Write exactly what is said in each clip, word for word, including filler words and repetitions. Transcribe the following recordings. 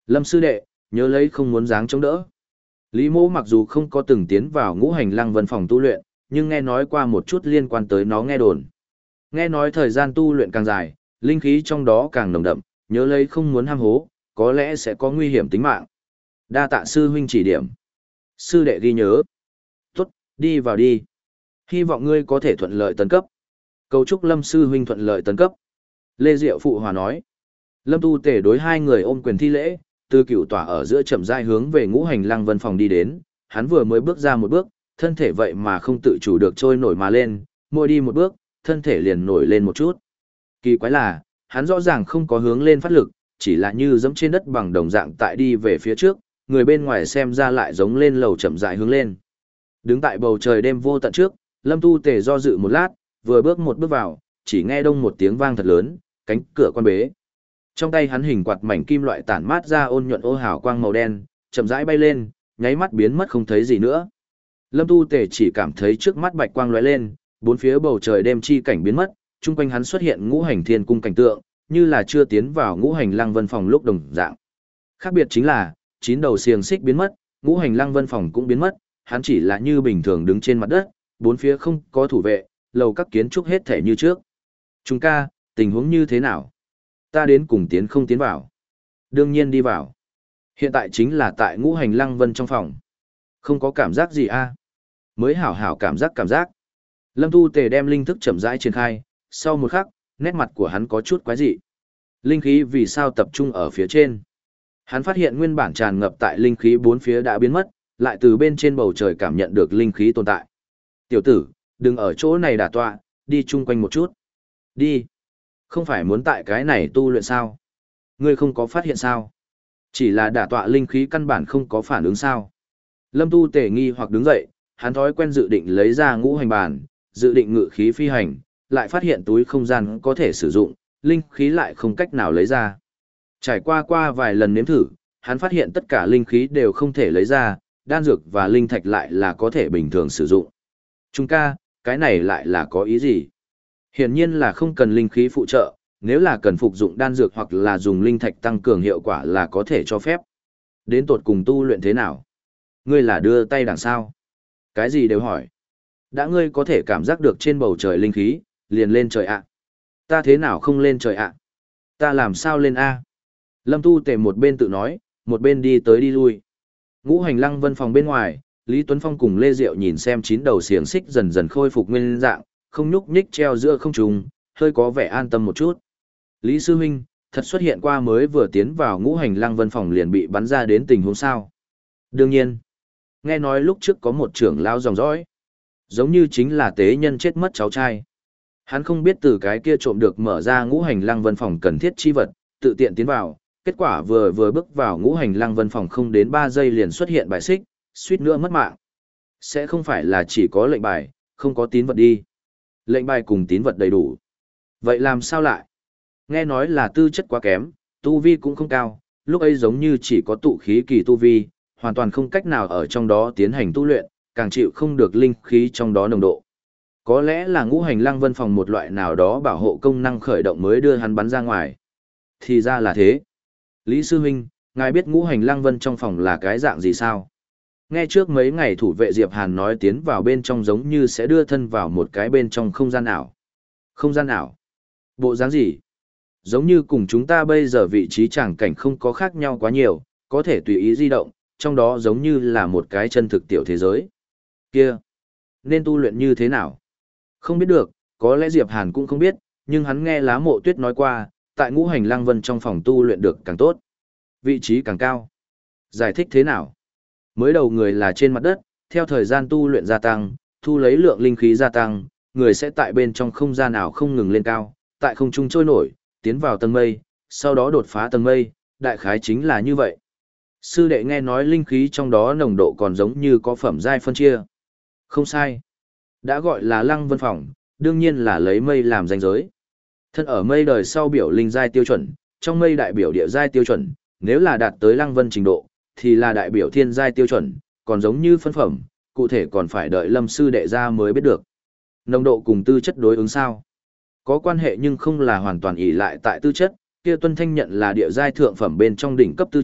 Lâm sư đệ, nhớ lấy không muốn dáng chống đỡ. Lý Mỗ mặc dù không có từng tiến vào ngũ hành lăng vân phòng tu luyện, nhưng nghe nói qua một chút liên quan tới nó nghe đồn. Nghe nói thời gian tu luyện càng dài, linh khí trong đó càng nồng đậm, nhớ lấy không muốn ham hố, có lẽ sẽ có nguy hiểm tính mạng. Đa tạ sư huynh chỉ điểm. Sư đệ ghi nhớ. Tốt, đi vào đi. Hy vọng ngươi có thể thuận lợi tấn cấp. Cầu chúc Lâm sư huynh thuận lợi tấn cấp. Lê Diệu phụ hòa nói. Lâm Tu Tể đối hai người ôm quyền thi lễ, từ cửu tỏa ở giữa chậm rãi hướng về ngũ hành lăng vân phòng đi đến, hắn vừa mới bước ra một bước, thân thể vậy mà không tự chủ được trôi nổi mà lên, mỗi đi một bước, thân thể liền nổi lên một chút. Kỳ quái là, hắn rõ ràng không có hướng lên phát lực, chỉ là như dẫm trên đất bằng đồng dạng tại đi về phía trước, người bên ngoài xem ra lại giống lên lầu chậm rãi hướng lên. Đứng tại bầu trời đêm vô tận trước, Lâm Tu Tề do dự một lát, vừa bước một bước vào, chỉ nghe đông một tiếng vang thật lớn, cánh cửa quan bế. Trong tay hắn hình quạt mảnh kim loại tản mát ra ôn nhuận ô hào quang màu đen, chậm rãi bay lên, nháy mắt biến mất không thấy gì nữa. Lâm Tu Tề chỉ cảm thấy trước mắt bạch quang lóe lên, bốn phía bầu trời đêm chi cảnh biến mất, chung quanh hắn xuất hiện ngũ hành thiên cung cảnh tượng, như là chưa tiến vào ngũ hành lăng vân phòng lúc đồng dạng. Khác biệt chính là, chín đầu xiềng xích biến mất, ngũ hành lăng vân phòng cũng biến mất, hắn chỉ là như bình thường đứng trên mặt đất, bốn phía không có thủ vệ, lầu các kiến trúc hết thể như trước. Chúng ca, tình huống như thế nào? Ta đến cùng tiến không tiến vào? Đương nhiên đi vào. Hiện tại chính là tại ngũ hành lăng vân trong phòng. Không có cảm giác gì a? Mới hảo hảo cảm giác cảm giác. Lâm Tu Tề đem linh thức chậm rãi triển khai, sau một khắc, nét mặt của hắn có chút quái dị. Linh khí vì sao tập trung ở phía trên? Hắn phát hiện nguyên bản tràn ngập tại linh khí bốn phía đã biến mất, lại từ bên trên bầu trời cảm nhận được linh khí tồn tại. Tiểu tử, đừng ở chỗ này đả tọa, đi chung quanh một chút. Đi. Không phải muốn tại cái này tu luyện sao? Ngươi không có phát hiện sao? Chỉ là đả tọa linh khí căn bản không có phản ứng sao? Lâm Tu Tề nghi hoặc đứng dậy, hắn thói quen dự định lấy ra ngũ hành bàn, dự định ngự khí phi hành, lại phát hiện túi không gian có thể sử dụng, linh khí lại không cách nào lấy ra. Trải qua qua vài lần nếm thử, hắn phát hiện tất cả linh khí đều không thể lấy ra, đan dược và linh thạch lại là có thể bình thường sử dụng. Trung ca, cái này lại là có ý gì? Hiển nhiên là không cần linh khí phụ trợ, nếu là cần phục dụng đan dược hoặc là dùng linh thạch tăng cường hiệu quả là có thể cho phép. Đến tột cùng tu luyện thế nào? Ngươi là đưa tay đằng sau. Cái gì đều hỏi. Đã ngươi có thể cảm giác được trên bầu trời linh khí, liền lên trời ạ. Ta thế nào không lên trời ạ? Ta làm sao lên A? Lâm Tu Tề một bên tự nói, một bên đi tới đi lui. Ngũ hành lăng vân phòng bên ngoài, Lý Tuấn Phong cùng Lê Diệu nhìn xem chín đầu xiềng xích dần dần khôi phục nguyên dạng, không nhúc nhích treo giữa không trung, hơi có vẻ an tâm một chút. Lý Sư Huynh, thật xuất hiện qua mới vừa tiến vào ngũ hành lăng vân phòng liền bị bắn ra đến tình huống sao? Đương nhiên, nghe nói lúc trước có một trưởng lão dòng dõi, giống như chính là tế nhân chết mất cháu trai. Hắn không biết từ cái kia trộm được mở ra ngũ hành lăng vân phòng cần thiết chi vật, tự tiện tiến vào, kết quả vừa vừa bước vào ngũ hành lăng vân phòng không đến ba giây liền xuất hiện bài xích, suýt nữa mất mạng. Sẽ không phải là chỉ có lệnh bài, không có tín vật đi. Lệnh bài cùng tín vật đầy đủ. Vậy làm sao lại? Nghe nói là tư chất quá kém, tu vi cũng không cao, lúc ấy giống như chỉ có tụ khí kỳ tu vi, hoàn toàn không cách nào ở trong đó tiến hành tu luyện, càng chịu không được linh khí trong đó nồng độ. Có lẽ là ngũ hành lăng vân phòng một loại nào đó bảo hộ công năng khởi động mới đưa hắn bắn ra ngoài. Thì ra là thế. Lý Sư Huynh, ngài biết ngũ hành lăng vân trong phòng là cái dạng gì sao? Nghe trước mấy ngày thủ vệ Diệp Hàn nói tiến vào bên trong giống như sẽ đưa thân vào một cái bên trong không gian ảo. Không gian ảo? Bộ dáng gì? Giống như cùng chúng ta bây giờ vị trí tràng cảnh không có khác nhau quá nhiều, có thể tùy ý di động, trong đó giống như là một cái chân thực tiểu thế giới. Kia! Nên tu luyện như thế nào? Không biết được, có lẽ Diệp Hàn cũng không biết, nhưng hắn nghe Lá Mộ Tuyết nói qua, tại ngũ hành lăng vân trong phòng tu luyện được càng tốt, vị trí càng cao. Giải thích thế nào? Mới đầu người là trên mặt đất, theo thời gian tu luyện gia tăng, thu lấy lượng linh khí gia tăng, người sẽ tại bên trong không gian nào không ngừng lên cao, tại không trung trôi nổi, tiến vào tầng mây, sau đó đột phá tầng mây, đại khái chính là như vậy. Sư đệ nghe nói linh khí trong đó nồng độ còn giống như có phẩm giai phân chia. Không sai. Đã gọi là lăng vân phòng, đương nhiên là lấy mây làm danh giới. Thân ở mây đời sau biểu linh giai tiêu chuẩn, trong mây đại biểu địa giai tiêu chuẩn, nếu là đạt tới lăng vân trình độ, thì là đại biểu thiên giai tiêu chuẩn, còn giống như phân phẩm, cụ thể còn phải đợi Lâm sư đệ ra mới biết được. Nồng độ cùng tư chất đối ứng sao? Có quan hệ nhưng không là hoàn toàn ỷ lại tại tư chất, kia Tuân Thanh nhận là địa giai thượng phẩm bên trong đỉnh cấp tư chất,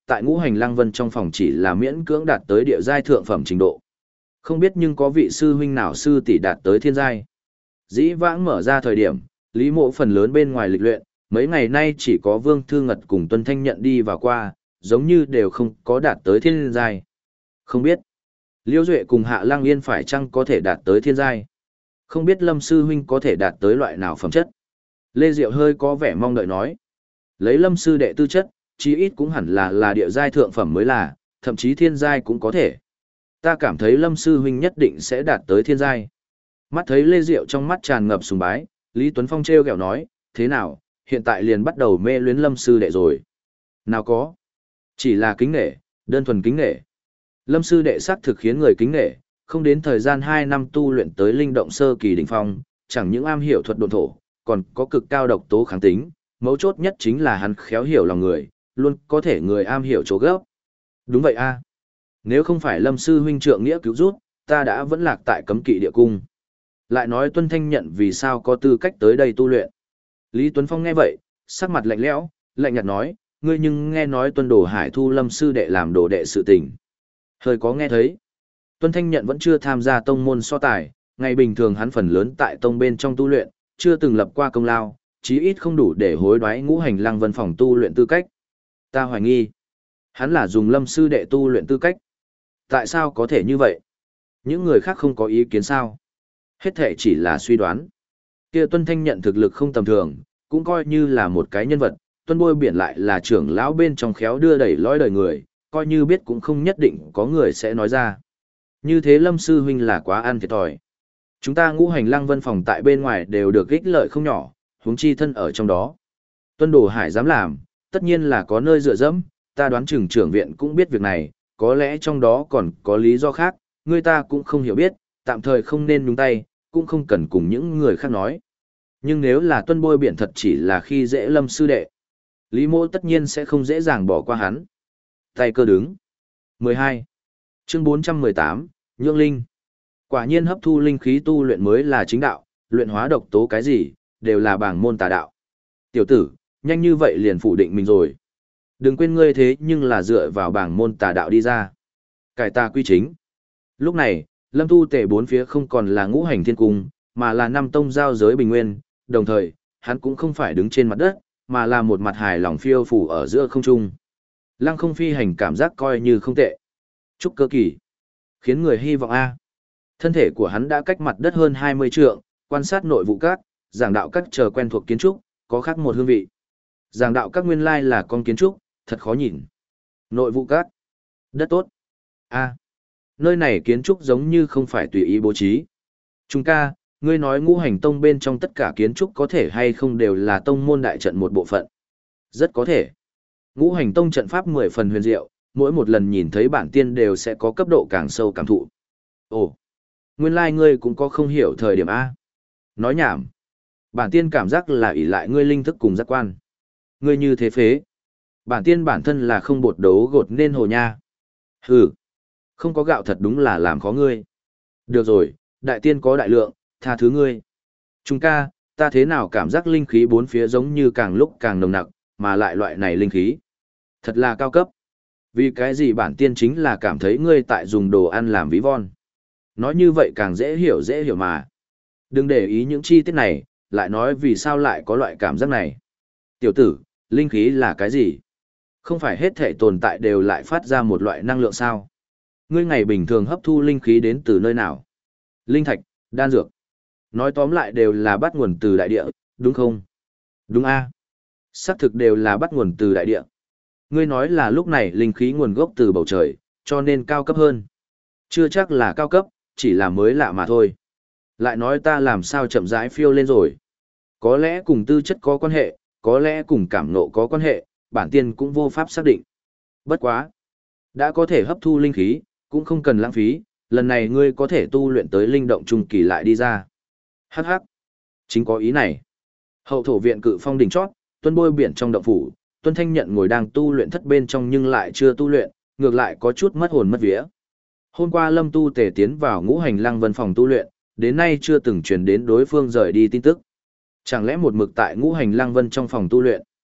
tại ngũ hành lăng vân trong phòng chỉ là miễn cưỡng đạt tới địa giai thượng phẩm trình độ. Không biết nhưng có vị sư huynh nào sư tỷ đạt tới thiên giai. Dĩ vãng mở ra thời điểm, Lý Mộ phần lớn bên ngoài lịch luyện, mấy ngày nay chỉ có Vương Thư Ngật cùng Tuân Thanh nhận đi vào qua, giống như đều không có đạt tới thiên giai. Không biết, Liễu Duệ cùng Hạ Lăng Yên phải chăng có thể đạt tới thiên giai? Không biết Lâm sư huynh có thể đạt tới loại nào phẩm chất? Lê Diệu hơi có vẻ mong đợi nói. Lấy Lâm sư đệ tư chất, chí ít cũng hẳn là là địa giai thượng phẩm mới là, thậm chí thiên giai cũng có thể. Ta cảm thấy Lâm sư huynh nhất định sẽ đạt tới thiên giai. Mắt thấy Lê Diệu trong mắt tràn ngập sùng bái, Lý Tuấn Phong trêu ghẹo nói, thế nào, hiện tại liền bắt đầu mê luyến Lâm sư đệ rồi. Nào có, chỉ là kính nể, đơn thuần kính nể. Lâm sư đệ xác thực khiến người kính nể, không đến thời gian hai năm tu luyện tới linh động sơ kỳ đỉnh phong, chẳng những am hiểu thuật độn thổ, còn có cực cao độc tố kháng tính, mấu chốt nhất chính là hắn khéo hiểu lòng người, luôn có thể người am hiểu chỗ gấp. Đúng vậy a. Nếu không phải Lâm sư huynh trượng nghĩa cứu rút, ta đã vẫn lạc tại cấm kỵ địa cung. Lại nói Tuân Thanh nhận vì sao có tư cách tới đây tu luyện. Lý Tuấn Phong nghe vậy, sắc mặt lạnh lẽo, lạnh nhạt nói, ngươi nhưng nghe nói Tuân Đồ Hải thu Lâm sư đệ làm đồ đệ sự tình. Hơi có nghe thấy. Tuân Thanh nhận vẫn chưa tham gia tông môn so tài, ngày bình thường hắn phần lớn tại tông bên trong tu luyện, chưa từng lập qua công lao, chí ít không đủ để hối đoái ngũ hành lăng vân phòng tu luyện tư cách. Ta hoài nghi, hắn là dùng Lâm sư đệ tu luyện tư cách. Tại sao có thể như vậy? Những người khác không có ý kiến sao? Hết thể chỉ là suy đoán. Kia Tuân Thanh nhận thực lực không tầm thường, cũng coi như là một cái nhân vật, Tuân Bôi Biển lại là trưởng lão bên trong khéo đưa đẩy lõi đời người, coi như biết cũng không nhất định có người sẽ nói ra. Như thế Lâm sư huynh là quá ăn thiệt thòi. Chúng ta ngũ hành lăng vân phòng tại bên ngoài đều được ích lợi không nhỏ, huống chi thân ở trong đó. Tuân Đồ Hải dám làm, tất nhiên là có nơi dựa dẫm, ta đoán chừng trưởng viện cũng biết việc này, có lẽ trong đó còn có lý do khác, người ta cũng không hiểu biết, tạm thời không nên nhúng tay, cũng không cần cùng những người khác nói. Nhưng nếu là Tuân Bôi Biển thật chỉ là khi dễ Lâm sư đệ, Lý Mộ tất nhiên sẽ không dễ dàng bỏ qua hắn. Tay cơ đứng. mười hai. Chương bốn trăm mười tám, Nhượng Linh. Quả nhiên hấp thu linh khí tu luyện mới là chính đạo, luyện hóa độc tố cái gì, đều là bảng môn tà đạo. Tiểu tử, nhanh như vậy liền phủ định mình rồi. Đừng quên ngươi thế nhưng là dựa vào bảng môn tà đạo đi ra. Cải tà quy chính. Lúc này, Lâm tu tể bốn phía không còn là ngũ hành thiên cung, mà là năm tông giao giới bình nguyên, đồng thời, hắn cũng không phải đứng trên mặt đất, mà là một mặt hài lòng phiêu phủ ở giữa không trung. Lăng không phi hành cảm giác coi như không tệ. Trúc cơ kỳ. Khiến người hy vọng A. Thân thể của hắn đã cách mặt đất hơn hai mươi trượng, quan sát nội vụ các, giảng đạo các chờ quen thuộc kiến trúc, có khác một hương vị. Giảng đạo các nguyên lai là con kiến trúc, thật khó nhìn. Nội vụ các. Đất tốt. A. Nơi này kiến trúc giống như không phải tùy ý bố trí. Trung ca, ngươi nói ngũ hành tông bên trong tất cả kiến trúc có thể hay không đều là tông môn đại trận một bộ phận. Rất có thể. Ngũ hành tông trận pháp mười phần huyền diệu, mỗi một lần nhìn thấy bản tiên đều sẽ có cấp độ càng sâu cảm thụ. Ồ, nguyên lai like ngươi cũng có không hiểu thời điểm A. Nói nhảm. Bản tiên cảm giác là ỷ lại ngươi linh thức cùng giác quan. Ngươi như thế phế. Bản tiên bản thân là không bột đấu gột nên hồ nha. Hừ. Không có gạo thật đúng là làm khó ngươi. Được rồi, đại tiên có đại lượng, tha thứ ngươi. Trung ca, ta thế nào cảm giác linh khí bốn phía giống như càng lúc càng nồng nặc, mà lại loại này linh khí. Thật là cao cấp. Vì cái gì bản tiên chính là cảm thấy ngươi tại dùng đồ ăn làm ví von. Nói như vậy càng dễ hiểu dễ hiểu mà. Đừng để ý những chi tiết này, lại nói vì sao lại có loại cảm giác này. Tiểu tử, linh khí là cái gì? Không phải hết thể tồn tại đều lại phát ra một loại năng lượng sao? Ngươi ngày bình thường hấp thu linh khí đến từ nơi nào? Linh thạch, đan dược. Nói tóm lại đều là bắt nguồn từ đại địa, đúng không? Đúng a. Xác thực đều là bắt nguồn từ đại địa. Ngươi nói là lúc này linh khí nguồn gốc từ bầu trời, cho nên cao cấp hơn. Chưa chắc là cao cấp, chỉ là mới lạ mà thôi. Lại nói ta làm sao chậm rãi phiêu lên rồi. Có lẽ cùng tư chất có quan hệ, có lẽ cùng cảm nộ có quan hệ, bản tiên cũng vô pháp xác định. Bất quá. Đã có thể hấp thu linh khí, cũng không cần lãng phí, lần này ngươi có thể tu luyện tới linh động trung kỳ lại đi ra. Hắc hắc. Chính có ý này. Hậu thổ viện cự phong đỉnh chót, Tuân Bôi Biển trong động phủ, Tuân Thanh nhận ngồi đang tu luyện thất bên trong nhưng lại chưa tu luyện, ngược lại có chút mất hồn mất vía. Hôm qua Lâm Tu Tề tiến vào ngũ hành lăng vân phòng tu luyện, đến nay chưa từng truyền đến đối phương rời đi tin tức. Chẳng lẽ một mực tại ngũ hành lăng vân trong phòng tu luyện?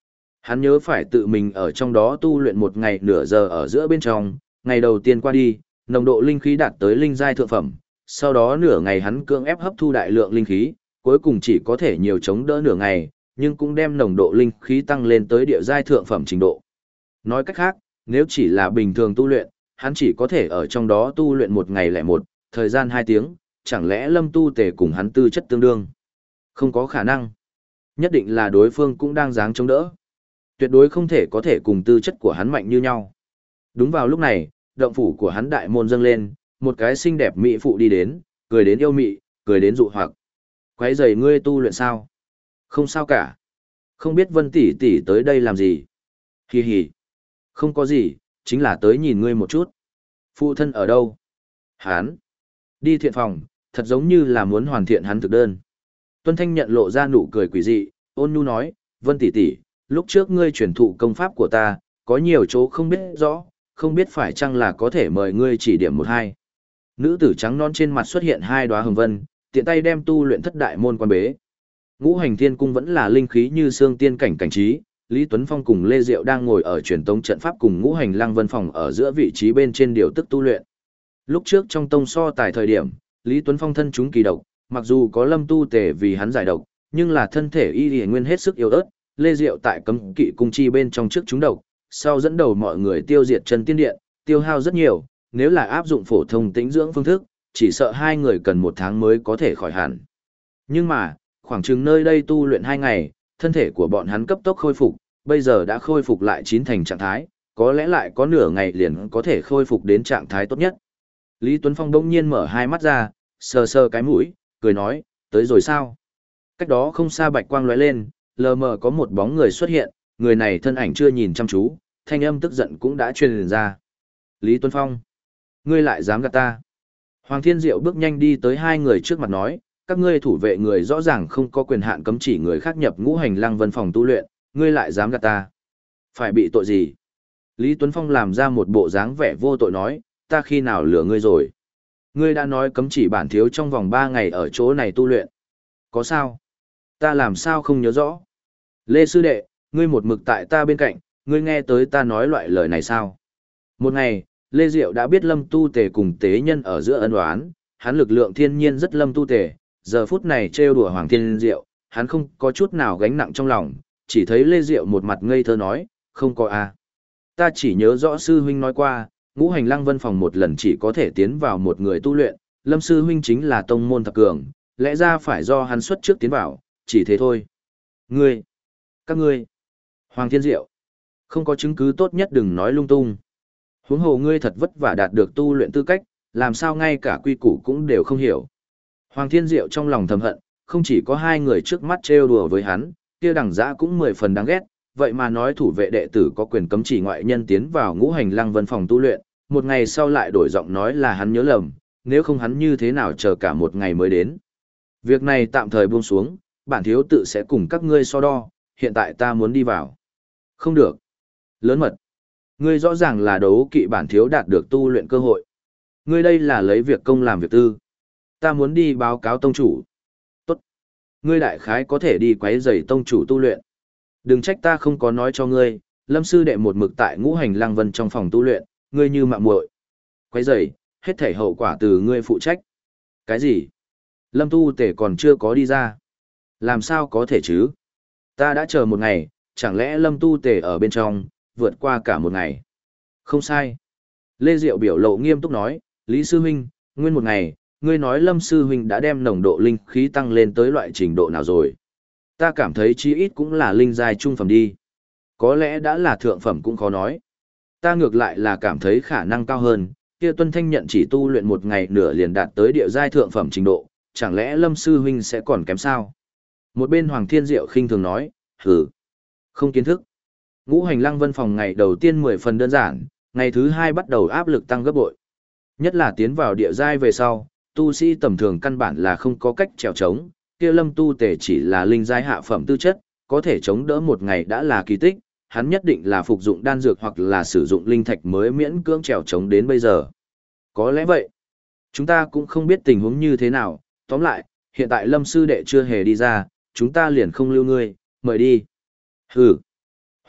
Hắn nhớ phải tự mình ở trong đó tu luyện một ngày nửa giờ ở giữa bên trong, ngày đầu tiên qua đi, nồng độ linh khí đạt tới linh giai thượng phẩm, sau đó nửa ngày hắn cưỡng ép hấp thu đại lượng linh khí, cuối cùng chỉ có thể nhiều chống đỡ nửa ngày, nhưng cũng đem nồng độ linh khí tăng lên tới địa giai thượng phẩm trình độ. Nói cách khác, nếu chỉ là bình thường tu luyện, hắn chỉ có thể ở trong đó tu luyện một ngày lẻ một, thời gian hai tiếng, chẳng lẽ Lâm Tu Tề cùng hắn tư chất tương đương? Không có khả năng. Nhất định là đối phương cũng đang dáng chống đỡ. Tuyệt đối không thể có thể cùng tư chất của hắn mạnh như nhau. Đúng vào lúc này, động phủ của hắn đại môn dâng lên, một cái xinh đẹp mỹ phụ đi đến, cười đến yêu mị, cười đến dụ hoặc. Quấy rầy ngươi tu luyện sao? Không sao cả. Không biết Vân tỷ tỷ tới đây làm gì? Hi hi. Không có gì, chính là tới nhìn ngươi một chút. Phụ thân ở đâu? Hắn. Đi thiện phòng, thật giống như là muốn hoàn thiện hắn thực đơn. Tuân Thanh nhận lộ ra nụ cười quỷ dị, ôn nhu nói, Vân tỷ tỷ, lúc trước ngươi truyền thụ công pháp của ta, có nhiều chỗ không biết rõ, không biết phải chăng là có thể mời ngươi chỉ điểm một hai. Nữ tử trắng non trên mặt xuất hiện hai đóa hồng vân, tiện tay đem tu luyện thất đại môn quan bế. Ngũ hành thiên cung vẫn là linh khí như xương tiên cảnh cảnh trí, Lý Tuấn Phong cùng Lê Diệu đang ngồi ở truyền tống trận pháp cùng ngũ hành lăng vân phòng ở giữa vị trí bên trên điều tức tu luyện. Lúc trước trong tông so tài thời điểm, Lý Tuấn Phong thân chúng kỳ độc, mặc dù có Lâm Tu Tề vì hắn giải độc, nhưng là thân thể y y nguyên hết sức yếu ớt, Lê Diệu tại cấm kỵ cung chi bên trong trước chúng độc, sau dẫn đầu mọi người tiêu diệt chân tiên điện, tiêu hao rất nhiều, nếu là áp dụng phổ thông tĩnh dưỡng phương thức, chỉ sợ hai người cần một tháng mới có thể khỏi hẳn. Nhưng mà, khoảng chừng nơi đây tu luyện hai ngày, thân thể của bọn hắn cấp tốc khôi phục, bây giờ đã khôi phục lại chín thành trạng thái, có lẽ lại có nửa ngày liền có thể khôi phục đến trạng thái tốt nhất. Lý Tuấn Phong đông nhiên mở hai mắt ra, sờ sờ cái mũi, cười nói, tới rồi sao? Cách đó không xa bạch quang lóe lên, lờ mờ có một bóng người xuất hiện, người này thân ảnh chưa nhìn chăm chú, thanh âm tức giận cũng đã truyền ra. Lý Tuấn Phong, ngươi lại dám gạt ta? Hoàng Thiên Diệu bước nhanh đi tới hai người trước mặt nói, các ngươi thủ vệ người rõ ràng không có quyền hạn cấm chỉ người khác nhập ngũ hành lăng vân phòng tu luyện, ngươi lại dám gạt ta? Phải bị tội gì? Lý Tuấn Phong làm ra một bộ dáng vẻ vô tội nói, ta khi nào lừa ngươi rồi? Ngươi đã nói cấm chỉ bản thiếu trong vòng ba ngày ở chỗ này tu luyện. Có sao? Ta làm sao không nhớ rõ? Lê Sư Đệ, ngươi một mực tại ta bên cạnh, ngươi nghe tới ta nói loại lời này sao? Một ngày, Lê Diệu đã biết Lâm Tu Tề cùng tế nhân ở giữa ân oán, hắn lực lượng thiên nhiên rất Lâm Tu Tề, giờ phút này trêu đùa Hoàng Thiên Diệu, hắn không có chút nào gánh nặng trong lòng, chỉ thấy Lê Diệu một mặt ngây thơ nói, không có à. Ta chỉ nhớ rõ sư huynh nói qua, ngũ hành lăng vân phòng một lần chỉ có thể tiến vào một người tu luyện, Lâm sư huynh chính là tông môn thập cường, lẽ ra phải do hắn xuất trước tiến vào, chỉ thế thôi. Ngươi, các ngươi, Hoàng Thiên Diệu, không có chứng cứ tốt nhất đừng nói lung tung. Huống hồ ngươi thật vất vả đạt được tu luyện tư cách, làm sao ngay cả quy củ cũng đều không hiểu. Hoàng Thiên Diệu trong lòng thầm hận, không chỉ có hai người trước mắt trêu đùa với hắn, kia đẳng dã cũng mười phần đáng ghét, vậy mà nói thủ vệ đệ tử có quyền cấm chỉ ngoại nhân tiến vào ngũ hành lăng vân phòng tu luyện, một ngày sau lại đổi giọng nói là hắn nhớ lầm, nếu không hắn như thế nào chờ cả một ngày mới đến. Việc này tạm thời buông xuống, bản thiếu tự sẽ cùng các ngươi so đo, hiện tại ta muốn đi vào. Không được. Lớn mật. Ngươi rõ ràng là đấu kỵ bản thiếu đạt được tu luyện cơ hội. Ngươi đây là lấy việc công làm việc tư. Ta muốn đi báo cáo tông chủ. Tốt. Ngươi đại khái có thể đi quấy rầy tông chủ tu luyện. Đừng trách ta không có nói cho ngươi, Lâm sư đệ một mực tại ngũ hành lăng vân trong phòng tu luyện, ngươi như mạ muội. Quấy rầy, hết thảy hậu quả từ ngươi phụ trách. Cái gì? Lâm tu tể còn chưa có đi ra. Làm sao có thể chứ? Ta đã chờ một ngày, chẳng lẽ Lâm tu tể ở bên trong, vượt qua cả một ngày? Không sai. Lê Diệu biểu lộ nghiêm túc nói, Lý sư huynh, nguyên một ngày, ngươi nói Lâm sư huynh đã đem nồng độ linh khí tăng lên tới loại trình độ nào rồi? Ta cảm thấy chí ít cũng là linh giai trung phẩm đi. Có lẽ đã là thượng phẩm cũng khó nói. Ta ngược lại là cảm thấy khả năng cao hơn, kia Tuân Thanh nhận chỉ tu luyện một ngày nửa liền đạt tới địa giai thượng phẩm trình độ, chẳng lẽ Lâm sư huynh sẽ còn kém sao? Một bên Hoàng Thiên Diệu khinh thường nói, hừ, không kiến thức. Ngũ hành lăng vân phòng ngày đầu tiên mười phần đơn giản, ngày thứ hai bắt đầu áp lực tăng gấp bội. Nhất là tiến vào địa giai về sau, tu sĩ tầm thường căn bản là không có cách trèo trống, kia Lâm tu tể chỉ là linh giai hạ phẩm tư chất, có thể chống đỡ một ngày đã là kỳ tích, hắn nhất định là phục dụng đan dược hoặc là sử dụng linh thạch mới miễn cưỡng trèo trống đến bây giờ. Có lẽ vậy. Chúng ta cũng không biết tình huống như thế nào, tóm lại, hiện tại Lâm sư đệ chưa hề đi ra, chúng ta liền không lưu ngươi, mời đi. Hừ.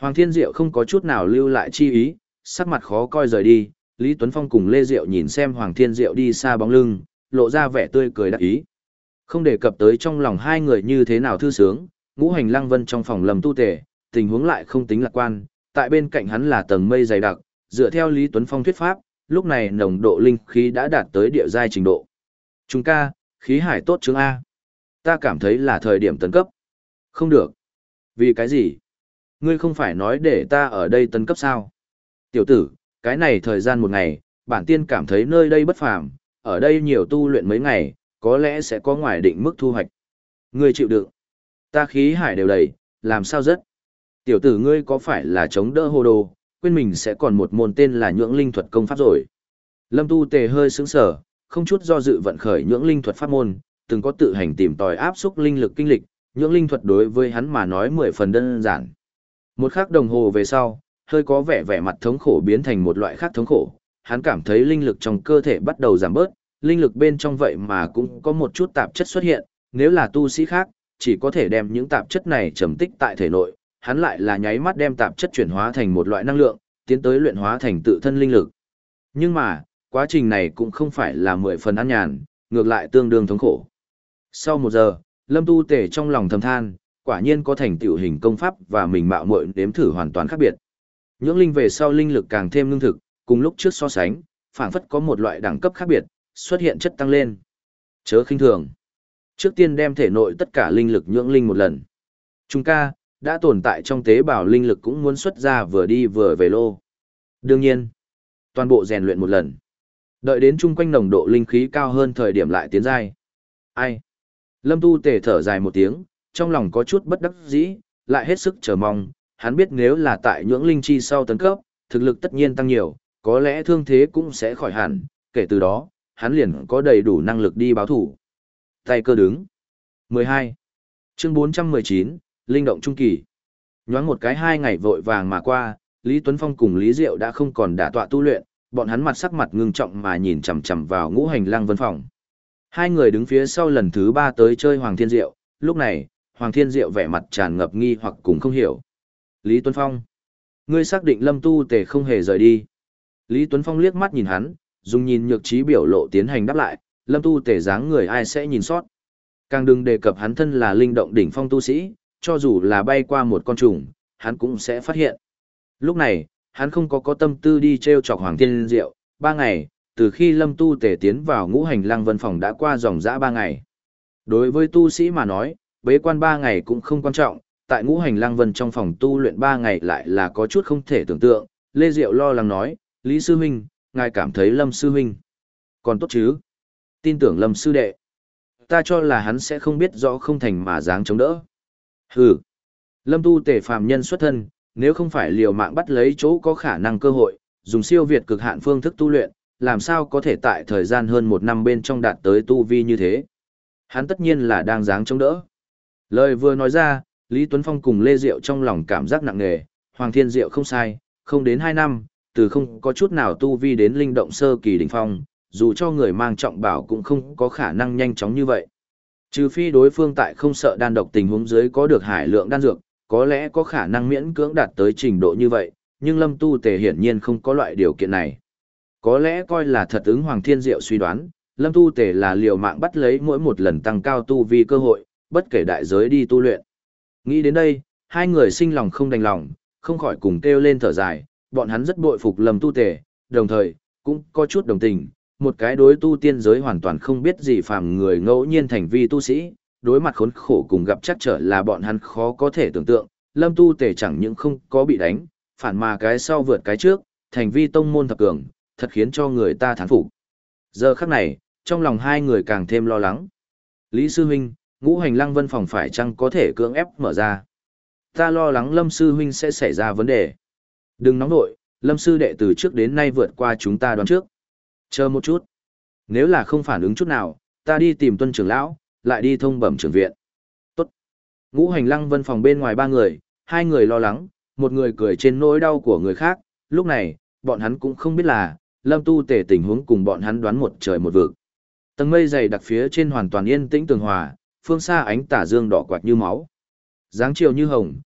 Hoàng Thiên Diệu không có chút nào lưu lại chi ý, sắc mặt khó coi rời đi, Lý Tuấn Phong cùng Lê Diệu nhìn xem Hoàng Thiên Diệu đi xa bóng lưng, lộ ra vẻ tươi cười đắc ý. Không đề cập tới trong lòng hai người như thế nào thư sướng, Ngũ Hành Lăng Vân trong phòng Lâm Tu Tề, tình huống lại không tính lạc quan, tại bên cạnh hắn là tầng mây dày đặc, dựa theo Lý Tuấn Phong thuyết pháp, lúc này nồng độ linh khí đã đạt tới địa giai trình độ. Chúng ca, khí hải tốt chứng A. Ta cảm thấy là thời điểm tấn cấp. Không được. Vì cái gì? Ngươi không phải nói để ta ở đây tấn cấp sao? Tiểu tử, cái này thời gian một ngày, bản tiên cảm thấy nơi đây bất phàm, ở đây nhiều tu luyện mấy ngày, có lẽ sẽ có ngoài định mức thu hoạch. Ngươi chịu đựng. Ta khí hải đều đầy, làm sao rất? Tiểu tử ngươi có phải là chống đỡ hồ đồ, quên mình sẽ còn một môn tên là nhưỡng linh thuật công pháp rồi. Lâm Tu Tề hơi sững sờ, không chút do dự vận khởi nhưỡng linh thuật pháp môn, từng có tự hành tìm tòi áp xúc linh lực kinh lịch, nhưỡng linh thuật đối với hắn mà nói mười phần đơn giản. Một khắc đồng hồ về sau, hơi có vẻ vẻ mặt thống khổ biến thành một loại khác thống khổ, hắn cảm thấy linh lực trong cơ thể bắt đầu giảm bớt, linh lực bên trong vậy mà cũng có một chút tạp chất xuất hiện, nếu là tu sĩ khác, chỉ có thể đem những tạp chất này trầm tích tại thể nội, hắn lại là nháy mắt đem tạp chất chuyển hóa thành một loại năng lượng, tiến tới luyện hóa thành tự thân linh lực. Nhưng mà, quá trình này cũng không phải là mười phần an nhàn, ngược lại tương đương thống khổ. Sau một giờ, Lâm Tu Tề trong lòng thầm than, quả nhiên có thành tựu hình công pháp và mình mạo muội nếm thử hoàn toàn khác biệt. Nhưỡng linh về sau linh lực càng thêm ngưng thực, cùng lúc trước so sánh, phảng phất có một loại đẳng cấp khác biệt, xuất hiện chất tăng lên. Chớ khinh thường. Trước tiên đem thể nội tất cả linh lực nhưỡng linh một lần. Trung ca, đã tồn tại trong tế bào linh lực cũng muốn xuất ra vừa đi vừa về lô. Đương nhiên, toàn bộ rèn luyện một lần. Đợi đến chung quanh nồng độ linh khí cao hơn thời điểm lại tiến giai. Ai? Lâm Tu Tề thở dài một tiếng, trong lòng có chút bất đắc dĩ, lại hết sức chờ mong, hắn biết nếu là tại nhưỡng linh chi sau tấn cấp, thực lực tất nhiên tăng nhiều, có lẽ thương thế cũng sẽ khỏi hẳn, kể từ đó, hắn liền có đầy đủ năng lực đi báo thủ. Tay cơ đứng. mười hai. Chương bốn trăm mười chín, Linh động trung kỳ. Nhoáng một cái hai ngày vội vàng mà qua, Lý Tuấn Phong cùng Lý Diệu đã không còn đả tọa tu luyện, bọn hắn mặt sắc mặt ngưng trọng mà nhìn chằm chằm vào Ngũ Hành Lăng Vân phòng. Hai người đứng phía sau lần thứ ba tới chơi Hoàng Thiên Diệu, lúc này, Hoàng Thiên Diệu vẻ mặt tràn ngập nghi hoặc cùng không hiểu. Lý Tuấn Phong, ngươi xác định Lâm Tu Tề không hề rời đi. Lý Tuấn Phong liếc mắt nhìn hắn, dùng nhìn nhược trí biểu lộ tiến hành đáp lại, Lâm Tu Tề dáng người ai sẽ nhìn sót. Càng đừng đề cập hắn thân là linh động đỉnh phong tu sĩ, cho dù là bay qua một con trùng, hắn cũng sẽ phát hiện. Lúc này, hắn không có có tâm tư đi treo chọc Hoàng Thiên Diệu, ba ngày, từ khi Lâm Tu Tề tiến vào Ngũ Hành Lăng Vân phòng đã qua dòng dã ba ngày. Đối với tu sĩ mà nói, bế quan ba ngày cũng không quan trọng, tại Ngũ Hành Lăng Vân trong phòng tu luyện ba ngày lại là có chút không thể tưởng tượng. Lê Diệu lo lắng nói, Lý Sư Huynh, ngài cảm thấy Lâm Sư Huynh còn tốt chứ? Tin tưởng Lâm Sư Đệ. Ta cho là hắn sẽ không biết rõ không thành mà dáng chống đỡ. Hừ. Lâm Tu Tề phàm nhân xuất thân, nếu không phải liều mạng bắt lấy chỗ có khả năng cơ hội, dùng siêu việt cực hạn phương thức tu luyện, làm sao có thể tại thời gian hơn một năm bên trong đạt tới tu vi như thế. Hắn tất nhiên là đang dáng chống đỡ. Lời vừa nói ra, Lý Tuấn Phong cùng Lê Diệu trong lòng cảm giác nặng nề, Hoàng Thiên Diệu không sai, không đến hai năm, từ không có chút nào tu vi đến linh động sơ kỳ đỉnh phong, dù cho người mang trọng bảo cũng không có khả năng nhanh chóng như vậy. Trừ phi đối phương tại không sợ đan độc tình huống dưới có được hải lượng đan dược, có lẽ có khả năng miễn cưỡng đạt tới trình độ như vậy, nhưng Lâm Tu Tề hiển nhiên không có loại điều kiện này. Có lẽ coi là thật ứng Hoàng Thiên Diệu suy đoán, Lâm Tu Tề là liều mạng bắt lấy mỗi một lần tăng cao tu vi cơ hội, bất kể đại giới đi tu luyện. Nghĩ đến đây, hai người sinh lòng không đành lòng, không khỏi cùng kêu lên thở dài, bọn hắn rất bội phục Lâm Tu Tề, đồng thời, cũng có chút đồng tình, một cái đối tu tiên giới hoàn toàn không biết gì phàm người ngẫu nhiên thành vi tu sĩ, đối mặt khốn khổ cùng gặp chắc trở là bọn hắn khó có thể tưởng tượng, Lâm Tu Tề chẳng những không có bị đánh, phản mà cái sau vượt cái trước, thành vi tông môn thập cường, thật khiến cho người ta thán phục. Giờ khắc này, trong lòng hai người càng thêm lo lắng. Lý Sư Huynh, Ngũ Hành Lăng Vân phòng phải chăng có thể cưỡng ép mở ra? Ta lo lắng Lâm Sư Huynh sẽ xảy ra vấn đề. Đừng nóng nội, Lâm Sư Đệ từ trước đến nay vượt qua chúng ta đoán trước. Chờ một chút. Nếu là không phản ứng chút nào, ta đi tìm Tuân trưởng lão, lại đi thông bẩm trưởng viện. Tốt. Ngũ Hành Lăng Vân phòng bên ngoài ba người, hai người lo lắng, một người cười trên nỗi đau của người khác. Lúc này, bọn hắn cũng không biết là, Lâm Tu Tề tình huống cùng bọn hắn đoán một trời một vực. Tầng mây dày đặc phía trên hoàn toàn yên tĩnh tường hòa, phương xa ánh tà dương đỏ quạt như máu. Dáng chiều như hồng,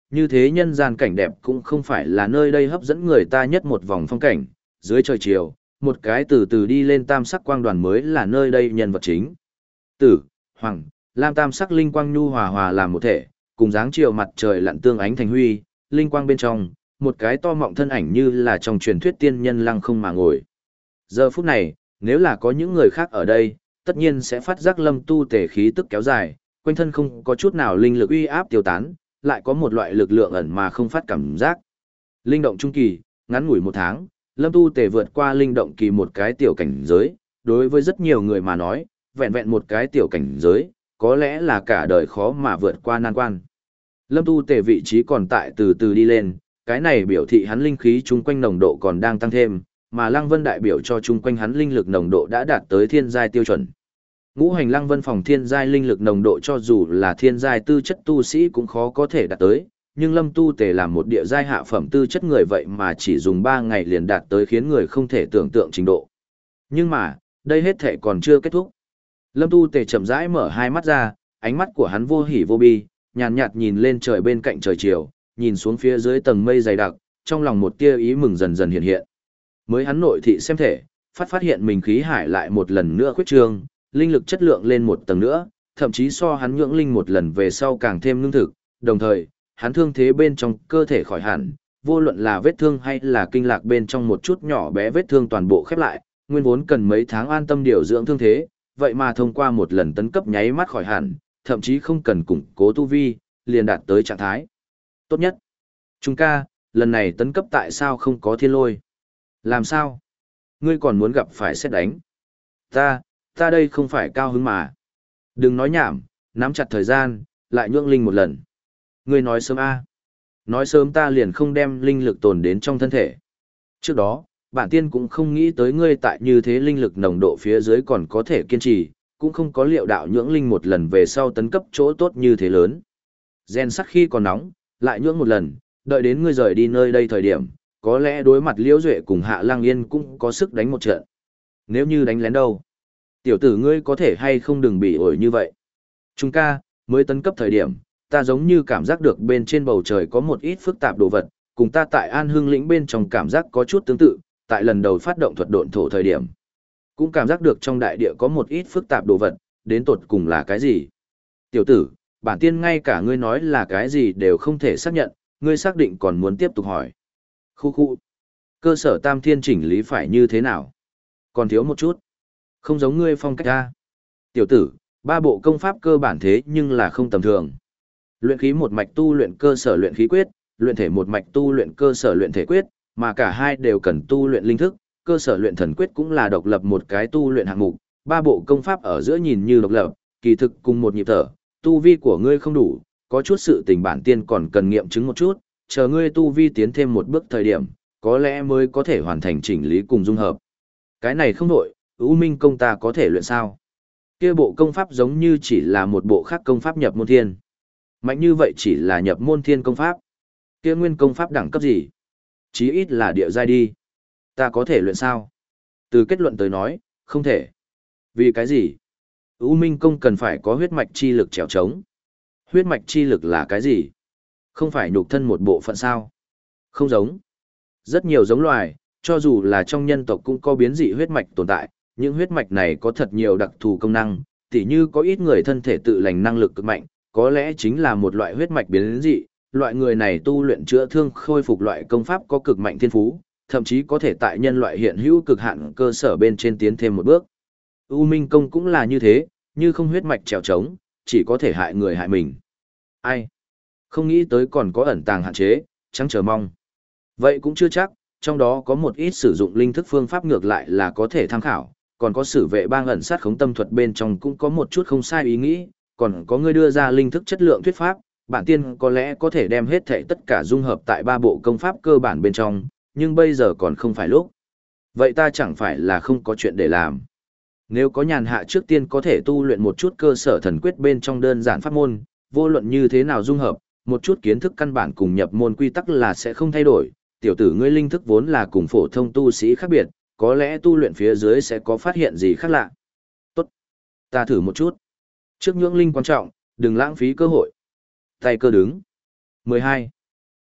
như thế nhân gian cảnh đẹp cũng không phải là nơi đây hấp dẫn người ta nhất một vòng phong cảnh, dưới trời chiều, một cái từ từ đi lên tam sắc quang đoàn mới là nơi đây nhân vật chính. Tử, hoàng, lam tam sắc linh quang nhu hòa hòa làm một thể, cùng dáng chiều mặt trời lặn tương ánh thành huy, linh quang bên trong, một cái to mọng thân ảnh như là trong truyền thuyết tiên nhân lăng không mà ngồi. Giờ phút này, nếu là có những người khác ở đây, tất nhiên sẽ phát giác Lâm Tu Tề khí tức kéo dài, quanh thân không có chút nào linh lực uy áp tiêu tán, lại có một loại lực lượng ẩn mà không phát cảm giác. Linh động trung kỳ, ngắn ngủi một tháng, Lâm Tu Tề vượt qua linh động kỳ một cái tiểu cảnh giới, đối với rất nhiều người mà nói, vẹn vẹn một cái tiểu cảnh giới, có lẽ là cả đời khó mà vượt qua nan quan. Lâm Tu Tề vị trí còn tại từ từ đi lên, cái này biểu thị hắn linh khí chung quanh nồng độ còn đang tăng thêm, mà Lăng Vân đại biểu cho chung quanh hắn linh lực nồng độ đã đạt tới thiên giai tiêu chuẩn. Ngũ hành Lăng Vân phòng thiên giai linh lực nồng độ cho dù là thiên giai tư chất tu sĩ cũng khó có thể đạt tới, nhưng Lâm Tu Tề làm một địa giai hạ phẩm tư chất người vậy mà chỉ dùng ba ngày liền đạt tới khiến người không thể tưởng tượng trình độ. Nhưng mà, đây hết thể còn chưa kết thúc. Lâm Tu Tề chậm rãi mở hai mắt ra, ánh mắt của hắn vô hỉ vô bi, nhàn nhạt nhìn lên trời bên cạnh trời chiều, nhìn xuống phía dưới tầng mây dày đặc, trong lòng một tia ý mừng dần dần hiện hiện. Mới hắn nội thị xem thể, phát phát hiện mình khí hải lại một lần nữa khuyết trương, linh lực chất lượng lên một tầng nữa, thậm chí so hắn nhưỡng linh một lần về sau càng thêm lương thực, đồng thời, hắn thương thế bên trong cơ thể khỏi hẳn, vô luận là vết thương hay là kinh lạc bên trong một chút nhỏ bé vết thương toàn bộ khép lại, nguyên vốn cần mấy tháng an tâm điều dưỡng thương thế, vậy mà thông qua một lần tấn cấp nháy mắt khỏi hẳn, thậm chí không cần củng cố tu vi, liền đạt tới trạng thái tốt nhất. Trung ca, lần này tấn cấp tại sao không có thiên lôi? Làm sao? Ngươi còn muốn gặp phải xét đánh? Ta, ta đây không phải cao hứng mà. Đừng nói nhảm, nắm chặt thời gian, lại nhượng linh một lần. Ngươi nói sớm a. Nói sớm ta liền không đem linh lực tồn đến trong thân thể. Trước đó, bản tiên cũng không nghĩ tới ngươi tại như thế linh lực nồng độ phía dưới còn có thể kiên trì, cũng không có liệu đạo nhưỡng linh một lần về sau tấn cấp chỗ tốt như thế lớn. Gen sắt khi còn nóng, lại nhưỡng một lần, đợi đến ngươi rời đi nơi đây thời điểm, có lẽ đối mặt Liễu Duệ cùng Hạ Lang Yên cũng có sức đánh một trận. Nếu như đánh lén đâu? Tiểu tử ngươi có thể hay không đừng bị ổi như vậy. Trung ca, mới tấn cấp thời điểm, ta giống như cảm giác được bên trên bầu trời có một ít phức tạp đồ vật, cùng ta tại An Hưng lĩnh bên trong cảm giác có chút tương tự, tại lần đầu phát động thuật độn thổ thời điểm. Cũng cảm giác được trong đại địa có một ít phức tạp đồ vật, đến tột cùng là cái gì? Tiểu tử, bản tiên ngay cả ngươi nói là cái gì đều không thể xác nhận, ngươi xác định còn muốn tiếp tục hỏi. Khu khu. Cơ sở tam thiên chỉnh lý phải như thế nào? Còn thiếu một chút. Không giống ngươi phong cách ta. Tiểu tử, ba bộ công pháp cơ bản thế nhưng là không tầm thường. Luyện khí một mạch tu luyện cơ sở luyện khí quyết, luyện thể một mạch tu luyện cơ sở luyện thể quyết, mà cả hai đều cần tu luyện linh thức, cơ sở luyện thần quyết cũng là độc lập một cái tu luyện hạng mục, ba bộ công pháp ở giữa nhìn như độc lập, kỳ thực cùng một nhịp thở, tu vi của ngươi không đủ, có chút sự tình bản tiên còn cần nghiệm chứng một chút, chờ ngươi tu vi tiến thêm một bước thời điểm, có lẽ mới có thể hoàn thành chỉnh lý cùng dung hợp. Cái này không đổi, U Minh công ta có thể luyện sao? Kia bộ công pháp giống như chỉ là một bộ khác công pháp nhập môn thiên. Mạnh như vậy chỉ là nhập môn thiên công pháp. Kia nguyên công pháp đẳng cấp gì? Chí ít là địa giai đi. Ta có thể luyện sao? Từ kết luận tới nói, không thể. Vì cái gì? U Minh công cần phải có huyết mạch chi lực trèo trống. Huyết mạch chi lực là cái gì? Không phải nhục thân một bộ phận sao? Không giống. Rất nhiều giống loài, cho dù là trong nhân tộc cũng có biến dị huyết mạch tồn tại, những huyết mạch này có thật nhiều đặc thù công năng, tỉ như có ít người thân thể tự lành năng lực cực mạnh, có lẽ chính là một loại huyết mạch biến dị, loại người này tu luyện chữa thương khôi phục loại công pháp có cực mạnh thiên phú, thậm chí có thể tại nhân loại hiện hữu cực hạn cơ sở bên trên tiến thêm một bước. U Minh công cũng là như thế, như không huyết mạch trèo trống, chỉ có thể hại người hại mình. Ai? Không nghĩ tới còn có ẩn tàng hạn chế, chẳng chờ mong. Vậy cũng chưa chắc, trong đó có một ít sử dụng linh thức phương pháp ngược lại là có thể tham khảo, còn có sử vệ bang ẩn sát khống tâm thuật bên trong cũng có một chút không sai ý nghĩ, còn có người đưa ra linh thức chất lượng thuyết pháp, bản tiên có lẽ có thể đem hết thảy tất cả dung hợp tại ba bộ công pháp cơ bản bên trong, nhưng bây giờ còn không phải lúc. Vậy ta chẳng phải là không có chuyện để làm. Nếu có nhàn hạ trước tiên có thể tu luyện một chút cơ sở thần quyết bên trong đơn giản pháp môn, vô luận như thế nào dung hợp, một chút kiến thức căn bản cùng nhập môn quy tắc là sẽ không thay đổi. Tiểu tử ngươi linh thức vốn là cùng phổ thông tu sĩ khác biệt, có lẽ tu luyện phía dưới sẽ có phát hiện gì khác lạ. Tốt, ta thử một chút. Trước nhưỡng linh quan trọng, đừng lãng phí cơ hội. Tay cơ đứng. mười hai.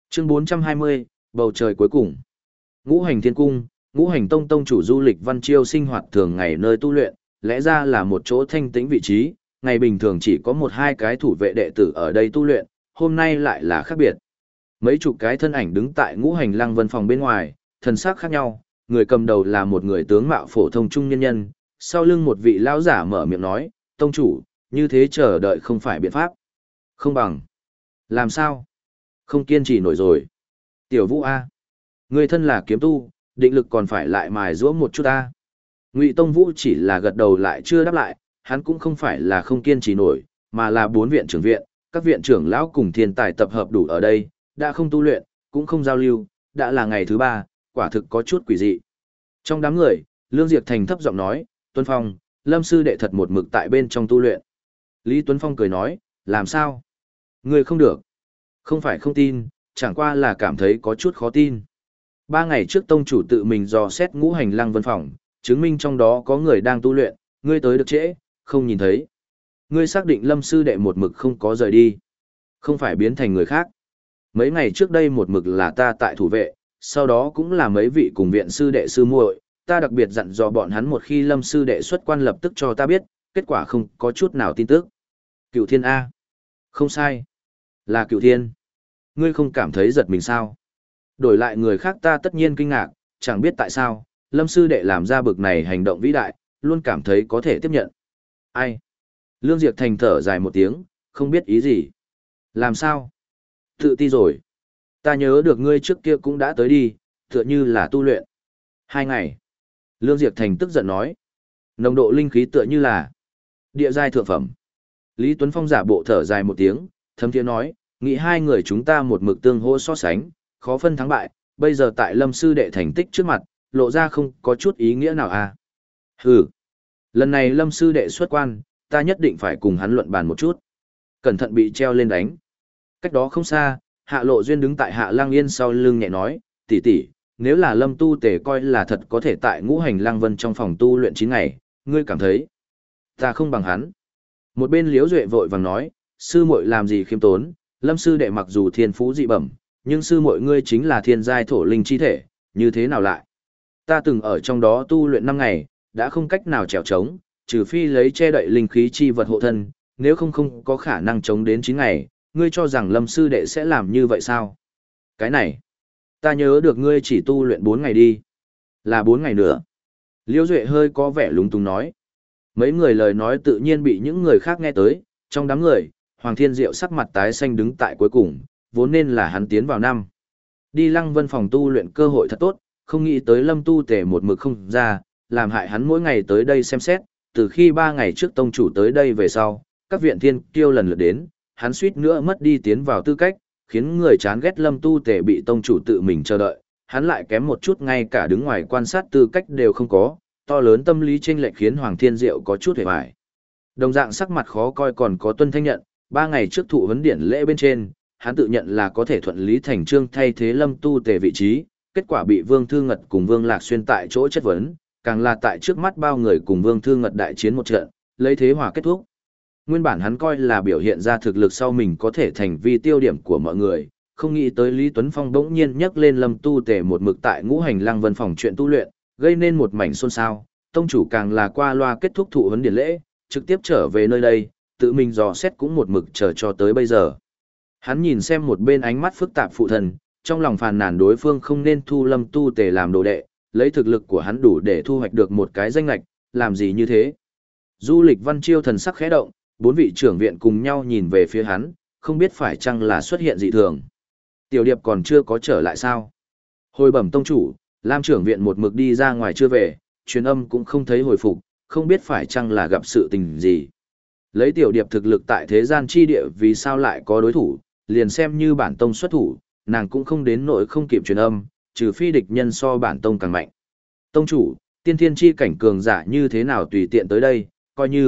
Chương bốn trăm hai mươi, bầu trời cuối cùng. Ngũ hành thiên cung, ngũ hành tông tông chủ du lịch Văn Chiêu sinh hoạt thường ngày nơi tu luyện, lẽ ra là một chỗ thanh tĩnh vị trí, ngày bình thường chỉ có một hai cái thủ vệ đệ tử ở đây tu luyện, hôm nay lại là khác biệt. Mấy chục cái thân ảnh đứng tại ngũ hành lăng vân phòng bên ngoài, thần sắc khác nhau, người cầm đầu là một người tướng mạo phổ thông trung nhân nhân, sau lưng một vị lão giả mở miệng nói, tông chủ, như thế chờ đợi không phải biện pháp. Không bằng. Làm sao? Không kiên trì nổi rồi. Tiểu Vũ A. Người thân là kiếm tu, định lực còn phải lại mài giũa một chút A. Ngụy Tông Vũ chỉ là gật đầu lại chưa đáp lại, hắn cũng không phải là không kiên trì nổi, mà là bốn viện trưởng viện, các viện trưởng lão cùng thiên tài tập hợp đủ ở đây, đã không tu luyện, cũng không giao lưu, đã là ngày thứ ba, quả thực có chút quỷ dị. Trong đám người, Lương Diệp Thành thấp giọng nói, Tuấn Phong, Lâm sư đệ thật một mực tại bên trong tu luyện. Lý Tuấn Phong cười nói, làm sao? Người không được. Không phải không tin, chẳng qua là cảm thấy có chút khó tin. Ba ngày trước tông chủ tự mình dò xét ngũ hành lăng vân phòng, chứng minh trong đó có người đang tu luyện, ngươi tới được trễ, không nhìn thấy. Ngươi xác định Lâm sư đệ một mực không có rời đi. Không phải biến thành người khác. Mấy ngày trước đây một mực là ta tại thủ vệ, sau đó cũng là mấy vị cùng viện sư đệ sư muội, ta đặc biệt dặn dò bọn hắn một khi Lâm sư đệ xuất quan lập tức cho ta biết, kết quả không có chút nào tin tức. Cựu Thiên A. Không sai. Là Cựu Thiên. Ngươi không cảm thấy giật mình sao? Đổi lại người khác ta tất nhiên kinh ngạc, chẳng biết tại sao, Lâm sư đệ làm ra bực này hành động vĩ đại, luôn cảm thấy có thể tiếp nhận. Ai? Lương Diệp Thành thở dài một tiếng, không biết ý gì. Làm sao? Tự ti rồi. Ta nhớ được ngươi trước kia cũng đã tới đi, tựa như là tu luyện. Hai ngày. Lương Diệp Thành tức giận nói. Nồng độ linh khí tựa như là địa giai thượng phẩm. Lý Tuấn Phong giả bộ thở dài một tiếng, thấm thiế nói, nghĩ hai người chúng ta một mực tương hỗ so sánh, khó phân thắng bại, bây giờ tại Lâm sư đệ thành tích trước mặt, lộ ra không có chút ý nghĩa nào à. Hừ. Lần này Lâm sư đệ xuất quan, ta nhất định phải cùng hắn luận bàn một chút. Cẩn thận bị treo lên đánh. Cách đó không xa, Hạ Lộ Duyên đứng tại Hạ Lang Yên sau lưng nhẹ nói, tỷ tỷ, nếu là Lâm tu tề coi là thật có thể tại ngũ hành Lang Vân trong phòng tu luyện chín ngày, ngươi cảm thấy ta không bằng hắn. Một bên Liễu Duệ vội vàng nói, sư muội làm gì khiêm tốn, Lâm sư đệ mặc dù thiên phú dị bẩm, nhưng sư muội ngươi chính là thiên giai thổ linh chi thể, như thế nào lại? Ta từng ở trong đó tu luyện năm ngày, đã không cách nào trèo trống, trừ phi lấy che đậy linh khí chi vật hộ thân, nếu không không có khả năng chống đến chín ngày, ngươi cho rằng Lâm sư đệ sẽ làm như vậy sao? Cái này, ta nhớ được ngươi chỉ tu luyện bốn ngày đi. Là bốn ngày nữa. Liễu Duệ hơi có vẻ lúng túng nói. Mấy người lời nói tự nhiên bị những người khác nghe tới, trong đám người, Hoàng Thiên Diệu sắc mặt tái xanh đứng tại cuối cùng, vốn nên là hắn tiến vào năm. Đi Lăng Vân phòng tu luyện cơ hội thật tốt, không nghĩ tới Lâm tu tề một mực không ra, làm hại hắn mỗi ngày tới đây xem xét, từ khi ba ngày trước tông chủ tới đây về sau, các viện thiên kiêu lần lượt đến, hắn suýt nữa mất đi tiến vào tư cách, khiến người chán ghét Lâm tu tề bị tông chủ tự mình chờ đợi, hắn lại kém một chút ngay cả đứng ngoài quan sát tư cách đều không có, to lớn tâm lý chênh lệch khiến Hoàng Thiên Diệu có chút hề bại. Đồng dạng sắc mặt khó coi còn có Tuân Thanh Nhận, ba ngày trước thụ vấn điển lễ bên trên, hắn tự nhận là có thể thuận lý thành trương thay thế Lâm tu tề vị trí, kết quả bị Vương Thư Ngật cùng Vương Lạc Xuyên tại chỗ chất vấn, càng là tại trước mắt bao người cùng Vương Thư Ngật đại chiến một trận, lấy thế hòa kết thúc. Nguyên bản hắn coi là biểu hiện ra thực lực sau mình có thể thành vi tiêu điểm của mọi người, không nghĩ tới Lý Tuấn Phong bỗng nhiên nhắc lên Lâm tu tề một mực tại ngũ hành Lăng Vân phòng chuyện tu luyện, gây nên một mảnh xôn xao, tông chủ càng là qua loa kết thúc thụ vấn điển lễ, trực tiếp trở về nơi đây, tự mình dò xét cũng một mực chờ cho tới bây giờ. Hắn nhìn xem một bên ánh mắt phức tạp phụ thần, trong lòng phàn nàn đối phương không nên thu Lâm tu tề làm đồ đệ, lấy thực lực của hắn đủ để thu hoạch được một cái danh lệch, làm gì như thế. Du Lịch Văn Chiêu thần sắc khẽ động, bốn vị trưởng viện cùng nhau nhìn về phía hắn, không biết phải chăng là xuất hiện dị thường. Tiểu Điệp còn chưa có trở lại sao? Hồi bẩm tông chủ, Lam trưởng viện một mực đi ra ngoài chưa về, truyền âm cũng không thấy hồi phục, không biết phải chăng là gặp sự tình gì. Lấy Tiểu Điệp thực lực tại thế gian chi địa vì sao lại có đối thủ, liền xem như bản tông xuất thủ, nàng cũng không đến nỗi không kịp truyền âm, trừ phi địch nhân so bản tông càng mạnh. Tông chủ, tiên thiên chi cảnh cường giả như thế nào tùy tiện tới đây, coi như.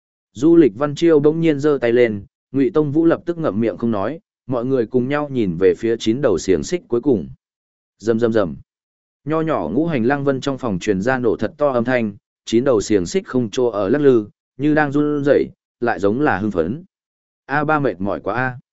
Du Lịch Văn Chiêu bỗng nhiên giơ tay lên, Ngụy Tông Vũ lập tức ngậm miệng không nói, mọi người cùng nhau nhìn về phía chín đầu xiềng xích cuối cùng. Rầm rầm rầm. Nho nhỏ ngũ hành Lăng Vân trong phòng truyền ra nổ thật to âm thanh, chín đầu xiềng xích không trô ở lắc lư, như đang run rẩy, lại giống là hưng phấn. A ba mệt mỏi quá a.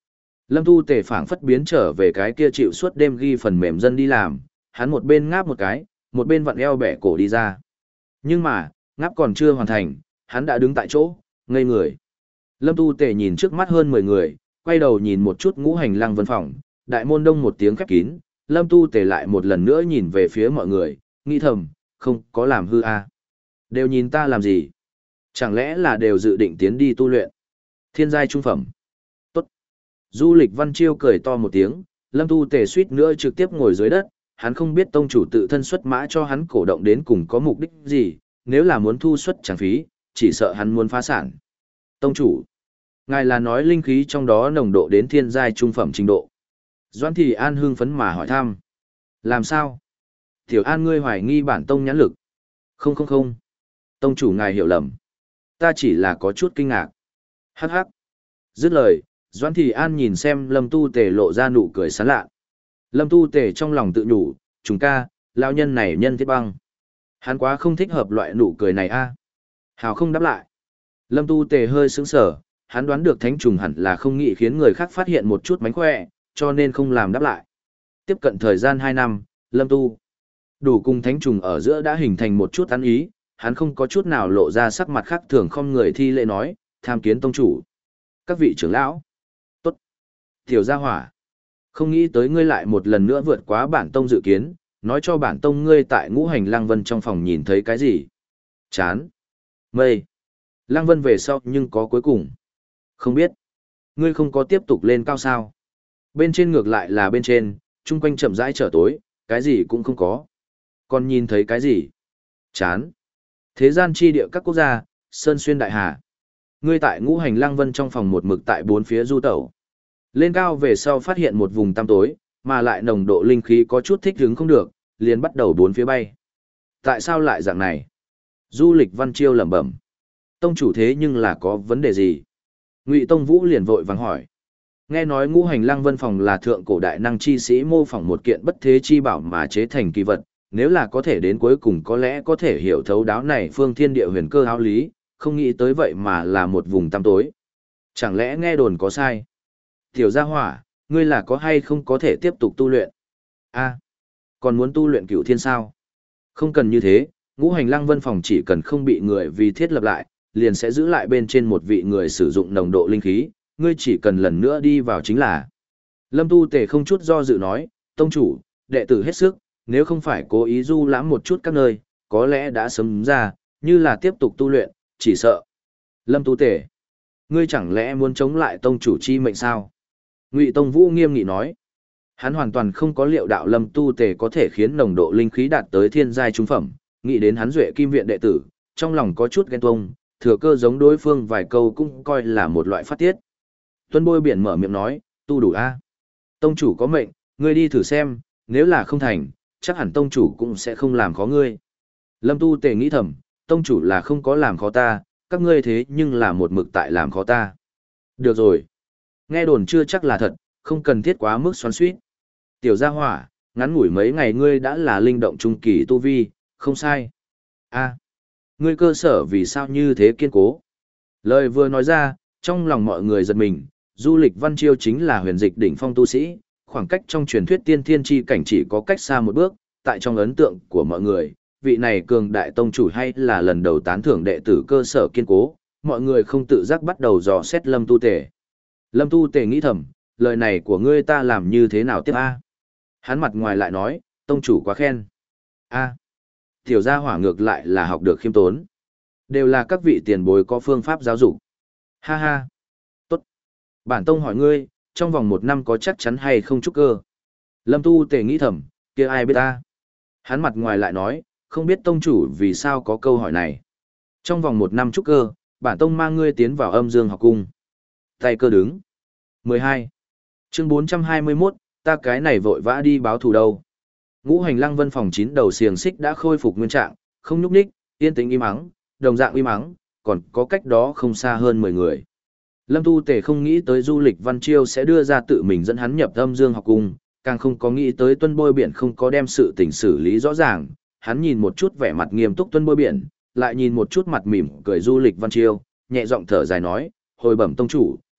Lâm Tu Tề phảng phất biến trở về cái kia chịu suốt đêm ghi phần mềm dân đi làm, hắn một bên ngáp một cái, một bên vặn eo bẻ cổ đi ra. Nhưng mà, ngáp còn chưa hoàn thành, hắn đã đứng tại chỗ, ngây người. Lâm Tu Tề nhìn trước mắt hơn mười người, quay đầu nhìn một chút ngũ hành lăng vân phòng, đại môn đông một tiếng khép kín, Lâm Tu Tề lại một lần nữa nhìn về phía mọi người, nghĩ thầm, không có làm hư à. Đều nhìn ta làm gì? Chẳng lẽ là đều dự định tiến đi tu luyện? Thiên giai trung phẩm. Tốt. Du Lịch Văn Chiêu cười to một tiếng, Lâm Tu Tề suýt nữa trực tiếp ngồi dưới đất, hắn không biết tông chủ tự thân xuất mã cho hắn cổ động đến cùng có mục đích gì, nếu là muốn thu xuất chẳng phí, chỉ sợ hắn muốn phá sản. Tông chủ, ngài là nói linh khí trong đó nồng độ đến thiên giai trung phẩm trình độ. Doãn Thị An hưng phấn mà hỏi thăm. Làm sao? Tiểu An ngươi hoài nghi bản tông nhãn lực. Không không không. Tông chủ ngài hiểu lầm. Ta chỉ là có chút kinh ngạc. Hắc hắc. Dứt lời, Doãn Thị An nhìn xem Lâm Tu Tề lộ ra nụ cười sán lạ. Lâm Tu Tề trong lòng tự nhủ, chúng ca, lão nhân này nhân thiết băng. Hắn quá không thích hợp loại nụ cười này a. Hào không đáp lại. Lâm Tu Tề hơi sững sờ, hắn đoán được thánh trùng hẳn là không nghĩ khiến người khác phát hiện một chút mánh khỏe, cho nên không làm đáp lại. Tiếp cận thời gian hai năm, Lâm Tu đủ cùng thánh trùng ở giữa đã hình thành một chút ăn ý, hắn không có chút nào lộ ra sắc mặt khác thường không người thi lễ nói, tham kiến tông chủ. Các vị trưởng lão. Tốt. Tiểu gia hỏa. Không nghĩ tới ngươi lại một lần nữa vượt quá bản tông dự kiến, nói cho bản tông ngươi tại ngũ hành Lăng Vân trong phòng nhìn thấy cái gì. Chán. Mây. Lăng Vân về sau nhưng có cuối cùng. Không biết. Ngươi không có tiếp tục lên cao sao. Bên trên ngược lại là bên trên, chung quanh chậm rãi trở tối, cái gì cũng không có. Còn nhìn thấy cái gì? Chán. Thế gian chi địa các quốc gia, sơn xuyên đại hà. Ngươi tại ngũ hành Lăng Vân trong phòng một mực tại bốn phía du tẩu. Lên cao về sau phát hiện một vùng tăm tối, mà lại nồng độ linh khí có chút thích hứng không được, liền bắt đầu bốn phía bay. Tại sao lại dạng này? Du Lịch Văn Chiêu lẩm bẩm. Tông chủ thế nhưng là có vấn đề gì? Ngụy Tông Vũ liền vội vàng hỏi. Nghe nói ngũ hành Lăng Vân phòng là thượng cổ đại năng chi sĩ mô phỏng một kiện bất thế chi bảo mà chế thành kỳ vật, nếu là có thể đến cuối cùng có lẽ có thể hiểu thấu đáo này phương thiên địa huyền cơ háo lý, không nghĩ tới vậy mà là một vùng tăm tối. Chẳng lẽ nghe đồn có sai? Tiểu gia hỏa, ngươi là có hay không có thể tiếp tục tu luyện? A, còn muốn tu luyện cửu thiên sao? Không cần như thế, ngũ hành Lăng Vân phòng chỉ cần không bị người vì thiết lập lại, liền sẽ giữ lại bên trên một vị người sử dụng nồng độ linh khí, ngươi chỉ cần lần nữa đi vào chính là. Lâm Tu Tề không chút do dự nói, tông chủ, đệ tử hết sức, nếu không phải cố ý du lãm một chút các nơi, có lẽ đã sớm ra, như là tiếp tục tu luyện, chỉ sợ. Lâm Tu Tề, ngươi chẳng lẽ muốn chống lại tông chủ chi mệnh sao? Ngụy Tông Vũ nghiêm nghị nói, hắn hoàn toàn không có liệu đạo Lâm Tu Tề có thể khiến nồng độ linh khí đạt tới thiên giai trung phẩm, nghĩ đến hắn duệ kim viện đệ tử, trong lòng có chút ghen tuông, thừa cơ giống đối phương vài câu cũng coi là một loại phát tiết. Tuân Bôi Biển mở miệng nói, tu đủ a. Tông chủ có mệnh, ngươi đi thử xem, nếu là không thành, chắc hẳn tông chủ cũng sẽ không làm khó ngươi. Lâm Tu Tề nghĩ thầm, tông chủ là không có làm khó ta, các ngươi thế nhưng là một mực tại làm khó ta. Được rồi. Nghe đồn chưa chắc là thật, không cần thiết quá mức xoắn xuýt. Tiểu gia hỏa, ngắn ngủi mấy ngày ngươi đã là linh động trung kỳ tu vi, không sai. A, ngươi cơ sở vì sao như thế kiên cố? Lời vừa nói ra, trong lòng mọi người giật mình, Du Lịch Văn Chiêu chính là huyền dịch đỉnh phong tu sĩ, khoảng cách trong truyền thuyết tiên thiên chi cảnh chỉ có cách xa một bước, tại trong ấn tượng của mọi người, vị này cường đại tông chủ hay là lần đầu tán thưởng đệ tử cơ sở kiên cố, mọi người không tự giác bắt đầu dò xét Lâm Tu Tề. Lâm Tu Tề nghĩ thầm, lời này của ngươi ta làm như thế nào tiếp a? Hắn mặt ngoài lại nói, tông chủ quá khen. A, tiểu gia hỏa ngược lại là học được khiêm tốn. Đều là các vị tiền bối có phương pháp giáo dục. Ha ha. Tốt. Bản tông hỏi ngươi, trong vòng một năm có chắc chắn hay không trúc cơ? Lâm Tu Tề nghĩ thầm, kia ai biết ta? Hắn mặt ngoài lại nói, không biết tông chủ vì sao có câu hỏi này. Trong vòng một năm trúc cơ, bản tông mang ngươi tiến vào âm dương học cung. Tay cơ đứng. mười hai. Chương bốn trăm hai mươi mốt, ta cái này vội vã đi báo thù đâu. Ngũ hành Lăng Vân phòng chín đầu xiềng xích đã khôi phục nguyên trạng, không nhúc nhích, yên tĩnh im ắng, đồng dạng im ắng, còn có cách đó không xa hơn mười người. Lâm Tu Tề không nghĩ tới Du Lịch Văn Chiêu sẽ đưa ra tự mình dẫn hắn nhập âm dương học cung, càng không có nghĩ tới Tuân Bôi Biển không có đem sự tình xử lý rõ ràng. Hắn nhìn một chút vẻ mặt nghiêm túc Tuân Bôi Biển, lại nhìn một chút mặt mỉm cười Du Lịch Văn Chiêu, nhẹ giọng thở dài nói, hồi bẩm tông chủ,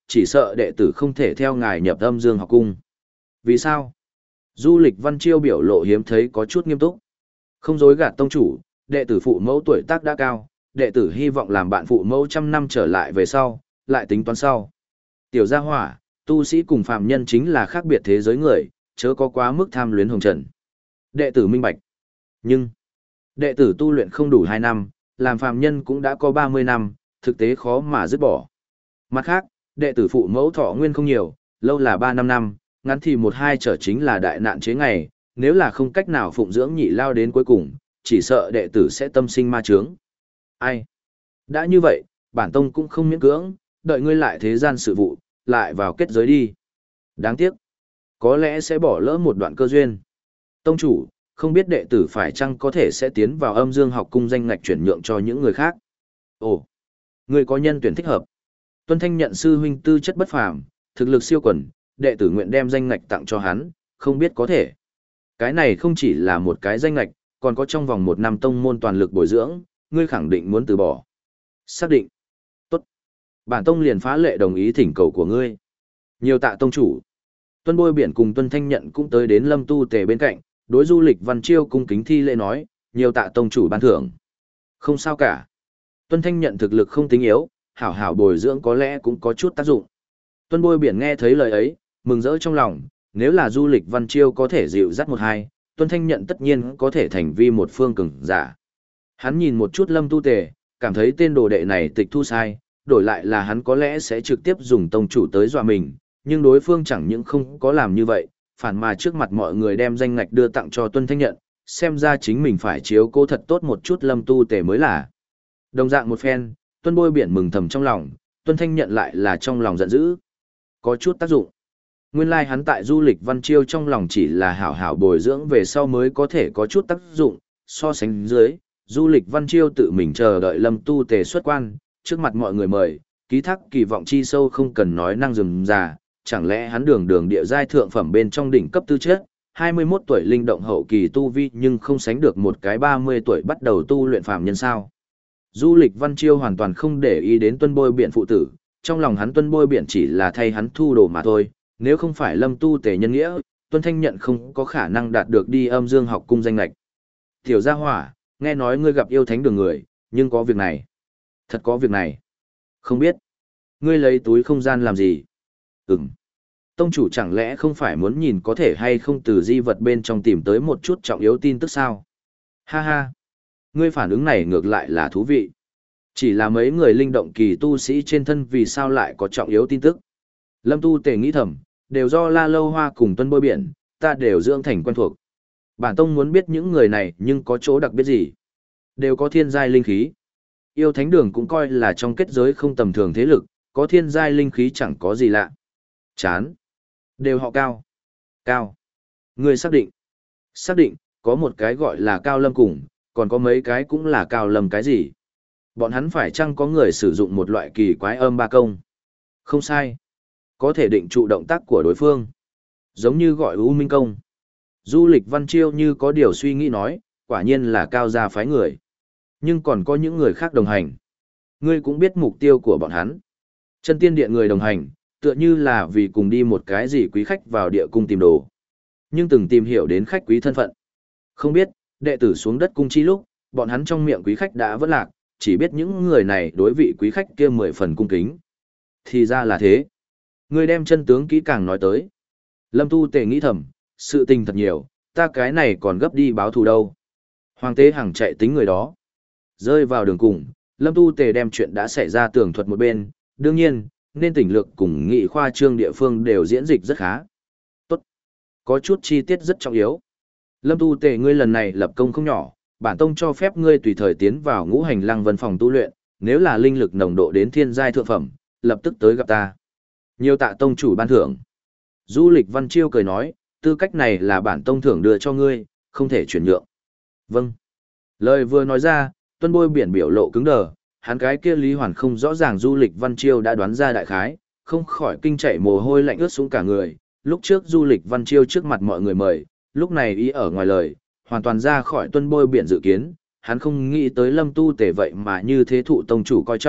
chỉ sợ đệ tử không thể theo ngài nhập âm dương học cung. Vì sao? Du Lịch Văn Chiêu biểu lộ hiếm thấy có chút nghiêm túc. Không dối gạt tông chủ, đệ tử phụ mẫu tuổi tác đã cao, đệ tử hy vọng làm bạn phụ mẫu trăm năm trở lại về sau, lại tính toán sau. Tiểu gia hỏa, tu sĩ cùng phàm nhân chính là khác biệt thế giới người, chớ có quá mức tham luyến hồng trần. Đệ tử minh bạch. Nhưng, đệ tử tu luyện không đủ hai năm, làm phàm nhân cũng đã có ba mươi năm, thực tế khó mà dứt bỏ. Mặt khác, đệ tử phụ mẫu thọ nguyên không nhiều, lâu là ba năm năm, ngắn thì một hai trở chính là đại nạn chế ngày, nếu là không cách nào phụng dưỡng nhị lao đến cuối cùng, chỉ sợ đệ tử sẽ tâm sinh ma chướng. Ai? Đã như vậy, bản tông cũng không miễn cưỡng, đợi ngươi lại thế gian sự vụ, lại vào kết giới đi. Đáng tiếc, có lẽ sẽ bỏ lỡ một đoạn cơ duyên. Tông chủ, không biết đệ tử phải chăng có thể sẽ tiến vào âm dương học cung danh ngạch chuyển nhượng cho những người khác. Ồ, ngươi có nhân tuyển thích hợp. Tuân Thanh nhận sư huynh tư chất bất phàm, thực lực siêu quần, đệ tử nguyện đem danh ngạch tặng cho hắn, không biết có thể. Cái này không chỉ là một cái danh ngạch, còn có trong vòng một năm tông môn toàn lực bồi dưỡng, ngươi khẳng định muốn từ bỏ. Xác định. Tốt. Bản tông liền phá lệ đồng ý thỉnh cầu của ngươi. Nhiều tạ tông chủ. Tuân Bôi Biển cùng Tuân Thanh nhận cũng tới đến Lâm Tu Tề bên cạnh, đối Du Lịch Văn Chiêu cung kính thi lễ nói, nhiều tạ tông chủ ban thưởng. Không sao cả. Tuân Thanh nhận thực lực không tính yếu, hảo hảo bồi dưỡng có lẽ cũng có chút tác dụng. Tuân Bôi Biển nghe thấy lời ấy, mừng rỡ trong lòng, nếu là Du Lịch Văn Chiêu có thể dịu dắt một hai, Tuân Thanh nhận tất nhiên có thể thành vi một phương cường giả. Hắn nhìn một chút Lâm Tu Tề, cảm thấy tên đồ đệ này tịch thu sai, đổi lại là hắn có lẽ sẽ trực tiếp dùng tông chủ tới dọa mình, nhưng đối phương chẳng những không có làm như vậy, phản mà trước mặt mọi người đem danh ngạch đưa tặng cho Tuân Thanh nhận, xem ra chính mình phải chiếu cố thật tốt một chút Lâm Tu Tề mới là. Đồng dạng một phen, Tuân Bôi Biển mừng thầm trong lòng, Tuân Thanh nhận lại là trong lòng giận dữ. Có chút tác dụng. Nguyên lai like hắn tại Du Lịch Văn Chiêu trong lòng chỉ là hảo hảo bồi dưỡng về sau mới có thể có chút tác dụng, so sánh dưới, Du Lịch Văn Chiêu tự mình chờ đợi Lâm Tu Tề xuất quan, trước mặt mọi người mời, ký thác kỳ vọng chi sâu không cần nói năng rườm rà, chẳng lẽ hắn đường đường địa giai thượng phẩm bên trong đỉnh cấp tư chất, hai mươi mốt tuổi linh động hậu kỳ tu vi nhưng không sánh được một cái ba mươi tuổi bắt đầu tu luyện phàm nhân sao? Du Lịch Văn Chiêu hoàn toàn không để ý đến Tuân Bôi Biển phụ tử, trong lòng hắn Tuân Bôi Biển chỉ là thay hắn thu đồ mà thôi, nếu không phải Lâm Tu Tề nhân nghĩa, Tuân Thanh nhận không có khả năng đạt được đi âm dương học cung danh lệch. Tiểu gia hỏa, nghe nói ngươi gặp yêu thánh đường người, nhưng có việc này. Thật có việc này. Không biết. Ngươi lấy túi không gian làm gì? Ừm. Tông chủ chẳng lẽ không phải muốn nhìn có thể hay không từ di vật bên trong tìm tới một chút trọng yếu tin tức sao? Ha ha. Ngươi phản ứng này ngược lại là thú vị. Chỉ là mấy người linh động kỳ tu sĩ trên thân vì sao lại có trọng yếu tin tức. Lâm Tu Tề nghĩ thầm, đều do La Lâu Hoa cùng Tuân Bôi Biển, ta đều dưỡng thành quen thuộc. Bản tông muốn biết những người này nhưng có chỗ đặc biệt gì. Đều có thiên giai linh khí. Yêu thánh đường cũng coi là trong kết giới không tầm thường thế lực, có thiên giai linh khí chẳng có gì lạ. Chán. Đều họ cao. Cao. Ngươi xác định. Xác định, có một cái gọi là Cao Lâm cùng, còn có mấy cái cũng là Cao Lâm cái gì. Bọn hắn phải chăng có người sử dụng một loại kỳ quái âm ba công? Không sai. Có thể định trụ động tác của đối phương. Giống như gọi U Minh Công. Du Lịch Văn Chiêu như có điều suy nghĩ nói, quả nhiên là cao gia phái người. Nhưng còn có những người khác đồng hành. Ngươi cũng biết mục tiêu của bọn hắn. Chân tiên điện người đồng hành, tựa như là vì cùng đi một cái gì quý khách vào địa cung tìm đồ. Nhưng từng tìm hiểu đến khách quý thân phận. Không biết, đệ tử xuống đất cung chi lúc, bọn hắn trong miệng quý khách đã vỡ lạc, chỉ biết những người này đối vị quý khách kia mười phần cung kính. Thì ra là thế. Ngươi đem chân tướng kỹ càng nói tới. Lâm Tu Tề nghĩ thầm, sự tình thật nhiều, ta cái này còn gấp đi báo thù đâu. Hoàng tế Hằng chạy tính người đó. Rơi vào đường cùng, Lâm Tu Tề đem chuyện đã xảy ra tường thuật một bên, đương nhiên, nên tỉnh lược cùng nghị khoa trương địa phương đều diễn dịch rất khá. Tốt. Có chút chi tiết rất trọng yếu. Lâm Tu Tề ngươi lần này lập công không nhỏ, bản tông cho phép ngươi tùy thời tiến vào ngũ hành lăng vân phòng tu luyện, nếu là linh lực nồng độ đến thiên giai thượng phẩm, lập tức tới gặp ta. Nhiều tạ tông chủ ban thưởng. Du Lịch Văn Chiêu cười nói, tư cách này là bản tông thưởng đưa cho ngươi, không thể chuyển nhượng. Vâng. Lời vừa nói ra, Tuân Bôi Biển biểu lộ cứng đờ, hắn cái kia Lý Hoàn không rõ ràng Du Lịch Văn Chiêu đã đoán ra đại khái, không khỏi kinh chạy mồ hôi lạnh ướt xuống cả người. Lúc trước Du Lịch Văn Chiêu trước mặt mọi người mời, lúc này ý ở ngoài lời, hoàn toàn ra khỏi Tuân Bôi Biển dự kiến, hắn không nghĩ tới Lâm Tu Tề vậy mà như thế thụ tông chủ coi trọng,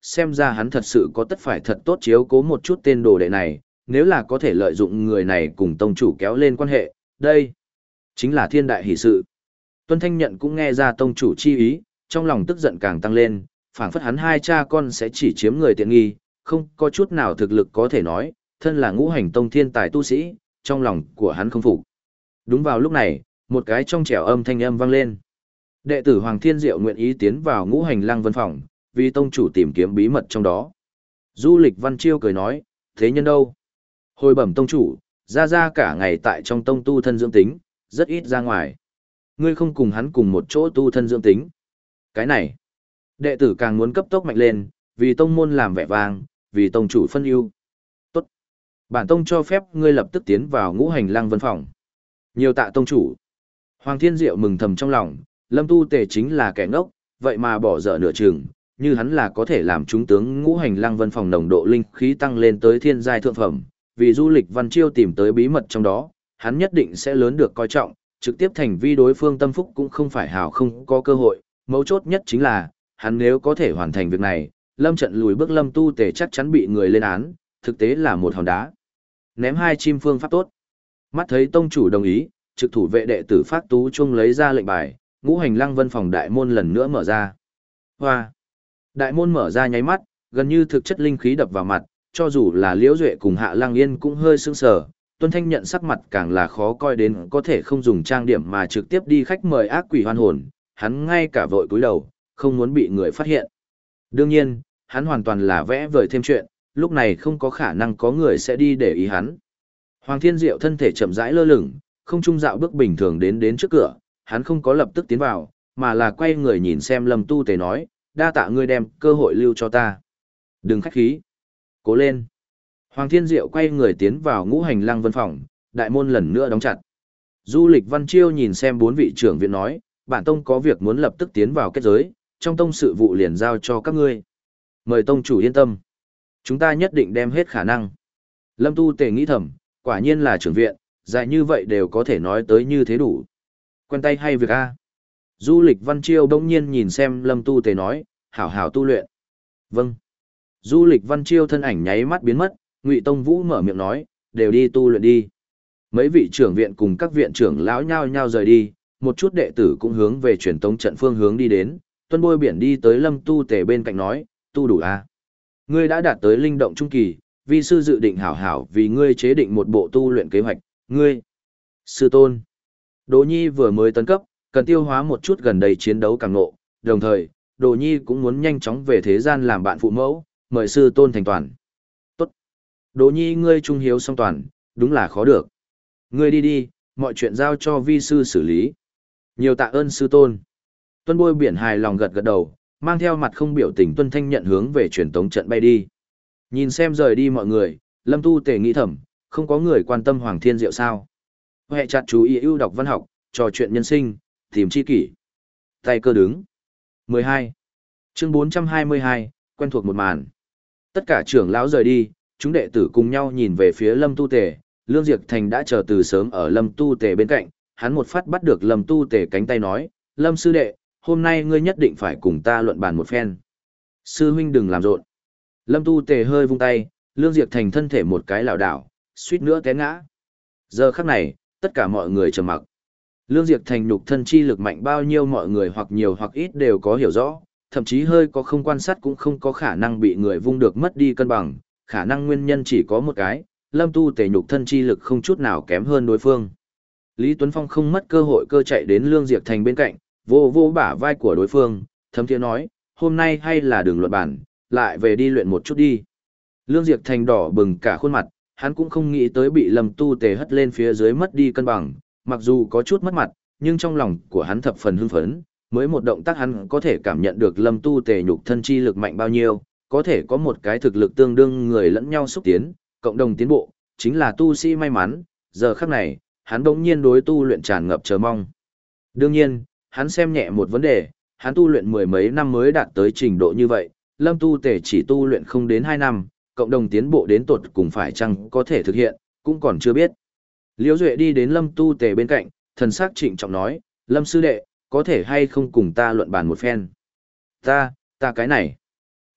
xem ra hắn thật sự có tất phải thật tốt chiếu cố một chút tên đồ đệ này, nếu là có thể lợi dụng người này cùng tông chủ kéo lên quan hệ, đây chính là thiên đại hỷ sự. Tuân Thanh Nhận cũng nghe ra tông chủ chi ý, trong lòng tức giận càng tăng lên, phảng phất hắn hai cha con sẽ chỉ chiếm người tiện nghi, không có chút nào thực lực có thể nói, thân là ngũ hành tông thiên tài tu sĩ, trong lòng của hắn không phục. Đúng vào lúc này, một cái trong trẻo âm thanh âm vang lên. Đệ tử Hoàng Thiên Diệu nguyện ý tiến vào ngũ hành lăng vân phòng, vì tông chủ tìm kiếm bí mật trong đó. Du Lịch Văn Chiêu cười nói, thế nhân đâu? Hồi bẩm tông chủ, ra ra cả ngày tại trong tông tu thân dưỡng tính, rất ít ra ngoài. Ngươi không cùng hắn cùng một chỗ tu thân dưỡng tính. Cái này, đệ tử càng muốn cấp tốc mạnh lên, vì tông môn làm vẻ vang, vì tông chủ phân ưu. Tốt. Bản tông cho phép ngươi lập tức tiến vào ngũ hành lăng vân phòng. Nhiều tạ tông chủ. Hoàng Thiên Diệu mừng thầm trong lòng, Lâm Tu Tề chính là kẻ ngốc, vậy mà bỏ dở nửa chừng, như hắn là có thể làm chúng tướng ngũ hành lăng vân phòng nồng độ linh khí tăng lên tới thiên giai thượng phẩm, vì Du Lịch Văn Chiêu tìm tới bí mật trong đó, hắn nhất định sẽ lớn được coi trọng, trực tiếp thành vi đối phương tâm phúc cũng không phải hào không có cơ hội, mấu chốt nhất chính là, hắn nếu có thể hoàn thành việc này, Lâm trận lùi bước Lâm Tu Tề chắc chắn bị người lên án, thực tế là một hòn đá. Ném hai chim phương pháp tốt. Mắt thấy tông chủ đồng ý, trực thủ vệ đệ tử Phát Tú Trung lấy ra lệnh bài, ngũ hành lăng vân phòng đại môn lần nữa mở ra. Hoa! Đại môn mở ra nháy mắt, gần như thực chất linh khí đập vào mặt, cho dù là Liễu Duệ cùng Hạ Lăng Yên cũng hơi sững sờ. Tuân Thanh Nhận sắc mặt càng là khó coi đến có thể không dùng trang điểm mà trực tiếp đi khách mời ác quỷ hoan hồn, hắn ngay cả vội cúi đầu, không muốn bị người phát hiện. Đương nhiên, hắn hoàn toàn là vẽ vời thêm chuyện, lúc này không có khả năng có người sẽ đi để ý hắn. Hoàng Thiên Diệu thân thể chậm rãi lơ lửng, không trung dạo bước bình thường đến đến trước cửa, hắn không có lập tức tiến vào, mà là quay người nhìn xem Lâm Tu Tề nói, đa tạ ngươi đem cơ hội lưu cho ta. Đừng khách khí. Cố lên. Hoàng Thiên Diệu quay người tiến vào ngũ hành lăng vân phòng, đại môn lần nữa đóng chặt. Du Lịch Văn Chiêu nhìn xem bốn vị trưởng viện nói, bản tông có việc muốn lập tức tiến vào kết giới, trong tông sự vụ liền giao cho các ngươi. Mời tông chủ yên tâm. Chúng ta nhất định đem hết khả năng. Lâm Tu Tề nghĩ thầm, quả nhiên là trưởng viện, dài như vậy đều có thể nói tới như thế đủ. Quen tay hay việc A. Du Lịch Văn Chiêu đông nhiên nhìn xem Lâm Tu Tề nói, hảo hảo tu luyện. Vâng. Du Lịch Văn Chiêu thân ảnh nháy mắt biến mất, Ngụy Tông Vũ mở miệng nói, đều đi tu luyện đi. Mấy vị trưởng viện cùng các viện trưởng lão nhao nhao rời đi, một chút đệ tử cũng hướng về truyền tống trận phương hướng đi đến, Tuân Bôi Biển đi tới Lâm Tu Tề bên cạnh nói, tu đủ A. Ngươi đã đạt tới linh động trung kỳ, vi sư dự định hảo hảo vì ngươi chế định một bộ tu luyện kế hoạch, ngươi. Sư tôn. Đồ Nhi vừa mới tấn cấp, cần tiêu hóa một chút gần đây chiến đấu càng ngộ, đồng thời, Đồ Nhi cũng muốn nhanh chóng về thế gian làm bạn phụ mẫu, mời sư tôn thành toàn. Tốt. Đồ Nhi ngươi trung hiếu song toàn, đúng là khó được. Ngươi đi đi, mọi chuyện giao cho vi sư xử lý. Nhiều tạ ơn sư tôn. Tuân Bôi Biển hài lòng gật gật đầu, mang theo mặt không biểu tình Tuân Thanh Nhận hướng về truyền tống trận bay đi. Nhìn xem rời đi mọi người, Lâm Tu Tề nghĩ thầm, không có người quan tâm Hoàng Thiên Diệu sao. Hệ chặt chú ý ưu đọc văn học, trò chuyện nhân sinh, tìm chi kỷ. Tay cơ đứng. mười hai. Chương bốn trăm hai mươi hai, quen thuộc một màn. Tất cả trưởng lão rời đi, chúng đệ tử cùng nhau nhìn về phía Lâm Tu Tề, Lương Diệp Thành đã chờ từ sớm ở Lâm Tu Tề bên cạnh, hắn một phát bắt được Lâm Tu Tề cánh tay nói, Lâm sư đệ, hôm nay ngươi nhất định phải cùng ta luận bàn một phen. Sư huynh đừng làm rộn. Lâm Tu Tề hơi vung tay, Lương Diệp Thành thân thể một cái lảo đảo, suýt nữa té ngã. Giờ khắc này, tất cả mọi người trầm mặc. Lương Diệp Thành nhục thân chi lực mạnh bao nhiêu mọi người hoặc nhiều hoặc ít đều có hiểu rõ, thậm chí hơi có không quan sát cũng không có khả năng bị người vung được mất đi cân bằng, khả năng nguyên nhân chỉ có một cái, Lâm Tu Tề nhục thân chi lực không chút nào kém hơn đối phương. Lý Tuấn Phong không mất cơ hội cơ chạy đến Lương Diệp Thành bên cạnh, vô vô bả vai của đối phương, thấm thiế nói, hôm nay hay là đường luận bản, lại về đi luyện một chút đi. Lương Diệp Thành đỏ bừng cả khuôn mặt, hắn cũng không nghĩ tới bị Lâm Tu Tề hất lên phía dưới mất đi cân bằng, mặc dù có chút mất mặt, nhưng trong lòng của hắn thập phần hưng phấn, mới một động tác hắn có thể cảm nhận được Lâm Tu Tề nhục thân chi lực mạnh bao nhiêu, có thể có một cái thực lực tương đương người lẫn nhau xúc tiến, cộng đồng tiến bộ, chính là tu sĩ may mắn, giờ khắc này, hắn bỗng nhiên đối tu luyện tràn ngập chờ mong. Đương nhiên, hắn xem nhẹ một vấn đề, hắn tu luyện mười mấy năm mới đạt tới trình độ như vậy, Lâm Tu Tề chỉ tu luyện không đến hai năm, cộng đồng tiến bộ đến tột cùng phải chăng có thể thực hiện, cũng còn chưa biết. Liễu Duệ đi đến Lâm Tu Tề bên cạnh, thần sắc trịnh trọng nói, Lâm sư đệ, có thể hay không cùng ta luận bàn một phen? Ta, ta cái này.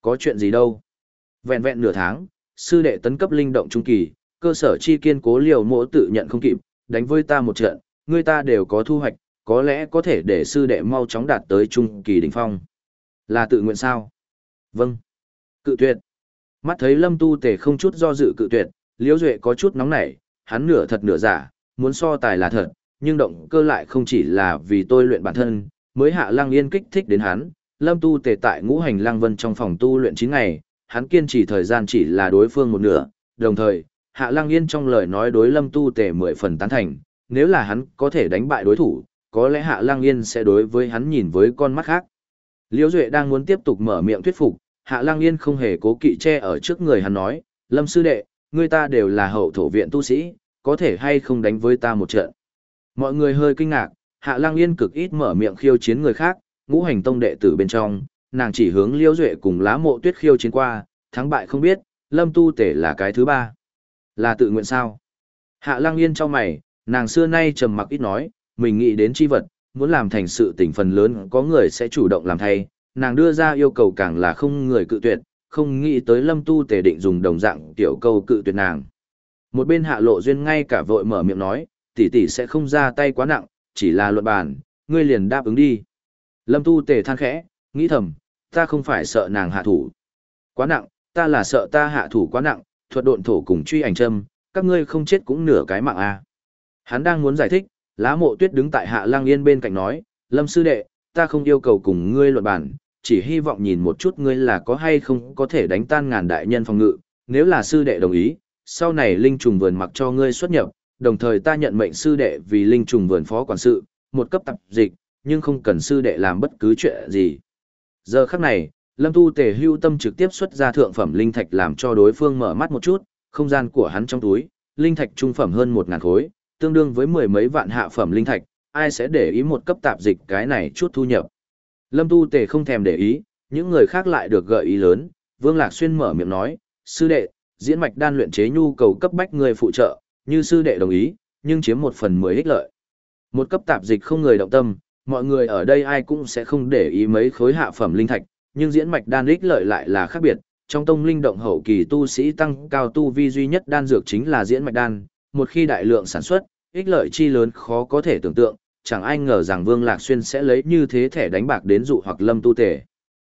Có chuyện gì đâu. Vẹn vẹn nửa tháng, sư đệ tấn cấp linh động trung kỳ, cơ sở chi kiên cố liều mỗ tự nhận không kịp, đánh với ta một trận, người ta đều có thu hoạch, có lẽ có thể để sư đệ mau chóng đạt tới trung kỳ đỉnh phong. Là tự nguyện sao? Vâng. Cự tuyệt. Mắt thấy Lâm Tu Tề không chút do dự cự tuyệt, Liễu Duệ có chút nóng nảy, hắn nửa thật nửa giả, muốn so tài là thật, nhưng động cơ lại không chỉ là vì tôi luyện bản thân, mới Hạ Lăng Yên kích thích đến hắn. Lâm Tu Tề tại Ngũ Hành Lăng Vân trong phòng tu luyện chín ngày, hắn kiên trì thời gian chỉ là đối phương một nửa, đồng thời, Hạ Lăng Yên trong lời nói đối Lâm Tu Tề mười phần tán thành, nếu là hắn có thể đánh bại đối thủ, có lẽ Hạ Lăng Yên sẽ đối với hắn nhìn với con mắt khác. Liễu Duệ đang muốn tiếp tục mở miệng thuyết phục, Hạ Lăng Yên không hề cố kỵ che ở trước người hắn nói, Lâm sư đệ, người ta đều là hậu thổ viện tu sĩ, có thể hay không đánh với ta một trận. Mọi người hơi kinh ngạc, Hạ Lăng Yên cực ít mở miệng khiêu chiến người khác, Ngũ Hành Tông đệ tử bên trong, nàng chỉ hướng Liễu Duệ cùng Lá Mộ Tuyết khiêu chiến qua, thắng bại không biết, Lâm Tu Tể là cái thứ ba. Là tự nguyện sao? Hạ Lăng Yên trong mày, nàng xưa nay trầm mặc ít nói, mình nghĩ đến chi vật, muốn làm thành sự tình phần lớn có người sẽ chủ động làm thay, nàng đưa ra yêu cầu càng là không người cự tuyệt, không nghĩ tới Lâm Tu Tể định dùng đồng dạng tiểu câu cự tuyệt nàng. Một bên Hạ Lộ Duyên ngay cả vội mở miệng nói, tỷ tỷ sẽ không ra tay quá nặng, chỉ là luận bàn, ngươi liền đáp ứng đi. Lâm Tu Tể than khẽ, nghĩ thầm, ta không phải sợ nàng hạ thủ quá nặng, ta là sợ ta hạ thủ quá nặng, thuật độn thổ cùng truy ảnh châm, các ngươi không chết cũng nửa cái mạng a. Hắn đang muốn giải thích, Lá Mộ Tuyết đứng tại Hạ Lăng Yên bên cạnh nói, Lâm sư đệ, ta không yêu cầu cùng ngươi luận bàn, chỉ hy vọng nhìn một chút ngươi là có hay không có thể đánh tan ngàn đại nhân phòng ngự, nếu là sư đệ đồng ý, sau này linh trùng vườn mặc cho ngươi xuất nhập, đồng thời ta nhận mệnh sư đệ vì linh trùng vườn phó quản sự, một cấp tập dịch, nhưng không cần sư đệ làm bất cứ chuyện gì. Giờ khắc này, Lâm Tu Tề hưu tâm trực tiếp xuất ra thượng phẩm linh thạch làm cho đối phương mở mắt một chút, không gian của hắn trong túi, linh thạch trung phẩm hơn một ngàn khối, tương đương với mười mấy vạn hạ phẩm linh thạch, ai sẽ để ý một cấp tạp dịch cái này chút thu nhập. Lâm Tu Tề không thèm để ý, những người khác lại được gợi ý lớn, Vương Lạc Xuyên mở miệng nói, sư đệ, diễn mạch đan luyện chế nhu cầu cấp bách người phụ trợ, như sư đệ đồng ý, nhưng chiếm một phần mười ích lợi. Một cấp tạp dịch không người động tâm, mọi người ở đây ai cũng sẽ không để ý mấy khối hạ phẩm linh thạch, nhưng diễn mạch đan ích lợi lại là khác biệt. Trong tông linh động hậu kỳ tu sĩ tăng cao tu vi duy nhất đan dược chính là diễn mạch đan, một khi đại lượng sản xuất, ích lợi chi lớn khó có thể tưởng tượng, chẳng ai ngờ rằng Vương Lạc Xuyên sẽ lấy như thế thẻ đánh bạc đến dụ hoặc Lâm Tu Tề.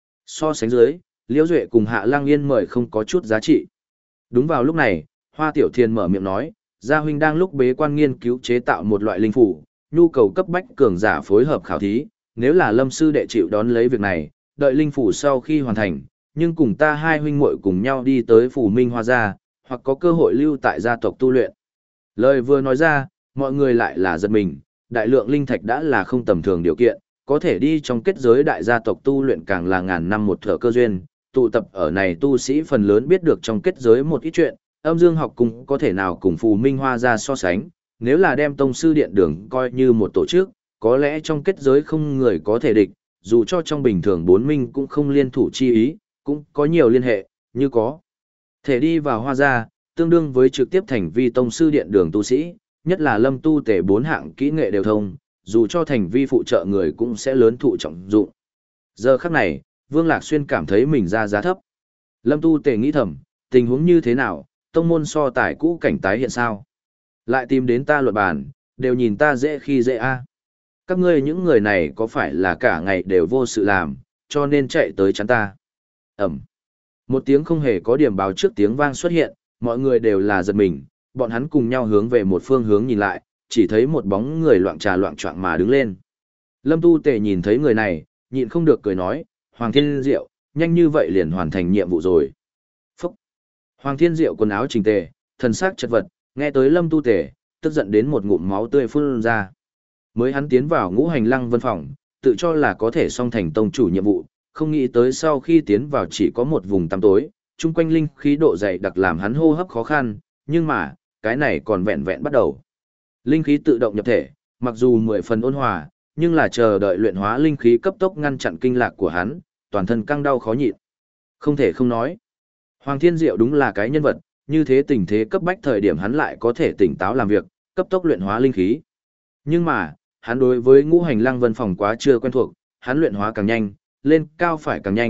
So sánh dưới, Liễu Duệ cùng Hạ Lăng Yên mời không có chút giá trị. Đúng vào lúc này, Hoa Tiểu Thiền mở miệng nói, Gia huynh đang lúc bế quan nghiên cứu chế tạo một loại linh phủ, nhu cầu cấp bách cường giả phối hợp khảo thí, nếu là Lâm sư đệ chịu đón lấy việc này, đợi linh phủ sau khi hoàn thành, nhưng cùng ta hai huynh muội cùng nhau đi tới phủ Minh Hoa gia, hoặc có cơ hội lưu tại gia tộc tu luyện. Lời vừa nói ra, mọi người lại là giật mình, đại lượng linh thạch đã là không tầm thường điều kiện, có thể đi trong kết giới đại gia tộc tu luyện càng là ngàn năm một thở cơ duyên, tụ tập ở này tu sĩ phần lớn biết được trong kết giới một ít chuyện, âm dương học cùng có thể nào cùng phù Minh Hoa gia so sánh, nếu là đem tông sư điện đường coi như một tổ chức, có lẽ trong kết giới không người có thể địch, dù cho trong bình thường bốn minh cũng không liên thủ chi ý, cũng có nhiều liên hệ, như có thể đi vào Hoa gia, tương đương với trực tiếp thành vi tông sư điện đường tu sĩ, nhất là Lâm Tu Tề bốn hạng kỹ nghệ đều thông, dù cho thành vi phụ trợ người cũng sẽ lớn thụ trọng dụng. Giờ khắc này, Vương Lạc Xuyên cảm thấy mình ra giá thấp. Lâm Tu Tề nghĩ thầm, tình huống như thế nào, tông môn so tài cũ cảnh tái hiện sao? Lại tìm đến ta luận bàn, đều nhìn ta dễ khi dễ a. Các ngươi những người này có phải là cả ngày đều vô sự làm, cho nên chạy tới chắn ta. Ẩm. Một tiếng không hề có điểm báo trước tiếng vang xuất hiện, mọi người đều là giật mình, bọn hắn cùng nhau hướng về một phương hướng nhìn lại, chỉ thấy một bóng người loạn trà loạn choạng mà đứng lên. Lâm Tu Tề nhìn thấy người này, nhịn không được cười nói, Hoàng Thiên Diệu, nhanh như vậy liền hoàn thành nhiệm vụ rồi. Phúc! Hoàng Thiên Diệu quần áo chỉnh tề, thần sắc chật vật, nghe tới Lâm Tu Tề, tức giận đến một ngụm máu tươi phun ra. Mới hắn tiến vào Ngũ Hành Lăng Vân phòng, tự cho là có thể song thành tông chủ nhiệm vụ, không nghĩ tới sau khi tiến vào chỉ có một vùng tăm tối, chung quanh linh khí độ dày đặc làm hắn hô hấp khó khăn, nhưng mà, cái này còn vẹn vẹn bắt đầu. Linh khí tự động nhập thể, mặc dù mười phần ôn hòa, nhưng là chờ đợi luyện hóa linh khí cấp tốc ngăn chặn kinh lạc của hắn, toàn thân căng đau khó nhịn. Không thể không nói. Hoàng Thiên Diệu đúng là cái nhân vật, như thế tình thế cấp bách thời điểm hắn lại có thể tỉnh táo làm việc, cấp tốc luyện hóa linh khí. Nhưng mà, hắn đối với Ngũ Hành Lăng Vân phòng quá chưa quen thuộc, hắn luyện hóa càng nhanh, lên cao phải càng nhanh,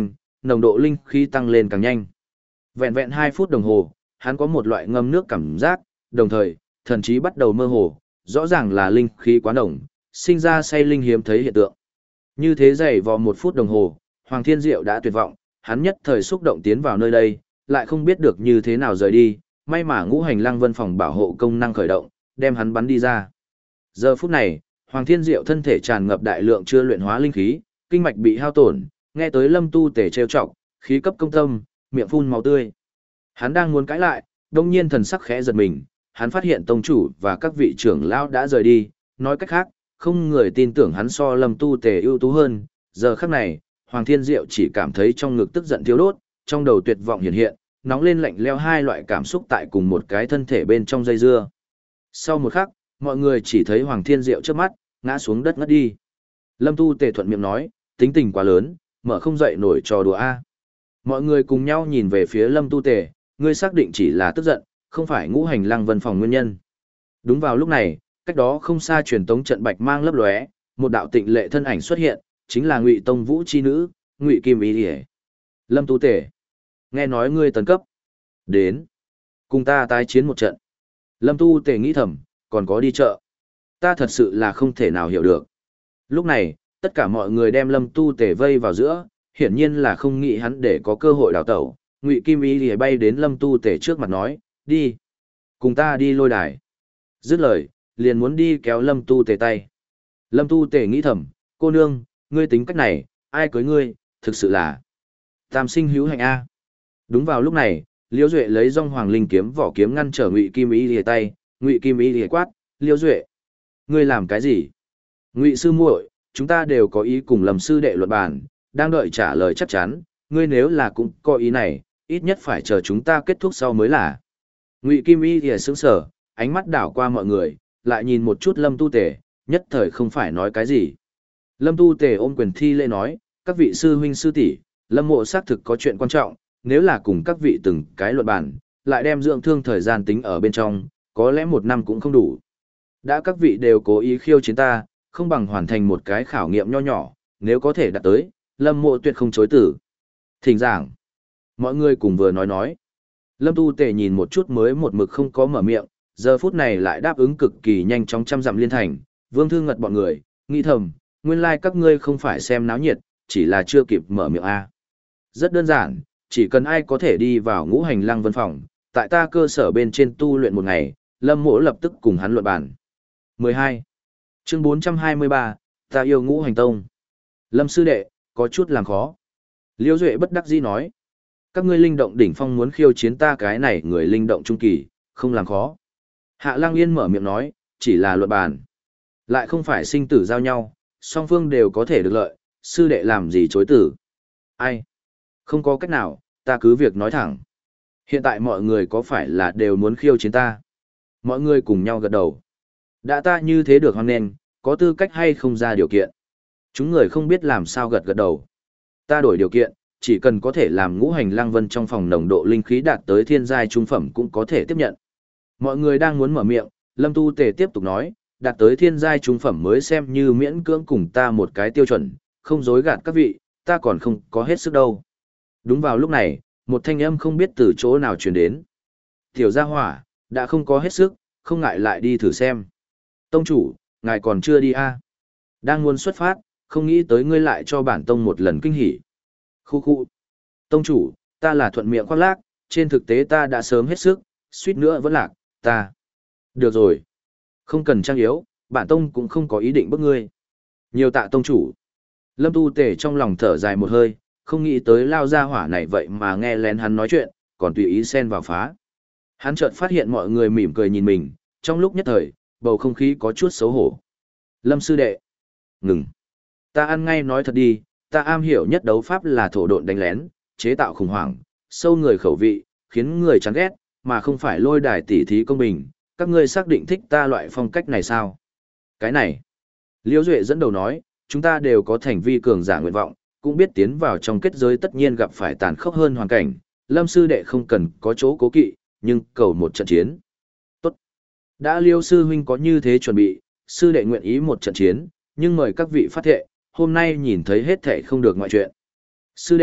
nồng độ linh khí tăng lên càng nhanh. Vẹn vẹn hai phút đồng hồ, hắn có một loại ngâm nước cảm giác, đồng thời, thần trí bắt đầu mơ hồ, rõ ràng là linh khí quá nồng, sinh ra say linh hiếm thấy hiện tượng. Như thế dày vò một phút đồng hồ, Hoàng Thiên Diệu đã tuyệt vọng, hắn nhất thời xúc động tiến vào nơi đây, lại không biết được như thế nào rời đi, may mà ngũ hành lăng vân phòng bảo hộ công năng khởi động, đem hắn bắn đi ra. Giờ phút này, Hoàng Thiên Diệu thân thể tràn ngập đại lượng chưa luyện hóa linh khí, kinh mạch bị hao tổn, nghe tới Lâm Tu Tể trêu chọc, khí cấp công tâm, miệng phun máu tươi. Hắn đang muốn cãi lại, đông nhiên thần sắc khẽ giật mình, hắn phát hiện tông chủ và các vị trưởng lão đã rời đi, nói cách khác, không người tin tưởng hắn so Lâm Tu Tể ưu tú hơn. Giờ khắc này, Hoàng Thiên Diệu chỉ cảm thấy trong ngực tức giận thiếu đốt, trong đầu tuyệt vọng hiện hiện, nóng lên lạnh leo hai loại cảm xúc tại cùng một cái thân thể bên trong dây dưa. Sau một khắc, mọi người chỉ thấy Hoàng Thiên Diệu trước mắt, ngã xuống đất ngất đi. Lâm Tu Tề thuận miệng nói, tính tình quá lớn, mở không dậy nổi trò đùa a. Mọi người cùng nhau nhìn về phía Lâm Tu Tề, ngươi xác định chỉ là tức giận, không phải ngũ hành lăng vân phòng nguyên nhân. Đúng vào lúc này, cách đó không xa truyền tống trận bạch mang lấp lóe, một đạo tịnh lệ thân ảnh xuất hiện, chính là Ngụy Tông Vũ chi nữ, Ngụy Kim Ý Điệp. Lâm Tu Tề, nghe nói ngươi tấn cấp, đến, cùng ta tái chiến một trận. Lâm Tu Tề nghĩ thầm, còn có đi chợ. Ta thật sự là không thể nào hiểu được. Lúc này, tất cả mọi người đem Lâm Tu Tề vây vào giữa, hiển nhiên là không nghĩ hắn để có cơ hội đào tẩu. Ngụy Kim Ý thì bay đến Lâm Tu Tề trước mặt nói, đi, cùng ta đi lôi đài. Dứt lời, liền muốn đi kéo Lâm Tu Tề tay. Lâm Tu Tề nghĩ thầm, cô nương, ngươi tính cách này, ai cưới ngươi, thực sự là tam sinh hữu hạnh a. Đúng vào lúc này, Liễu Duệ lấy Dung Hoàng Linh kiếm vỏ kiếm ngăn trở Ngụy Kim Ý lìa tay, Ngụy Kim Ý lìa quát, Liễu Duệ, ngươi làm cái gì? Ngụy sư muội, chúng ta đều có ý cùng Lâm sư đệ luận bàn, đang đợi trả lời chắc chắn, ngươi nếu là cũng có ý này, ít nhất phải chờ chúng ta kết thúc sau mới là. Ngụy Kim Ý lìa sững sờ, ánh mắt đảo qua mọi người, lại nhìn một chút Lâm Tu Tề, nhất thời không phải nói cái gì. Lâm Tu Tề ôm quyền thi lễ nói, các vị sư huynh sư tỷ, Lâm mộ xác thực có chuyện quan trọng, nếu là cùng các vị từng cái luận bàn, lại đem dưỡng thương thời gian tính ở bên trong, có lẽ một năm cũng không đủ. Đã các vị đều cố ý khiêu chiến ta, không bằng hoàn thành một cái khảo nghiệm nho nhỏ, nếu có thể đạt tới, Lâm mộ tuyệt không chối tử. Thỉnh giảng. Mọi người cùng vừa nói nói. Lâm Tu Tề nhìn một chút mới một mực không có mở miệng, giờ phút này lại đáp ứng cực kỳ nhanh chóng trăm dặm liên thành, Vương Thư Ngật bọn người, nghĩ thầm, nguyên lai like các ngươi không phải xem náo nhiệt, chỉ là chưa kịp mở miệng a. Rất đơn giản, chỉ cần ai có thể đi vào ngũ hành lăng vân phòng, tại ta cơ sở bên trên tu luyện một ngày, Lâm mộ lập tức cùng hắn luận bàn. mười hai. Chương bốn trăm hai mươi ba, ta yêu ngũ hành tông. Lâm sư đệ, có chút làm khó. Liễu Duệ bất đắc dĩ nói. Các ngươi linh động đỉnh phong muốn khiêu chiến ta cái này người linh động trung kỳ, không làm khó. Hạ Lăng Yên mở miệng nói, chỉ là luận bàn. Lại không phải sinh tử giao nhau, song phương đều có thể được lợi, sư đệ làm gì chối tử. Ai? Không có cách nào, ta cứ việc nói thẳng. Hiện tại mọi người có phải là đều muốn khiêu chiến ta? Mọi người cùng nhau gật đầu. Đã ta như thế được hoan nghênh, có tư cách hay không ra điều kiện? Chúng người không biết làm sao gật gật đầu. Ta đổi điều kiện, chỉ cần có thể làm ngũ hành lăng vân trong phòng nồng độ linh khí đạt tới thiên giai trung phẩm cũng có thể tiếp nhận. Mọi người đang muốn mở miệng, Lâm Tu Tề tiếp tục nói, đạt tới thiên giai trung phẩm mới xem như miễn cưỡng cùng ta một cái tiêu chuẩn, không dối gạt các vị, ta còn không có hết sức đâu. Đúng vào lúc này, một thanh âm không biết từ chỗ nào truyền đến. Tiểu gia hỏa, đã không có hết sức, không ngại lại đi thử xem. Tông chủ, ngài còn chưa đi à? Đang muốn xuất phát, không nghĩ tới ngươi lại cho bản tông một lần kinh hỉ. Khu khu. Tông chủ, ta là thuận miệng khoác lác, trên thực tế ta đã sớm hết sức, suýt nữa vẫn lạc, ta. Được rồi. Không cần trang yếu, bản tông cũng không có ý định bức ngươi. Nhiều tạ tông chủ. Lâm Tu Tề trong lòng thở dài một hơi, không nghĩ tới lao ra hỏa này vậy mà nghe lén hắn nói chuyện, còn tùy ý xen vào phá. Hắn chợt phát hiện mọi người mỉm cười nhìn mình, trong lúc nhất thời, bầu không khí có chút xấu hổ. Lâm sư đệ. Ngừng. Ta ăn ngay nói thật đi, ta am hiểu nhất đấu pháp là thổ độn đánh lén, chế tạo khủng hoảng, sâu người khẩu vị, khiến người chán ghét, mà không phải lôi đài tỉ thí công bình. Các ngươi xác định thích ta loại phong cách này sao? Cái này. Liễu Duệ dẫn đầu nói, chúng ta đều có thành vi cường giả nguyện vọng, cũng biết tiến vào trong kết giới tất nhiên gặp phải tàn khốc hơn hoàn cảnh. Lâm sư đệ không cần có chỗ cố kỵ, nhưng cầu một trận chiến. Tốt. Đã Liêu sư huynh có như thế chuẩn bị, sư đệ nguyện ý một trận chiến, nhưng mời các vị phát thệ, hôm nay nhìn thấy hết thệ không được ngoại chuyện. Sư đệ,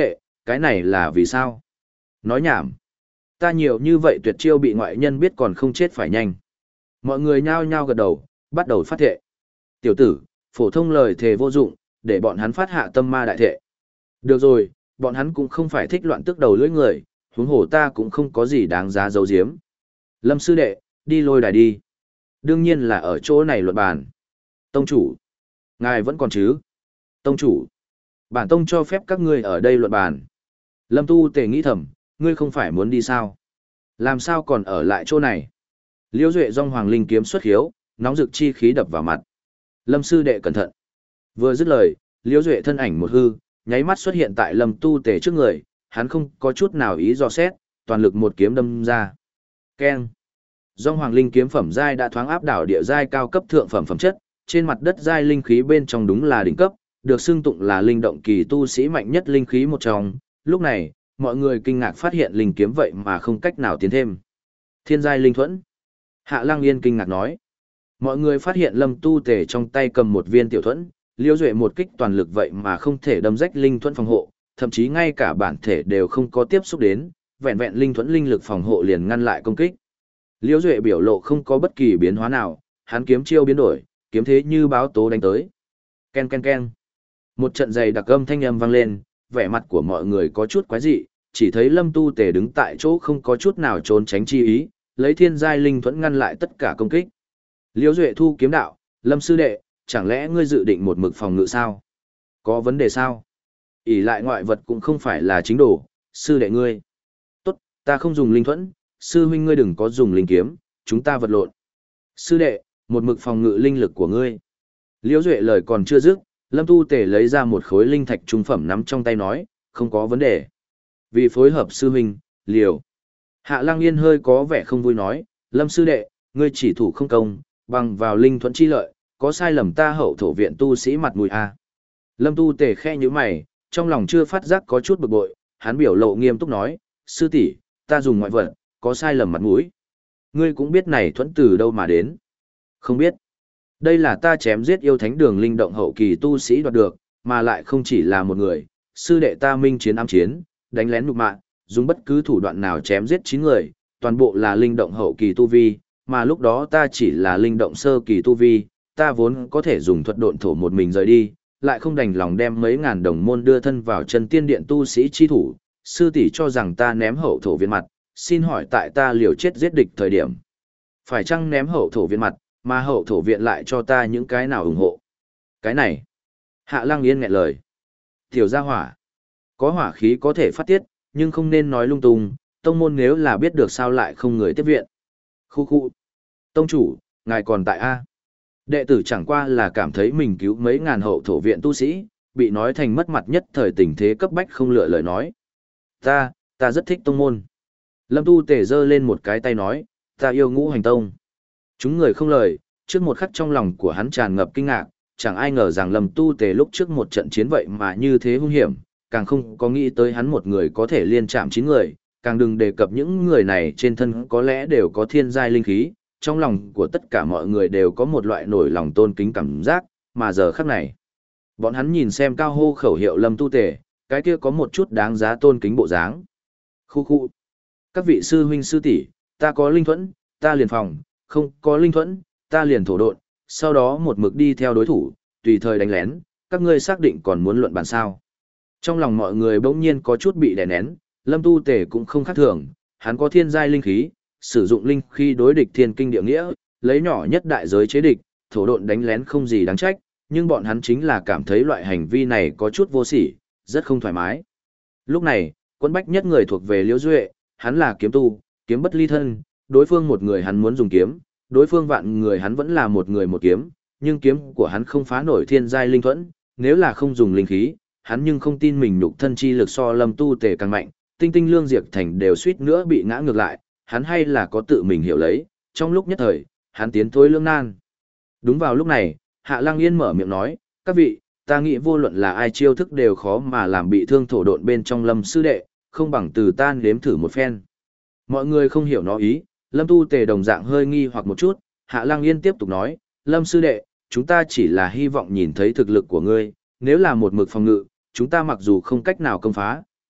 Cái này là vì sao? Nói nhảm. Ta nhiều như vậy tuyệt chiêu bị ngoại nhân biết còn không chết phải nhanh. Mọi người nhao nhao gật đầu, bắt đầu phát thệ. Tiểu tử, phổ thông lời thề vô dụng, để bọn hắn phát hạ tâm ma đại thệ. Được rồi, bọn hắn cũng không phải thích loạn tức đầu lưỡi người, huống hồ ta cũng không có gì đáng giá giấu giếm. Lâm sư đệ, đi lôi đài đi. Đương nhiên là ở chỗ này luận bàn. Tông chủ, ngài vẫn còn chứ? Tông chủ, bản tông cho phép các ngươi ở đây luận bàn. Lâm Tu Tề nghĩ thầm, ngươi không phải muốn đi sao? Làm sao còn ở lại chỗ này? Liễu Duệ dòng hoàng linh kiếm xuất hiếu, nóng rực chi khí đập vào mặt. Lâm sư đệ cẩn thận. Vừa dứt lời, Liễu Duệ thân ảnh một hư, nháy mắt xuất hiện tại Lâm Tu Tề trước người, hắn không có chút nào ý dò xét, toàn lực một kiếm đâm ra. Keng. Dòng hoàng linh kiếm phẩm giai đã thoáng áp đảo địa giai cao cấp thượng phẩm phẩm chất, trên mặt đất giai linh khí bên trong đúng là đỉnh cấp, được xưng tụng là linh động kỳ tu sĩ mạnh nhất linh khí một trong. Lúc này, mọi người kinh ngạc phát hiện linh kiếm vậy mà không cách nào tiến thêm. Thiên giai linh thuẫn. Hạ Lăng Yên kinh ngạc nói. Mọi người phát hiện Lâm Tu Tề trong tay cầm một viên tiểu thuẫn, Liễu Duệ một kích toàn lực vậy mà không thể đâm rách linh thuẫn phòng hộ, thậm chí ngay cả bản thể đều không có tiếp xúc đến, vẹn vẹn linh thuẫn linh lực phòng hộ liền ngăn lại công kích. Liễu Duệ biểu lộ không có bất kỳ biến hóa nào, hắn kiếm chiêu biến đổi, kiếm thế như báo tố đánh tới. Ken ken ken. Một trận dày đặc âm thanh âm vang lên, vẻ mặt của mọi người có chút quái dị, chỉ thấy Lâm Tu Tề đứng tại chỗ không có chút nào trốn tránh chi ý, lấy thiên giai linh thuẫn ngăn lại tất cả công kích. Liễu Duệ thu kiếm đạo, Lâm sư đệ, chẳng lẽ ngươi dự định một mực phòng ngự sao? Có vấn đề sao? ỷ lại ngoại vật cũng không phải là chính đồ, sư đệ ngươi. Tốt, ta không dùng linh thuẫn, sư huynh ngươi đừng có dùng linh kiếm, chúng ta vật lộn. Sư đệ, một mực phòng ngự linh lực của ngươi. Liễu Duệ lời còn chưa dứt, Lâm Tu Tề lấy ra một khối linh thạch trung phẩm nắm trong tay nói, không có vấn đề. Vì phối hợp sư huynh, liều. Hạ Lăng Yên hơi có vẻ không vui nói, Lâm sư đệ, ngươi chỉ thủ không công, bằng vào linh thuẫn chi lợi, có sai lầm ta hậu thổ viện tu sĩ mặt mũi a. Lâm Tu Tề khe như mày, trong lòng chưa phát giác có chút bực bội, hắn biểu lộ nghiêm túc nói, sư tỷ, ta dùng ngoại vật, có sai lầm mặt mũi. Ngươi cũng biết này thuẫn từ đâu mà đến. Không biết. Đây là ta chém giết yêu thánh đường linh động hậu kỳ tu sĩ đoạt được, mà lại không chỉ là một người, sư đệ ta minh chiến ám chiến, đánh lén nhục mạ, dùng bất cứ thủ đoạn nào chém giết chín người, toàn bộ là linh động hậu kỳ tu vi, mà lúc đó ta chỉ là linh động sơ kỳ tu vi, ta vốn có thể dùng thuật độn thổ một mình rời đi, lại không đành lòng đem mấy ngàn đồng môn đưa thân vào chân tiên điện tu sĩ chi thủ, sư tỷ cho rằng ta ném hậu thổ viên mặt, xin hỏi tại ta liều chết giết địch thời điểm. Phải chăng ném hậu thổ viện mặt, mà hậu thổ viện lại cho ta những cái nào ủng hộ? Cái này. Hạ Lăng Yên nghẹn lời. Tiểu gia hỏa. Có hỏa khí có thể phát tiết, nhưng không nên nói lung tung, tông môn nếu là biết được sao lại không người tiếp viện. Khu khu. Tông chủ, ngài còn tại A. Đệ tử chẳng qua là cảm thấy mình cứu mấy ngàn hậu thổ viện tu sĩ, bị nói thành mất mặt nhất thời tình thế cấp bách không lựa lời nói. Ta, ta rất thích tông môn. Lâm Tu Tề giơ lên một cái tay nói, ta yêu Ngũ Hành Tông. Chúng người không lời, trước một khắc trong lòng của hắn tràn ngập kinh ngạc, chẳng ai ngờ rằng Lâm Tu Tề lúc trước một trận chiến vậy mà như thế hung hiểm, càng không có nghĩ tới hắn một người có thể liên chạm chín người, càng đừng đề cập những người này trên thân có lẽ đều có thiên giai linh khí, trong lòng của tất cả mọi người đều có một loại nổi lòng tôn kính cảm giác, mà giờ khắc này. Bọn hắn nhìn xem cao hô khẩu hiệu Lâm Tu Tề, cái kia có một chút đáng giá tôn kính bộ dáng. Khu khu. Các vị sư huynh sư tỷ, ta có linh thuẫn, ta liền phòng, không có linh thuẫn, ta liền thổ độn, sau đó một mực đi theo đối thủ, tùy thời đánh lén, các ngươi xác định còn muốn luận bàn sao. Trong lòng mọi người bỗng nhiên có chút bị đè nén, Lâm Tu Tề cũng không khác thường, hắn có thiên giai linh khí, sử dụng linh khí đối địch thiên kinh địa nghĩa, lấy nhỏ nhất đại giới chế địch, thổ độn đánh lén không gì đáng trách, nhưng bọn hắn chính là cảm thấy loại hành vi này có chút vô sỉ, rất không thoải mái. Lúc này, quân bách nhất người thuộc về Liễu Duệ, hắn là kiếm tu, kiếm bất ly thân, đối phương một người hắn muốn dùng kiếm, đối phương vạn người hắn vẫn là một người một kiếm, nhưng kiếm của hắn không phá nổi thiên giai linh thuẫn, nếu là không dùng linh khí, hắn nhưng không tin mình nhục thân chi lực so Lâm Tu Tề càng mạnh, tinh tinh lương diệt thành đều suýt nữa bị ngã ngược lại, hắn hay là có tự mình hiểu lấy, trong lúc nhất thời, hắn tiến thối lưỡng nan. Đúng vào lúc này, Hạ Lăng Yên mở miệng nói, các vị, ta nghĩ vô luận là ai chiêu thức đều khó mà làm bị thương thổ độn bên trong Lâm sư đệ, không bằng từ tan đếm thử một phen. Mọi người không hiểu nó ý, Lâm Tu Tề đồng dạng hơi nghi hoặc một chút, Hạ Lăng Yên tiếp tục nói, Lâm sư đệ, chúng ta chỉ là hy vọng nhìn thấy thực lực của ngươi, nếu là một mực phòng ngự, chúng ta mặc dù không cách nào công phá,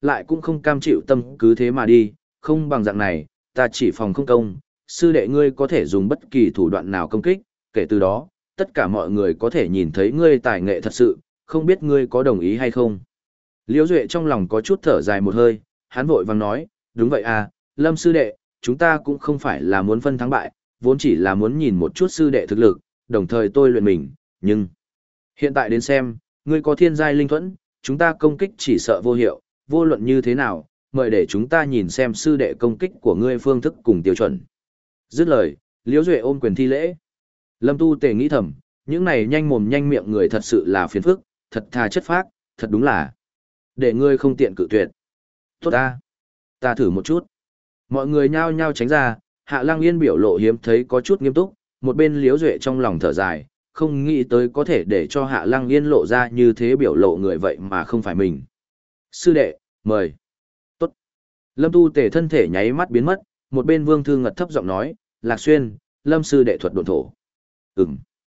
lại cũng không cam chịu tâm cứ thế mà đi, không bằng dạng này, ta chỉ phòng không công, sư đệ ngươi có thể dùng bất kỳ thủ đoạn nào công kích, kể từ đó, tất cả mọi người có thể nhìn thấy ngươi tài nghệ thật sự, không biết ngươi có đồng ý hay không. Liễu Duệ trong lòng có chút thở dài một hơi, hắn vội vàng nói, đúng vậy à, Lâm sư đệ, chúng ta cũng không phải là muốn phân thắng bại, vốn chỉ là muốn nhìn một chút sư đệ thực lực, đồng thời tôi luyện mình, nhưng... Hiện tại đến xem, ngươi có thiên giai linh thuẫn, chúng ta công kích chỉ sợ vô hiệu, vô luận như thế nào, mời để chúng ta nhìn xem sư đệ công kích của ngươi phương thức cùng tiêu chuẩn. Dứt lời, Liễu Duệ ôm quyền thi lễ. Lâm Tu Tề nghĩ thầm, những này nhanh mồm nhanh miệng người thật sự là phiền phức, thật thà chất phác, thật đúng là để ngươi không tiện cự tuyệt. Tốt ta, ta thử một chút. Mọi người nhao nhao tránh ra, Hạ Lăng Yên biểu lộ hiếm thấy có chút nghiêm túc, một bên Liễu Duệ trong lòng thở dài, không nghĩ tới có thể để cho Hạ Lăng Yên lộ ra như thế biểu lộ người vậy mà không phải mình. Sư đệ, mời. Tốt. Lâm Tu Tề thân thể nháy mắt biến mất, một bên Vương Thư Ngật thấp giọng nói, Lạc Xuyên, Lâm sư đệ thuật độn thổ. Ừm.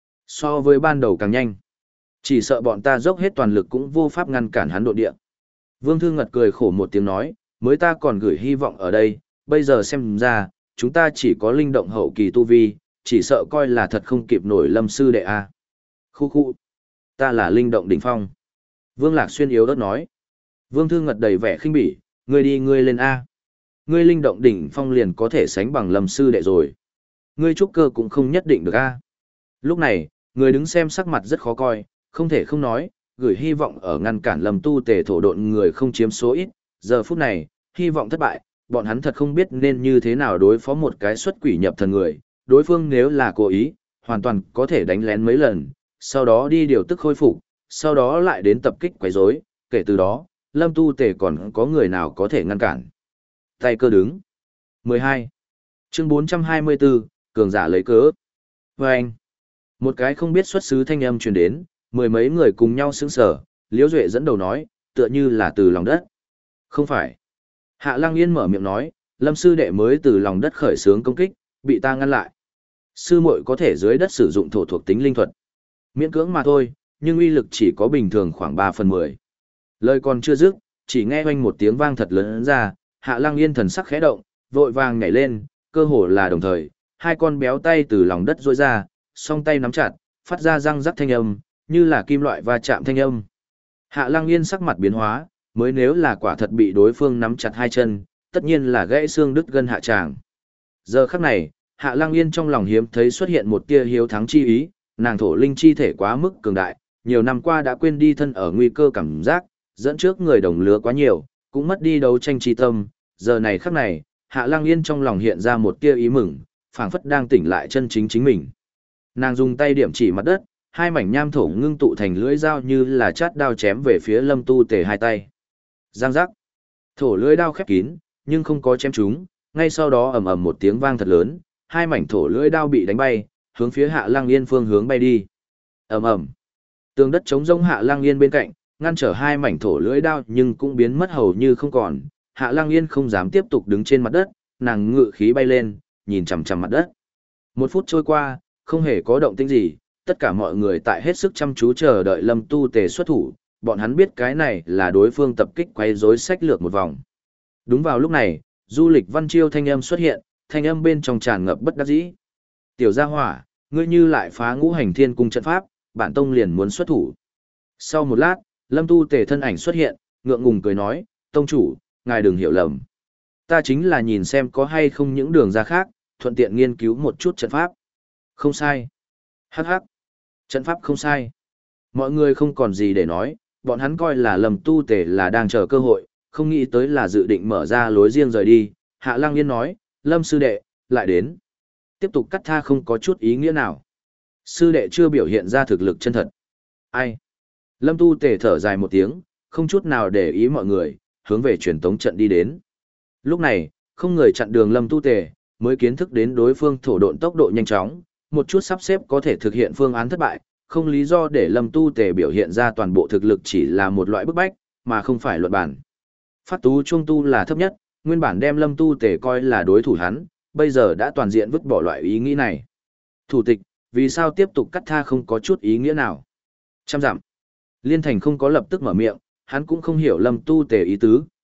So với ban đầu càng nhanh. Chỉ sợ bọn ta dốc hết toàn lực cũng vô pháp ngăn cản hắn độ địa. Vương Thư Ngật cười khổ một tiếng nói, mới ta còn gửi hy vọng ở đây, bây giờ xem ra, chúng ta chỉ có linh động hậu kỳ tu vi, chỉ sợ coi là thật không kịp nổi Lâm sư đệ a. Khu khu. Ta là linh động đỉnh phong. Vương Lạc Xuyên yếu ớt nói. Vương Thư Ngật đầy vẻ khinh bỉ, ngươi đi ngươi lên a. Ngươi linh động đỉnh phong liền có thể sánh bằng Lâm sư đệ rồi. Ngươi trúc cơ cũng không nhất định được a. Lúc này, người đứng xem sắc mặt rất khó coi, không thể không nói, gửi hy vọng ở ngăn cản Lâm Tu Tề thổ độn người không chiếm số ít, giờ phút này, hy vọng thất bại, bọn hắn thật không biết nên như thế nào đối phó một cái xuất quỷ nhập thần người, đối phương nếu là cố ý, hoàn toàn có thể đánh lén mấy lần, sau đó đi điều tức khôi phục, sau đó lại đến tập kích quấy rối, kể từ đó, Lâm Tu Tề còn có người nào có thể ngăn cản. Tay cơ đứng. mười hai. Chương bốn trăm hai mươi bốn, cường giả lấy cớ. Và anh. Một cái không biết xuất xứ thanh âm truyền đến, mười mấy người cùng nhau sững sờ, Liễu Duệ dẫn đầu nói, tựa như là từ lòng đất. Không phải. Hạ Lăng Yên mở miệng nói, Lâm sư đệ mới từ lòng đất khởi xướng công kích, bị ta ngăn lại. Sư muội có thể dưới đất sử dụng thổ thuộc tính linh thuật. Miễn cưỡng mà thôi, nhưng uy lực chỉ có bình thường khoảng ba phần mười. Lời còn chưa dứt, chỉ nghe oanh một tiếng vang thật lớn ra, Hạ Lăng Yên thần sắc khẽ động, vội vàng nhảy lên, cơ hồ là đồng thời, hai con béo tay từ lòng đất rỗi ra, song tay nắm chặt, phát ra răng rắc thanh âm, như là kim loại va chạm thanh âm. Hạ Lăng Yên sắc mặt biến hóa, mới nếu là quả thật bị đối phương nắm chặt hai chân, tất nhiên là gãy xương đứt gân hạ tràng. Giờ khắc này, Hạ Lăng Yên trong lòng hiếm thấy xuất hiện một tia hiếu thắng chi ý, nàng thổ linh chi thể quá mức cường đại, nhiều năm qua đã quên đi thân ở nguy cơ cảm giác, dẫn trước người đồng lứa quá nhiều, cũng mất đi đấu tranh chi tâm, giờ này khắc này, Hạ Lăng Yên trong lòng hiện ra một tia ý mừng, phảng phất đang tỉnh lại chân chính chính mình. Nàng dùng tay điểm chỉ mặt đất, hai mảnh nham thổ ngưng tụ thành lưỡi dao như là chát đao chém về phía Lâm Tu Tề hai tay. Giang giác. Thổ lưỡi đao khép kín, nhưng không có chém trúng, ngay sau đó ầm ầm một tiếng vang thật lớn, hai mảnh thổ lưỡi đao bị đánh bay, hướng phía Hạ Lăng Yên phương hướng bay đi. Ầm ầm. Tường đất chống rỗng Hạ Lăng Yên bên cạnh, ngăn trở hai mảnh thổ lưỡi đao nhưng cũng biến mất hầu như không còn. Hạ Lăng Yên không dám tiếp tục đứng trên mặt đất, nàng ngự khí bay lên, nhìn chằm chằm mặt đất. Một phút trôi qua, không hề có động tĩnh gì, tất cả mọi người tại hết sức chăm chú chờ đợi Lâm Tu Tề xuất thủ, bọn hắn biết cái này là đối phương tập kích quấy rối sách lược một vòng. Đúng vào lúc này, Du Lịch Văn Chiêu thanh âm xuất hiện, thanh âm bên trong tràn ngập bất đắc dĩ. Tiểu gia hỏa, ngươi như lại phá ngũ hành thiên cung trận pháp, bản tông liền muốn xuất thủ. Sau một lát, Lâm Tu Tề thân ảnh xuất hiện, ngượng ngùng cười nói, tông chủ, ngài đừng hiểu lầm. Ta chính là nhìn xem có hay không những đường ra khác, thuận tiện nghiên cứu một chút trận pháp. Không sai. Hắc hắc. Trận pháp không sai. Mọi người không còn gì để nói, bọn hắn coi là Lâm Tu Tề là đang chờ cơ hội, không nghĩ tới là dự định mở ra lối riêng rời đi. Hạ Lăng Yên nói, Lâm sư đệ, lại đến. Tiếp tục cắt tha không có chút ý nghĩa nào. Sư đệ chưa biểu hiện ra thực lực chân thật. Ai? Lâm Tu Tề thở dài một tiếng, không chút nào để ý mọi người, hướng về truyền tống trận đi đến. Lúc này, không người chặn đường Lâm Tu Tề, mới kiến thức đến đối phương thổ độn tốc độ nhanh chóng, một chút sắp xếp có thể thực hiện phương án thất bại, không lý do để Lâm Tu Tề biểu hiện ra toàn bộ thực lực chỉ là một loại bức bách, mà không phải luận bản. Phát tú trung tu là thấp nhất, nguyên bản đem Lâm Tu Tề coi là đối thủ hắn, bây giờ đã toàn diện vứt bỏ loại ý nghĩ này. Thủ tịch, vì sao tiếp tục cắt tha không có chút ý nghĩa nào? Trăm dặm. Liên Thành không có lập tức mở miệng, hắn cũng không hiểu Lâm Tu Tề ý tứ,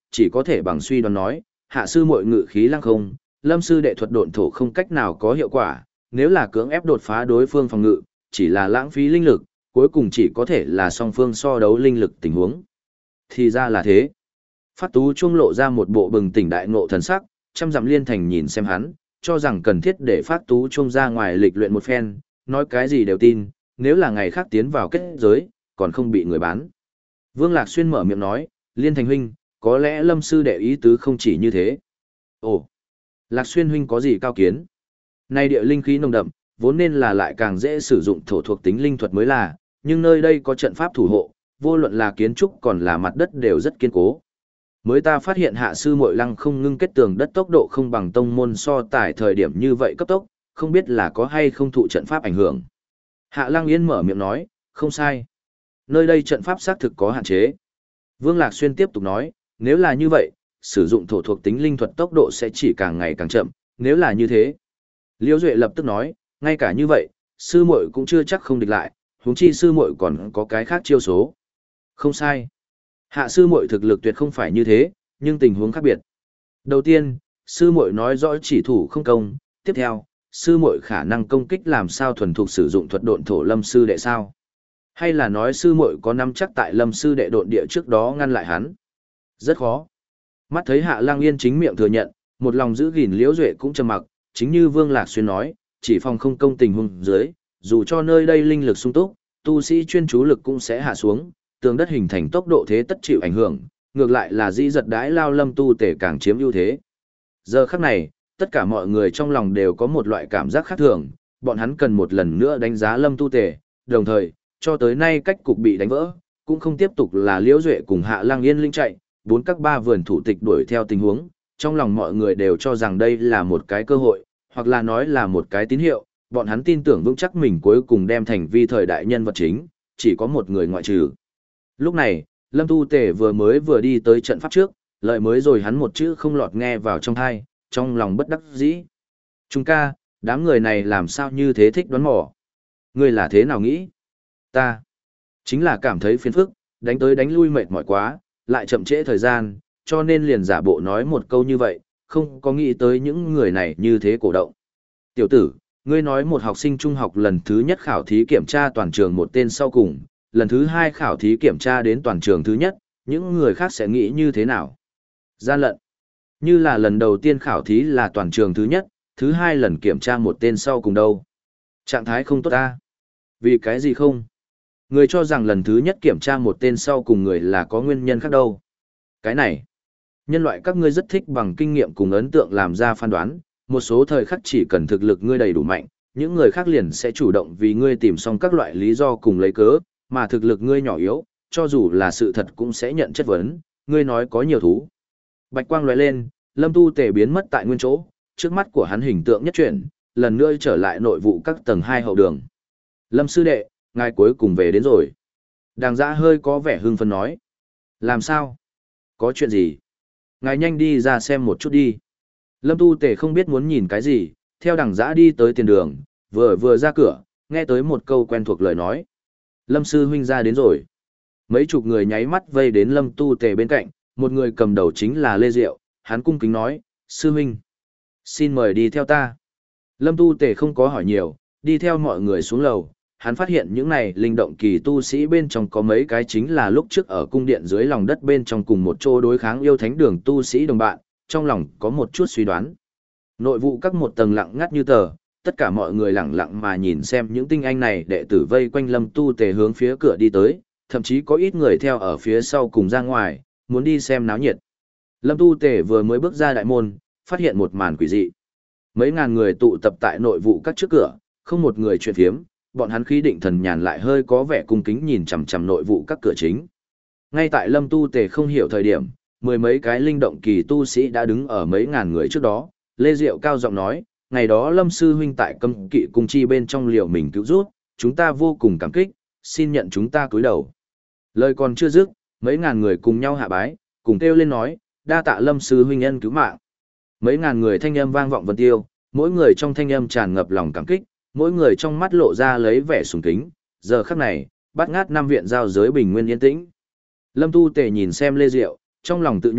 chỉ có thể bằng suy đoán nói, hạ sư muội ngự khí lăng không, lâm sư đệ thuật độn thổ không cách nào có hiệu quả, nếu là cưỡng ép đột phá đối phương phòng ngự, chỉ là lãng phí linh lực, cuối cùng chỉ có thể là song phương so đấu linh lực tình huống. Thì ra là thế. Phát Tú Trung lộ ra một bộ bừng tỉnh đại ngộ thần sắc, trăm dặm liên thành nhìn xem hắn, cho rằng cần thiết để Phát Tú Trung ra ngoài lịch luyện một phen, nói cái gì đều tin, nếu là ngày khác tiến vào kết giới, còn không bị người bán. Vương Lạc Xuyên mở miệng nói, Liên Thành huynh, có lẽ Lâm sư đệ ý tứ không chỉ như thế. Ồ, Lạc Xuyên huynh có gì cao kiến? Nay địa linh khí nồng đậm, vốn nên là lại càng dễ sử dụng thổ thuộc tính linh thuật mới là, nhưng nơi đây có trận pháp thủ hộ, vô luận là kiến trúc còn là mặt đất đều rất kiên cố. Mới ta phát hiện hạ sư muội lăng không ngưng kết tường đất tốc độ không bằng tông môn so tải thời điểm như vậy cấp tốc, không biết là có hay không thụ trận pháp ảnh hưởng. Hạ Lăng Yên mở miệng nói, không sai. Nơi đây trận pháp xác thực có hạn chế. Vương Lạc Xuyên tiếp tục nói, nếu là như vậy, sử dụng thổ thuộc tính linh thuật tốc độ sẽ chỉ càng ngày càng chậm, nếu là như thế. Liễu Duệ lập tức nói, ngay cả như vậy, sư muội cũng chưa chắc không địch lại, huống chi sư muội còn có cái khác chiêu số. Không sai. Hạ sư muội thực lực tuyệt không phải như thế, nhưng tình huống khác biệt. Đầu tiên, sư muội nói rõ chỉ thủ không công, tiếp theo, sư muội khả năng công kích làm sao thuần thục sử dụng thuật độn thổ lâm sư đệ sao? Hay là nói sư muội có nắm chắc tại lâm sư đệ độn địa trước đó ngăn lại hắn? Rất khó. Mắt thấy Hạ Lang Yên chính miệng thừa nhận, một lòng giữ gìn Liễu Duệ cũng trầm mặc, chính như Vương Lạc Xuyên nói, chỉ phòng không công tình huống dưới, dù cho nơi đây linh lực sung túc, tu sĩ chuyên chú lực cũng sẽ hạ xuống, tường đất hình thành tốc độ thế tất chịu ảnh hưởng, ngược lại là dĩ giật đái lao lâm tu tể càng chiếm ưu thế. Giờ khắc này, tất cả mọi người trong lòng đều có một loại cảm giác khác thường, bọn hắn cần một lần nữa đánh giá lâm tu tể, đồng thời, cho tới nay cách cục bị đánh vỡ, cũng không tiếp tục là Liễu Duệ cùng Hạ Lang Yên linh chạy, bốn các ba vườn thủ tịch đuổi theo tình huống, trong lòng mọi người đều cho rằng đây là một cái cơ hội, hoặc là nói là một cái tín hiệu, bọn hắn tin tưởng vững chắc mình cuối cùng đem thành vi thời đại nhân vật chính, chỉ có một người ngoại trừ. Lúc này, Lâm Tu Tể vừa mới vừa đi tới trận pháp trước, lợi mới rồi hắn một chữ không lọt nghe vào trong tai, trong lòng bất đắc dĩ. Trung ca, đám người này làm sao như thế thích đoán mò? Ngươi là thế nào nghĩ? Ta, chính là cảm thấy phiền phức, đánh tới đánh lui mệt mỏi quá, lại chậm trễ thời gian, cho nên liền giả bộ nói một câu như vậy, không có nghĩ tới những người này như thế cổ động. Tiểu tử, ngươi nói một học sinh trung học lần thứ nhất khảo thí kiểm tra toàn trường một tên sau cùng, lần thứ hai khảo thí kiểm tra đến toàn trường thứ nhất, những người khác sẽ nghĩ như thế nào? Gian lận. Như là lần đầu tiên khảo thí là toàn trường thứ nhất, thứ hai lần kiểm tra một tên sau cùng đâu. Trạng thái không tốt ta. Vì cái gì không? Người cho rằng lần thứ nhất kiểm tra một tên sau cùng người là có nguyên nhân khác đâu. Cái này, nhân loại các ngươi rất thích bằng kinh nghiệm cùng ấn tượng làm ra phán đoán, một số thời khắc chỉ cần thực lực ngươi đầy đủ mạnh, những người khác liền sẽ chủ động vì ngươi tìm xong các loại lý do cùng lấy cớ, mà thực lực ngươi nhỏ yếu, cho dù là sự thật cũng sẽ nhận chất vấn, ngươi nói có nhiều thú. Bạch quang lóe lên, Lâm Tu Tể biến mất tại nguyên chỗ, trước mắt của hắn hình tượng nhất chuyển, lần nữa trở lại nội vụ các tầng hai hậu đường. Lâm sư đệ, ngài cuối cùng về đến rồi. Đàng Giã hơi có vẻ hưng phấn nói. Làm sao? Có chuyện gì? Ngài nhanh đi ra xem một chút đi. Lâm Tu Tể không biết muốn nhìn cái gì, theo Đàng Giã đi tới tiền đường, vừa vừa ra cửa, nghe tới một câu quen thuộc lời nói. Lâm sư huynh ra đến rồi. Mấy chục người nháy mắt vây đến Lâm Tu Tể bên cạnh, một người cầm đầu chính là Lê Diệu, hắn cung kính nói, sư huynh, xin mời đi theo ta. Lâm Tu Tể không có hỏi nhiều, đi theo mọi người xuống lầu, hắn phát hiện những này linh động kỳ tu sĩ bên trong có mấy cái chính là lúc trước ở cung điện dưới lòng đất bên trong cùng một chỗ đối kháng yêu thánh đường tu sĩ đồng bạn, trong lòng có một chút suy đoán. Nội vụ các một tầng lặng ngắt như tờ, tất cả mọi người lặng lặng mà nhìn xem những tinh anh này đệ tử vây quanh Lâm Tu Tể hướng phía cửa đi tới, thậm chí có ít người theo ở phía sau cùng ra ngoài, muốn đi xem náo nhiệt. Lâm Tu Tể vừa mới bước ra đại môn, phát hiện một màn quỷ dị. Mấy ngàn người tụ tập tại nội vụ các trước cửa, không một người chuyện phiếm, bọn hắn khí định thần nhàn lại hơi có vẻ cung kính nhìn chằm chằm nội vụ các cửa chính. Ngay tại Lâm Tu Tể không hiểu thời điểm, mười mấy cái linh động kỳ tu sĩ đã đứng ở mấy ngàn người trước đó, Lê Diệu cao giọng nói, ngày đó Lâm sư huynh tại Cấm Kỵ cung chi bên trong liều mình cứu rút, chúng ta vô cùng cảm kích, xin nhận chúng ta cúi đầu. Lời còn chưa dứt, mấy ngàn người cùng nhau hạ bái, cùng kêu lên nói, đa tạ Lâm sư huynh ân cứu mạng. Mấy ngàn người thanh âm vang vọng vân tiêu, mỗi người trong thanh âm tràn ngập lòng cảm kích, mỗi người trong mắt lộ ra lấy vẻ sùng kính. Giờ khắc này, bát ngát năm viện giao giới bình nguyên yên tĩnh. Lâm Tu Tể nhìn xem Lê Diệu, trong lòng tự nhủ,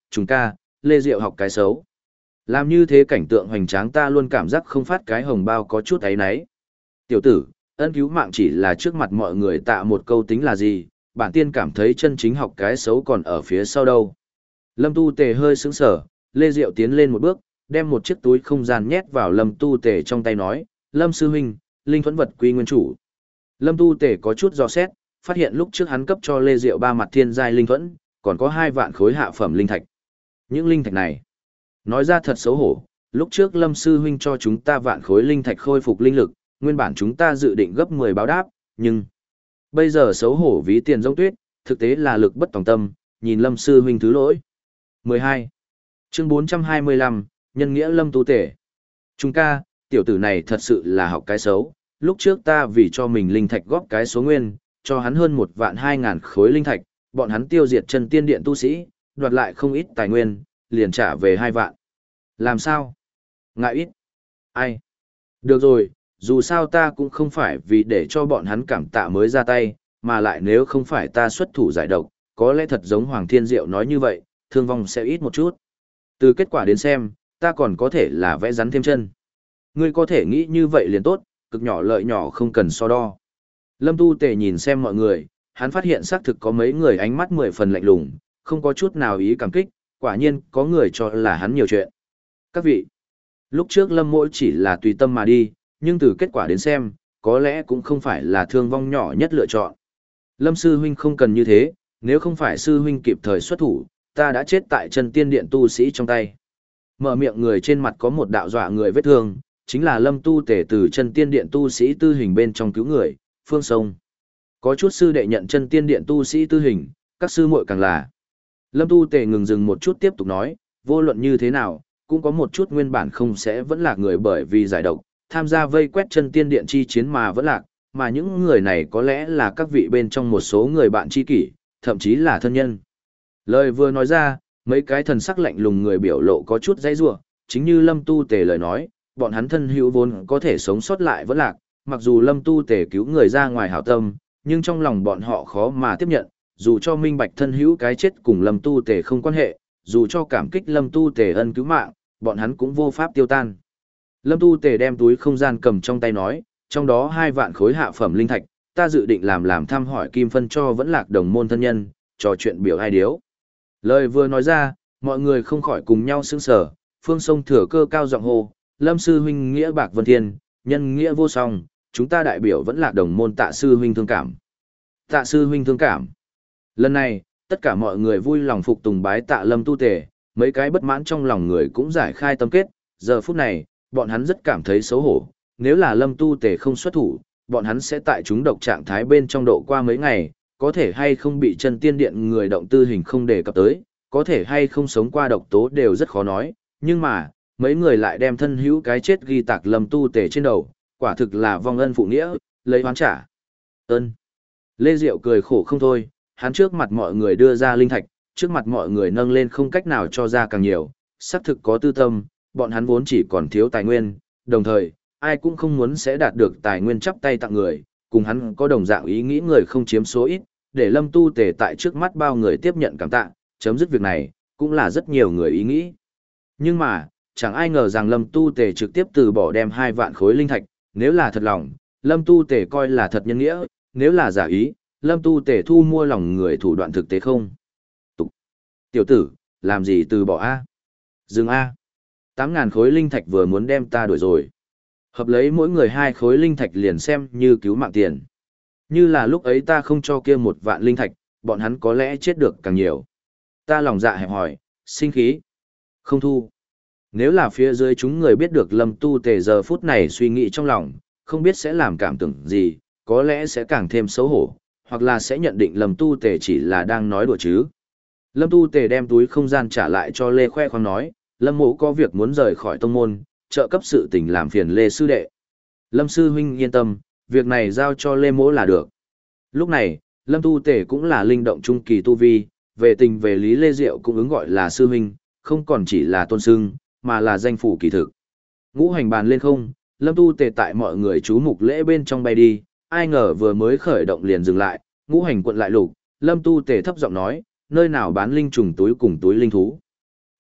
chúng ca, Lê Diệu học cái xấu. Làm như thế cảnh tượng hoành tráng ta luôn cảm giác không phát cái hồng bao có chút ấy nấy. Tiểu tử, ân cứu mạng chỉ là trước mặt mọi người tạ một câu tính là gì, bản tiên cảm thấy chân chính học cái xấu còn ở phía sau đâu. Lâm Tu Tề hơi sững sờ, Lê Diệu tiến lên một bước, đem một chiếc túi không gian nhét vào Lâm Tu Tề trong tay nói, Lâm sư huynh, linh thuẫn vật quy nguyên chủ. Lâm Tu Tề có chút dò xét, phát hiện lúc trước hắn cấp cho Lê Diệu ba mặt thiên giai linh thuẫn, còn có hai vạn khối hạ phẩm linh thạch. Những linh thạch này, nói ra thật xấu hổ, lúc trước Lâm sư huynh cho chúng ta vạn khối linh thạch khôi phục linh lực, nguyên bản chúng ta dự định gấp mười báo đáp, nhưng bây giờ xấu hổ ví tiền giống tuyết, thực tế là lực bất tòng tâm, nhìn Lâm sư huynh thứ lỗi. mười hai. Chương bốn trăm hai mươi lăm, nhân nghĩa Lâm Tu Tề. Chúng ca, tiểu tử này thật sự là học cái xấu, lúc trước ta vì cho mình linh thạch góp cái số nguyên, cho hắn hơn một vạn hai ngàn khối linh thạch, bọn hắn tiêu diệt chân tiên điện tu sĩ, đoạt lại không ít tài nguyên, liền trả về hai vạn. Làm sao? Ngại ít. Ai? Được rồi, dù sao ta cũng không phải vì để cho bọn hắn cảm tạ mới ra tay, mà lại nếu không phải ta xuất thủ giải độc, có lẽ thật giống Hoàng Thiên Diệu nói như vậy, thương vong sẽ ít một chút. Từ kết quả đến xem, ta còn có thể là vẽ rắn thêm chân. Ngươi có thể nghĩ như vậy liền tốt, cực nhỏ lợi nhỏ không cần so đo. Lâm Tu Tề nhìn xem mọi người, hắn phát hiện xác thực có mấy người ánh mắt mười phần lạnh lùng, không có chút nào ý cảm kích, quả nhiên có người cho là hắn nhiều chuyện. Các vị, lúc trước Lâm Mỗ chỉ là tùy tâm mà đi, nhưng từ kết quả đến xem, có lẽ cũng không phải là thương vong nhỏ nhất lựa chọn. Lâm sư huynh không cần như thế, nếu không phải sư huynh kịp thời xuất thủ, ta đã chết tại chân tiên điện tu sĩ trong tay. Mở miệng người trên mặt có một đạo dọa người vết thương, chính là Lâm Tu Tề từ chân tiên điện tu sĩ tư hình bên trong cứu người, Phương Sông. Có chút sư đệ nhận chân tiên điện tu sĩ tư hình, các sư muội càng là. Lâm Tu Tề ngừng dừng một chút tiếp tục nói, vô luận như thế nào, cũng có một chút nguyên bản không sẽ vẫn là người bởi vì giải độc, tham gia vây quét chân tiên điện chi chiến mà vẫn lạc, mà những người này có lẽ là các vị bên trong một số người bạn tri kỷ, thậm chí là thân nhân. Lời vừa nói ra, mấy cái thần sắc lạnh lùng người biểu lộ có chút dãy rủa, chính như Lâm Tu Tề lời nói, bọn hắn thân hữu vốn có thể sống sót lại vẫn lạc, mặc dù Lâm Tu Tề cứu người ra ngoài hảo tâm, nhưng trong lòng bọn họ khó mà tiếp nhận, dù cho minh bạch thân hữu cái chết cùng Lâm Tu Tề không quan hệ, dù cho cảm kích Lâm Tu Tề ân cứu mạng, bọn hắn cũng vô pháp tiêu tan. Lâm Tu Tề đem túi không gian cầm trong tay nói, trong đó hai vạn khối hạ phẩm linh thạch, ta dự định làm làm thăm hỏi kim phân cho vẫn lạc đồng môn thân nhân, trò chuyện biểu ai điếu. Lời vừa nói ra, mọi người không khỏi cùng nhau sững sờ, Phương Sông thừa cơ cao giọng hô, Lâm sư huynh nghĩa bạc vân thiên, nhân nghĩa vô song, chúng ta đại biểu vẫn lạc đồng môn tạ sư huynh thương cảm. Tạ sư huynh thương cảm. Lần này, tất cả mọi người vui lòng phục tùng bái tạ Lâm Tu Tề, mấy cái bất mãn trong lòng người cũng giải khai tâm kết, giờ phút này, bọn hắn rất cảm thấy xấu hổ, nếu là Lâm Tu Tề không xuất thủ, bọn hắn sẽ tại chúng độc trạng thái bên trong độ qua mấy ngày, có thể hay không bị chân tiên điện người động tư hình không đề cập tới, có thể hay không sống qua độc tố đều rất khó nói, nhưng mà, mấy người lại đem thân hữu cái chết ghi tạc Lâm Tu Tề trên đầu, quả thực là vong ân phụ nghĩa, lấy oán trả. Ơn. Lê Diệu cười khổ không thôi, hắn trước mặt mọi người đưa ra linh thạch, trước mặt mọi người nâng lên không cách nào cho ra càng nhiều, xác thực có tư tâm, bọn hắn vốn chỉ còn thiếu tài nguyên, đồng thời, ai cũng không muốn sẽ đạt được tài nguyên chắp tay tặng người, cùng hắn có đồng dạng ý nghĩ người không chiếm số ít, để Lâm Tu Tề tại trước mắt bao người tiếp nhận cảm tạ, chấm dứt việc này, cũng là rất nhiều người ý nghĩ. Nhưng mà, chẳng ai ngờ rằng Lâm Tu Tề trực tiếp từ bỏ đem hai vạn khối linh thạch, nếu là thật lòng, Lâm Tu Tề coi là thật nhân nghĩa, nếu là giả ý, Lâm Tu Tề thu mua lòng người thủ đoạn thực tế không. Tục. Tiểu tử, làm gì từ bỏ A? Dừng A. Tám ngàn khối linh thạch vừa muốn đem ta đuổi rồi. Hợp lấy mỗi người hai khối linh thạch liền xem như cứu mạng tiền. Như là lúc ấy ta không cho kia một vạn linh thạch, bọn hắn có lẽ chết được càng nhiều. Ta lòng dạ hẹp hỏi, sinh khí. Không thu. Nếu là phía dưới chúng người biết được Lâm Tu Tề giờ phút này suy nghĩ trong lòng, không biết sẽ làm cảm tưởng gì, có lẽ sẽ càng thêm xấu hổ, hoặc là sẽ nhận định Lâm Tu Tề chỉ là đang nói đùa chứ. Lâm Tu Tề đem túi không gian trả lại cho Lê khoe khoang nói, Lâm mộ có việc muốn rời khỏi tông môn, trợ cấp sự tình làm phiền Lê sư đệ. Lâm sư huynh yên tâm, việc này giao cho Lê mỗ là được. Lúc này, Lâm Tu Tề cũng là linh động trung kỳ tu vi, về tình về lý Lê Diệu cũng ứng gọi là sư huynh, không còn chỉ là tôn xưng, mà là danh phủ kỳ thực. Ngũ hành bàn lên không, Lâm Tu Tề tại mọi người chú mục lễ bên trong bay đi, ai ngờ vừa mới khởi động liền dừng lại, ngũ hành quận lại lục, Lâm Tu Tề thấp giọng nói, nơi nào bán linh trùng túi cùng túi linh thú.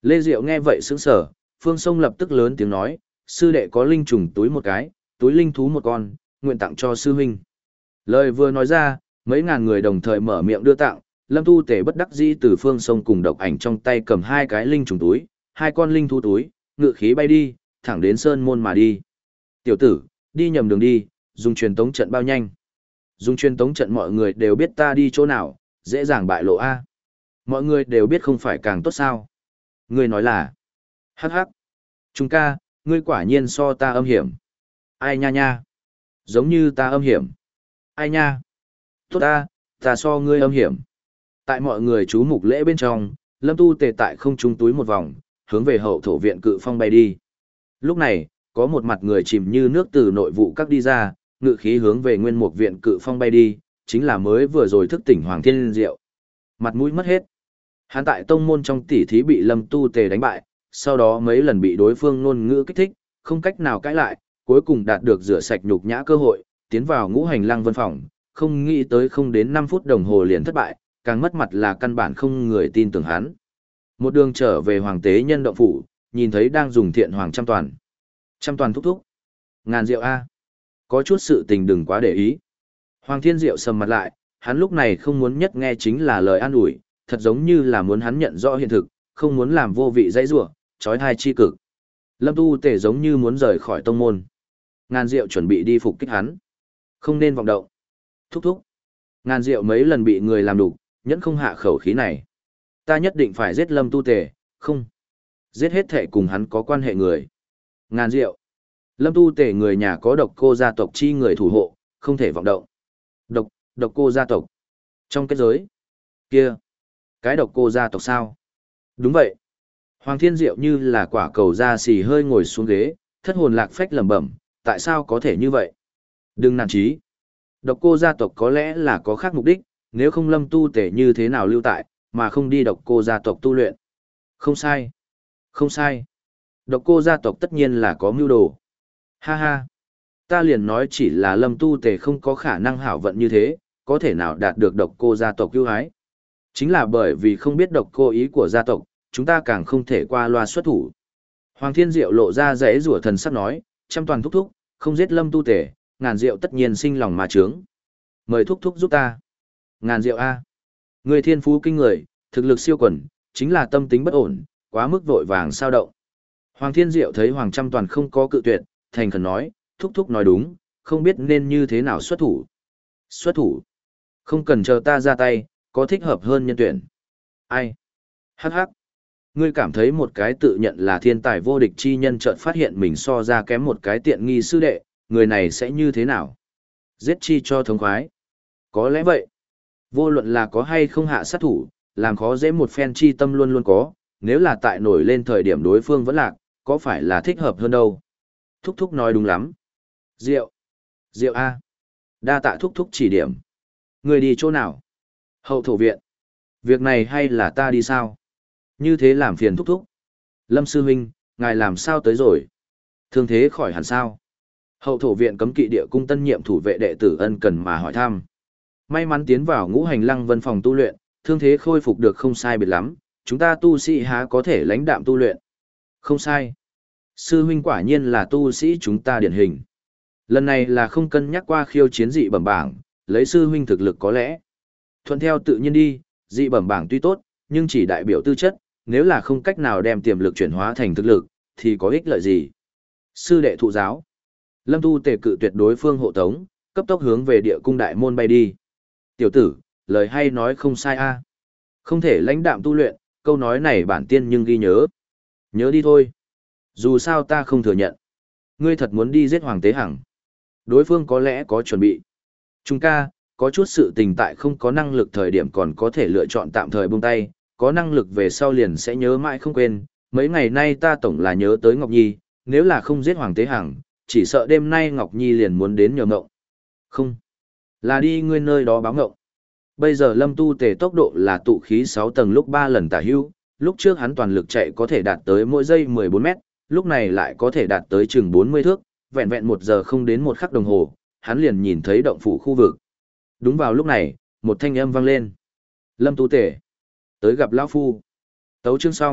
Lê Diệu nghe vậy sững sờ, Phương Sông lập tức lớn tiếng nói, sư đệ có linh trùng túi một cái, túi linh thú một con, nguyện tặng cho sư huynh. Lời vừa nói ra, mấy ngàn người đồng thời mở miệng đưa tặng, Lâm Tu Tề bất đắc dĩ từ Phương Sông cùng Độc Ảnh trong tay cầm hai cái linh trùng túi, hai con linh thú túi, ngự khí bay đi, thẳng đến sơn môn mà đi. Tiểu tử, đi nhầm đường đi, dùng truyền tống trận bao nhanh. Dùng truyền tống trận mọi người đều biết ta đi chỗ nào, dễ dàng bại lộ A. Mọi người đều biết không phải càng tốt sao. Ngươi nói là, hắc hắc. Trung ca, ngươi quả nhiên so ta âm hiểm. Ai nha nha. Giống như ta âm hiểm. Ai nha. Tốt ta, ta so ngươi âm hiểm. Tại mọi người chú mục lễ bên trong, Lâm Tu Tề tại không trung túi một vòng, hướng về hậu thổ viện cự phong bay đi. Lúc này, có một mặt người chìm như nước từ nội vụ các đi ra, ngự khí hướng về nguyên mục viện cự phong bay đi, chính là mới vừa rồi thức tỉnh Hoàng Thiên Diệu. Mặt mũi mất hết. Hắn tại tông môn trong tỷ thí bị Lâm Tu Tề đánh bại, sau đó mấy lần bị đối phương ngôn ngữ kích thích, không cách nào cãi lại, cuối cùng đạt được rửa sạch nhục nhã cơ hội, tiến vào ngũ hành lăng vân phòng, không nghĩ tới không đến năm phút đồng hồ liền thất bại, càng mất mặt là căn bản không người tin tưởng hắn. Một đường trở về hoàng tế nhân động phủ, nhìn thấy đang dùng thiện hoàng trăm toàn. Trăm toàn thúc thúc. Ngàn Diệu A. Có chút sự tình đừng quá để ý. Hoàng Thiên Diệu sầm mặt lại, hắn lúc này không muốn nhất nghe chính là lời an ủi, thật giống như là muốn hắn nhận rõ hiện thực, không muốn làm vô vị dãy rủa, trói hai chi cực. Lâm Tu Tề giống như muốn rời khỏi tông môn. Ngàn Diệu chuẩn bị đi phục kích hắn. Không nên vọng động. Thúc thúc. Ngàn Diệu mấy lần bị người làm đục, nhẫn không hạ khẩu khí này. Ta nhất định phải giết Lâm Tu Tề, không. Giết hết thể cùng hắn có quan hệ người. Ngàn Diệu. Lâm Tu Tề người nhà có Độc Cô gia tộc chi người thủ hộ, không thể vọng động. Độc, Độc Cô gia tộc. Trong kết giới. Kia. Cái Độc Cô gia tộc sao? Đúng vậy. Hoàng Thiên Diệu như là quả cầu da xì hơi ngồi xuống ghế, thất hồn lạc phách lẩm bẩm, tại sao có thể như vậy? Đừng nản chí. Độc Cô gia tộc có lẽ là có khác mục đích, nếu không Lâm Tu Tề như thế nào lưu tại, mà không đi Độc Cô gia tộc tu luyện. Không sai. Không sai. Độc Cô gia tộc tất nhiên là có mưu đồ. Ha ha. Ta liền nói chỉ là Lâm Tu Tề không có khả năng hảo vận như thế, có thể nào đạt được Độc Cô gia tộc ưu ái. Chính là bởi vì không biết Độc Cô ý của gia tộc, chúng ta càng không thể qua loa xuất thủ. Hoàng Thiên Diệu lộ ra rẽ rủa thần sắc nói, trăm toàn thúc thúc, không giết Lâm Tu Tề, Ngàn Diệu tất nhiên sinh lòng mà trướng. Mời thúc thúc giúp ta. Ngàn Diệu A. Người thiên phú kinh người, thực lực siêu quần, chính là tâm tính bất ổn, quá mức vội vàng sao động. Hoàng Thiên Diệu thấy Hoàng Trăm Toàn không có cự tuyệt, thành khẩn nói, thúc thúc nói đúng, không biết nên như thế nào xuất thủ. Xuất thủ. Không cần chờ ta ra tay, có thích hợp hơn nhân tuyển. Ai? Hắc hắc. Ngươi cảm thấy một cái tự nhận là thiên tài vô địch chi nhân chợt phát hiện mình so ra kém một cái tiện nghi sư đệ, người này sẽ như thế nào? Giết chi cho thống khoái. Có lẽ vậy. Vô luận là có hay không hạ sát thủ, làm khó dễ một phen chi tâm luôn luôn có, nếu là tại nổi lên thời điểm đối phương vẫn lạc, có phải là thích hợp hơn đâu? Thúc thúc nói đúng lắm. Diệu. Diệu A. Đa tạ thúc thúc chỉ điểm. Người đi chỗ nào? Hậu thổ viện. Việc này hay là ta đi sao? Như thế làm phiền thúc thúc. Lâm sư huynh, ngài làm sao tới rồi? Thương thế khỏi hẳn sao? Hậu thổ viện cấm kỵ địa cung tân nhiệm thủ vệ đệ tử ân cần mà hỏi thăm. May mắn tiến vào ngũ hành lăng vân phòng tu luyện, thương thế khôi phục được không sai biệt lắm, chúng ta tu sĩ há có thể lãnh đạm tu luyện. Không sai. Sư huynh quả nhiên là tu sĩ chúng ta điển hình. Lần này là không cân nhắc qua khiêu chiến dị bẩm bảng, lấy sư huynh thực lực có lẽ. Thuận theo tự nhiên đi, dị bẩm bảng tuy tốt, nhưng chỉ đại biểu tư chất, nếu là không cách nào đem tiềm lực chuyển hóa thành thực lực, thì có ích lợi gì? Sư đệ thụ giáo. Lâm Tu Tề cự tuyệt đối phương hộ tống, cấp tốc hướng về địa cung đại môn bay đi. Tiểu tử, lời hay nói không sai a. Không thể lãnh đạm tu luyện, câu nói này bản tiên nhưng ghi nhớ. Nhớ đi thôi. Dù sao ta không thừa nhận. Ngươi thật muốn đi giết Hoàng Tế Hằng. Đối phương có lẽ có chuẩn bị. Trung ca, có chút sự tình tại không có năng lực thời điểm còn có thể lựa chọn tạm thời buông tay, có năng lực về sau liền sẽ nhớ mãi không quên. Mấy ngày nay ta tổng là nhớ tới Ngọc Nhi, nếu là không giết Hoàng Tế Hằng, chỉ sợ đêm nay Ngọc Nhi liền muốn đến nhờ ngộng. Không, là đi ngươi nơi đó báo ngộng. Bây giờ Lâm Tu Tề tốc độ là tụ khí sáu tầng lúc ba lần tả hữu, lúc trước hắn toàn lực chạy có thể đạt tới mỗi giây mười bốn mét, lúc này lại có thể đạt tới chừng bốn mươi thước, vẹn vẹn một giờ không đến một khắc đồng hồ, hắn liền nhìn thấy động phủ khu vực. Đúng vào lúc này, một thanh âm vang lên. Lâm Tu Tề, tới gặp lão phu. Tấu chương xong,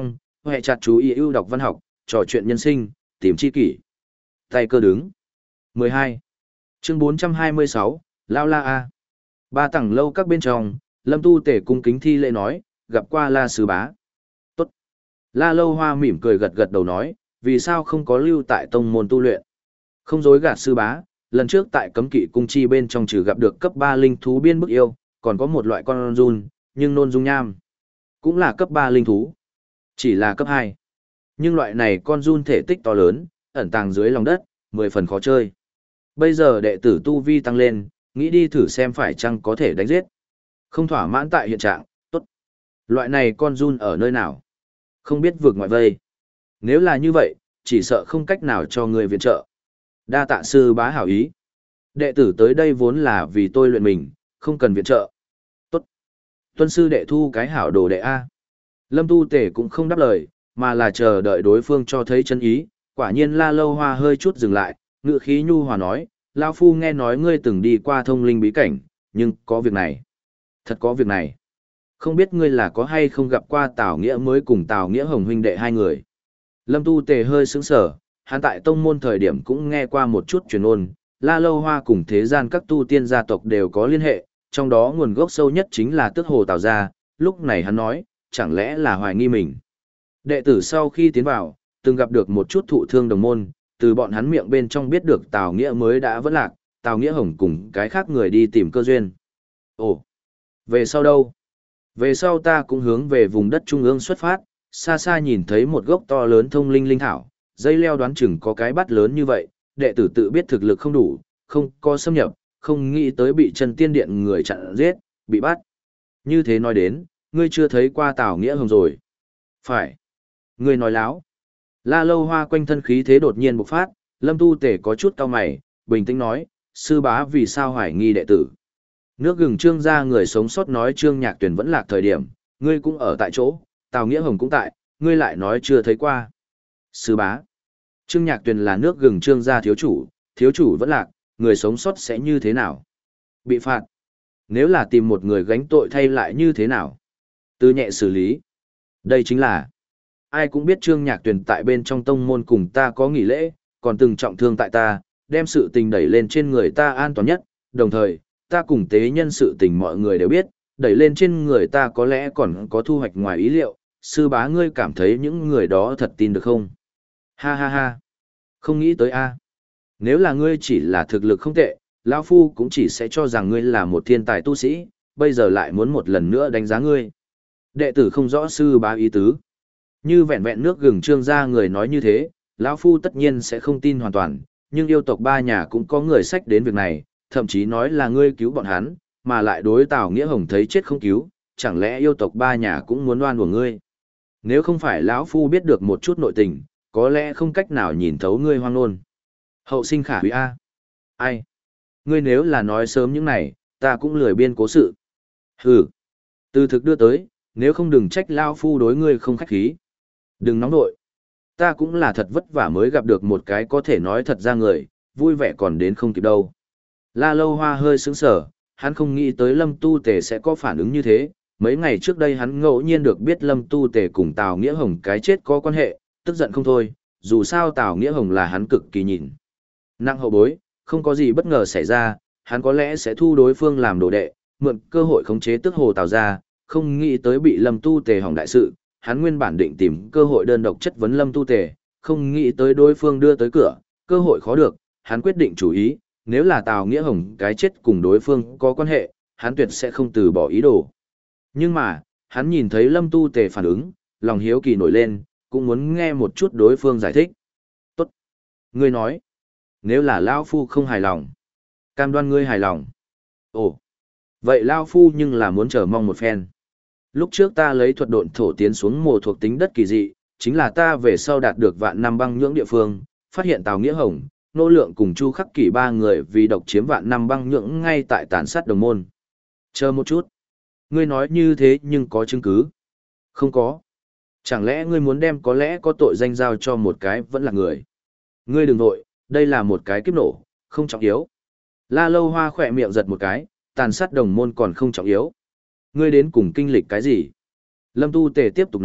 hệ chặt chú ý ưu đọc văn học, trò chuyện nhân sinh, tìm chi kỷ. Tay cơ đứng. mười hai. Chương bốn trăm hai mươi sáu, Lao La A. Ba tầng lâu các bên trong, Lâm Tu Tể cung kính thi lễ nói, gặp qua La Sư Bá. Tốt. La Lâu Hoa mỉm cười gật gật đầu nói, vì sao không có lưu tại tông môn tu luyện. Không dối gạt Sư Bá, lần trước tại cấm kỵ cung chi bên trong trừ gặp được cấp ba linh thú biên bức yêu, còn có một loại con run, nhưng nôn dung nham. Cũng là cấp ba linh thú. Chỉ là cấp hai. Nhưng loại này con run thể tích to lớn, ẩn tàng dưới lòng đất, mười phần khó chơi. Bây giờ đệ tử tu vi tăng lên, nghĩ đi thử xem phải chăng có thể đánh giết. Không thỏa mãn tại hiện trạng, tốt. Loại này con run ở nơi nào? Không biết vượt ngoại vây. Nếu là như vậy, chỉ sợ không cách nào cho người viện trợ. Đa tạ sư bá hảo ý. Đệ tử tới đây vốn là vì tôi luyện mình, không cần viện trợ. Tốt. Tuân sư đệ thu cái hảo đồ đệ A. Lâm Tu Tể cũng không đáp lời, mà là chờ đợi đối phương cho thấy chân ý. Quả nhiên La Lâu Hoa hơi chút dừng lại, ngựa khí nhu hòa nói, Lao Phu nghe nói ngươi từng đi qua thông linh bí cảnh, nhưng có việc này. Thật có việc này. Không biết ngươi là có hay không gặp qua Tào Nghĩa mới cùng Tào Nghĩa Hồng huynh đệ hai người. Lâm Tu Tề hơi sững sở, hắn tại tông môn thời điểm cũng nghe qua một chút truyền ôn, La Lâu Hoa cùng thế gian các tu tiên gia tộc đều có liên hệ, trong đó nguồn gốc sâu nhất chính là Tước Hồ Tào gia, lúc này hắn nói, chẳng lẽ là hoài nghi mình. Đệ tử sau khi tiến vào, từng gặp được một chút thụ thương đồng môn, từ bọn hắn miệng bên trong biết được Tào Nghĩa mới đã vẫn lạc, Tào Nghĩa Hồng cùng cái khác người đi tìm cơ duyên. Ồ, về sau đâu? Về sau ta cũng hướng về vùng đất trung ương xuất phát, xa xa nhìn thấy một gốc to lớn thông linh linh thảo, dây leo đoán chừng có cái bát lớn như vậy, đệ tử tự biết thực lực không đủ, không có xâm nhập, không nghĩ tới bị Chân Tiên Điện người chặn giết, bị bắt. Như thế nói đến, ngươi chưa thấy qua Tào Nghĩa Hồng rồi. Phải. Ngươi nói láo. La Lâu Hoa quanh thân khí thế đột nhiên bộc phát, Lâm Tu Tể có chút cau mày, bình tĩnh nói, sư bá vì sao hoài nghi đệ tử. Nước gừng Trương gia người sống sót nói Trương Nhạc Tuyền vẫn lạc thời điểm, ngươi cũng ở tại chỗ, Tào Nghĩa Hồng cũng tại, ngươi lại nói chưa thấy qua. Sư bá. Trương Nhạc Tuyền là nước gừng Trương gia thiếu chủ, thiếu chủ vẫn lạc, người sống sót sẽ như thế nào? Bị phạt. Nếu là tìm một người gánh tội thay lại như thế nào? Từ nhẹ xử lý. Đây chính là, ai cũng biết Trương Nhạc Tuyền tại bên trong tông môn cùng ta có nghỉ lễ, còn từng trọng thương tại ta, đem sự tình đẩy lên trên người ta an toàn nhất, đồng thời, ta cùng tế nhân sự tình mọi người đều biết, đẩy lên trên người ta có lẽ còn có thu hoạch ngoài ý liệu, sư bá ngươi cảm thấy những người đó thật tin được không? Ha ha ha, không nghĩ tới a. Nếu là ngươi chỉ là thực lực không tệ, lão phu cũng chỉ sẽ cho rằng ngươi là một thiên tài tu sĩ, bây giờ lại muốn một lần nữa đánh giá ngươi. Đệ tử không rõ sư bá ý tứ. Như vẹn vẹn nước gừng Trương gia người nói như thế, lão phu tất nhiên sẽ không tin hoàn toàn, nhưng yêu tộc ba nhà cũng có người sách đến việc này, thậm chí nói là ngươi cứu bọn hắn, mà lại đối Tào Nghĩa Hồng thấy chết không cứu, chẳng lẽ yêu tộc ba nhà cũng muốn oan của ngươi. Nếu không phải lão phu biết được một chút nội tình, có lẽ không cách nào nhìn thấu ngươi hoang nôn. Hậu sinh khả quý a. Ai? Ngươi nếu là nói sớm những này, ta cũng lười biên cố sự. Hừ. Từ thực đưa tới, nếu không đừng trách lão phu đối ngươi không khách khí. Đừng nóng nội. Ta cũng là thật vất vả mới gặp được một cái có thể nói thật ra người, vui vẻ còn đến không kịp đâu. La Lâu Hoa hơi sững sờ, hắn không nghĩ tới Lâm Tu Tề sẽ có phản ứng như thế. Mấy ngày trước đây hắn ngẫu nhiên được biết Lâm Tu Tề cùng Tào Nghĩa Hồng cái chết có quan hệ, tức giận không thôi, dù sao Tào Nghĩa Hồng là hắn cực kỳ nhìn. Nặng hậu bối, không có gì bất ngờ xảy ra, hắn có lẽ sẽ thu đối phương làm đồ đệ, mượn cơ hội khống chế Tước Hồ Tào gia, không nghĩ tới bị Lâm Tu Tề hỏng đại sự, hắn nguyên bản định tìm cơ hội đơn độc chất vấn Lâm Tu Tề, không nghĩ tới đối phương đưa tới cửa, cơ hội khó được, hắn quyết định chủ ý, nếu là Tào Nghĩa Hồng cái chết cùng đối phương có quan hệ, hắn tuyệt sẽ không từ bỏ ý đồ. Nhưng mà, hắn nhìn thấy Lâm Tu Tề phản ứng, lòng hiếu kỳ nổi lên, cũng muốn nghe một chút đối phương giải thích. Tốt. Ngươi nói, nếu là Lao Phu không hài lòng, cam đoan ngươi hài lòng. Ồ, vậy Lao Phu nhưng là muốn chờ mong một phen. Lúc trước ta lấy thuật độn thổ tiến xuống mồ thuộc tính đất kỳ dị, chính là ta về sau đạt được vạn năm băng nhưỡng địa phương, phát hiện Tào Nghĩa Hồng, Nô Lượng cùng Chu Khắc Kỷ ba người vì độc chiếm vạn năm băng nhưỡng ngay tại tàn sát đồng môn. Chờ một chút. Ngươi nói như thế nhưng có chứng cứ. Không có. Chẳng lẽ ngươi muốn đem có lẽ có tội danh giao cho một cái vẫn là người. Ngươi đừng vội, đây là một cái kiếp nổ, không trọng yếu. La Lâu Hoa khỏe miệng giật một cái, tàn sát đồng môn còn không trọng yếu. Ngươi đến cùng kinh lịch cái gì? Lâm Tu Tề tiếp tục nói,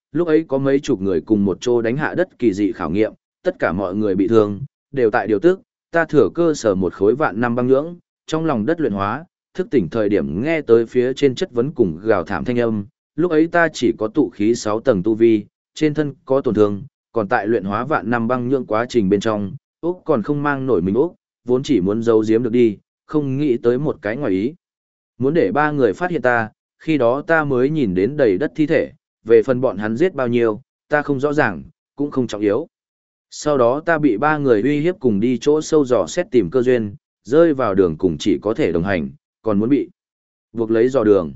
lúc ấy có mấy chục người cùng một chỗ đánh hạ đất kỳ dị khảo nghiệm, tất cả mọi người bị thương, đều tại điều tức, ta thừa cơ sở một khối vạn năm băng nhưỡng, trong lòng đất luyện hóa, thức tỉnh thời điểm nghe tới phía trên chất vấn cùng gào thảm thanh âm, lúc ấy ta chỉ có tụ khí sáu tầng tu vi, trên thân có tổn thương, còn tại luyện hóa vạn năm băng nhưỡng quá trình bên trong, Úc còn không mang nổi mình Úc, vốn chỉ muốn giấu giếm được đi, không nghĩ tới một cái ngoài ý. Muốn để ba người phát hiện ta, khi đó ta mới nhìn đến đầy đất thi thể, về phần bọn hắn giết bao nhiêu, ta không rõ ràng, cũng không trọng yếu. Sau đó ta bị ba người uy hiếp cùng đi chỗ sâu dò xét tìm cơ duyên, rơi vào đường cùng chỉ có thể đồng hành, còn muốn bị buộc lấy dò đường.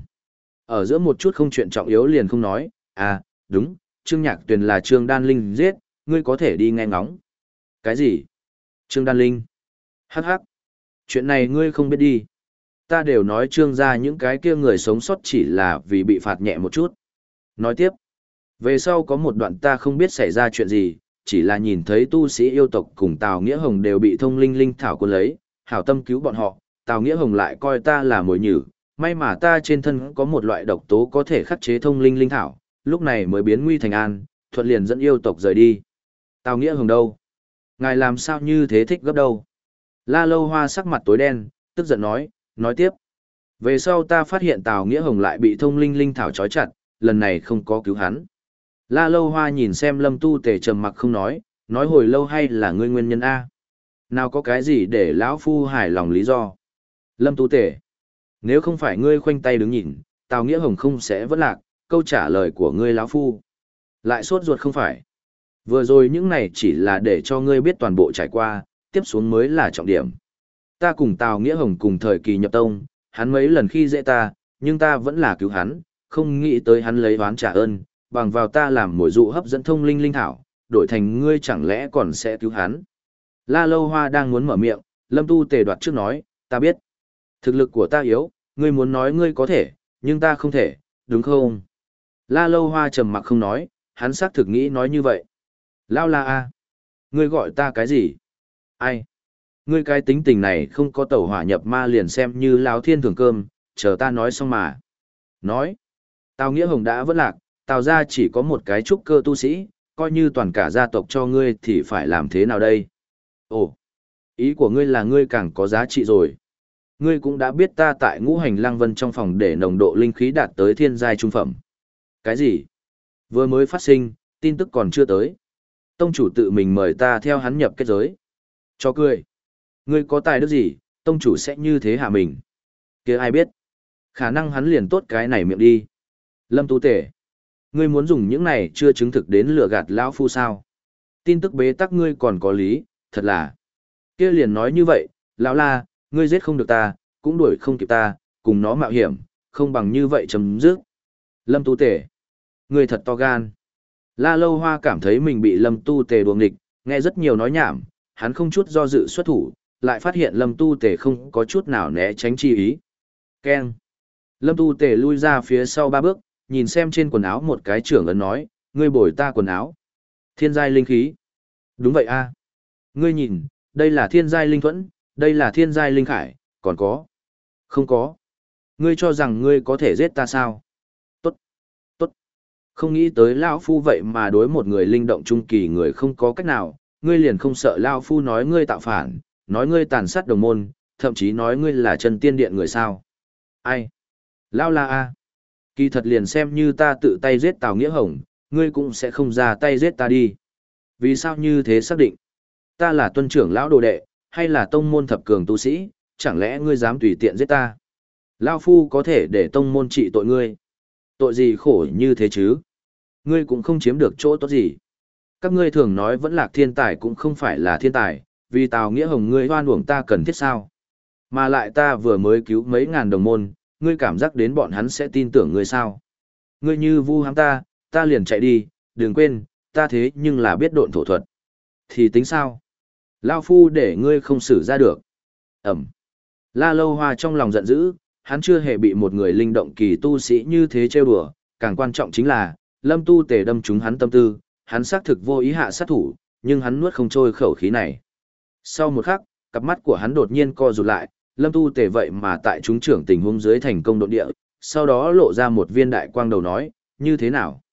Ở giữa một chút không chuyện trọng yếu liền không nói, à, đúng, Trương Nhạc Tuyền là Trương Đan Linh giết, ngươi có thể đi nghe ngóng. Cái gì? Trương Đan Linh? Hắc hắc. Chuyện này ngươi không biết đi. Ta đều nói Trương gia những cái kia người sống sót chỉ là vì bị phạt nhẹ một chút. Nói tiếp. Về sau có một đoạn ta không biết xảy ra chuyện gì, chỉ là nhìn thấy tu sĩ yêu tộc cùng Tào Nghĩa Hồng đều bị thông linh linh thảo cuốn lấy, hảo tâm cứu bọn họ, Tào Nghĩa Hồng lại coi ta là mồi nhử, may mà ta trên thân có một loại độc tố có thể khắc chế thông linh linh thảo, lúc này mới biến nguy thành an, thuận liền dẫn yêu tộc rời đi. Tào Nghĩa Hồng đâu? Ngài làm sao như thế thích gấp đâu? La Lâu Hoa sắc mặt tối đen, tức giận nói, nói tiếp. Về sau ta phát hiện Tào Nghĩa Hồng lại bị thông linh linh thảo trói chặt, lần này không có cứu hắn. La Lâu Hoa nhìn xem Lâm Tu Tề trầm mặc không nói, nói hồi lâu hay là ngươi nguyên nhân A. Nào có cái gì để lão phu hài lòng lý do. Lâm Tu Tề, nếu không phải ngươi khoanh tay đứng nhìn, Tào Nghĩa Hồng không sẽ vất lạc, câu trả lời của ngươi lão phu. Lại sốt ruột không phải. Vừa rồi những này chỉ là để cho ngươi biết toàn bộ trải qua, tiếp xuống mới là trọng điểm. Ta cùng Tào Nghĩa Hồng cùng thời kỳ nhập tông, hắn mấy lần khi dễ ta, nhưng ta vẫn là cứu hắn, không nghĩ tới hắn lấy oán trả ơn, bằng vào ta làm mồi dụ hấp dẫn thông linh linh thảo, đổi thành ngươi chẳng lẽ còn sẽ cứu hắn. La Lâu Hoa đang muốn mở miệng, Lâm Tu Tề đoạt trước nói, ta biết. Thực lực của ta yếu, ngươi muốn nói ngươi có thể, nhưng ta không thể, đúng không? La Lâu Hoa trầm mặc không nói, hắn xác thực nghĩ nói như vậy. Lao La A, ngươi gọi ta cái gì? Ai? Ngươi cái tính tình này không có tẩu hỏa nhập ma liền xem như Lão Thiên thưởng cơm, chờ ta nói xong mà. Nói, Tào Nghĩa Hồng đã vất lạc, Tào gia chỉ có một cái trúc cơ tu sĩ, coi như toàn cả gia tộc cho ngươi thì phải làm thế nào đây? Ồ, ý của ngươi là ngươi càng có giá trị rồi. Ngươi cũng đã biết ta tại Ngũ Hành Lăng Vân trong phòng để nồng độ linh khí đạt tới thiên giai trung phẩm. Cái gì? Vừa mới phát sinh, tin tức còn chưa tới. Tông chủ tự mình mời ta theo hắn nhập kết giới. Cho cười. Ngươi có tài đức gì, tông chủ sẽ như thế hạ mình. Kia ai biết? Khả năng hắn liền tốt cái này miệng đi. Lâm Tú Tể. Ngươi muốn dùng những này chưa chứng thực đến lừa gạt lão phu sao? Tin tức bế tắc ngươi còn có lý, thật là. Kia liền nói như vậy, lão la, ngươi giết không được ta, cũng đuổi không kịp ta, cùng nó mạo hiểm, không bằng như vậy chấm dứt. Lâm Tu Tể. Ngươi thật to gan. La Lâu Hoa cảm thấy mình bị Lâm Tu Tề đuồng nghịch, nghe rất nhiều nói nhảm, hắn không chút do dự xuất thủ, lại phát hiện Lâm Tu Tề không có chút nào né tránh chi ý. Keng. Lâm Tu Tề lui ra phía sau ba bước, nhìn xem trên quần áo một cái trưởng ấn nói, ngươi bồi ta quần áo. Thiên giai linh khí. Đúng vậy a. Ngươi nhìn, đây là thiên giai linh thuẫn, đây là thiên giai linh khải, còn có. Không có. Ngươi cho rằng ngươi có thể giết ta sao? Tốt. Tốt. Không nghĩ tới lão phu vậy mà đối một người linh động trung kỳ người không có cách nào, ngươi liền không sợ lão phu nói ngươi tạo phản, nói ngươi tàn sát đồng môn, thậm chí nói ngươi là chân tiên điện người sao? Ai? Lão la a. Kỳ thật liền xem như ta tự tay giết Tào Nghĩa Hồng, ngươi cũng sẽ không ra tay giết ta đi. Vì sao như thế xác định? Ta là tuân trưởng lão đồ đệ, hay là tông môn thập cường tu sĩ, chẳng lẽ ngươi dám tùy tiện giết ta? Lão phu có thể để tông môn trị tội ngươi. Tội gì khổ như thế chứ? Ngươi cũng không chiếm được chỗ tốt gì. Các ngươi thường nói vẫn lạc thiên tài cũng không phải là thiên tài, vì Tào Nghĩa Hồng ngươi hoan uổng ta cần thiết sao? Mà lại ta vừa mới cứu mấy ngàn đồng môn, ngươi cảm giác đến bọn hắn sẽ tin tưởng ngươi sao? Ngươi như vu hãm ta, ta liền chạy đi, đừng quên, ta thế nhưng là biết độn thổ thuật. Thì tính sao? Lao phu để ngươi không xử ra được. Ẩm. La Lâu Hoa trong lòng giận dữ, hắn chưa hề bị một người linh động kỳ tu sĩ như thế trêu đùa, càng quan trọng chính là, Lâm Tu Tề đâm trúng hắn tâm tư, hắn xác thực vô ý hạ sát thủ, nhưng hắn nuốt không trôi khẩu khí này. Sau một khắc, cặp mắt của hắn đột nhiên co rụt lại, Lâm Tu Tề vậy mà tại chúng trưởng tình huống dưới thành công đột địa, sau đó lộ ra một viên đại quang đầu nói, như thế nào?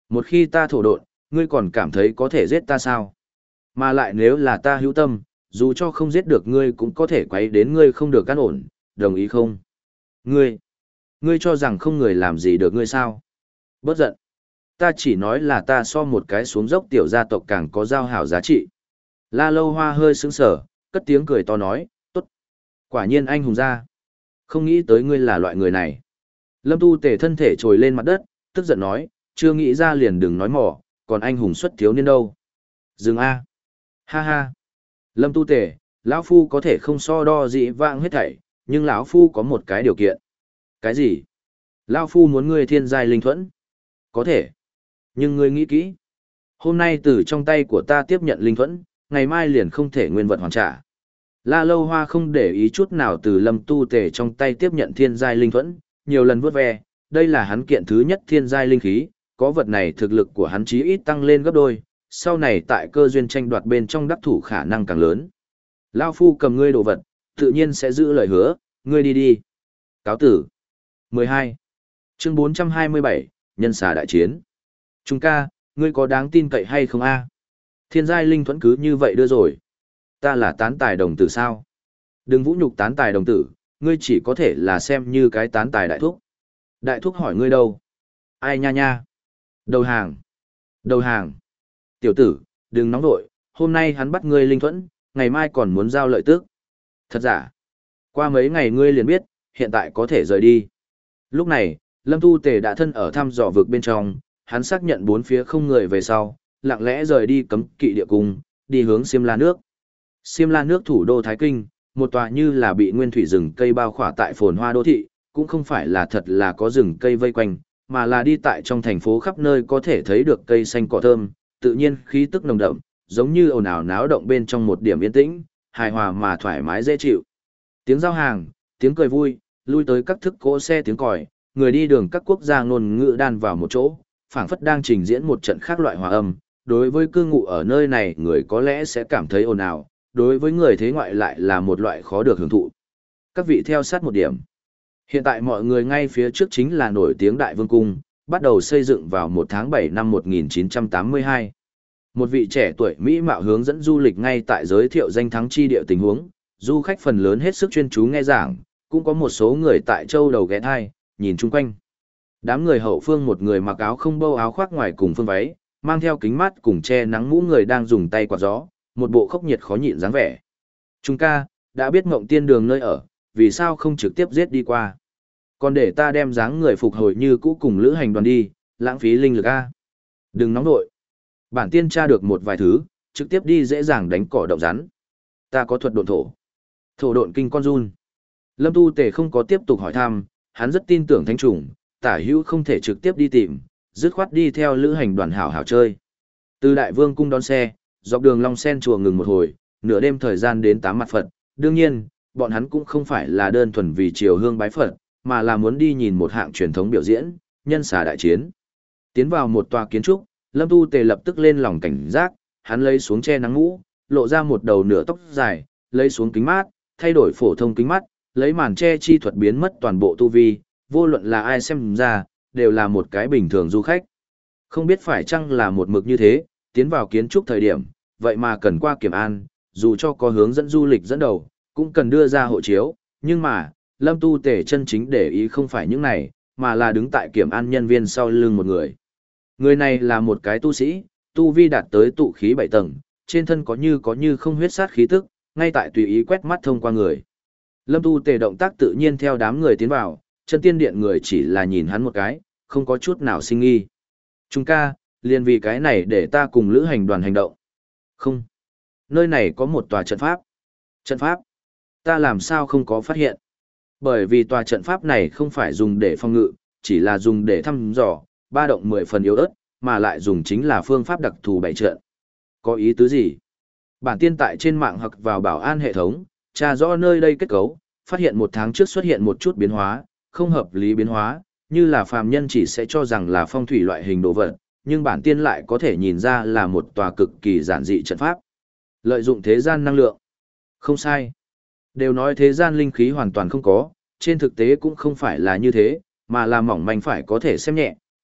Một khi ta thổ độn, ngươi còn cảm thấy có thể giết ta sao? Mà lại nếu là ta hữu tâm, dù cho không giết được ngươi cũng có thể quấy đến ngươi không được căn ổn, đồng ý không? Ngươi, ngươi cho rằng không người làm gì được ngươi sao? Bớt giận. Ta chỉ nói là ta so một cái xuống dốc tiểu gia tộc càng có giao hảo giá trị. La Lâu Hoa hơi sững sờ, cất tiếng cười to nói, tốt. Quả nhiên anh hùng gia. Không nghĩ tới ngươi là loại người này. Lâm Tu Tề thân thể trồi lên mặt đất, tức giận nói, chưa nghĩ ra liền đừng nói mỏ, còn anh hùng xuất thiếu niên đâu. Dừng a. Ha ha. Lâm Tu Tề, lão phu có thể không so đo dị vãng hết thảy, nhưng lão phu có một cái điều kiện. Cái gì? Lão phu muốn ngươi thiên giai linh thuẫn. Có thể. Nhưng ngươi nghĩ kỹ. Hôm nay từ trong tay của ta tiếp nhận linh thuẫn, ngày mai liền không thể nguyên vật hoàn trả. La Lâu Hoa không để ý chút nào từ Lâm Tu Tề trong tay tiếp nhận thiên giai linh thuẫn, nhiều lần vuốt ve, đây là hắn kiện thứ nhất thiên giai linh khí, có vật này thực lực của hắn chí ít tăng lên gấp đôi, sau này tại cơ duyên tranh đoạt bên trong đắc thủ khả năng càng lớn. Lao phu cầm ngươi đồ vật, tự nhiên sẽ giữ lời hứa, ngươi đi đi. Cáo tử. mười hai. Chương bốn trăm hai mươi bảy, Nhân xà đại chiến. Trung ca, ngươi có đáng tin cậy hay không a? Thiên giai linh thuẫn cứ như vậy đưa rồi. Ta là tán tài đồng tử sao? Đừng vũ nhục tán tài đồng tử, ngươi chỉ có thể là xem như cái tán tài đại thúc. Đại thúc hỏi ngươi đâu? Ai nha nha? Đầu hàng. Đầu hàng. Tiểu tử, đừng nóng nội, hôm nay hắn bắt ngươi linh thuẫn, ngày mai còn muốn giao lợi tức. Thật giả. Qua mấy ngày ngươi liền biết, hiện tại có thể rời đi. Lúc này, Lâm Tu Tề đã thân ở thăm dò vực bên trong, hắn xác nhận bốn phía không người về sau, lặng lẽ rời đi cấm kỵ địa cung, đi hướng Xiêm La nước. Xiêm La nước thủ đô Thái Kinh, một tòa như là bị nguyên thủy rừng cây bao khỏa tại phồn hoa đô thị, cũng không phải là thật là có rừng cây vây quanh, mà là đi tại trong thành phố khắp nơi có thể thấy được cây xanh cỏ thơm, tự nhiên khí tức nồng đậm, giống như ồn ào náo động bên trong một điểm yên tĩnh, hài hòa mà thoải mái dễ chịu. Tiếng giao hàng, tiếng cười vui, lui tới các thức cỗ xe tiếng còi, người đi đường các quốc gia ngôn ngữ đan vào một chỗ, phảng phất đang trình diễn một trận khác loại hòa âm. Đối với cư ngụ ở nơi này người có lẽ sẽ cảm thấy ồn ào, đối với người thế ngoại lại là một loại khó được hưởng thụ. Các vị theo sát một điểm. Hiện tại mọi người ngay phía trước chính là nổi tiếng Đại Vương Cung, bắt đầu xây dựng vào một tháng bảy năm một nghìn chín trăm tám mươi hai. Một vị trẻ tuổi Mỹ mạo hướng dẫn du lịch ngay tại giới thiệu danh thắng chi địa tình huống, du khách phần lớn hết sức chuyên chú nghe giảng, cũng có một số người tại châu đầu ghé thai, nhìn chung quanh. Đám người hậu phương một người mặc áo không bâu áo khoác ngoài cùng phương váy, mang theo kính mắt cùng che nắng mũ người đang dùng tay quạt gió, một bộ khốc nhiệt khó nhịn dáng vẻ. Trung ca, đã biết Ngộng Tiên Đường nơi ở, vì sao không trực tiếp giết đi qua? Còn để ta đem dáng người phục hồi như cũ cùng lữ hành đoàn đi, lãng phí linh lực a. Đừng nóng nội. Bản tiên tra được một vài thứ, trực tiếp đi dễ dàng đánh cỏ động rắn. Ta có thuật độn thổ. Thổ độn kinh con run. Lâm Tu Tề không có tiếp tục hỏi thăm, hắn rất tin tưởng thánh trùng, tả hữu không thể trực tiếp đi tìm, dứt khoát đi theo lữ hành đoàn hảo hảo chơi. Từ Đại Vương cung đón xe, dọc đường Long Sen chùa ngừng một hồi, nửa đêm thời gian đến tám mặt Phật, đương nhiên, bọn hắn cũng không phải là đơn thuần vì triều hương bái Phật, mà là muốn đi nhìn một hạng truyền thống biểu diễn, nhân xà đại chiến. Tiến vào một tòa kiến trúc, Lâm Tu Tề lập tức lên lòng cảnh giác, hắn lấy xuống che nắng mũ, lộ ra một đầu nửa tóc dài, lấy xuống kính mát, thay đổi phổ thông kính mắt, lấy màn che chi thuật biến mất toàn bộ tu vi, vô luận là ai xem ra, đều là một cái bình thường du khách. Không biết phải chăng là một mực như thế, tiến vào kiến trúc thời điểm, vậy mà cần qua kiểm an, dù cho có hướng dẫn du lịch dẫn đầu, cũng cần đưa ra hộ chiếu, nhưng mà, Lâm Tu Tề chân chính để ý không phải những này, mà là đứng tại kiểm an nhân viên sau lưng một người. Người này là một cái tu sĩ, tu vi đạt tới tụ khí bảy tầng, trên thân có như có như không huyết sát khí tức, ngay tại tùy ý quét mắt thông qua người. Lâm Tu Tề động tác tự nhiên theo đám người tiến vào, chân tiên điện người chỉ là nhìn hắn một cái, không có chút nào sinh nghi. Trung ca, liền vì cái này để ta cùng lữ hành đoàn hành động. Không. Nơi này có một tòa trận pháp. Trận pháp? Ta làm sao không có phát hiện? Bởi vì tòa trận pháp này không phải dùng để phòng ngự, chỉ là dùng để thăm dò, ba động mười phần yếu ớt, mà lại dùng chính là phương pháp đặc thù bày trận. Có ý tứ gì? Bản tiên tại trên mạng hoặc vào bảo an hệ thống, tra rõ nơi đây kết cấu, phát hiện một tháng trước xuất hiện một chút biến hóa, không hợp lý biến hóa, như là phàm nhân chỉ sẽ cho rằng là phong thủy loại hình đồ vật, nhưng bản tiên lại có thể nhìn ra là một tòa cực kỳ giản dị trận pháp. Lợi dụng thế gian năng lượng. Không sai. Đều nói thế gian linh khí hoàn toàn không có, trên thực tế cũng không phải là như thế, mà là mỏng manh phải có thể xem nhẹ,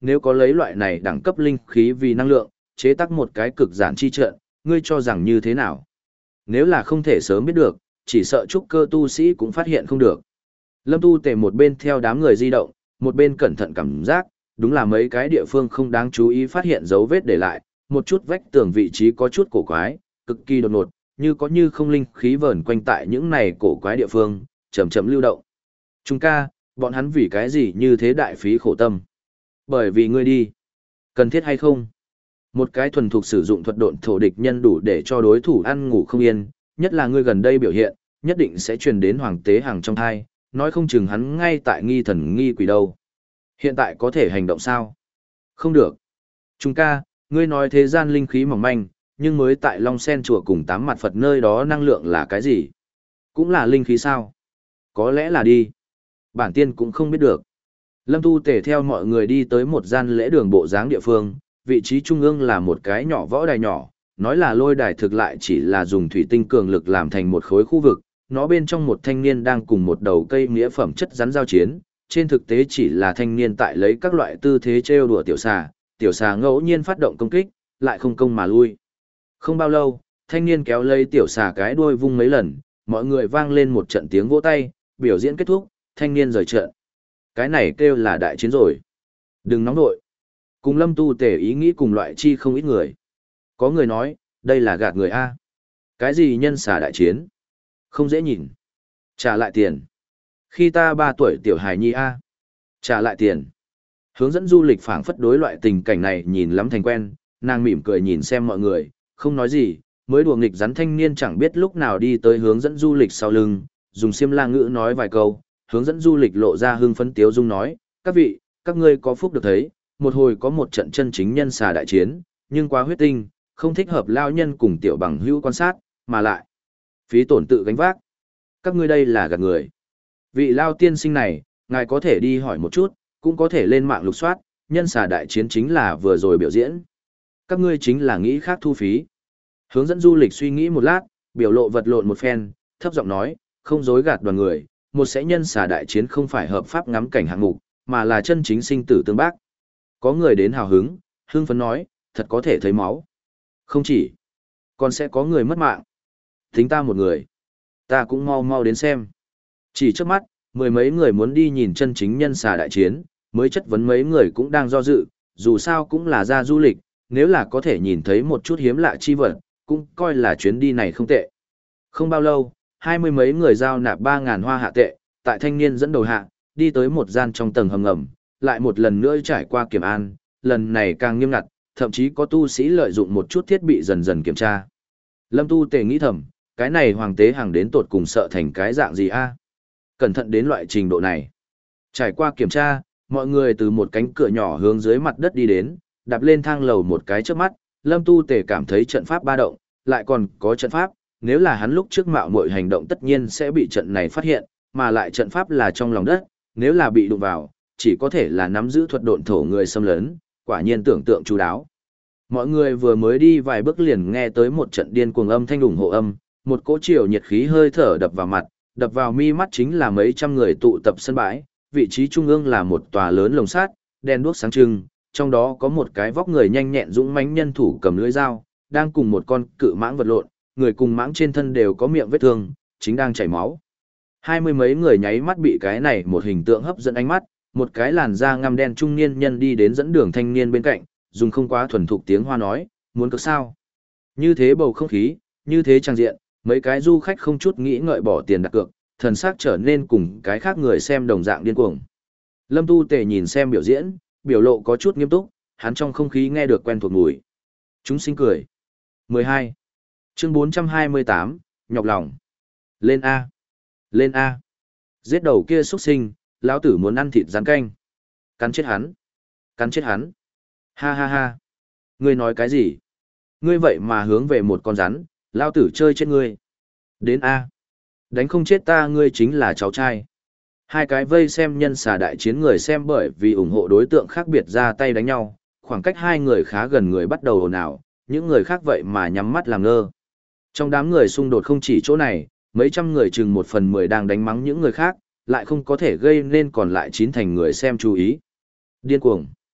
nếu có lấy loại này đẳng cấp linh khí vì năng lượng, chế tác một cái cực giản chi trận, ngươi cho rằng như thế nào? Nếu là không thể sớm biết được, chỉ sợ trúc cơ tu sĩ cũng phát hiện không được. Lâm Tu Tề một bên theo đám người di động, một bên cẩn thận cảm giác, đúng là mấy cái địa phương không đáng chú ý phát hiện dấu vết để lại, một chút vách tường vị trí có chút cổ quái, cực kỳ đột ngột, như có như không linh khí vờn quanh tại những này cổ quái địa phương, chậm chậm lưu động. Trung ca, bọn hắn vì cái gì như thế đại phí khổ tâm? Bởi vì ngươi đi. Cần thiết hay không? Một cái thuần thục sử dụng thuật độn thổ địch nhân đủ để cho đối thủ ăn ngủ không yên, nhất là ngươi gần đây biểu hiện, nhất định sẽ truyền đến hoàng tế hàng trong thai, nói không chừng hắn ngay tại nghi thần nghi quỷ đâu. Hiện tại có thể hành động sao? Không được. Trung ca, ngươi nói thế gian linh khí mỏng manh, nhưng mới tại Long Sen chùa cùng tám mặt Phật nơi đó năng lượng là cái gì? Cũng là linh khí sao? Có lẽ là đi. Bản tiên cũng không biết được. Lâm Tu Tề theo mọi người đi tới một gian lễ đường bộ dáng địa phương, vị trí trung ương là một cái nhỏ võ đài nhỏ, nói là lôi đài thực lại chỉ là dùng thủy tinh cường lực làm thành một khối khu vực, nó bên trong một thanh niên đang cùng một đầu cây nghĩa phẩm chất rắn giao chiến, trên thực tế chỉ là thanh niên tại lấy các loại tư thế trêu đùa tiểu xà, tiểu xà ngẫu nhiên phát động công kích, lại không công mà lui. Không bao lâu, thanh niên kéo lấy tiểu xà cái đuôi vung mấy lần, mọi người vang lên một trận tiếng vỗ tay, biểu diễn kết thúc, thanh niên rời trận. Cái này kêu là đại chiến rồi. Đừng nóng nội. Cùng Lâm Tu Tề ý nghĩ cùng loại chi không ít người. Có người nói, đây là gạt người A. Cái gì nhân xà đại chiến? Không dễ nhìn. Trả lại tiền. Khi ta ba tuổi tiểu hài nhi A. Trả lại tiền. Hướng dẫn du lịch phảng phất đối loại tình cảnh này nhìn lắm thành quen, nàng mỉm cười nhìn xem mọi người, không nói gì, mới đùa nghịch rắn thanh niên chẳng biết lúc nào đi tới hướng dẫn du lịch sau lưng, dùng xiêm la ngữ nói vài câu, hướng dẫn du lịch lộ ra hưng phấn tiếu dung nói, các vị, các ngươi có phúc được thấy, một hồi có một trận chân chính nhân xà đại chiến, nhưng quá huyết tinh, không thích hợp lao nhân cùng tiểu bằng hữu quan sát, mà lại phí tổn tự gánh vác. Các ngươi đây là gạt người. Vị lao tiên sinh này, ngài có thể đi hỏi một chút, cũng có thể lên mạng lục soát, nhân xà đại chiến chính là vừa rồi biểu diễn. Các ngươi chính là nghĩ khác thu phí. Hướng dẫn du lịch suy nghĩ một lát, biểu lộ vật lộn một phen, thấp giọng nói, không dối gạt đoàn người, một sẽ nhân xà đại chiến không phải hợp pháp ngắm cảnh hạng mục, mà là chân chính sinh tử tương bác. Có người đến hào hứng, hưng phấn nói, thật có thể thấy máu. Không chỉ, còn sẽ có người mất mạng. Tính ta một người, ta cũng mau mau đến xem. Chỉ trước mắt, mười mấy người muốn đi nhìn chân chính nhân xà đại chiến, mới chất vấn mấy người cũng đang do dự, dù sao cũng là ra du lịch, nếu là có thể nhìn thấy một chút hiếm lạ chi vật, cũng coi là chuyến đi này không tệ. Không bao lâu, hai mươi mấy người giao nạp ba ngàn hoa hạ tệ, tại thanh niên dẫn đầu hạ, đi tới một gian trong tầng hầm ngầm, lại một lần nữa trải qua kiểm an, lần này càng nghiêm ngặt, thậm chí có tu sĩ lợi dụng một chút thiết bị dần dần kiểm tra. Lâm Tu Tề nghĩ thầm, cái này hoàng tế hàng đến tột cùng sợ thành cái dạng gì a? Cẩn thận đến loại trình độ này. Trải qua kiểm tra, mọi người từ một cánh cửa nhỏ hướng dưới mặt đất đi đến, đạp lên thang lầu một cái trước mắt, Lâm Tu Tề cảm thấy trận pháp ba động, lại còn có trận pháp, nếu là hắn lúc trước mạo muội hành động tất nhiên sẽ bị trận này phát hiện, mà lại trận pháp là trong lòng đất, nếu là bị đụng vào, chỉ có thể là nắm giữ thuật độn thổ người xâm lấn, quả nhiên tưởng tượng chú đáo. Mọi người vừa mới đi vài bước liền nghe tới một trận điên cuồng âm thanh ủng hộ âm, một cỗ chiều nhiệt khí hơi thở đập vào mặt, đập vào mi mắt chính là mấy trăm người tụ tập sân bãi, vị trí trung ương là một tòa lớn lồng sắt, đèn đuốc sáng trưng, trong đó có một cái vóc người nhanh nhẹn dũng mãnh nhân thủ cầm lưỡi dao, đang cùng một con cự mãng vật lộn, người cùng mãng trên thân đều có miệng vết thương, chính đang chảy máu. Hai mươi mấy người nháy mắt bị cái này một hình tượng hấp dẫn ánh mắt, một cái làn da ngăm đen trung niên nhân đi đến dẫn đường thanh niên bên cạnh, dùng không quá thuần thục tiếng Hoa nói, muốn cược sao? Như thế bầu không khí, như thế trang diện, mấy cái du khách không chút nghĩ ngợi bỏ tiền đặt cược, thần sắc trở nên cùng cái khác người xem đồng dạng điên cuồng. Lâm Tu Tề nhìn xem biểu diễn, biểu lộ có chút nghiêm túc, hắn trong không khí nghe được quen thuộc mùi. Chúng sinh cười. mười hai. Chương bốn trăm hai mươi tám, nhọc lòng. Lên A. Lên A. Giết đầu kia xuất sinh, lão tử muốn ăn thịt rắn canh. Cắn chết hắn. Cắn chết hắn. Ha ha ha. Ngươi nói cái gì? Ngươi vậy mà hướng về một con rắn, lão tử chơi chết ngươi. Đến A. Đánh không chết ta ngươi chính là cháu trai. Hai cái vây xem nhân xà đại chiến người xem bởi vì ủng hộ đối tượng khác biệt ra tay đánh nhau, khoảng cách hai người khá gần người bắt đầu ồn ào, những người khác vậy mà nhắm mắt làm ngơ. Trong đám người xung đột không chỉ chỗ này, mấy trăm người chừng một phần mười đang đánh mắng những người khác, lại không có thể gây nên còn lại chín thành người xem chú ý. Điên cuồng.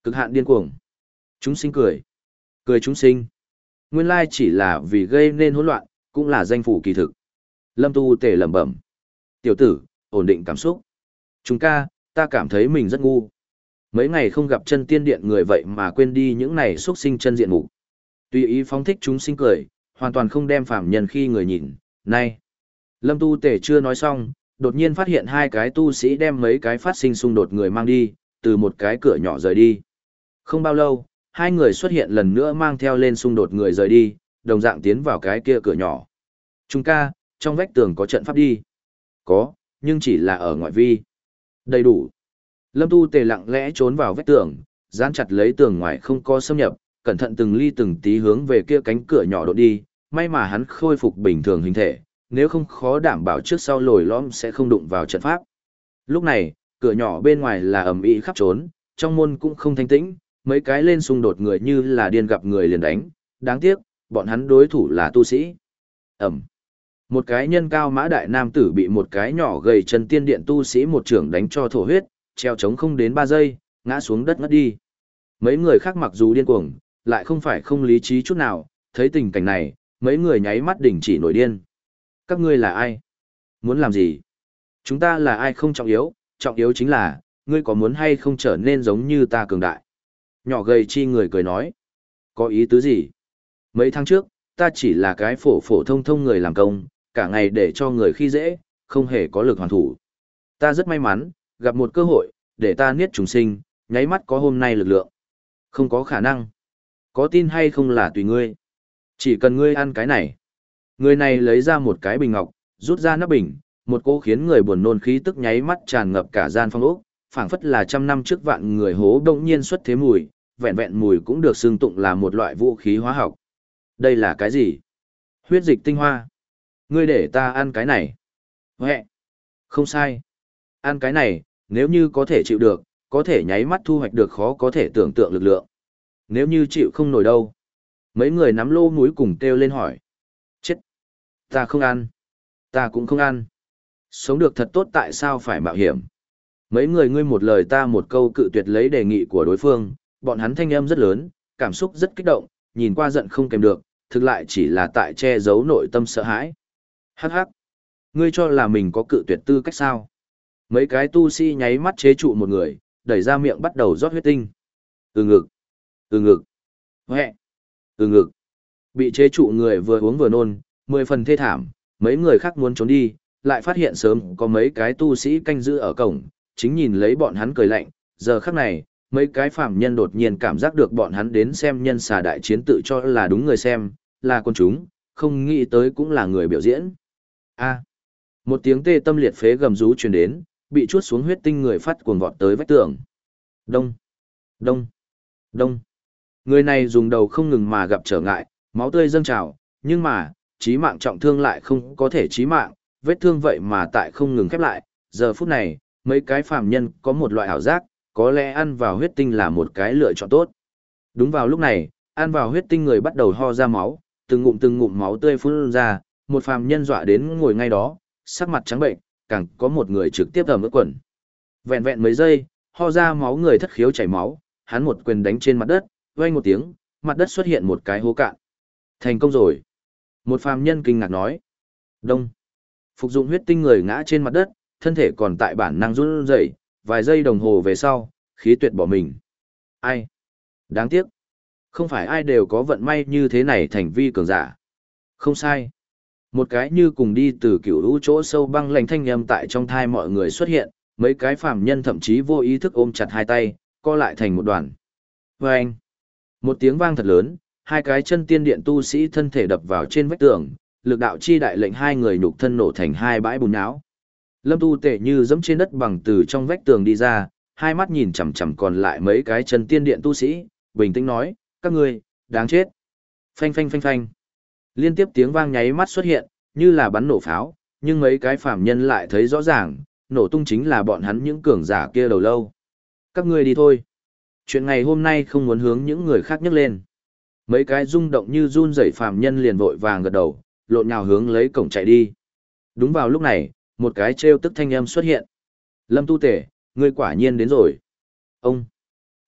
Cực hạn điên cuồng. Chúng sinh cười. Cười chúng sinh. Nguyên lai chỉ là vì gây nên hỗn loạn, cũng là danh phủ kỳ thực. Lâm Tu Tề lẩm bẩm. Tiểu tử, ổn định cảm xúc. Chúng ca, ta cảm thấy mình rất ngu. Mấy ngày không gặp chân tiên điện người vậy mà quên đi những này xuất sinh chân diện mục. Tùy ý phóng thích chúng sinh cười, hoàn toàn không đem phạm nhân khi người nhìn. Này! Lâm Tu Tề chưa nói xong, đột nhiên phát hiện hai cái tu sĩ đem mấy cái phát sinh xung đột người mang đi, từ một cái cửa nhỏ rời đi. Không bao lâu, hai người xuất hiện lần nữa mang theo lên xung đột người rời đi, đồng dạng tiến vào cái kia cửa nhỏ. Trung ca, trong vách tường có trận pháp đi. Có, nhưng chỉ là ở ngoại vi. Đầy đủ. Lâm Tu Tề lặng lẽ trốn vào vách tường, dán chặt lấy tường ngoài không có xâm nhập, cẩn thận từng ly từng tí hướng về kia cánh cửa nhỏ đột đi, may mà hắn khôi phục bình thường hình thể, nếu không khó đảm bảo trước sau lồi lõm sẽ không đụng vào trận pháp. Lúc này, cửa nhỏ bên ngoài là ầm ĩ khắp trốn, trong môn cũng không thanh tĩnh, mấy cái lên xung đột người như là điên gặp người liền đánh, đáng tiếc, bọn hắn đối thủ là tu sĩ. Ẩm. Một cái nhân cao mã đại nam tử bị một cái nhỏ gầy chân tiên điện tu sĩ một trưởng đánh cho thổ huyết, treo trống không đến ba giây, ngã xuống đất ngất đi. Mấy người khác mặc dù điên cuồng, lại không phải không lý trí chút nào, thấy tình cảnh này, mấy người nháy mắt đình chỉ nổi điên. Các ngươi là ai? Muốn làm gì? Chúng ta là ai không trọng yếu, trọng yếu chính là, ngươi có muốn hay không trở nên giống như ta cường đại? Nhỏ gầy chi người cười nói. Có ý tứ gì? Mấy tháng trước, ta chỉ là cái phổ phổ thông thông người làm công, cả ngày để cho người khi dễ, không hề có lực hoàn thủ. Ta rất may mắn, gặp một cơ hội, để ta niết trùng sinh, nháy mắt có hôm nay lực lượng. Không có khả năng. Có tin hay không là tùy ngươi. Chỉ cần ngươi ăn cái này. Người này lấy ra một cái bình ngọc, rút ra nắp bình, một cô khiến người buồn nôn khí tức nháy mắt tràn ngập cả gian phòng ốc, phảng phất là trăm năm trước vạn người hố đông nhiên xuất thế mùi, vẹn vẹn mùi cũng được xưng tụng là một loại vũ khí hóa học. Đây là cái gì? Huyết dịch tinh hoa. Ngươi để ta ăn cái này. Huệ. Không sai. Ăn cái này, nếu như có thể chịu được, có thể nháy mắt thu hoạch được khó có thể tưởng tượng lực lượng. Nếu như chịu không nổi đâu. Mấy người nắm lô mũi cùng kêu lên hỏi. Chết. Ta không ăn. Ta cũng không ăn. Sống được thật tốt tại sao phải mạo hiểm. Mấy người ngươi một lời ta một câu cự tuyệt lấy đề nghị của đối phương, bọn hắn thanh âm rất lớn, cảm xúc rất kích động, nhìn qua giận không kèm được, thực lại chỉ là tại che giấu nội tâm sợ hãi. Hắc hắc. Ngươi cho là mình có cự tuyệt tư cách sao? Mấy cái tu sĩ nháy mắt chế trụ một người, đẩy ra miệng bắt đầu rót huyết tinh. Ừ ngực. Ừ ngực. Huệ. Ừ ngực. Bị chế trụ người vừa uống vừa nôn, mười phần thê thảm, mấy người khác muốn trốn đi, lại phát hiện sớm có mấy cái tu sĩ canh giữ ở cổng, chính nhìn lấy bọn hắn cười lạnh, giờ khắc này, mấy cái phạm nhân đột nhiên cảm giác được bọn hắn đến xem nhân xà đại chiến tự cho là đúng người xem, là quân chúng, không nghĩ tới cũng là người biểu diễn. A. Một tiếng tê tâm liệt phế gầm rú truyền đến, bị chuốt xuống huyết tinh người phát cuồng vọt tới vách tường. Đông, đông, đông. Người này dùng đầu không ngừng mà gặp trở ngại, máu tươi dâng trào, nhưng mà, chí mạng trọng thương lại không có thể chí mạng, vết thương vậy mà tại không ngừng khép lại. Giờ phút này, mấy cái phàm nhân có một loại ảo giác, có lẽ ăn vào huyết tinh là một cái lựa chọn tốt. Đúng vào lúc này, ăn vào huyết tinh người bắt đầu ho ra máu, từng ngụm từng ngụm máu tươi phun ra, một phàm nhân dọa đến ngồi ngay đó, sắc mặt trắng bệnh, càng có một người trực tiếp ẩm ướt quần. Vẹn vẹn mấy giây, ho ra máu người thất khiếu chảy máu, hắn một quyền đánh trên mặt đất, vang một tiếng, mặt đất xuất hiện một cái hố cạn. Thành công rồi. Một phàm nhân kinh ngạc nói. Đông. Phục dụng huyết tinh người ngã trên mặt đất, thân thể còn tại bản năng run rẩy, vài giây đồng hồ về sau, khí tuyệt bỏ mình. Ai? Đáng tiếc. Không phải ai đều có vận may như thế này thành vi cường giả. Không sai. Một cái như cùng đi từ cựu lũ chỗ sâu băng lạnh thanh âm tại trong thai mọi người xuất hiện, mấy cái phàm nhân thậm chí vô ý thức ôm chặt hai tay, co lại thành một đoàn. Vâng! Một tiếng vang thật lớn, hai cái chân tiên điện tu sĩ thân thể đập vào trên vách tường, lực đạo chi đại lệnh hai người nhục thân nổ thành hai bãi bùn nhão. Lâm Tu Tể như dẫm trên đất bằng từ trong vách tường đi ra, hai mắt nhìn chằm chằm còn lại mấy cái chân tiên điện tu sĩ, bình tĩnh nói, các ngươi, đáng chết. Phanh phanh phanh phanh. Liên tiếp tiếng vang nháy mắt xuất hiện, như là bắn nổ pháo, nhưng mấy cái phàm nhân lại thấy rõ ràng, nổ tung chính là bọn hắn những cường giả kia đầu lâu. Các ngươi đi thôi. Chuyện ngày hôm nay không muốn hướng những người khác nhắc lên. Mấy cái rung động như run rẩy phàm nhân liền vội vàng gật đầu, lộn nhào hướng lấy cổng chạy đi. Đúng vào lúc này, một cái trêu tức thanh âm xuất hiện. Lâm Tu Tể, ngươi quả nhiên đến rồi. Ông.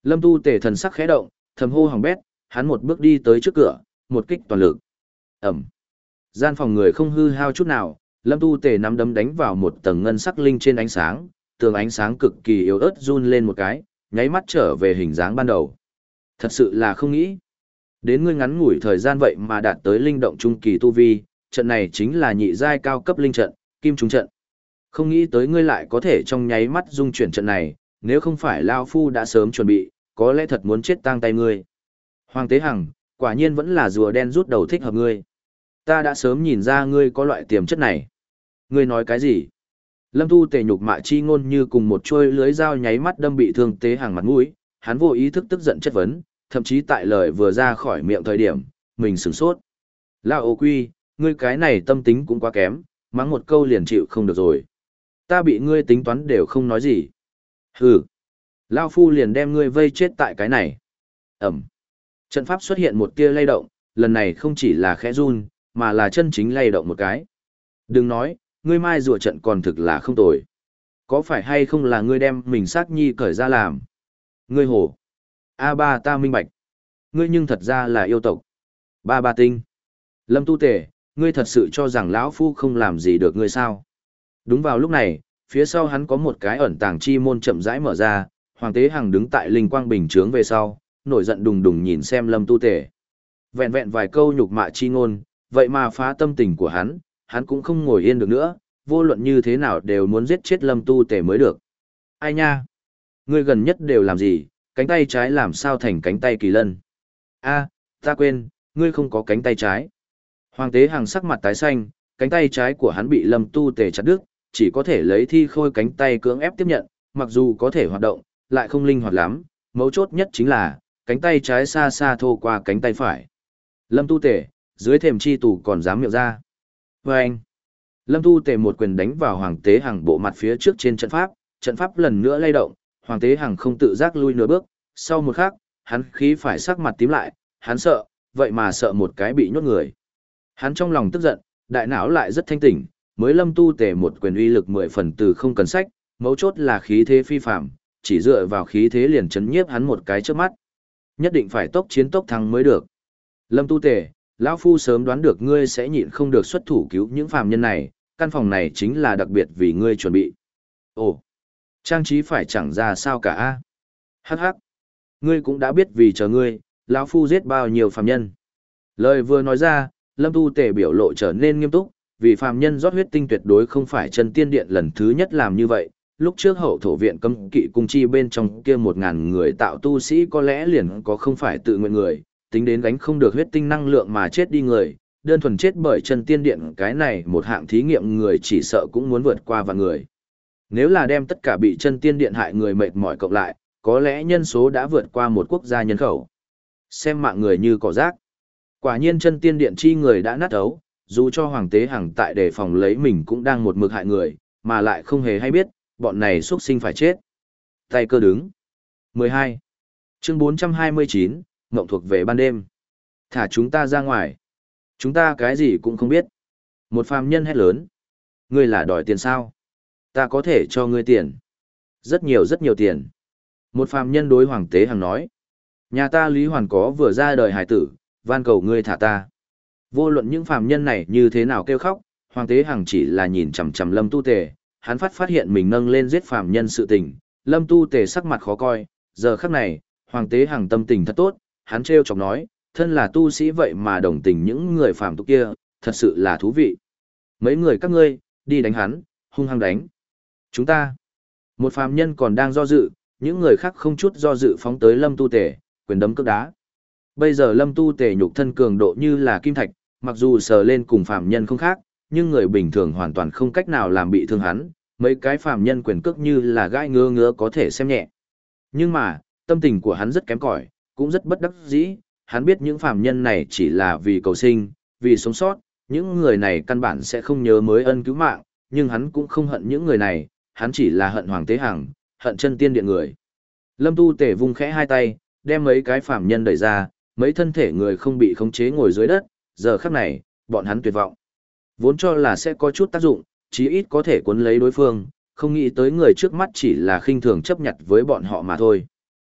Lâm Tu Tề thần sắc khẽ động, thầm hô hỏng bét, hắn một bước đi tới trước cửa, một kích toàn lực. Ẩm. Gian phòng người không hư hao chút nào, Lâm Tu Tề nắm đấm đánh vào một tầng ngân sắc linh trên ánh sáng, tường ánh sáng cực kỳ yếu ớt run lên một cái, nháy mắt trở về hình dáng ban đầu. Thật sự là không nghĩ. Đến ngươi ngắn ngủi thời gian vậy mà đạt tới linh động trung kỳ tu vi, trận này chính là nhị giai cao cấp linh trận, kim trùng trận. Không nghĩ tới ngươi lại có thể trong nháy mắt dung chuyển trận này, nếu không phải Lao Phu đã sớm chuẩn bị, có lẽ thật muốn chết tang tay ngươi. Hoàng Tế Hằng, quả nhiên vẫn là rùa đen rút đầu thích hợp ngươi. Ta đã sớm nhìn ra ngươi có loại tiềm chất này. Ngươi nói cái gì? Lâm Tu Tề nhục mạ chi ngôn như cùng một trôi lưới dao nháy mắt đâm bị thương Tế Hằng mặt mũi, hắn vô ý thức tức giận chất vấn, thậm chí tại lời vừa ra khỏi miệng thời điểm, mình sửng sốt. Lao ô quy, ngươi cái này tâm tính cũng quá kém, mắng một câu liền chịu không được rồi. Ta bị ngươi tính toán đều không nói gì. Hừ. Lao Phu liền đem ngươi vây chết tại cái này. Ẩm. Trận pháp xuất hiện một tia lay động, lần này không chỉ là khẽ run, mà là chân chính lay động một cái. Đừng nói, ngươi mai rùa trận còn thực là không tồi. Có phải hay không là ngươi đem mình xác nhi cởi ra làm? Ngươi hồ. A ba ta minh bạch. Ngươi nhưng thật ra là yêu tộc. Ba ba tinh. Lâm Tu Tề, ngươi thật sự cho rằng lão Phu không làm gì được ngươi sao? Đúng vào lúc này, phía sau hắn có một cái ẩn tàng chi môn chậm rãi mở ra, Hoàng Tế Hằng đứng tại linh quang bình chướng về sau, nổi giận đùng đùng nhìn xem Lâm Tu Tề. Vẹn vẹn vài câu nhục mạ chi ngôn, vậy mà phá tâm tình của hắn, hắn cũng không ngồi yên được nữa, vô luận như thế nào đều muốn giết chết Lâm Tu Tề mới được. Ai nha? Ngươi gần nhất đều làm gì, cánh tay trái làm sao thành cánh tay kỳ lân? A, ta quên, ngươi không có cánh tay trái. Hoàng Tế Hằng sắc mặt tái xanh, cánh tay trái của hắn bị Lâm Tu Tề chặt đứt, chỉ có thể lấy thi khôi cánh tay cưỡng ép tiếp nhận, mặc dù có thể hoạt động, lại không linh hoạt lắm, mấu chốt nhất chính là, cánh tay trái xa xa thô qua cánh tay phải. Lâm Tu Tề, dưới thềm chi tù còn dám miệng ra. Và anh, Lâm Tu Tề một quyền đánh vào Hoàng Tế Hằng bộ mặt phía trước trên trận pháp, trận pháp lần nữa lay động, Hoàng Tế Hằng không tự giác lui nửa bước, sau một khắc, hắn khí phải sắc mặt tím lại, hắn sợ, vậy mà sợ một cái bị nhốt người. Hắn trong lòng tức giận, đại não lại rất thanh tỉnh, mới Lâm Tu Tề một quyền uy lực mười phần từ không cần sách, mấu chốt là khí thế phi phàm, chỉ dựa vào khí thế liền chấn nhiếp hắn một cái trước mắt. Nhất định phải tốc chiến tốc thắng mới được. Lâm Tu Tề, lão Phu sớm đoán được ngươi sẽ nhịn không được xuất thủ cứu những phàm nhân này, căn phòng này chính là đặc biệt vì ngươi chuẩn bị. Ồ, trang trí phải chẳng ra sao cả a. Hắc hắc, ngươi cũng đã biết vì chờ ngươi, lão Phu giết bao nhiêu phàm nhân. Lời vừa nói ra, Lâm Tu Tề biểu lộ trở nên nghiêm túc, vì phàm nhân rót huyết tinh tuyệt đối không phải chân tiên điện lần thứ nhất làm như vậy. Lúc trước hậu thổ viện cấm kỵ cung chi bên trong kia một ngàn người tạo tu sĩ có lẽ liền có không phải tự nguyện người, tính đến gánh không được huyết tinh năng lượng mà chết đi người, đơn thuần chết bởi chân tiên điện cái này một hạng thí nghiệm người chỉ sợ cũng muốn vượt qua vạn người. Nếu là đem tất cả bị chân tiên điện hại người mệt mỏi cộng lại, có lẽ nhân số đã vượt qua một quốc gia nhân khẩu. Xem mạng người như cỏ rác. Quả nhiên chân tiên điện chi người đã nát ấu, dù cho Hoàng Tế Hằng tại đề phòng lấy mình cũng đang một mực hại người, mà lại không hề hay biết, bọn này xuất sinh phải chết. Tay cơ đứng. mười hai. Chương bốn trăm hai mươi chín, Ngộng thuộc về ban đêm. Thả chúng ta ra ngoài. Chúng ta cái gì cũng không biết. Một phàm nhân hét lớn. Ngươi là đòi tiền sao? Ta có thể cho ngươi tiền. Rất nhiều rất nhiều tiền. Một phàm nhân đối Hoàng Tế Hằng nói. Nhà ta Lý Hoàn có vừa ra đời hải tử, van cầu ngươi thả ta. Vô luận những phàm nhân này như thế nào kêu khóc, Hoàng Tế Hằng chỉ là nhìn chằm chằm Lâm Tu Tề, hắn phát phát hiện mình nâng lên giết phàm nhân sự tình, Lâm Tu Tề sắc mặt khó coi, giờ khắc này, Hoàng Tế Hằng tâm tình thật tốt, hắn trêu chọc nói, thân là tu sĩ vậy mà đồng tình những người phàm tục kia, thật sự là thú vị. Mấy người các ngươi, đi đánh hắn, hung hăng đánh. Chúng ta, một phàm nhân còn đang do dự, những người khác không chút do dự phóng tới Lâm Tu Tề, quyền đấm cước đá. Bây giờ Lâm Tu Tề nhục thân cường độ như là kim thạch, mặc dù sờ lên cùng phàm nhân không khác, nhưng người bình thường hoàn toàn không cách nào làm bị thương hắn, mấy cái phàm nhân quyền cước như là gai ngứa ngứa có thể xem nhẹ. Nhưng mà, tâm tình của hắn rất kém cỏi, cũng rất bất đắc dĩ, hắn biết những phàm nhân này chỉ là vì cầu sinh, vì sống sót, những người này căn bản sẽ không nhớ mới ân cứu mạng, nhưng hắn cũng không hận những người này, hắn chỉ là hận Hoàng Tế Hằng, hận chân tiên điện người. Lâm Tu Tề vung khẽ hai tay, đem mấy cái phàm nhân đẩy ra, mấy thân thể người không bị khống chế ngồi dưới đất, giờ khắc này, bọn hắn tuyệt vọng. Vốn cho là sẽ có chút tác dụng, chí ít có thể cuốn lấy đối phương, không nghĩ tới người trước mắt chỉ là khinh thường chấp nhặt với bọn họ mà thôi.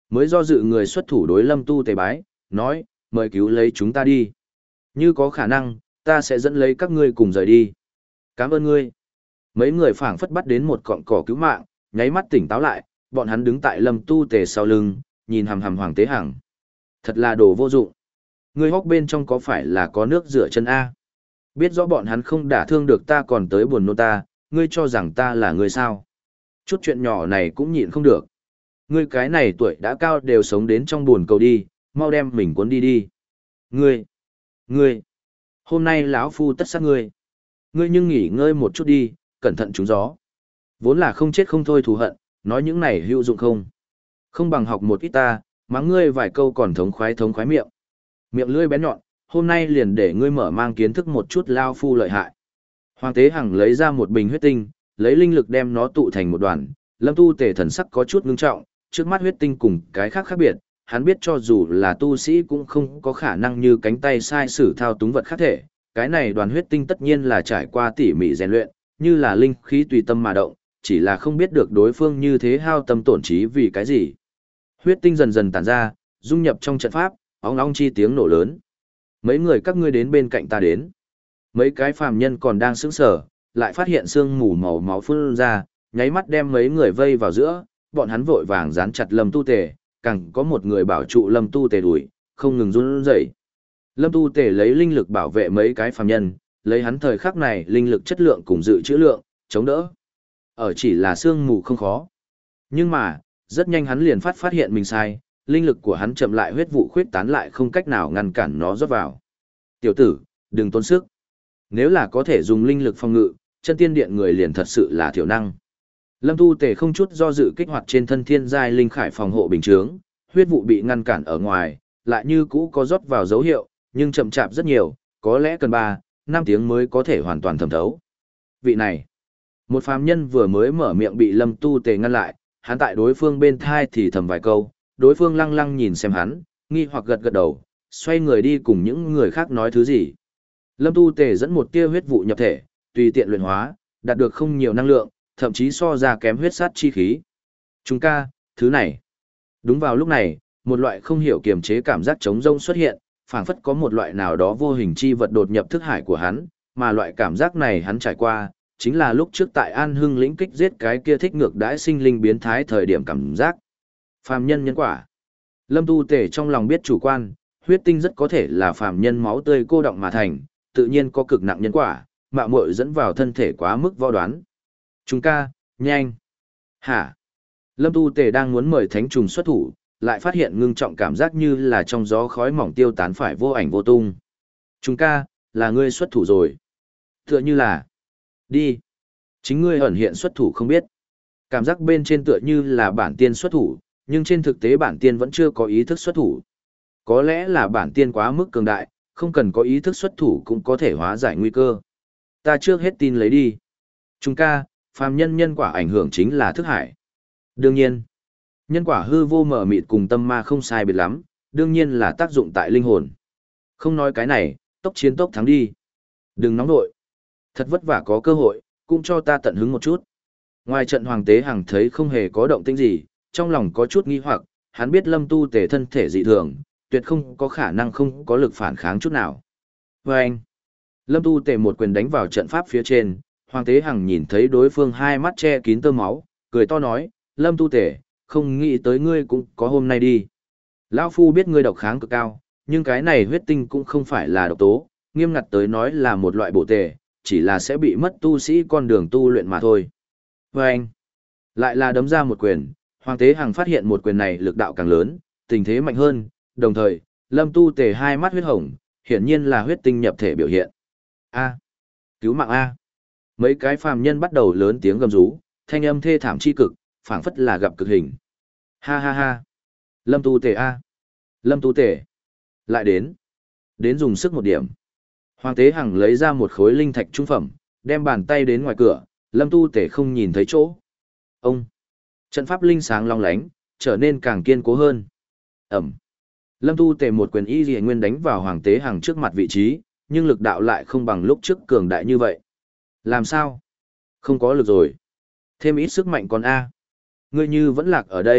Mới do dự người xuất thủ đối Lâm Tu Tề bái, nói, mời cứu lấy chúng ta đi. Như có khả năng, ta sẽ dẫn lấy các ngươi cùng rời đi. Cảm ơn ngươi. Mấy người phảng phất bắt đến một cọng cỏ cứu mạng, nháy mắt tỉnh táo lại, bọn hắn đứng tại Lâm Tu Tề sau lưng, nhìn hằm hằm Hoàng Tế Hằng. Thật là đồ vô dụng. Ngươi hốc bên trong có phải là có nước rửa chân A? Biết rõ bọn hắn không đả thương được ta còn tới buồn nôn ta, ngươi cho rằng ta là người sao? Chút chuyện nhỏ này cũng nhịn không được. Ngươi cái này tuổi đã cao đều sống đến trong buồn cầu đi, mau đem mình cuốn đi đi. Ngươi, ngươi, hôm nay lão phu tất sát ngươi. Ngươi nhưng nghỉ ngơi một chút đi, cẩn thận trúng gió. Vốn là không chết không thôi thù hận, nói những này hữu dụng không? Không bằng học một ít ta, mắng ngươi vài câu còn thống khoái thống khoái miệng. Miệng lưỡi bén nhọn, hôm nay liền để ngươi mở mang kiến thức một chút lao phu lợi hại. Hoàng Tế Hằng lấy ra một bình huyết tinh, lấy linh lực đem nó tụ thành một đoàn. Lâm Tu Tề thần sắc có chút ngưng trọng, trước mắt huyết tinh cùng cái khác khác biệt, hắn biết cho dù là tu sĩ cũng không có khả năng như cánh tay sai sử thao túng vật khác thể. Cái này đoàn huyết tinh tất nhiên là trải qua tỉ mỉ rèn luyện, như là linh khí tùy tâm mà động, chỉ là không biết được đối phương như thế hao tâm tổn trí vì cái gì. Huyết tinh dần dần tản ra, dung nhập trong trận pháp, ong ong chi tiếng nổ lớn. Mấy người các ngươi đến bên cạnh ta đến. Mấy cái phàm nhân còn đang sững sờ, lại phát hiện sương mù màu máu phun ra, nháy mắt đem mấy người vây vào giữa, bọn hắn vội vàng dán chặt Lâm Tu Tề, càng có một người bảo trụ Lâm Tu Tề đuổi, không ngừng run rẩy. Lâm Tu Tề lấy linh lực bảo vệ mấy cái phàm nhân, lấy hắn thời khắc này linh lực chất lượng cùng dự trữ lượng, chống đỡ. Ở chỉ là sương mù không khó. Nhưng mà, rất nhanh hắn liền phát phát hiện mình sai, linh lực của hắn chậm lại huyết vụ khuyết tán lại không cách nào ngăn cản nó rót vào. Tiểu tử, đừng tốn sức. Nếu là có thể dùng linh lực phòng ngự, chân tiên điện người liền thật sự là thiểu năng. Lâm Tu Tề không chút do dự kích hoạt trên thân thiên giai linh khải phòng hộ bình chướng, huyết vụ bị ngăn cản ở ngoài, lại như cũ có rót vào dấu hiệu, nhưng chậm chạp rất nhiều, có lẽ cần ba, năm tiếng mới có thể hoàn toàn thẩm thấu. Vị này, một phàm nhân vừa mới mở miệng bị Lâm Tu Tề ngăn lại, hắn tại đối phương bên thai thì thầm vài câu, đối phương lăng lăng nhìn xem hắn, nghi hoặc gật gật đầu, xoay người đi cùng những người khác nói thứ gì. Lâm Tu Tề dẫn một tia huyết vụ nhập thể, tùy tiện luyện hóa, đạt được không nhiều năng lượng, thậm chí so ra kém huyết sát chi khí. Chúng ca, thứ này. Đúng vào lúc này, một loại không hiểu kiềm chế cảm giác trống rông xuất hiện, phảng phất có một loại nào đó vô hình chi vật đột nhập thức hải của hắn, mà loại cảm giác này hắn trải qua, chính là lúc trước tại An Hưng lĩnh kích giết cái kia thích ngược đãi sinh linh biến thái thời điểm cảm giác. Phàm nhân nhân quả. Lâm Tu Tề trong lòng biết chủ quan, huyết tinh rất có thể là phàm nhân máu tươi cô động mà thành, tự nhiên có cực nặng nhân quả, mạo muội dẫn vào thân thể quá mức võ đoán. Chúng ca, nhanh. Hả? Lâm Tu Tề đang muốn mời thánh trùng xuất thủ, lại phát hiện ngưng trọng cảm giác như là trong gió khói mỏng tiêu tán phải vô ảnh vô tung. Chúng ca, là ngươi xuất thủ rồi. Tựa như là, đi. Chính ngươi ẩn hiện xuất thủ không biết. Cảm giác bên trên tựa như là bản tiên xuất thủ, nhưng trên thực tế bản tiên vẫn chưa có ý thức xuất thủ. Có lẽ là bản tiên quá mức cường đại, không cần có ý thức xuất thủ cũng có thể hóa giải nguy cơ. Ta trước hết tin lấy đi. Chúng ca, phàm nhân nhân quả ảnh hưởng chính là thức hải. Đương nhiên, nhân quả hư vô mở mịt cùng tâm ma không sai biệt lắm, đương nhiên là tác dụng tại linh hồn. Không nói cái này, tốc chiến tốc thắng đi. Đừng nóng nội. Thật vất vả có cơ hội, cũng cho ta tận hứng một chút. Ngoài trận Hoàng Tế Hằng thấy không hề có động tĩnh gì, trong lòng có chút nghi hoặc, hắn biết Lâm Tu Tề thân thể dị thường, tuyệt không có khả năng không có lực phản kháng chút nào. Và anh, Lâm Tu Tề một quyền đánh vào trận pháp phía trên, Hoàng Tế Hằng nhìn thấy đối phương hai mắt che kín tơ máu, cười to nói, Lâm Tu Tề, không nghĩ tới ngươi cũng có hôm nay đi. Lão Phu biết ngươi độc kháng cực cao, nhưng cái này huyết tinh cũng không phải là độc tố, nghiêm ngặt tới nói là một loại bổ tề, chỉ là sẽ bị mất tu sĩ con đường tu luyện mà thôi. Và anh, lại là đấm ra một quyền, Hoàng Tế Hằng phát hiện một quyền này lực đạo càng lớn, tình thế mạnh hơn, đồng thời, Lâm Tu Tề hai mắt huyết hồng, hiển nhiên là huyết tinh nhập thể biểu hiện. A, cứu mạng A. Mấy cái phàm nhân bắt đầu lớn tiếng gầm rú, thanh âm thê thảm chi cực, phảng phất là gặp cực hình. Ha ha ha. Lâm Tu Tề A. Lâm Tu Tề. Lại đến. Đến dùng sức một điểm. Hoàng Tế Hằng lấy ra một khối linh thạch trung phẩm, đem bàn tay đến ngoài cửa, Lâm Tu Tề không nhìn thấy chỗ. Ông. Trận pháp linh sáng long lánh, trở nên càng kiên cố hơn. Ẩm. Lâm Tu Tề một quyền y liễu nguyên đánh vào Hoàng Tế Hằng trước mặt vị trí, nhưng lực đạo lại không bằng lúc trước cường đại như vậy. Làm sao? Không có lực rồi. Thêm ít sức mạnh còn A. Ngươi như vẫn lạc ở đây,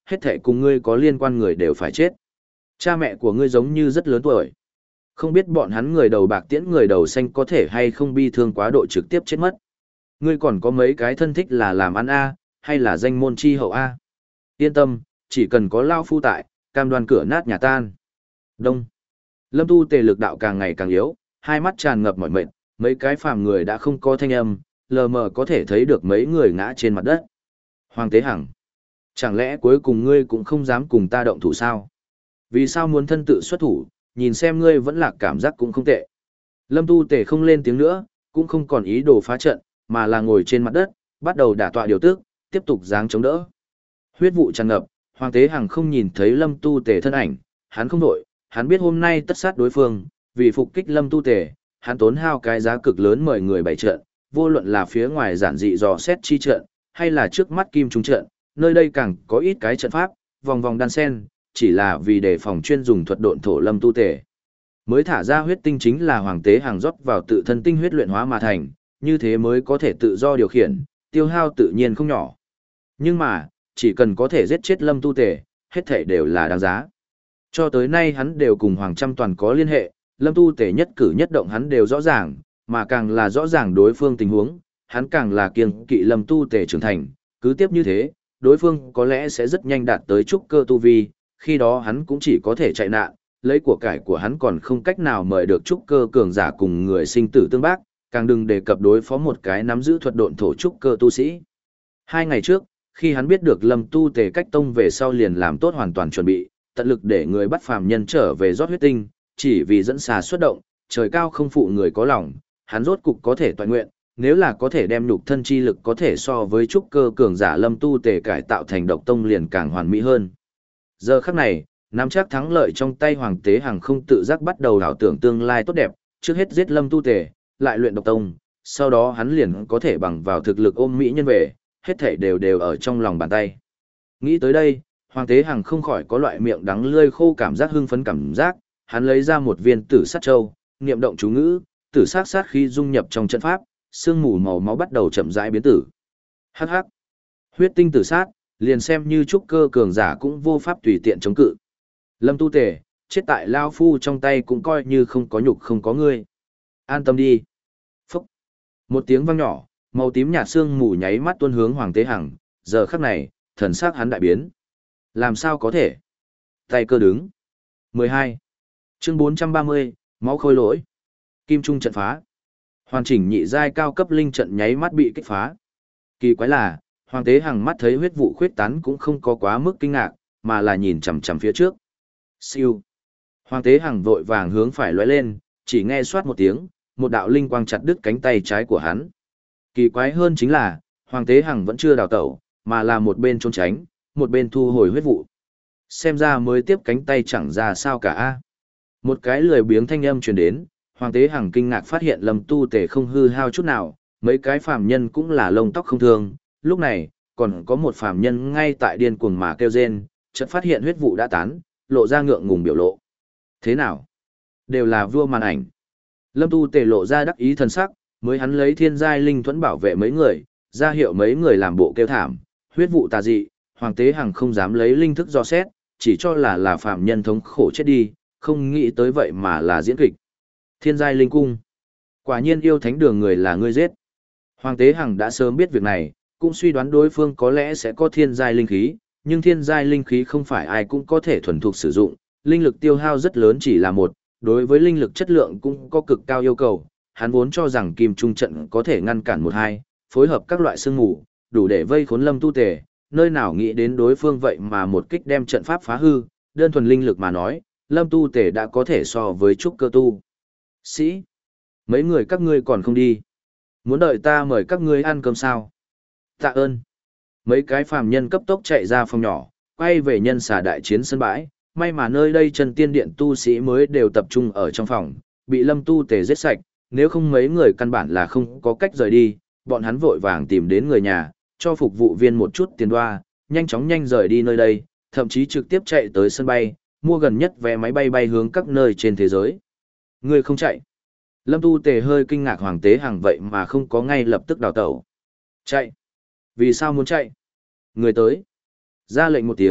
hết thảy cùng ngươi có liên quan người đều phải chết. Cha mẹ của ngươi giống như rất lớn tuổi. Không biết bọn hắn người đầu bạc tiễn người đầu xanh có thể hay không bi thương quá độ trực tiếp chết mất. Ngươi còn có mấy cái thân thích là làm ăn A, hay là danh môn chi hậu A. Yên tâm, chỉ cần có lao phu tại, cam đoan cửa nát nhà tan. Đông. Lâm Tu Tề lực đạo càng ngày càng yếu, hai mắt tràn ngập mỏi mệt, mấy cái phàm người đã không có thanh âm, lờ mờ có thể thấy được mấy người ngã trên mặt đất. Hoàng Tế Hằng, chẳng lẽ cuối cùng ngươi cũng không dám cùng ta động thủ sao? Vì sao muốn thân tự xuất thủ, nhìn xem ngươi vẫn là cảm giác cũng không tệ. Lâm Tu Tề không lên tiếng nữa, cũng không còn ý đồ phá trận, mà là ngồi trên mặt đất, bắt đầu đả tọa điều tức, tiếp tục giáng chống đỡ. Huyết vụ tràn ngập, Hoàng Tế Hằng không nhìn thấy Lâm Tu Tề thân ảnh, hắn không đổi, hắn biết hôm nay tất sát đối phương, vì phục kích Lâm Tu Tề, hắn tốn hao cái giá cực lớn mời người bày trận, vô luận là phía ngoài giản dị dò xét chi trận, hay là trước mắt kim trung trận, nơi đây càng có ít cái trận pháp, vòng vòng đan sen, chỉ là vì đề phòng chuyên dùng thuật độn thổ Lâm Tu Tề. Mới thả ra huyết tinh chính là Hoàng Tế Hằng rót vào tự thân tinh huyết luyện hóa mà thành, như thế mới có thể tự do điều khiển, tiêu hao tự nhiên không nhỏ. Nhưng mà, chỉ cần có thể giết chết Lâm Tu Tề, hết thảy đều là đáng giá. Cho tới nay hắn đều cùng Hoàng Trăm Toàn có liên hệ, Lâm Tu Tề nhất cử nhất động hắn đều rõ ràng, mà càng là rõ ràng đối phương tình huống, hắn càng là kiêng kỵ Lâm Tu Tề trưởng thành, cứ tiếp như thế, đối phương có lẽ sẽ rất nhanh đạt tới trúc cơ tu vi, khi đó hắn cũng chỉ có thể chạy nạn, lấy của cải của hắn còn không cách nào mời được trúc cơ cường giả cùng người sinh tử tương bác, càng đừng đề cập đối phó một cái nắm giữ thuật độn thổ trúc cơ tu sĩ. Hai ngày trước, khi hắn biết được Lâm Tu Tề cách tông về sau liền làm tốt hoàn toàn chuẩn bị, tận lực để người bắt phàm nhân trở về rót huyết tinh, chỉ vì dẫn xà xuất động, trời cao không phụ người có lòng, hắn rốt cục có thể toàn nguyện, nếu là có thể đem nhục thân chi lực có thể so với trúc cơ cường giả Lâm Tu Tề cải tạo thành độc tông liền càng hoàn mỹ hơn. Giờ khắc này, nắm chắc thắng lợi trong tay Hoàng Tế Hằng không tự giác bắt đầu đảo tưởng tương lai tốt đẹp, trước hết giết Lâm Tu Tề, lại luyện độc tông, sau đó hắn liền có thể bằng vào thực lực ôm mỹ nhân về, hết thảy đều đều ở trong lòng bàn tay. Nghĩ tới đây, Hoàng Tế Hằng không khỏi có loại miệng đắng lưỡi khô cảm giác hưng phấn cảm giác, hắn lấy ra một viên tử sát châu, niệm động chú ngữ, tử sát sát khí dung nhập trong trận pháp, sương mù màu máu bắt đầu chậm rãi biến tử. Hắc hắc. Huyết tinh tử sát, liền xem như trúc cơ cường giả cũng vô pháp tùy tiện chống cự. Lâm Tu Tề, chết tại lao phu trong tay cũng coi như không có nhục không có ngươi. An tâm đi. Phúc. Một tiếng vang nhỏ, màu tím nhạt sương mù nháy mắt tuôn hướng Hoàng Tế Hằng, giờ khắc này, thần sắc hắn đại biến. Làm sao có thể? Tay cơ đứng. mười hai. Chương bốn trăm ba mươi, máu khôi lỗi. Kim trung trận phá. Hoàn chỉnh nhị giai cao cấp linh trận nháy mắt bị kích phá. Kỳ quái là, Hoàng Tế Hằng mắt thấy huyết vụ khuyết tán cũng không có quá mức kinh ngạc, mà là nhìn chằm chằm phía trước. Siêu. Hoàng Tế Hằng vội vàng hướng phải lóe lên, chỉ nghe xoát một tiếng, một đạo linh quang chặt đứt cánh tay trái của hắn. Kỳ quái hơn chính là, Hoàng Tế Hằng vẫn chưa đào tẩu, mà là một bên trốn tránh, một bên thu hồi huyết vụ. Xem ra mới tiếp cánh tay chẳng ra sao cả a. Một cái lười biếng thanh âm truyền đến, Hoàng Tế Hằng kinh ngạc phát hiện Lâm Tu Tề không hư hao chút nào, mấy cái phàm nhân cũng là lông tóc không thương, lúc này, còn có một phàm nhân ngay tại điên cuồng mà kêu rên, chợt phát hiện huyết vụ đã tán, lộ ra ngượng ngùng biểu lộ. Thế nào? Đều là vua màn ảnh. Lâm Tu Tề lộ ra đắc ý thần sắc, mới hắn lấy thiên giai linh thuẫn bảo vệ mấy người, ra hiệu mấy người làm bộ kêu thảm, huyết vụ tà dị, Hoàng Tế Hằng không dám lấy linh thức do xét, chỉ cho là là phàm nhân thống khổ chết đi, không nghĩ tới vậy mà là diễn kịch. Thiên giai linh cung. Quả nhiên yêu thánh đường người là ngươi giết. Hoàng Tế Hằng đã sớm biết việc này, cũng suy đoán đối phương có lẽ sẽ có thiên giai linh khí, nhưng thiên giai linh khí không phải ai cũng có thể thuần thục sử dụng, linh lực tiêu hao rất lớn chỉ là một, đối với linh lực chất lượng cũng có cực cao yêu cầu, hắn vốn cho rằng kim trung trận có thể ngăn cản một hai, phối hợp các loại sương mù, đủ để vây khốn Lâm Tu Tề, nơi nào nghĩ đến đối phương vậy mà một kích đem trận pháp phá hư, đơn thuần linh lực mà nói, Lâm Tu Tề đã có thể so với trúc cơ tu. Sĩ, mấy người các ngươi còn không đi. Muốn đợi ta mời các ngươi ăn cơm sao? Tạ ơn. Mấy cái phàm nhân cấp tốc chạy ra phòng nhỏ, quay về nhân xà đại chiến sân bãi, may mà nơi đây chân tiên điện tu sĩ mới đều tập trung ở trong phòng, bị Lâm Tu Tề giết sạch, nếu không mấy người căn bản là không có cách rời đi, bọn hắn vội vàng tìm đến người nhà, cho phục vụ viên một chút tiền đoa, nhanh chóng nhanh rời đi nơi đây, thậm chí trực tiếp chạy tới sân bay, mua gần nhất vé máy bay bay hướng các nơi trên thế giới. Người không chạy. Lâm Tu Tề hơi kinh ngạc Hoàng Tế Hằng vậy mà không có ngay lập tức đào tẩu. Chạy. Vì sao muốn chạy? Người tới. Ra lệnh một tiếng,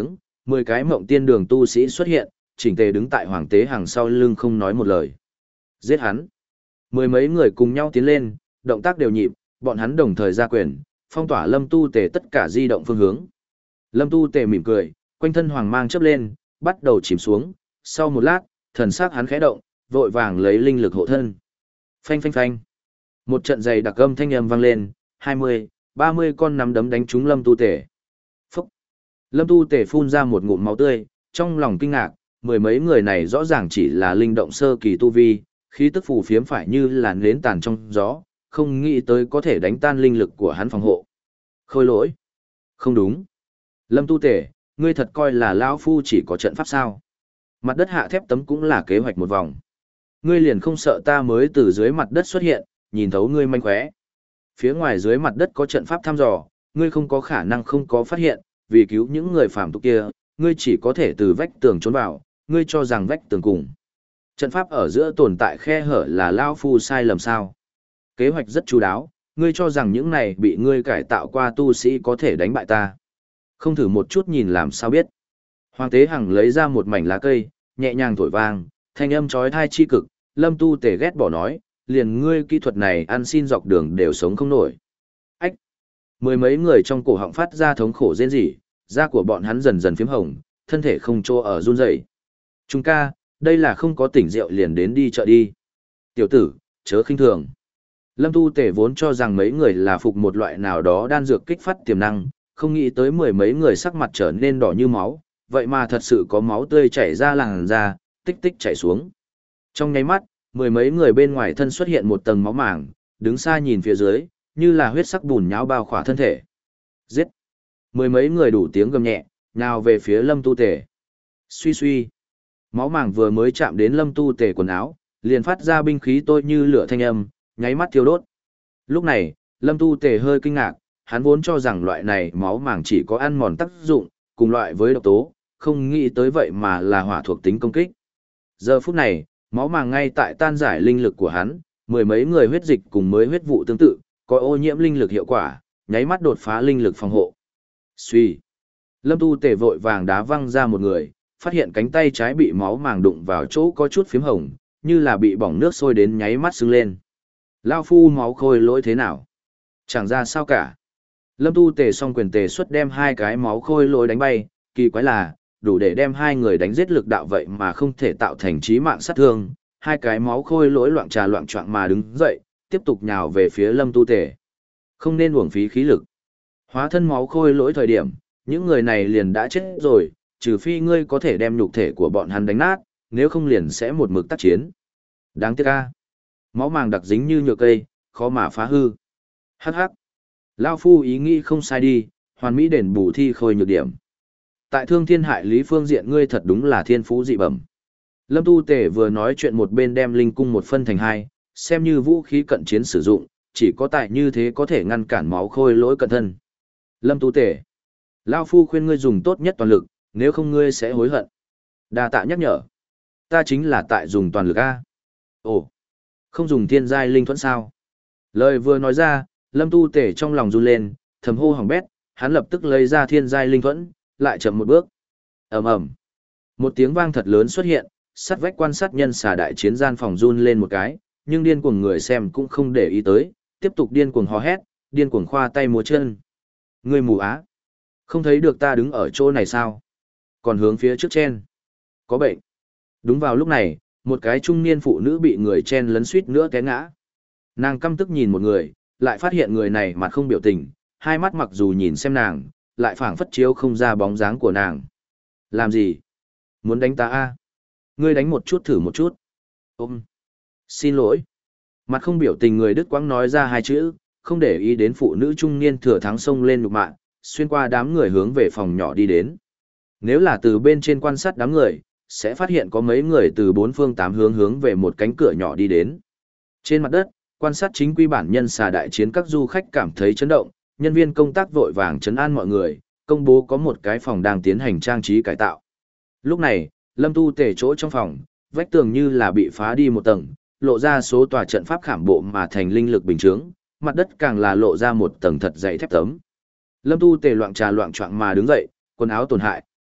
Mười cái mộng tiên đường tu sĩ xuất hiện, chỉnh tề đứng tại hoàng tế hàng sau lưng không nói một lời. Giết hắn. Mười mấy người cùng nhau tiến lên, động tác đều nhịp, bọn hắn đồng thời ra quyền, phong tỏa Lâm Tu Tề tất cả di động phương hướng. Lâm Tu Tề mỉm cười, quanh thân hoàng mang chớp lên, bắt đầu chìm xuống, sau một lát, thần sắc hắn khẽ động, vội vàng lấy linh lực hộ thân. Phanh phanh phanh. Một trận dày đặc âm thanh âm vang lên, hai mươi, ba mươi con nắm đấm đánh trúng Lâm Tu Tề. Phúc. Lâm Tu Tề phun ra một ngụm máu tươi, trong lòng kinh ngạc, mười mấy người này rõ ràng chỉ là linh động sơ kỳ tu vi, khí tức phù phiếm phải như là nến tàn trong gió, không nghĩ tới có thể đánh tan linh lực của hắn phòng hộ. Khôi lỗi. Không đúng. Lâm Tu Tề, ngươi thật coi là lão phu chỉ có trận pháp sao? Mặt đất hạ thép tấm cũng là kế hoạch một vòng. Ngươi liền không sợ ta mới từ dưới mặt đất xuất hiện, nhìn thấu ngươi manh khóe. Phía ngoài dưới mặt đất có trận pháp thăm dò, ngươi không có khả năng không có phát hiện, vì cứu những người phàm tục kia, ngươi chỉ có thể từ vách tường trốn vào, ngươi cho rằng vách tường cùng. Trận pháp ở giữa tồn tại khe hở là lão phu sai lầm sao? Kế hoạch rất chu đáo, ngươi cho rằng những này bị ngươi cải tạo qua tu sĩ có thể đánh bại ta. Không thử một chút nhìn làm sao biết. Hoàng Tế Hằng lấy ra một mảnh lá cây, nhẹ nhàng thổi vang, thanh âm chói tai chi cực, Lâm Tu Tề ghét bỏ nói, liền ngươi kỹ thuật này ăn xin dọc đường đều sống không nổi. Ách! Mười mấy người trong cổ họng phát ra thống khổ rên rỉ, da của bọn hắn dần dần phím hồng, thân thể không chỗ ở run rẩy. Trung ca, đây là không có tỉnh rượu liền đến đi chợ đi. Tiểu tử, chớ khinh thường. Lâm Tu Tề vốn cho rằng mấy người là phục một loại nào đó đan dược kích phát tiềm năng, không nghĩ tới mười mấy người sắc mặt trở nên đỏ như máu, vậy mà thật sự có máu tươi chảy ra làn da, tích tích chảy xuống. Trong nháy mắt, mười mấy người bên ngoài thân xuất hiện một tầng máu màng, đứng xa nhìn phía dưới, như là huyết sắc bùn nhão bao khỏa thân thể. Giết! Mười mấy người đủ tiếng gầm nhẹ, nào về phía Lâm Tu Tề. Suy suy! Máu màng vừa mới chạm đến Lâm Tu Tề quần áo, liền phát ra binh khí tôi như lửa thanh âm, nháy mắt thiêu đốt. Lúc này, Lâm Tu Tề hơi kinh ngạc, hắn vốn cho rằng loại này máu màng chỉ có ăn mòn tác dụng, cùng loại với độc tố, không nghĩ tới vậy mà là hỏa thuộc tính công kích. Giờ phút này, máu màng ngay tại tan giải linh lực của hắn, mười mấy người huyết dịch cùng mới huyết vụ tương tự, có ô nhiễm linh lực hiệu quả, nháy mắt đột phá linh lực phòng hộ. Suy. Lâm Tu Tề vội vàng đá văng ra một người, phát hiện cánh tay trái bị máu màng đụng vào chỗ có chút phím hồng, như là bị bỏng nước sôi đến nháy mắt sưng lên. Lao phu máu khôi lỗi thế nào? Chẳng ra sao cả. Lâm Tu Tề song quyền tề xuất đem hai cái máu khôi lỗi đánh bay, kỳ quái là, đủ để đem hai người đánh giết lực đạo vậy mà không thể tạo thành chí mạng sát thương, hai cái máu khôi lỗi loạn trà loạn choạng mà đứng dậy, tiếp tục nhào về phía Lâm Tu Tề. Không nên uổng phí khí lực. Hóa thân máu khôi lỗi thời điểm, những người này liền đã chết rồi, trừ phi ngươi có thể đem nhục thể của bọn hắn đánh nát, nếu không liền sẽ một mực tác chiến. Đáng tiếc a. Máu màng đặc dính như nhựa cây, khó mà phá hư. Hắc hắc. Lao phu ý nghĩ không sai đi, hoàn mỹ đền bù thi khôi nhược điểm. Tại thương thiên hại lý phương diện ngươi thật đúng là thiên phú dị bẩm. Lâm Tu Tề vừa nói chuyện một bên đem linh cung một phân thành hai, xem như vũ khí cận chiến sử dụng, chỉ có tại như thế có thể ngăn cản máu khôi lỗi cận thân. Lâm Tu Tề, Lao phu khuyên ngươi dùng tốt nhất toàn lực, nếu không ngươi sẽ hối hận. Đa tạ nhắc nhở. Ta chính là tại dùng toàn lực A. Ồ, không dùng thiên giai linh thuẫn sao? Lời vừa nói ra, Lâm Tu Tề trong lòng run lên, thầm hô hỏng bét, hắn lập tức lấy ra thiên giai linh thuẫn, lại chậm một bước. Ầm ầm. Một tiếng vang thật lớn xuất hiện, sát vách quan sát nhân xà đại chiến gian phòng run lên một cái, nhưng điên cuồng người xem cũng không để ý tới, tiếp tục điên cuồng hò hét, điên cuồng khoa tay múa chân. Ngươi mù á? Không thấy được ta đứng ở chỗ này sao? Còn hướng phía trước chen. Có bệnh. Đúng vào lúc này, một cái trung niên phụ nữ bị người chen lấn suýt nữa té ngã. Nàng căm tức nhìn một người, lại phát hiện người này mặt không biểu tình, hai mắt mặc dù nhìn xem nàng, lại phảng phất chiếu không ra bóng dáng của nàng. Làm gì? Muốn đánh ta a? Ngươi đánh một chút thử một chút. Ôm. Xin lỗi. Mặt không biểu tình người Đức Quãng nói ra hai chữ, không để ý đến phụ nữ trung niên thừa thắng xông lên nhục mạ, xuyên qua đám người hướng về phòng nhỏ đi đến. Nếu là từ bên trên quan sát đám người, sẽ phát hiện có mấy người từ bốn phương tám hướng hướng về một cánh cửa nhỏ đi đến. Trên mặt đất, quan sát chính quy bản nhân xà đại chiến các du khách cảm thấy chấn động, nhân viên công tác vội vàng trấn an mọi người, công bố có một cái phòng đang tiến hành trang trí cải tạo. Lúc này, Lâm Tu Tề chỗ trong phòng, vách tường như là bị phá đi một tầng, lộ ra số tòa trận pháp khảm bộ mà thành linh lực bình chướng, mặt đất càng là lộ ra một tầng thật dày thép tấm. Lâm Tu Tề loạn trà loạn choạng mà đứng dậy, quần áo tổn hại,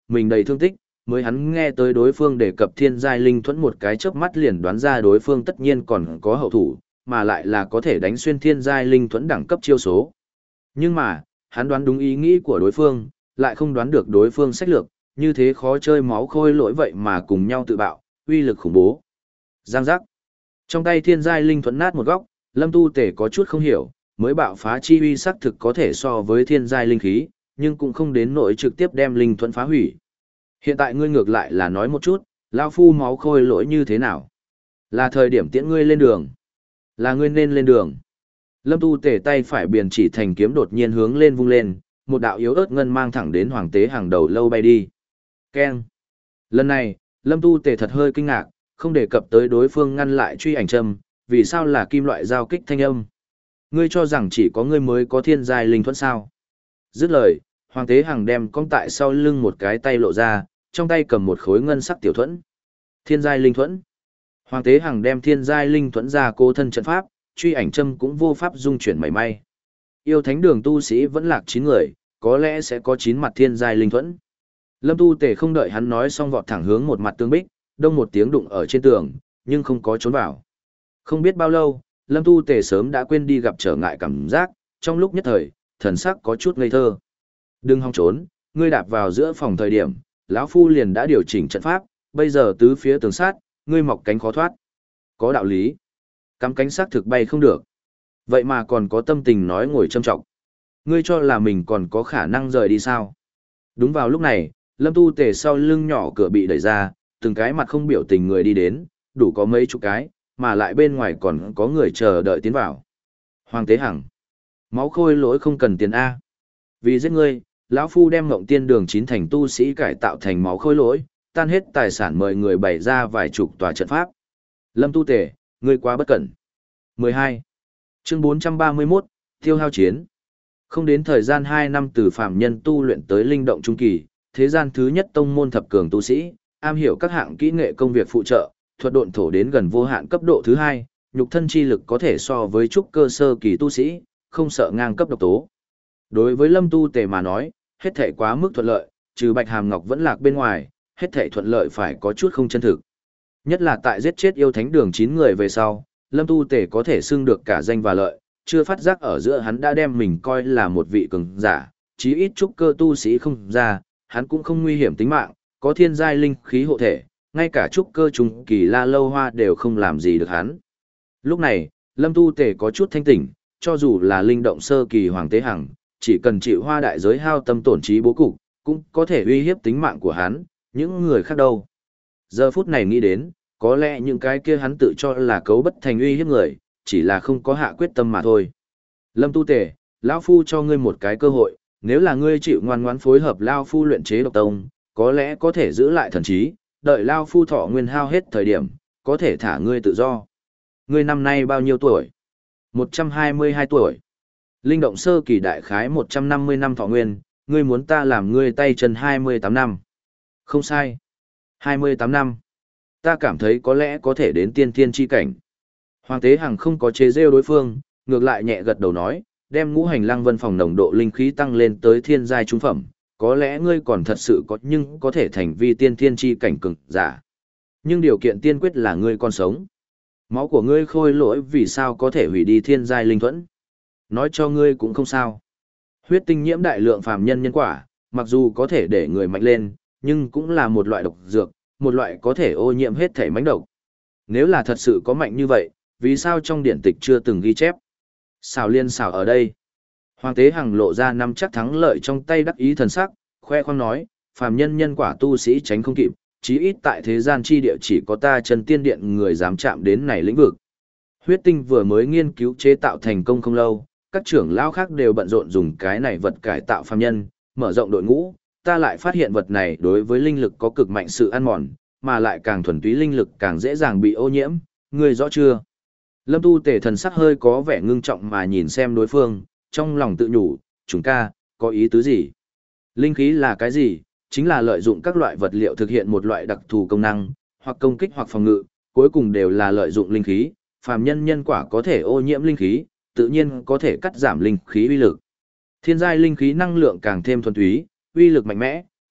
mình đầy thương tích, mới hắn nghe tới đối phương đề cập thiên giai linh thuẫn một cái chớp mắt liền đoán ra đối phương tất nhiên còn có hậu thủ, mà lại là có thể đánh xuyên thiên giai linh thuẫn đẳng cấp chiêu số. Nhưng mà, hắn đoán đúng ý nghĩ của đối phương, lại không đoán được đối phương sách lược, như thế khó chơi máu khôi lỗi vậy mà cùng nhau tự bạo, uy lực khủng bố. Giang giác. Trong tay thiên giai linh thuẫn nát một góc, Lâm Tu Tể có chút không hiểu, mới bạo phá chi uy sắc thực có thể so với thiên giai linh khí, nhưng cũng không đến nỗi trực tiếp đem linh thuẫn phá hủy. Hiện tại ngươi ngược lại là nói một chút, lão phu máu khôi lỗi như thế nào? Là thời điểm tiễn ngươi lên đường. Là ngươi nên lên đường. Lâm Tu Tể tay phải biền chỉ thành kiếm đột nhiên hướng lên vung lên, một đạo yếu ớt ngân mang thẳng đến hoàng tế hàng đầu lâu bay đi. Keng. Lần này, Lâm Tu Tể thật hơi kinh ngạc, không đề cập tới đối phương ngăn lại truy ảnh châm, vì sao là kim loại giao kích thanh âm. Ngươi cho rằng chỉ có ngươi mới có thiên giai linh thuẫn sao? Dứt lời, hoàng tế hàng đem cong tại sau lưng một cái tay lộ ra, trong tay cầm một khối ngân sắc tiểu thuẫn. Thiên giai linh thuẫn. Hoàng tế hàng đem thiên giai linh thuẫn ra cố thân trận pháp, truy ảnh châm cũng vô pháp dung chuyển mảy may. Yêu thánh đường tu sĩ vẫn lạc chín người, có lẽ sẽ có chín mặt thiên giai linh thuẫn. Lâm Tu Tể không đợi hắn nói xong vọt thẳng hướng một mặt tương bích, đông một tiếng đụng ở trên tường, nhưng không có trốn vào. Không biết bao lâu, Lâm Tu Tể sớm đã quên đi gặp trở ngại cảm giác, trong lúc nhất thời, thần sắc có chút ngây thơ. Đừng hòng trốn, ngươi đạp vào giữa phòng thời điểm, lão phu liền đã điều chỉnh trận pháp, bây giờ tứ phía tường sát, ngươi mọc cánh khó thoát. Có đạo lý. Cắm cánh sát thực bay không được. Vậy mà còn có tâm tình nói ngồi châm trọng. Ngươi cho là mình còn có khả năng rời đi sao? Đúng vào lúc này, Lâm Tu Tể sau lưng nhỏ cửa bị đẩy ra, từng cái mặt không biểu tình người đi đến, đủ có mấy chục cái, mà lại bên ngoài còn có người chờ đợi tiến vào. Hoàng Tế Hằng. Máu khôi lỗi không cần tiền A. Vì giết ngươi, lão phu đem Ngộng Tiên Đường chín thành tu sĩ cải tạo thành máu khôi lỗi, tan hết tài sản mời người bày ra vài chục tòa trận pháp. Lâm Tu Tể, ngươi quá bất cẩn. mười hai. Chương bốn trăm ba mươi mốt, Tiêu hao chiến. Không đến thời gian hai năm từ phàm nhân tu luyện tới linh động trung kỳ, thế gian thứ nhất tông môn thập cường tu sĩ, am hiểu các hạng kỹ nghệ công việc phụ trợ, thuật độn thổ đến gần vô hạn cấp độ thứ hai, nhục thân chi lực có thể so với trúc cơ sơ kỳ tu sĩ, không sợ ngang cấp độc tố. Đối với Lâm Tu Tể mà nói, hết thảy quá mức thuận lợi, trừ Bạch Hàm Ngọc vẫn lạc bên ngoài, hết thảy thuận lợi phải có chút không chân thực. Nhất là tại giết chết yêu thánh đường chín người về sau, Lâm Tu Tể có thể xưng được cả danh và lợi, chưa phát giác ở giữa hắn đã đem mình coi là một vị cường giả, chí ít trúc cơ tu sĩ không ra, hắn cũng không nguy hiểm tính mạng, có thiên giai linh khí hộ thể, ngay cả trúc cơ trung kỳ La Lâu Hoa đều không làm gì được hắn. Lúc này, Lâm Tu Tể có chút thanh tỉnh, cho dù là linh động sơ kỳ Hoàng Tế Hằng, chỉ cần chịu hoa đại giới hao tâm tổn trí bố cục, cũng có thể uy hiếp tính mạng của hắn, những người khác đâu. Giờ phút này nghĩ đến, có lẽ những cái kia hắn tự cho là cấu bất thành uy hiếp người, chỉ là không có hạ quyết tâm mà thôi. Lâm Tu Tể, lão phu cho ngươi một cái cơ hội, nếu là ngươi chịu ngoan ngoãn phối hợp lão phu luyện chế độc tông, có lẽ có thể giữ lại thần trí, đợi lão phu thọ nguyên hao hết thời điểm, có thể thả ngươi tự do. Ngươi năm nay bao nhiêu tuổi? một trăm hai mươi hai tuổi. Linh động sơ kỳ đại khái một trăm năm mươi năm thọ nguyên, ngươi muốn ta làm ngươi tay chân hai mươi tám năm. Không sai. hai mươi tám năm. Ta cảm thấy có lẽ có thể đến tiên thiên chi cảnh. Hoàng Tế Hằng không có chế rêu đối phương, ngược lại nhẹ gật đầu nói, đem ngũ hành lăng vân phòng nồng độ linh khí tăng lên tới thiên giai trung phẩm, có lẽ ngươi còn thật sự có nhưng có thể thành vi tiên thiên chi cảnh cường giả. Nhưng điều kiện tiên quyết là ngươi còn sống. Máu của ngươi khôi lỗi vì sao có thể hủy đi thiên giai linh thuẫn? Nói cho ngươi cũng không sao. Huyết tinh nhiễm đại lượng phàm nhân nhân quả, mặc dù có thể để người mạnh lên, nhưng cũng là một loại độc dược, một loại có thể ô nhiễm hết thể mãnh độc. Nếu là thật sự có mạnh như vậy, vì sao trong điển tịch chưa từng ghi chép? Xào liên xào ở đây. Hoàng Tế Hằng lộ ra năm chắc thắng lợi trong tay đắc ý thần sắc, khoe khoang nói, phàm nhân nhân quả tu sĩ tránh không kịp, chí ít tại thế gian chi địa chỉ có ta Chân Tiên Điện người dám chạm đến này lĩnh vực. Huyết tinh vừa mới nghiên cứu chế tạo thành công không lâu, các trưởng lão khác đều bận rộn dùng cái này vật cải tạo phàm nhân, mở rộng đội ngũ, ta lại phát hiện vật này đối với linh lực có cực mạnh sự ăn mòn, mà lại càng thuần túy linh lực càng dễ dàng bị ô nhiễm, ngươi rõ chưa? Lâm Tu Tể thần sắc hơi có vẻ ngưng trọng mà nhìn xem đối phương, trong lòng tự nhủ, chúng ca, có ý tứ gì? Linh khí là cái gì? Chính là lợi dụng các loại vật liệu thực hiện một loại đặc thù công năng, hoặc công kích hoặc phòng ngự, cuối cùng đều là lợi dụng linh khí, phàm nhân nhân quả có thể ô nhiễm linh khí, tự nhiên có thể cắt giảm linh khí uy lực. Thiên giai linh khí năng lượng càng thêm thuần túy, uy lực mạnh mẽ,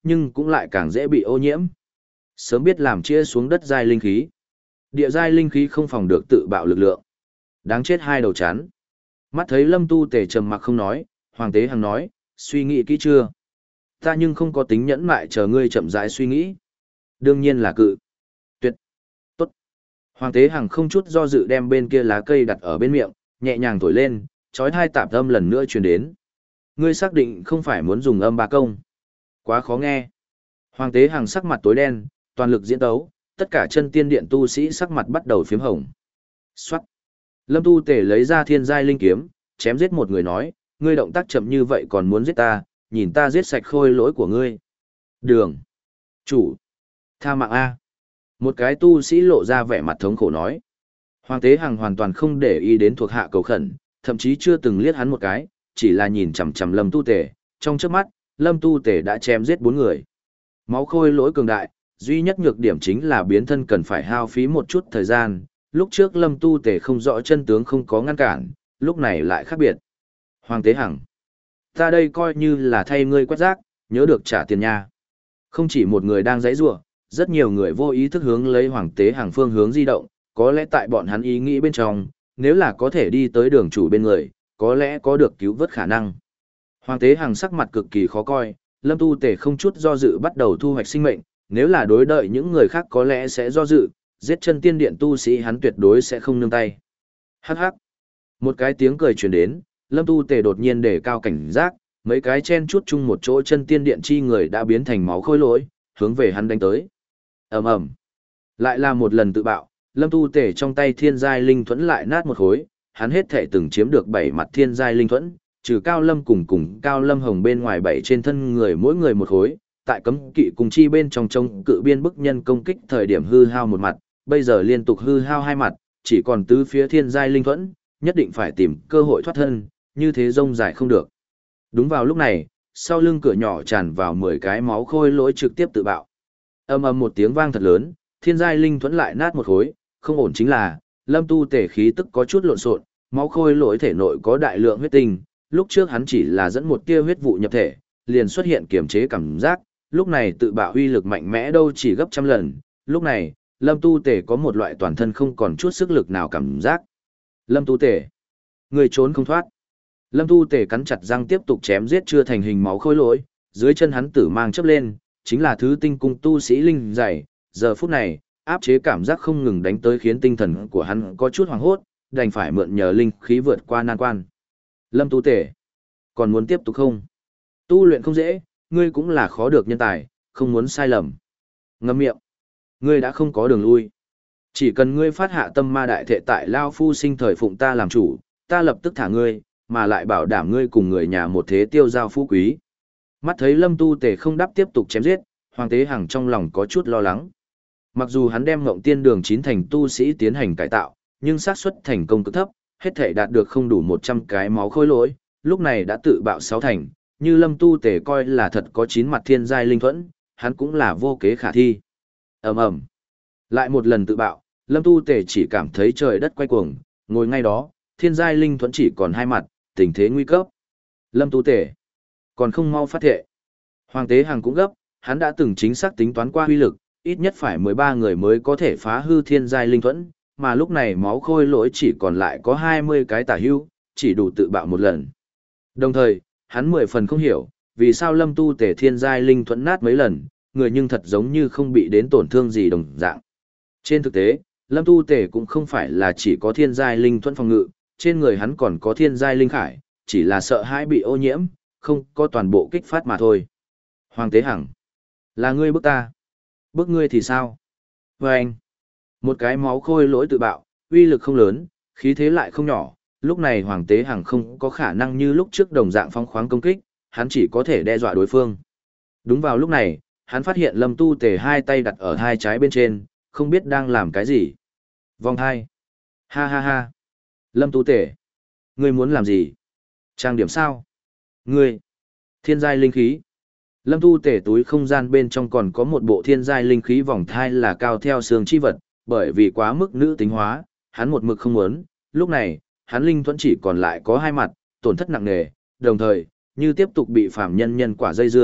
nhưng cũng lại càng dễ bị ô nhiễm. Sớm biết làm chia xuống đất giai linh khí. Địa giai linh khí không phòng được tự bạo lực lượng. Đáng chết hai đầu chán. Mắt thấy Lâm Tu Tề trầm mặc không nói, Hoàng Tế Hằng nói, suy nghĩ kỹ chưa? Ta nhưng không có tính nhẫn mại chờ ngươi chậm rãi suy nghĩ. Đương nhiên là cự. Tuyệt. Tốt. Hoàng Tế Hằng không chút do dự đem bên kia lá cây đặt ở bên miệng, nhẹ nhàng thổi lên, chói tai tạp âm lần nữa truyền đến. Ngươi xác định không phải muốn dùng âm ba công. Quá khó nghe. Hoàng Tế Hằng sắc mặt tối đen, toàn lực diễn tấu, tất cả chân tiên điện tu sĩ sắc mặt bắt đầu phiếm hồng. Soát. Lâm Tu Tề lấy ra thiên giai linh kiếm, chém giết một người nói, ngươi động tác chậm như vậy còn muốn giết ta, nhìn ta giết sạch khôi lỗi của ngươi. Đường. Chủ. Tha mạng A. Một cái tu sĩ lộ ra vẻ mặt thống khổ nói. Hoàng Tế Hằng hoàn toàn không để ý đến thuộc hạ cầu khẩn, thậm chí chưa từng liếc hắn một cái, chỉ là nhìn chằm chằm Lâm Tu Tề, trong chớp mắt, Lâm Tu Tề đã chém giết bốn người. Máu khôi lỗi cường đại, duy nhất nhược điểm chính là biến thân cần phải hao phí một chút thời gian, lúc trước Lâm Tu Tề không rõ chân tướng không có ngăn cản, lúc này lại khác biệt. Hoàng Tế Hằng, ta đây coi như là thay ngươi quét rác, nhớ được trả tiền nha. Không chỉ một người đang giãy giụa, rất nhiều người vô ý thức hướng lấy Hoàng Tế Hằng phương hướng di động, có lẽ tại bọn hắn ý nghĩ bên trong, nếu là có thể đi tới đường chủ bên người, có lẽ có được cứu vớt khả năng. Hoàng Tế Hằng sắc mặt cực kỳ khó coi, Lâm Tu Tề không chút do dự bắt đầu thu hoạch sinh mệnh, nếu là đối đợi những người khác có lẽ sẽ do dự, giết chân tiên điện tu sĩ hắn tuyệt đối sẽ không nương tay. Hắc hắc. Một cái tiếng cười truyền đến, Lâm Tu Tề đột nhiên đề cao cảnh giác, mấy cái chen chút chung một chỗ chân tiên điện chi người đã biến thành máu khôi lỗi, hướng về hắn đánh tới. Ầm ầm. Lại là một lần tự bạo, Lâm Tu Tề trong tay thiên giai linh thuẫn lại nát một khối, hắn hết thể từng chiếm được bảy mặt thiên giai linh thuẫn, trừ Cao Lâm cùng cùng Cao Lâm Hồng bên ngoài bảy trên thân người mỗi người một khối, tại cấm kỵ cùng chi bên trong trông cự biên bức nhân công kích thời điểm hư hao một mặt, bây giờ liên tục hư hao hai mặt, chỉ còn tứ phía thiên giai linh thuẫn, nhất định phải tìm cơ hội thoát thân, như thế rông dài không được. Đúng vào lúc này, sau lưng cửa nhỏ tràn vào mười cái máu khôi lỗi trực tiếp tự bạo. Ầm ầm một tiếng vang thật lớn, thiên giai linh thuẫn lại nát một khối, không ổn chính là, Lâm Tu Tề khí tức có chút lộn xộn, máu khôi lỗi thể nội có đại lượng huyết tinh, lúc trước hắn chỉ là dẫn một tia huyết vụ nhập thể, liền xuất hiện kiềm chế cảm giác, lúc này tự bạo uy lực mạnh mẽ đâu chỉ gấp trăm lần, lúc này, Lâm Tu Tề có một loại toàn thân không còn chút sức lực nào cảm giác. Lâm Tu Tề, người trốn không thoát. Lâm Tu Tề cắn chặt răng tiếp tục chém giết chưa thành hình máu khôi lỗi, dưới chân hắn tử mang chớp lên, chính là thứ tinh cung tu sĩ linh dày, giờ phút này, áp chế cảm giác không ngừng đánh tới khiến tinh thần của hắn có chút hoảng hốt, đành phải mượn nhờ linh khí vượt qua nan quan. Lâm Tu Tề, còn muốn tiếp tục không? Tu luyện không dễ, ngươi cũng là khó được nhân tài, không muốn sai lầm. Ngậm miệng, ngươi đã không có đường lui. Chỉ cần ngươi phát hạ tâm ma đại thệ tại Lao Phu sinh thời phụng ta làm chủ, ta lập tức thả ngươi, mà lại bảo đảm ngươi cùng người nhà một thế tiêu giao phú quý. Mắt thấy Lâm Tu Tề không đáp tiếp tục chém giết, Hoàng Tế Hằng trong lòng có chút lo lắng. Mặc dù hắn đem Ngộng Tiên Đường chín thành tu sĩ tiến hành cải tạo, nhưng xác suất thành công cực thấp, hết thể đạt được không đủ một trăm cái máu khôi lỗi, lúc này đã tự bạo sáu thành, như Lâm Tu Tề coi là thật có chín mặt thiên giai linh thuẫn, hắn cũng là vô kế khả thi. Ầm ầm. Lại một lần tự bạo, Lâm Tu Tề chỉ cảm thấy trời đất quay cuồng, ngồi ngay đó, thiên giai linh thuẫn chỉ còn hai mặt, tình thế nguy cấp. Lâm Tu Tề, còn không mau phát thệ. Hoàng Tế Hằng cũng gấp, hắn đã từng chính xác tính toán qua huy lực, ít nhất phải mười ba người mới có thể phá hư thiên giai linh thuẫn, mà lúc này máu khôi lỗi chỉ còn lại có hai mươi cái tả hưu, chỉ đủ tự bạo một lần. Đồng thời, hắn mười phần không hiểu, vì sao Lâm Tu Tề thiên giai linh thuẫn nát mấy lần, người nhưng thật giống như không bị đến tổn thương gì đồng dạng. Trên thực tế, Lâm Tu Tề cũng không phải là chỉ có thiên giai linh thuẫn phòng ngự, trên người hắn còn có thiên giai linh khải, chỉ là sợ hãi bị ô nhiễm, không có toàn bộ kích phát mà thôi. Hoàng Tế Hằng, là ngươi bức ta. Bức ngươi thì sao? Và anh, một cái máu khôi lỗi tự bạo, uy lực không lớn, khí thế lại không nhỏ, lúc này Hoàng Tế Hằng không có khả năng như lúc trước đồng dạng phóng khoáng công kích, hắn chỉ có thể đe dọa đối phương. Đúng vào lúc này, hắn phát hiện Lâm Tu Tề hai tay đặt ở hai trái bên trên, không biết đang làm cái gì. Vòng hai. Ha ha ha. Lâm Tu Tề, ngươi muốn làm gì? Trang điểm sao? Ngươi, thiên giai linh khí. Lâm Tu Tề túi không gian bên trong còn có một bộ thiên giai linh khí vòng thai là cao theo xương chi vật, bởi vì quá mức nữ tính hóa, hắn một mực không muốn, lúc này, hắn linh thuẫn chỉ còn lại có hai mặt, tổn thất nặng nề, đồng thời, như tiếp tục bị phàm nhân nhân quả dây dưa,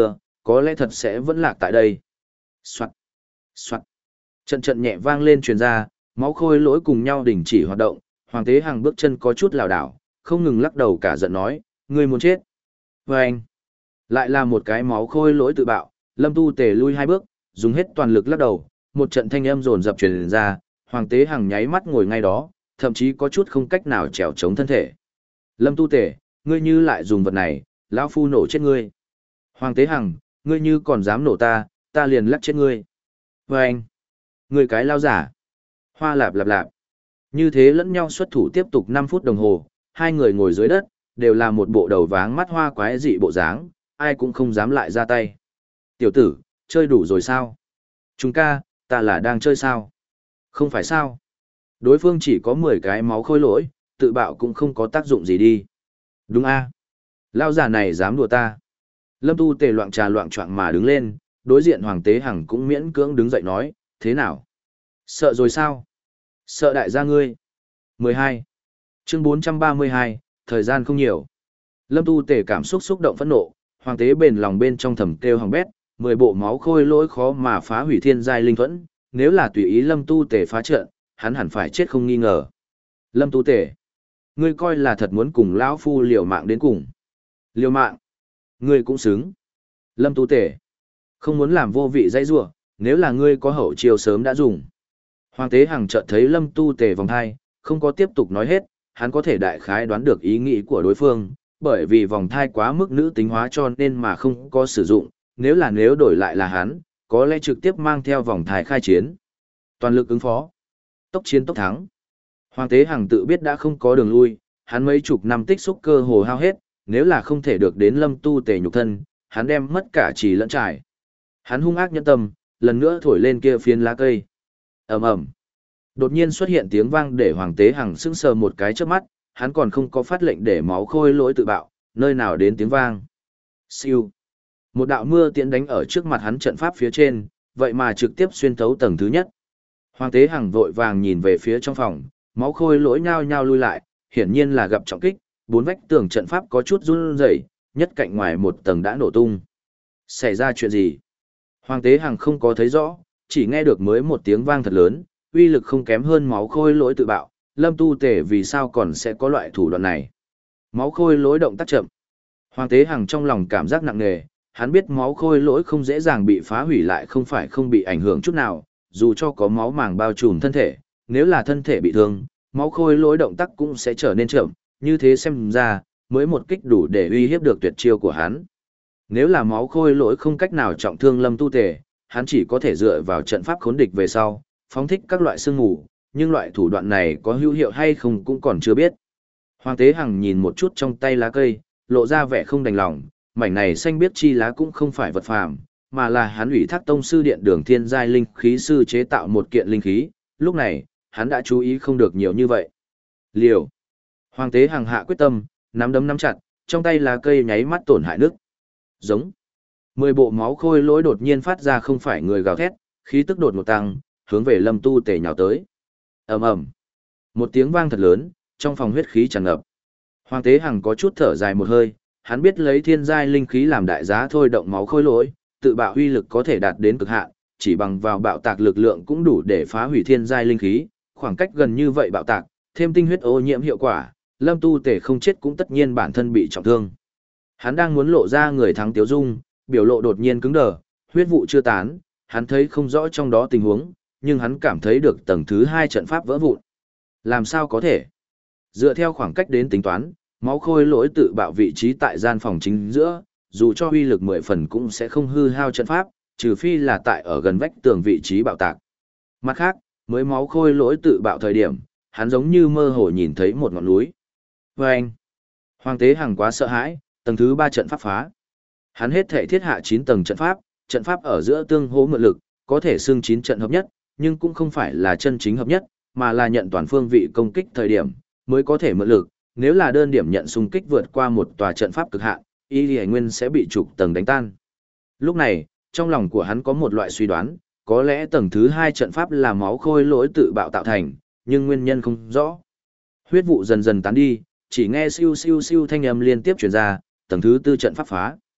có lẽ thật sẽ vẫn lạc tại đây. Soạt, soạt. Trận trận nhẹ vang lên truyền ra, máu khôi lỗi cùng nhau đình chỉ hoạt động, Hoàng Tế Hằng bước chân có chút lảo đảo, không ngừng lắc đầu cả giận nói, ngươi muốn chết. Và anh, lại là một cái máu khôi lỗi tự bạo, Lâm Tu Tề lui hai bước, dùng hết toàn lực lắc đầu, một trận thanh âm rồn rập truyền ra, Hoàng Tế Hằng nháy mắt ngồi ngay đó, thậm chí có chút không cách nào trèo chống thân thể. Lâm Tu Tề, ngươi như lại dùng vật này, lão phu nổ chết ngươi. Hoàng Tế Hằng, ngươi như còn dám nổ ta, ta liền lắc chết ngươi. Và anh, ngươi cái lao giả. Hoa lạp lạp lạp. Như thế lẫn nhau xuất thủ tiếp tục năm phút đồng hồ, hai người ngồi dưới đất, đều là một bộ đầu váng mắt hoa quái dị bộ dáng, ai cũng không dám lại ra tay. Tiểu tử, chơi đủ rồi sao? Chúng ca, ta là đang chơi sao? Không phải sao? Đối phương chỉ có mười cái máu khôi lỗi, tự bạo cũng không có tác dụng gì đi. Đúng a? Lao giả này dám đùa ta. Lâm Tu Tề loạn trà loạn choạng mà đứng lên, đối diện Hoàng Tế Hằng cũng miễn cưỡng đứng dậy nói, thế nào? Sợ rồi sao? Sợ đại gia ngươi. mười hai. Chương bốn trăm ba mươi hai, thời gian không nhiều. Lâm Tu Tề cảm xúc xúc động phẫn nộ, Hoàng Tế bền lòng bên trong thầm kêu hằng bét, mười bộ máu khôi lỗi khó mà phá hủy thiên giai linh thuẫn, nếu là tùy ý Lâm Tu Tề phá trận, hắn hẳn phải chết không nghi ngờ. Lâm Tu Tề, ngươi coi là thật muốn cùng lão phu liều mạng đến cùng. Liều mạng? Ngươi cũng xứng. Lâm Tu Tề, không muốn làm vô vị dãy rủa, nếu là ngươi có hậu chiêu sớm đã dùng. Hoàng Tế Hằng chợt thấy Lâm Tu Tề vòng thai, không có tiếp tục nói hết, hắn có thể đại khái đoán được ý nghĩ của đối phương, bởi vì vòng thai quá mức nữ tính hóa cho nên mà không có sử dụng, nếu là nếu đổi lại là hắn, có lẽ trực tiếp mang theo vòng thai khai chiến. Toàn lực ứng phó. Tốc chiến tốc thắng. Hoàng Tế Hằng tự biết đã không có đường lui, hắn mấy chục năm tích xúc cơ hồ hao hết, nếu là không thể được đến Lâm Tu Tề nhục thân, hắn đem mất cả trì lẫn trải. Hắn hung ác nhẫn tâm, lần nữa thổi lên kia phiến lá cây. Ầm ầm. Đột nhiên xuất hiện tiếng vang để Hoàng Tế Hằng sững sờ một cái chớp mắt, hắn còn không có phát lệnh để máu khôi lỗi tự bạo, nơi nào đến tiếng vang. Siêu. Một đạo mưa tiễn đánh ở trước mặt hắn trận pháp phía trên, vậy mà trực tiếp xuyên thấu tầng thứ nhất. Hoàng Tế Hằng vội vàng nhìn về phía trong phòng, máu khôi lỗi nhao nhao lui lại, hiển nhiên là gặp trọng kích, bốn vách tường trận pháp có chút run rẩy, nhất cạnh ngoài một tầng đã nổ tung. Xảy ra chuyện gì? Hoàng Tế Hằng không có thấy rõ, chỉ nghe được mới một tiếng vang thật lớn, uy lực không kém hơn máu khôi lỗi tự bạo, Lâm Tu Tề vì sao còn sẽ có loại thủ đoạn này? Máu khôi lỗi động tác chậm. Hoàng Tế Hằng trong lòng cảm giác nặng nề, hắn biết máu khôi lỗi không dễ dàng bị phá hủy lại không phải không bị ảnh hưởng chút nào, dù cho có máu màng bao trùm thân thể, nếu là thân thể bị thương, máu khôi lỗi động tác cũng sẽ trở nên chậm, như thế xem ra, mới một kích đủ để uy hiếp được tuyệt chiêu của hắn. Nếu là máu khôi lỗi không cách nào trọng thương Lâm Tu Tề, hắn chỉ có thể dựa vào trận pháp khốn địch về sau, phóng thích các loại sương mù, nhưng loại thủ đoạn này có hữu hiệu hay không cũng còn chưa biết. Hoàng Tế Hằng nhìn một chút trong tay lá cây, lộ ra vẻ không đành lòng, mảnh này xanh biếc chi lá cũng không phải vật phàm, mà là hắn ủy thác tông sư điện đường thiên giai linh khí sư chế tạo một kiện linh khí, lúc này, hắn đã chú ý không được nhiều như vậy. Liều. Hoàng Tế Hằng hạ quyết tâm, nắm đấm nắm chặt, trong tay lá cây nháy mắt tổn hại nước. Giống. Mười bộ máu khôi lỗi đột nhiên phát ra không phải người gào thét, khí tức đột ngột tăng, hướng về Lâm Tu Tề nhào tới. Ầm ầm. Một tiếng vang thật lớn, trong phòng huyết khí tràn ngập. Hoàng Tế Hằng có chút thở dài một hơi, hắn biết lấy thiên giai linh khí làm đại giá thôi động máu khôi lỗi, tự bạo uy lực có thể đạt đến cực hạn, chỉ bằng vào bạo tạc lực lượng cũng đủ để phá hủy thiên giai linh khí, khoảng cách gần như vậy bạo tạc, thêm tinh huyết ô nhiễm hiệu quả, Lâm Tu Tề không chết cũng tất nhiên bản thân bị trọng thương. Hắn đang muốn lộ ra người thắng tiếu dung, biểu lộ đột nhiên cứng đờ, huyết vụ chưa tán, hắn thấy không rõ trong đó tình huống, nhưng hắn cảm thấy được tầng thứ hai trận pháp vỡ vụn. Làm sao có thể? Dựa theo khoảng cách đến tính toán, máu khôi lỗi tự bạo vị trí tại gian phòng chính giữa, dù cho uy lực mười phần cũng sẽ không hư hao trận pháp, trừ phi là tại ở gần vách tường vị trí bạo tạc. Mặt khác, mới máu khôi lỗi tự bạo thời điểm, hắn giống như mơ hồ nhìn thấy một ngọn núi. Và anh, Hoàng Tế Hằng quá sợ hãi, tầng thứ ba trận pháp phá. Hắn hết thể thiết hạ chín tầng trận pháp, trận pháp ở giữa tương hỗ mượn lực, có thể xưng chín trận hợp nhất, nhưng cũng không phải là chân chính hợp nhất, mà là nhận toàn phương vị công kích thời điểm, mới có thể mượn lực. Nếu là đơn điểm nhận xung kích vượt qua một tòa trận pháp cực hạn, Y Lì Nguyên sẽ bị trục tầng đánh tan. Lúc này, trong lòng của hắn có một loại suy đoán, có lẽ tầng thứ hai trận pháp là máu khôi lỗi tự bạo tạo thành, nhưng nguyên nhân không rõ. Huyết vụ dần dần tán đi, chỉ nghe siêu siêu siêu thanh âm liên tiếp truyền ra, tầng thứ tư trận pháp phá.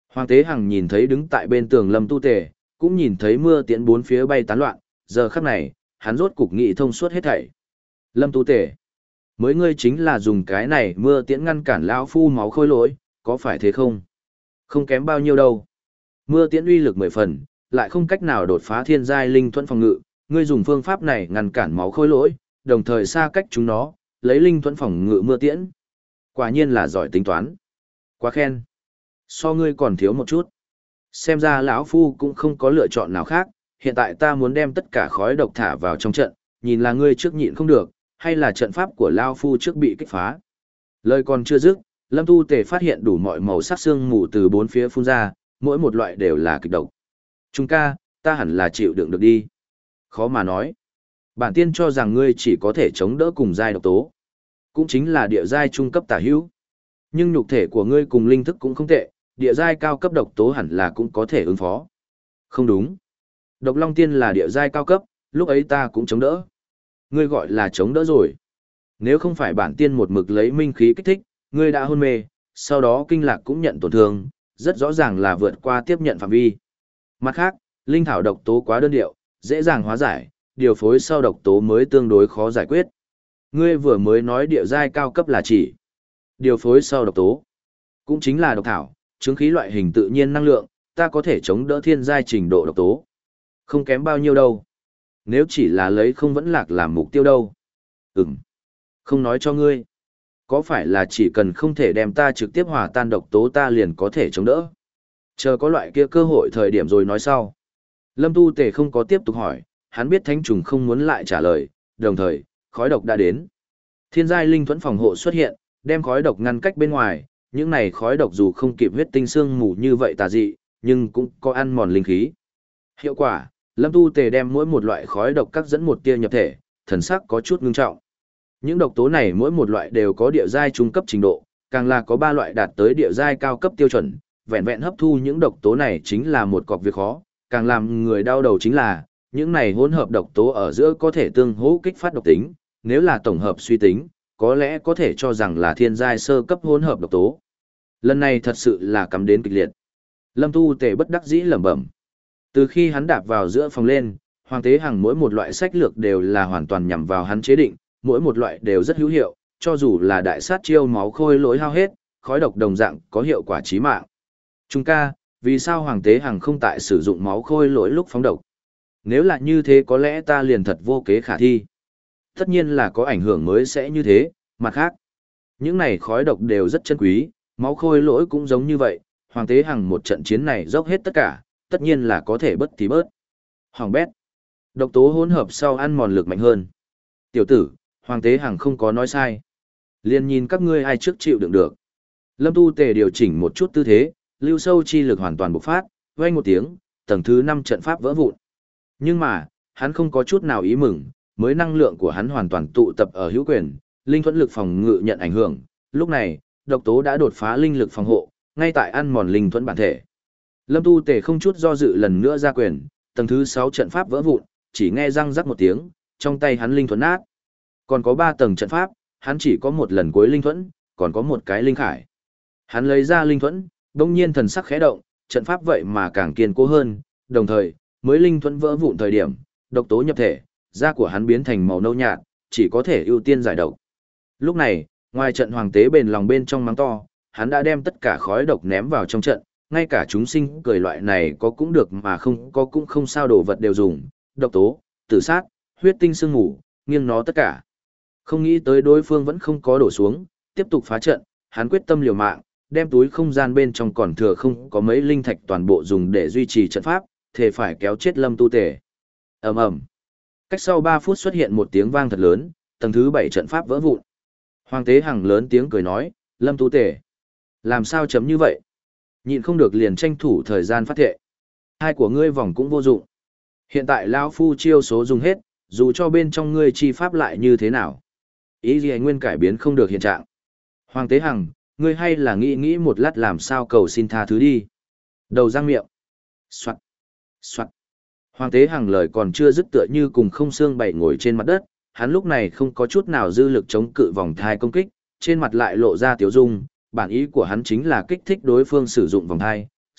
Hoàng Tế Hằng nhìn thấy đứng tại bên tường Lâm Tu Tề, cũng nhìn thấy mưa tiễn bốn phía bay tán loạn, giờ khắc này, hắn rốt cục nghị thông suốt hết thảy. Lâm Tu Tề, mới ngươi chính là dùng cái này mưa tiễn ngăn cản lão phu máu khôi lỗi, có phải thế không? Không kém bao nhiêu đâu. Mưa tiễn uy lực mười phần, lại không cách nào đột phá thiên giai linh thuẫn phòng ngự, ngươi dùng phương pháp này ngăn cản máu khôi lỗi, đồng thời xa cách chúng nó, lấy linh thuẫn phòng ngự mưa tiễn. Quả nhiên là giỏi tính toán. Quá khen. So ngươi còn thiếu một chút. Xem ra lão phu cũng không có lựa chọn nào khác, hiện tại ta muốn đem tất cả khói độc thả vào trong trận, nhìn là ngươi trước nhịn không được, hay là trận pháp của lão phu trước bị kích phá. Lời còn chưa dứt, Lâm Tu Tề phát hiện đủ mọi màu sắc xương mù từ bốn phía phun ra, mỗi một loại đều là kịch độc. Trung ca, ta hẳn là chịu đựng được đi. Khó mà nói. Bản tiên cho rằng ngươi chỉ có thể chống đỡ cùng giai độc tố. Cũng chính là địa giai trung cấp tả hữu. Nhưng nhục thể của ngươi cùng linh thức cũng không tệ, địa giai cao cấp độc tố hẳn là cũng có thể ứng phó. Không đúng. Độc Long Tiên là địa giai cao cấp, lúc ấy ta cũng chống đỡ. Ngươi gọi là chống đỡ rồi. Nếu không phải bản tiên một mực lấy minh khí kích thích, ngươi đã hôn mê, sau đó kinh lạc cũng nhận tổn thương, rất rõ ràng là vượt qua tiếp nhận phạm vi. Mặt khác, linh thảo độc tố quá đơn điệu, dễ dàng hóa giải, điều phối sau độc tố mới tương đối khó giải quyết. Ngươi vừa mới nói địa giai cao cấp là chỉ điều phối sau độc tố, cũng chính là độc thảo, chứng khí loại hình tự nhiên năng lượng, ta có thể chống đỡ thiên giai trình độ độc tố. Không kém bao nhiêu đâu. Nếu chỉ là lấy không vẫn lạc làm mục tiêu đâu. Ừm. Không nói cho ngươi. Có phải là chỉ cần không thể đem ta trực tiếp hòa tan độc tố ta liền có thể chống đỡ? Chờ có loại kia cơ hội thời điểm rồi nói sau. Lâm Tu Tề không có tiếp tục hỏi, hắn biết thánh trùng không muốn lại trả lời, đồng thời, khói độc đã đến. Thiên giai linh thuẫn phòng hộ xuất hiện, đem khói độc ngăn cách bên ngoài, những này khói độc dù không kịp huyết tinh xương mù như vậy tà dị, nhưng cũng có ăn mòn linh khí. Hiệu quả, Lâm Tu Tề đem mỗi một loại khói độc cắt dẫn một tia nhập thể, thần sắc có chút ngưng trọng. Những độc tố này mỗi một loại đều có địa giai trung cấp trình độ, càng là có ba loại đạt tới địa giai cao cấp tiêu chuẩn, vẹn vẹn hấp thu những độc tố này chính là một cọc việc khó, càng làm người đau đầu chính là, những này hỗn hợp độc tố ở giữa có thể tương hỗ kích phát độc tính, nếu là tổng hợp suy tính, có lẽ có thể cho rằng là thiên giai sơ cấp hỗn hợp độc tố. Lần này thật sự là cắm đến kịch liệt. Lâm Tu Tề bất đắc dĩ lẩm bẩm. Từ khi hắn đạp vào giữa phòng lên, Hoàng Tế Hằng mỗi một loại sách lược đều là hoàn toàn nhằm vào hắn chế định, mỗi một loại đều rất hữu hiệu, cho dù là đại sát chiêu máu khôi lỗi hao hết, khói độc đồng dạng có hiệu quả chí mạng. Trung ca, vì sao Hoàng Tế Hằng không tại sử dụng máu khôi lỗi lúc phóng độc? Nếu là như thế có lẽ ta liền thật vô kế khả thi. Tất nhiên là có ảnh hưởng mới sẽ như thế, mặt khác. Những này khói độc đều rất chân quý, máu khôi lỗi cũng giống như vậy, Hoàng Tế Hằng một trận chiến này dốc hết tất cả, tất nhiên là có thể bớt tí bớt. Hoàng bét. Độc tố hỗn hợp sau ăn mòn lực mạnh hơn. Tiểu tử, Hoàng Tế Hằng không có nói sai. Liên nhìn các ngươi ai trước chịu đựng được. Lâm Tu Tề điều chỉnh một chút tư thế, lưu sâu chi lực hoàn toàn bộc phát, vang một tiếng, tầng thứ năm trận pháp vỡ vụn. Nhưng mà, hắn không có chút nào ý mừng, mới năng lượng của hắn hoàn toàn tụ tập ở hữu quyền, linh thuẫn lực phòng ngự nhận ảnh hưởng. Lúc này, độc tố đã đột phá linh lực phòng hộ, ngay tại ăn mòn linh thuẫn bản thể. Lâm Tu Tề không chút do dự lần nữa ra quyền, tầng thứ sáu trận pháp vỡ vụn, chỉ nghe răng rắc một tiếng, trong tay hắn linh thuẫn nát. Còn có ba tầng trận pháp, hắn chỉ có một lần cuối linh thuẫn, còn có một cái linh khải. Hắn lấy ra linh thuẫn, đông nhiên thần sắc khẽ động, trận pháp vậy mà càng kiên cố hơn, đồng thời, mới linh thuẫn vỡ vụn thời điểm, độc tố nhập thể, da của hắn biến thành màu nâu nhạt, chỉ có thể ưu tiên giải độc. Lúc này, ngoài trận hoàng tế bền lòng bên trong mắng to, hắn đã đem tất cả khói độc ném vào trong trận, ngay cả chúng sinh cười loại này có cũng được mà không có cũng không sao đồ vật đều dùng, độc tố, tử sát, huyết tinh sương ngủ, nghiêng nó tất cả. Không nghĩ tới đối phương vẫn không có đổ xuống, tiếp tục phá trận, hắn quyết tâm liều mạng, đem túi không gian bên trong còn thừa không có mấy linh thạch toàn bộ dùng để duy trì trận pháp, thề phải kéo chết Lâm Tu Tề. Ầm ầm. Cách sau ba phút xuất hiện một tiếng vang thật lớn, tầng thứ bảy trận pháp vỡ vụn. Hoàng Tế Hằng lớn tiếng cười nói, Lâm Tu Tề, làm sao chấm như vậy? Nhịn không được liền tranh thủ thời gian phát thệ. Hai của ngươi vòng cũng vô dụng. Hiện tại lão phu chiêu số dùng hết, dù cho bên trong ngươi chi pháp lại như thế nào. Ý gì nguyên cải biến không được hiện trạng. Hoàng Tế Hằng, ngươi hay là nghĩ nghĩ một lát làm sao cầu xin tha thứ đi. Đầu răng miệng. Soạn. Soạn. Hoàng Tế Hằng lời còn chưa dứt tựa như cùng không xương bảy ngồi trên mặt đất, hắn lúc này không có chút nào dư lực chống cự vòng thai công kích, trên mặt lại lộ ra tiếu dung, bản ý của hắn chính là kích thích đối phương sử dụng vòng thai,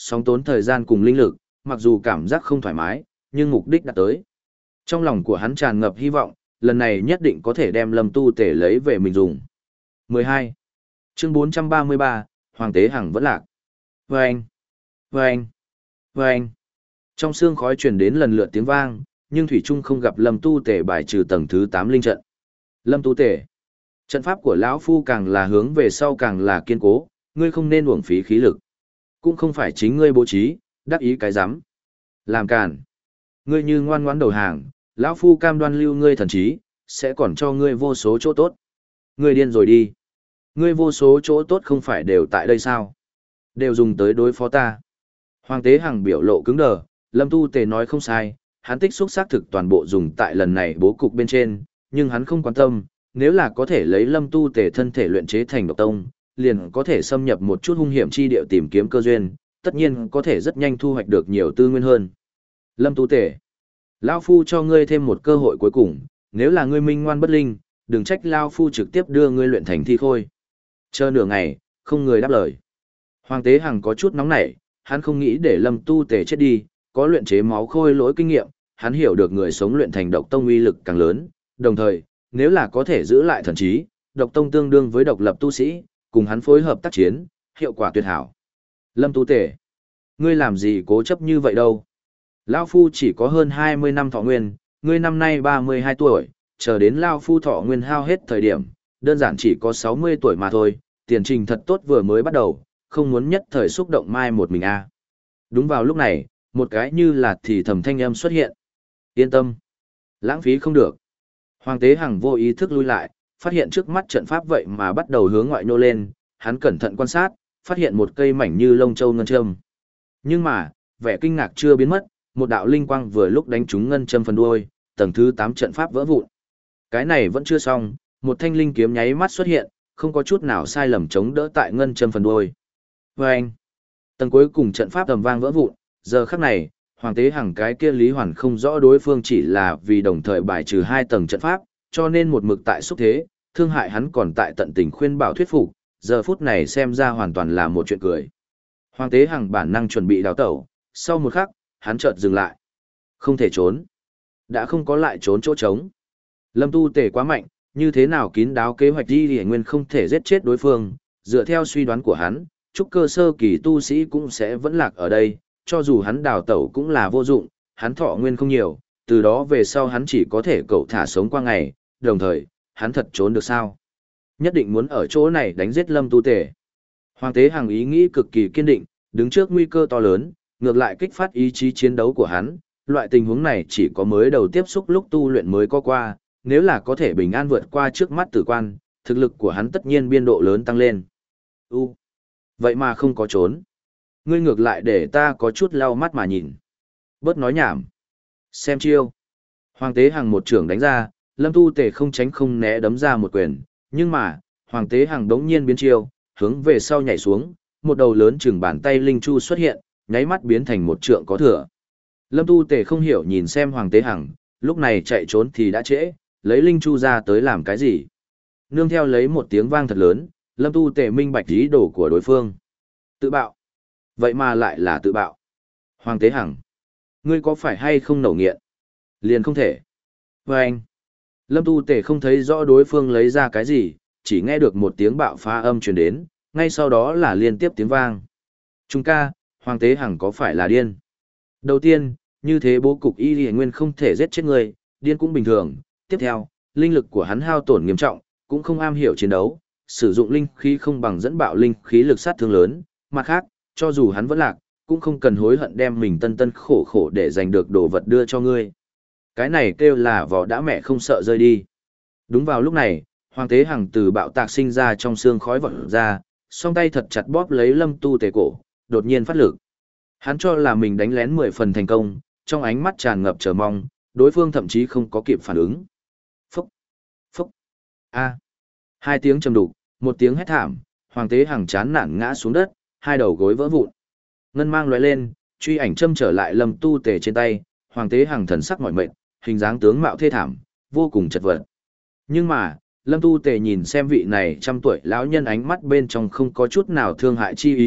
song tốn thời gian cùng linh lực, mặc dù cảm giác không thoải mái, nhưng mục đích đã tới. Trong lòng của hắn tràn ngập hy vọng, lần này nhất định có thể đem Lâm Tu Tể lấy về mình dùng. mười hai. Chương bốn trăm ba mươi ba, Hoàng Tế Hằng vẫn lạc. Vâng! Vâng! Vâng! Trong xương khói truyền đến lần lượt tiếng vang, nhưng Thủy Trung không gặp Lâm Tu Tể bài trừ tầng thứ tám linh trận. Lâm Tu Tể! Trận pháp của lão Phu càng là hướng về sau càng là kiên cố, ngươi không nên uổng phí khí lực. Cũng không phải chính ngươi bố trí, đắc ý cái rắm làm cản. Ngươi như ngoan ngoãn đầu hàng, lão Phu cam đoan lưu ngươi thần trí, sẽ còn cho ngươi vô số chỗ tốt. Ngươi điên rồi đi. Ngươi vô số chỗ tốt không phải đều tại đây sao? Đều dùng tới đối phó ta. Hoàng Tế Hằng biểu lộ cứng đờ, Lâm Tu Tề nói không sai, hắn tích xúc xác thực toàn bộ dùng tại lần này bố cục bên trên, nhưng hắn không quan tâm, nếu là có thể lấy Lâm Tu Tề thân thể luyện chế thành độc tông, liền có thể xâm nhập một chút hung hiểm chi địa tìm kiếm cơ duyên, tất nhiên có thể rất nhanh thu hoạch được nhiều tư nguyên hơn. Lâm Tu Tề, lão Phu cho ngươi thêm một cơ hội cuối cùng, nếu là ngươi minh ngoan bất linh, đừng trách lão Phu trực tiếp đưa ngươi luyện thành thi khôi. Chờ nửa ngày, không người đáp lời. Hoàng Tế Hằng có chút nóng nảy, hắn không nghĩ để Lâm Tu Tề chết đi, có luyện chế máu khôi lỗi kinh nghiệm, hắn hiểu được người sống luyện thành độc tông uy lực càng lớn, đồng thời, nếu là có thể giữ lại thần trí, độc tông tương đương với độc lập tu sĩ, cùng hắn phối hợp tác chiến, hiệu quả tuyệt hảo. Lâm Tu Tề, ngươi làm gì cố chấp như vậy đâu? Lão Phu chỉ có hơn hai mươi năm thọ nguyên, ngươi năm nay ba mươi hai tuổi, chờ đến Lão Phu thọ nguyên hao hết thời điểm, đơn giản chỉ có sáu mươi tuổi mà thôi, tiền trình thật tốt vừa mới bắt đầu, không muốn nhất thời xúc động mai một mình a. Đúng vào lúc này, một cái như là thì thầm thanh âm xuất hiện. Yên tâm, lãng phí không được. Hoàng Tế Hằng vô ý thức lui lại, phát hiện trước mắt trận pháp vậy mà bắt đầu hướng ngoại nô lên, hắn cẩn thận quan sát, phát hiện một cây mảnh như lông châu ngân châm. Nhưng mà, vẻ kinh ngạc chưa biến mất, một đạo linh quang vừa lúc đánh trúng ngân châm phần đuôi, tầng thứ tám trận pháp vỡ vụn. Cái này vẫn chưa xong, một thanh linh kiếm nháy mắt xuất hiện, không có chút nào sai lầm chống đỡ tại ngân châm phần đuôi. Và anh, tầng cuối cùng trận pháp tầm vang vỡ vụn, giờ khắc này, Hoàng Tế Hằng cái kia Lý Hoàn không rõ đối phương chỉ là vì đồng thời bài trừ hai tầng trận pháp, cho nên một mực tại xúc thế, thương hại hắn còn tại tận tình khuyên bảo thuyết phục, giờ phút này xem ra hoàn toàn là một chuyện cười. Hoàng Tế Hằng bản năng chuẩn bị đào tẩu, sau một khắc, hắn chợt dừng lại. Không thể trốn. Đã không có lại trốn chỗ trống. Lâm Tu Tề quá mạnh, như thế nào kín đáo kế hoạch đi thì nguyên không thể giết chết đối phương, dựa theo suy đoán của hắn, trúc cơ sơ kỳ tu sĩ cũng sẽ vẫn lạc ở đây, cho dù hắn đào tẩu cũng là vô dụng, hắn thọ nguyên không nhiều, từ đó về sau hắn chỉ có thể cậu thả sống qua ngày, đồng thời, hắn thật trốn được sao? Nhất định muốn ở chỗ này đánh giết Lâm Tu Tề. Hoàng Tế Hằng ý nghĩ cực kỳ kiên định, đứng trước nguy cơ to lớn, ngược lại kích phát ý chí chiến đấu của hắn, loại tình huống này chỉ có mới đầu tiếp xúc lúc tu luyện mới có qua, nếu là có thể bình an vượt qua trước mắt tử quan, thực lực của hắn tất nhiên biên độ lớn tăng lên. U, vậy mà không có trốn. Ngươi ngược lại để ta có chút lau mắt mà nhìn. Bớt nói nhảm. Xem chiêu. Hoàng Tế Hằng một trưởng đánh ra, Lâm Tu Tề không tránh không né đấm ra một quyền, nhưng mà, Hoàng Tế Hằng đống nhiên biến chiêu, hướng về sau nhảy xuống, một đầu lớn chừng bàn tay linh chu xuất hiện, nháy mắt biến thành một trượng có thừa. Lâm Tu Tề không hiểu nhìn xem Hoàng Tế Hằng, lúc này chạy trốn thì đã trễ, lấy linh chu ra tới làm cái gì? Nương theo lấy một tiếng vang thật lớn, Lâm Tu Tề minh bạch ý đồ của đối phương. Tự bạo. Vậy mà lại là tự bạo. Hoàng Tế Hằng, ngươi có phải hay không nổ nghiện? Liền không thể. Và anh, Lâm Tu Tề không thấy rõ đối phương lấy ra cái gì, chỉ nghe được một tiếng bạo phá âm truyền đến, ngay sau đó là liên tiếp tiếng vang. Trung ca, Hoàng Tế Hằng có phải là điên? Đầu tiên, như thế bố cục y lì nguyên không thể giết chết người, điên cũng bình thường. Tiếp theo, linh lực của hắn hao tổn nghiêm trọng, cũng không am hiểu chiến đấu, sử dụng linh khí không bằng dẫn bạo linh khí lực sát thương lớn. Mặt khác, cho dù hắn vẫn lạc, cũng không cần hối hận đem mình tân tân khổ khổ để giành được đồ vật đưa cho ngươi. Cái này kêu là vỏ đã mẹ không sợ rơi đi. Đúng vào lúc này, Hoàng Tế Hằng từ bạo tạc sinh ra trong xương khói vọt ra, song tay thật chặt bóp lấy Lâm Tu Tề cổ, đột nhiên phát lực. Hắn cho là mình đánh lén mười phần thành công, trong ánh mắt tràn ngập chờ mong, đối phương thậm chí không có kịp phản ứng. Phúc! Phúc! A! Hai tiếng trầm đục, một tiếng hét thảm, Hoàng Tế Hằng chán nản ngã xuống đất, hai đầu gối vỡ vụn. Ngân mang lóe lên, truy ảnh châm trở lại Lâm Tu Tề trên tay, Hoàng Tế Hằng thần sắc mỏi mệt, hình dáng tướng mạo thê thảm, vô cùng chật vật. Nhưng mà, Lâm Tu Tề nhìn xem vị này trăm tuổi lão nhân ánh mắt bên trong không có chút nào thương hại chi ý,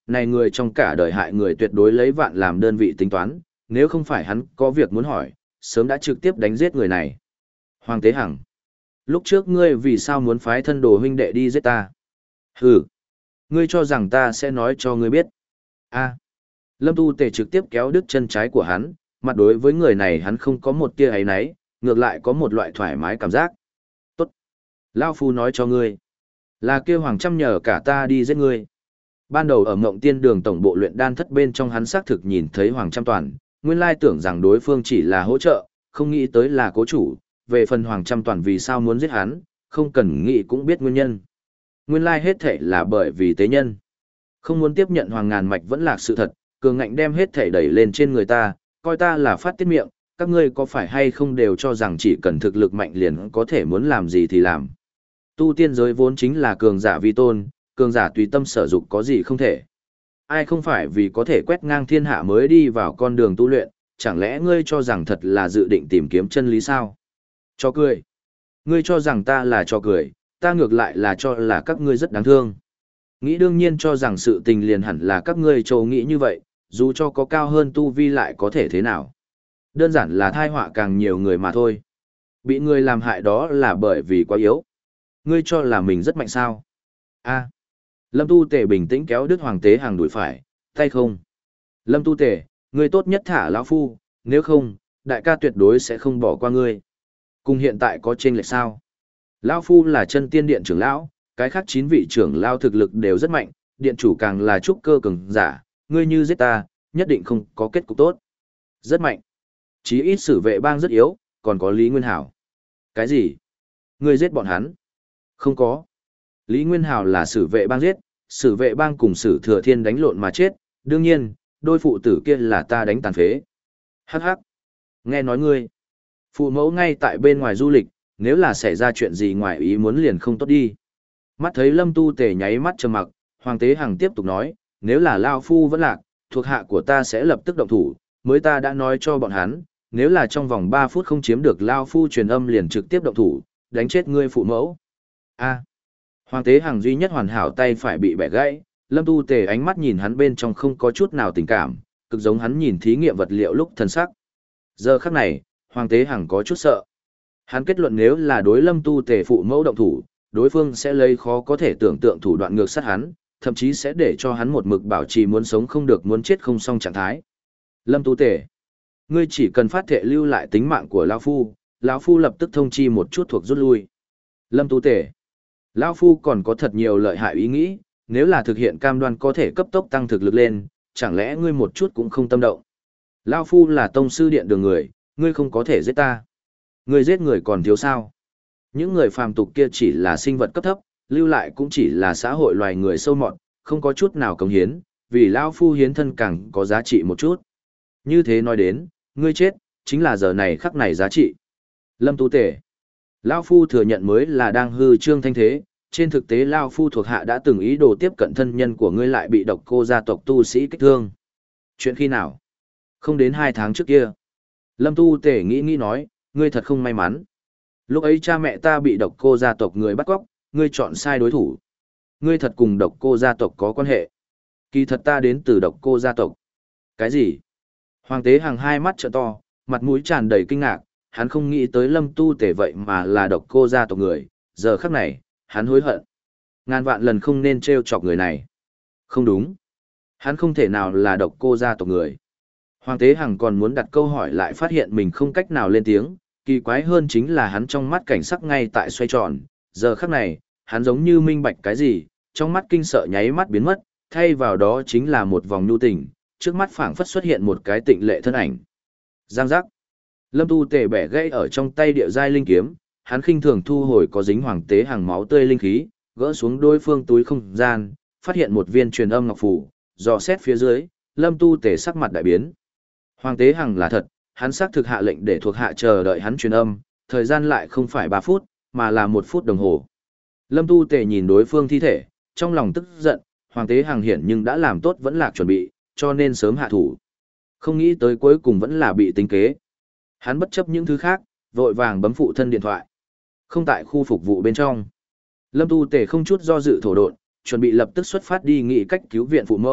này người trong cả đời hại người tuyệt đối lấy vạn làm đơn vị tính toán, nếu không phải hắn có việc muốn hỏi, sớm đã trực tiếp đánh giết người này. Hoàng Tế Hằng, lúc trước ngươi vì sao muốn phái thân đồ huynh đệ đi giết ta? Hừ, ngươi cho rằng ta sẽ nói cho ngươi biết. A. Lâm Tu Tề trực tiếp kéo đứt chân trái của hắn, mặt đối với người này hắn không có một tia ấy náy, ngược lại có một loại thoải mái cảm giác. Tốt. Lao Phu nói cho ngươi, là kêu Hoàng Trăm nhờ cả ta đi giết ngươi. Ban đầu ở Mộng Tiên Đường tổng bộ luyện đan thất bên trong hắn xác thực nhìn thấy Hoàng Trăm toàn, nguyên lai tưởng rằng đối phương chỉ là hỗ trợ, không nghĩ tới là cố chủ, về phần Hoàng Trăm toàn vì sao muốn giết hắn, không cần nghĩ cũng biết nguyên nhân. Nguyên lai hết thể là bởi vì tế nhân. Không muốn tiếp nhận Hoàng Ngàn Mạch vẫn là sự thật, cường ngạnh đem hết thể đẩy lên trên người ta, coi ta là phát tiết miệng, các ngươi có phải hay không đều cho rằng chỉ cần thực lực mạnh liền có thể muốn làm gì thì làm. Tu tiên giới vốn chính là cường giả vi tôn, cường giả tùy tâm sở dục có gì không thể. Ai không phải vì có thể quét ngang thiên hạ mới đi vào con đường tu luyện, chẳng lẽ ngươi cho rằng thật là dự định tìm kiếm chân lý sao? Cho cười. Ngươi cho rằng ta là cho cười, ta ngược lại là cho là các ngươi rất đáng thương. Nghĩ đương nhiên cho rằng sự tình liền hẳn là các ngươi châu nghĩ như vậy, dù cho có cao hơn tu vi lại có thể thế nào. Đơn giản là thai họa càng nhiều người mà thôi. Bị ngươi làm hại đó là bởi vì quá yếu. Ngươi cho là mình rất mạnh sao? A. Lâm Tu Tề bình tĩnh kéo đứt Hoàng Tế Hằng đuổi phải, tay không. Lâm Tu Tề, ngươi tốt nhất thả lão phu, nếu không, đại ca tuyệt đối sẽ không bỏ qua ngươi. Cùng hiện tại có chênh lệch sao? Lão phu là chân tiên điện trưởng lão, cái khác chín vị trưởng lão thực lực đều rất mạnh, điện chủ càng là trúc cơ cường giả, ngươi như giết ta, nhất định không có kết cục tốt. Rất mạnh. Chí ít sử vệ bang rất yếu, còn có Lý Nguyên Hảo. Cái gì? Ngươi giết bọn hắn? Không có. Lý Nguyên Hảo là sử vệ bang giết, sử vệ bang cùng sử thừa thiên đánh lộn mà chết, đương nhiên, đôi phụ tử kia là ta đánh tàn phế. Hắc hắc. Nghe nói ngươi. Phụ mẫu ngay tại bên ngoài du lịch, nếu là xảy ra chuyện gì ngoài ý muốn liền không tốt đi. Mắt thấy Lâm Tu Tề nháy mắt trầm mặc, Hoàng Tế Hằng tiếp tục nói, nếu là Lao Phu vẫn lạc, thuộc hạ của ta sẽ lập tức động thủ, mới ta đã nói cho bọn hắn, nếu là trong vòng ba phút không chiếm được Lao Phu truyền âm liền trực tiếp động thủ, đánh chết ngươi phụ mẫu. A. Hoàng Tế Hằng duy nhất hoàn hảo tay phải bị bẻ gãy, Lâm Tu Tề ánh mắt nhìn hắn bên trong không có chút nào tình cảm, cực giống hắn nhìn thí nghiệm vật liệu lúc thần sắc. Giờ khắc này, Hoàng Tế Hằng có chút sợ. Hắn kết luận nếu là đối Lâm Tu Tề phụ mẫu động thủ, đối phương sẽ lấy khó có thể tưởng tượng thủ đoạn ngược sát hắn, thậm chí sẽ để cho hắn một mực bảo trì muốn sống không được muốn chết không xong trạng thái. Lâm Tu Tề, ngươi chỉ cần phát thệ lưu lại tính mạng của lão phu, lão phu lập tức thông chi một chút thuộc rút lui. Lâm Tu Tề, lão phu còn có thật nhiều lợi hại ý nghĩ, nếu là thực hiện cam đoan có thể cấp tốc tăng thực lực lên, chẳng lẽ ngươi một chút cũng không tâm động? Lão phu là tông sư điện đường người, ngươi không có thể giết ta. Ngươi giết người còn thiếu sao? Những người phàm tục kia chỉ là sinh vật cấp thấp, lưu lại cũng chỉ là xã hội loài người sâu mọt, không có chút nào cống hiến, vì lão phu hiến thân càng có giá trị một chút. Như thế nói đến, ngươi chết, chính là giờ này khắc này giá trị. Lâm Tu Tề, lão phu thừa nhận mới là đang hư trương thanh thế, trên thực tế lão phu thuộc hạ đã từng ý đồ tiếp cận thân nhân của ngươi lại bị độc cô gia tộc tu sĩ kích thương. Chuyện khi nào? Không đến hai tháng trước kia. Lâm Tu Tề nghĩ nghĩ nói, ngươi thật không may mắn. Lúc ấy cha mẹ ta bị độc cô gia tộc người bắt cóc, ngươi chọn sai đối thủ. Ngươi thật cùng độc cô gia tộc có quan hệ. Kỳ thật ta đến từ độc cô gia tộc. Cái gì? Hoàng Tế Hằng hai mắt trợn to, mặt mũi tràn đầy kinh ngạc, hắn không nghĩ tới Lâm Tu Tề vậy mà là độc cô gia tộc người, giờ khắc này, hắn hối hận. Ngàn vạn lần không nên trêu chọc người này. Không đúng. Hắn không thể nào là độc cô gia tộc người. Hoàng Tế Hằng còn muốn đặt câu hỏi lại phát hiện mình không cách nào lên tiếng, kỳ quái hơn chính là hắn trong mắt cảnh sắc ngay tại xoay tròn, giờ khắc này, hắn giống như minh bạch cái gì, trong mắt kinh sợ nháy mắt biến mất, thay vào đó chính là một vòng nhu tình, trước mắt phảng phất xuất hiện một cái tịnh lệ thân ảnh. Giang giác. Lâm Tu Tề bẻ gãy ở trong tay địa giai linh kiếm, hắn khinh thường thu hồi có dính Hoàng Tế Hằng máu tươi linh khí, gỡ xuống đối phương túi không gian, phát hiện một viên truyền âm ngọc phù, dò xét phía dưới, Lâm Tu Tề sắc mặt đại biến. Hoàng Tế Hằng là thật, hắn xác thực hạ lệnh để thuộc hạ chờ đợi hắn truyền âm, thời gian lại không phải ba phút, mà là một phút đồng hồ. Lâm Tu Tề nhìn đối phương thi thể, trong lòng tức giận, Hoàng Tế Hằng hiển nhưng đã làm tốt vẫn lạc chuẩn bị, cho nên sớm hạ thủ. Không nghĩ tới cuối cùng vẫn là bị tính kế. Hắn bất chấp những thứ khác, vội vàng bấm phụ thân điện thoại. Không tại khu phục vụ bên trong. Lâm Tu Tề không chút do dự thổ độn, chuẩn bị lập tức xuất phát đi nghị cách cứu viện phụ mẫu,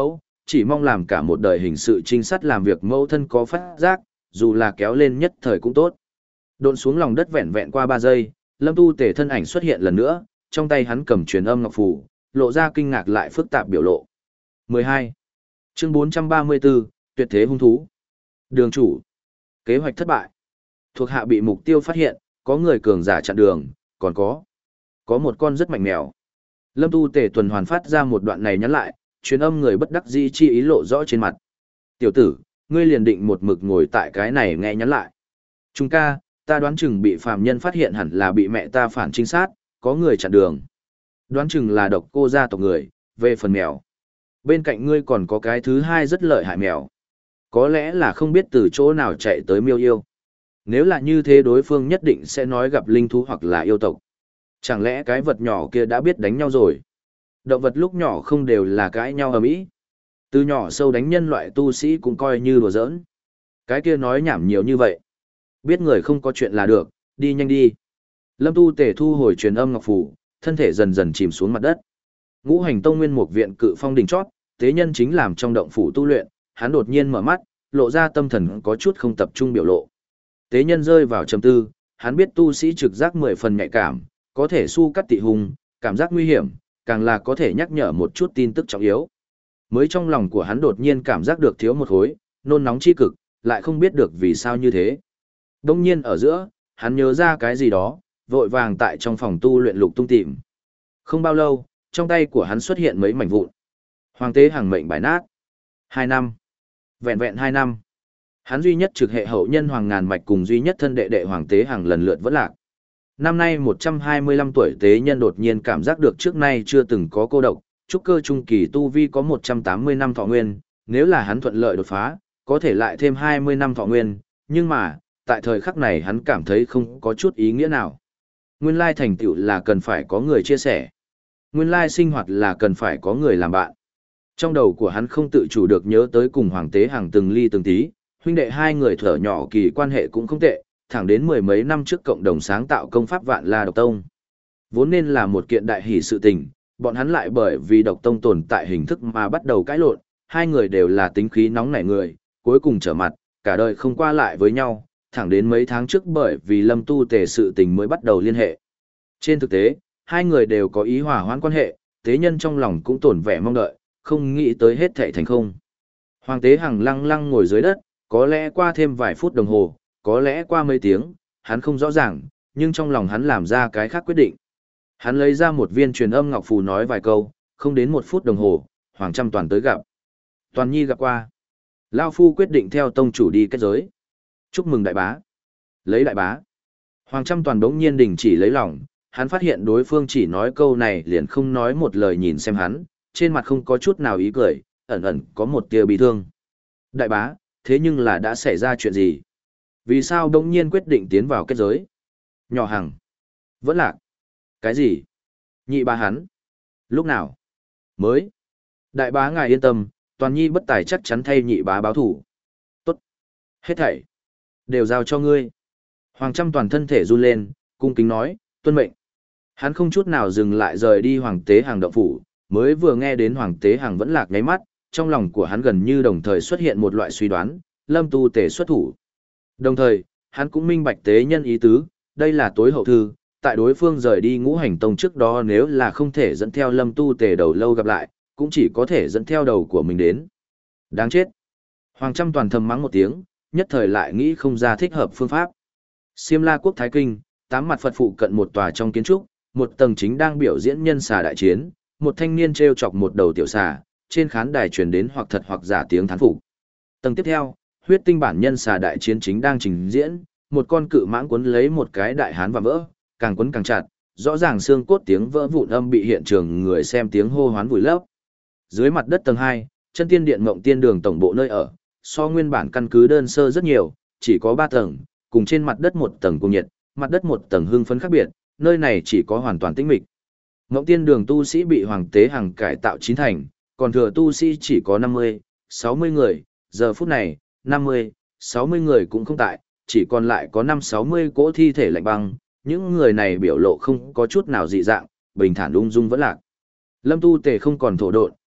chỉ mong làm cả một đời hình sự trinh sát làm việc mẫu thân có phát giác, dù là kéo lên nhất thời cũng tốt. Độn xuống lòng đất vẹn vẹn qua ba giây, Lâm Tu Tề thân ảnh xuất hiện lần nữa, trong tay hắn cầm truyền âm ngọc phù, lộ ra kinh ngạc lại phức tạp biểu lộ. mười hai. Chương bốn trăm ba mươi tư, tuyệt thế hung thú. Đường chủ. Kế hoạch thất bại. Thuộc hạ bị mục tiêu phát hiện, có người cường giả chặn đường, còn có. Có một con rất mạnh mèo. Lâm Tu Tề tuần hoàn phát ra một đoạn này nhắn lại, truyền âm người bất đắc dĩ chi ý lộ rõ trên mặt. Tiểu tử, ngươi liền định một mực ngồi tại cái này nghe nhắn lại. Trung ca, ta đoán chừng bị phàm nhân phát hiện hẳn là bị mẹ ta phản trinh sát, có người chặn đường. Đoán chừng là độc cô gia tộc người, về phần mèo. Bên cạnh ngươi còn có cái thứ hai rất lợi hại mèo. Có lẽ là không biết từ chỗ nào chạy tới miêu yêu. Nếu là như thế đối phương nhất định sẽ nói gặp linh thú hoặc là yêu tộc. Chẳng lẽ cái vật nhỏ kia đã biết đánh nhau rồi? Động vật lúc nhỏ không đều là cãi nhau ầm ĩ. Từ nhỏ sâu đánh nhân loại tu sĩ cũng coi như đùa giỡn. Cái kia nói nhảm nhiều như vậy. Biết người không có chuyện là được, đi nhanh đi. Lâm Tu Tề thu hồi truyền âm ngọc phù, thân thể dần dần chìm xuống mặt đất. Ngũ Hành Tông Nguyên Mục viện cự phong đỉnh chót, tế nhân chính làm trong động phủ tu luyện, hắn đột nhiên mở mắt, lộ ra tâm thần có chút không tập trung biểu lộ. Tế nhân rơi vào trầm tư, hắn biết tu sĩ trực giác mười phần nhạy cảm, có thể su cắt tị hung, cảm giác nguy hiểm, càng là có thể nhắc nhở một chút tin tức trọng yếu. Mới trong lòng của hắn đột nhiên cảm giác được thiếu một khối, nôn nóng chi cực, lại không biết được vì sao như thế. Đông nhiên ở giữa, hắn nhớ ra cái gì đó, vội vàng tại trong phòng tu luyện lục tung tìm. Không bao lâu, trong tay của hắn xuất hiện mấy mảnh vụn. Hoàng tế hàng mệnh bài nát. Hai năm. Vẹn vẹn hai năm. Hắn duy nhất trực hệ hậu nhân Hoàng Ngàn Mạch cùng duy nhất thân đệ đệ Hoàng tế hàng lần lượt vỡ lạc. Năm nay một trăm hai mươi lăm tuổi tế nhân đột nhiên cảm giác được trước nay chưa từng có cô độc, trúc cơ trung kỳ tu vi có một trăm tám mươi năm thọ nguyên, nếu là hắn thuận lợi đột phá, có thể lại thêm hai mươi năm thọ nguyên, nhưng mà, tại thời khắc này hắn cảm thấy không có chút ý nghĩa nào. Nguyên lai thành tựu là cần phải có người chia sẻ. Nguyên lai sinh hoạt là cần phải có người làm bạn. Trong đầu của hắn không tự chủ được nhớ tới cùng Hoàng tế hàng từng ly từng tí, huynh đệ hai người thở nhỏ kỳ quan hệ cũng không tệ, thẳng đến mười mấy năm trước cộng đồng sáng tạo công pháp Vạn La Độc Tông. Vốn nên là một kiện đại hỷ sự tình, bọn hắn lại bởi vì Độc Tông tồn tại hình thức mà bắt đầu cãi lộn, hai người đều là tính khí nóng nảy người, cuối cùng trở mặt, cả đời không qua lại với nhau, thẳng đến mấy tháng trước bởi vì Lâm Tu Tề sự tình mới bắt đầu liên hệ. Trên thực tế, hai người đều có ý hòa hoãn quan hệ, tế nhân trong lòng cũng tổn vẻ mong đợi, không nghĩ tới hết thảy thành không. Hoàng tế Hằng lăng lăng ngồi dưới đất, có lẽ qua thêm vài phút đồng hồ, có lẽ qua mấy tiếng, hắn không rõ ràng, nhưng trong lòng hắn làm ra cái khác quyết định. Hắn lấy ra một viên truyền âm ngọc phù nói vài câu, không đến một phút đồng hồ, Hoàng Trăm Toàn tới gặp. Toàn Nhi gặp qua. Lao Phu quyết định theo tông chủ đi kết giới. Chúc mừng đại bá. Lấy đại bá. Hoàng Trăm Toàn đống nhiên đình chỉ lấy lòng, hắn phát hiện đối phương chỉ nói câu này liền không nói một lời nhìn xem hắn, trên mặt không có chút nào ý cười, ẩn ẩn có một tia bị thương. Đại bá, thế nhưng là đã xảy ra chuyện gì? Vì sao đống nhiên quyết định tiến vào kết giới? Nhỏ Hằng. Vẫn lạc. Cái gì? Nhị bá hắn. Lúc nào? Mới. Đại bá ngài yên tâm, Toàn Nhi bất tài chắc chắn thay nhị bá báo thủ. Tốt. Hết thảy. Đều giao cho ngươi. Hoàng Trăm Toàn thân thể run lên, cung kính nói, tuân mệnh. Hắn không chút nào dừng lại rời đi Hoàng tế Hàng động phủ, mới vừa nghe đến Hoàng tế Hàng vẫn lạc ngáy mắt, trong lòng của hắn gần như đồng thời xuất hiện một loại suy đoán, Lâm Tu Tề xuất thủ. Đồng thời, hắn cũng minh bạch tế nhân ý tứ, đây là tối hậu thư, tại đối phương rời đi Ngũ Hành Tông trước đó nếu là không thể dẫn theo Lâm Tu Tề đầu lâu gặp lại, cũng chỉ có thể dẫn theo đầu của mình đến. Đáng chết. Hoàng Trăm Toàn thầm mắng một tiếng, nhất thời lại nghĩ không ra thích hợp phương pháp. Xiêm La Quốc Thái Kinh, tám mặt Phật phụ cận một tòa trong kiến trúc, một tầng chính đang biểu diễn nhân xà đại chiến, một thanh niên treo chọc một đầu tiểu xà, trên khán đài truyền đến hoặc thật hoặc giả tiếng thán phục. Tầng tiếp theo, huyết tinh bản nhân xà đại chiến chính đang trình diễn, một con cự mãng cuốn lấy một cái đại hán và vỡ, càng cuốn càng chặt, rõ ràng xương cốt tiếng vỡ vụn âm bị hiện trường người xem tiếng hô hoán vùi lấp. Dưới mặt đất tầng hai, Chân Tiên Điện Mộng Tiên Đường tổng bộ nơi ở, so nguyên bản căn cứ đơn sơ rất nhiều, chỉ có ba tầng, cùng trên mặt đất một tầng cung nhiệt, mặt đất một tầng hưng phấn khác biệt, nơi này chỉ có hoàn toàn tĩnh mịch. Mộng Tiên Đường tu sĩ bị Hoàng tế Hằng cải tạo chín thành, còn thừa tu sĩ chỉ có năm mươi, sáu mươi người, giờ phút này, năm mươi, sáu mươi người cũng không tại, chỉ còn lại có năm sáu mươi cỗ thi thể lạnh băng, những người này biểu lộ không có chút nào dị dạng, bình thản ung dung vẫn lạc. Lâm Tu Tề không còn thổ độn,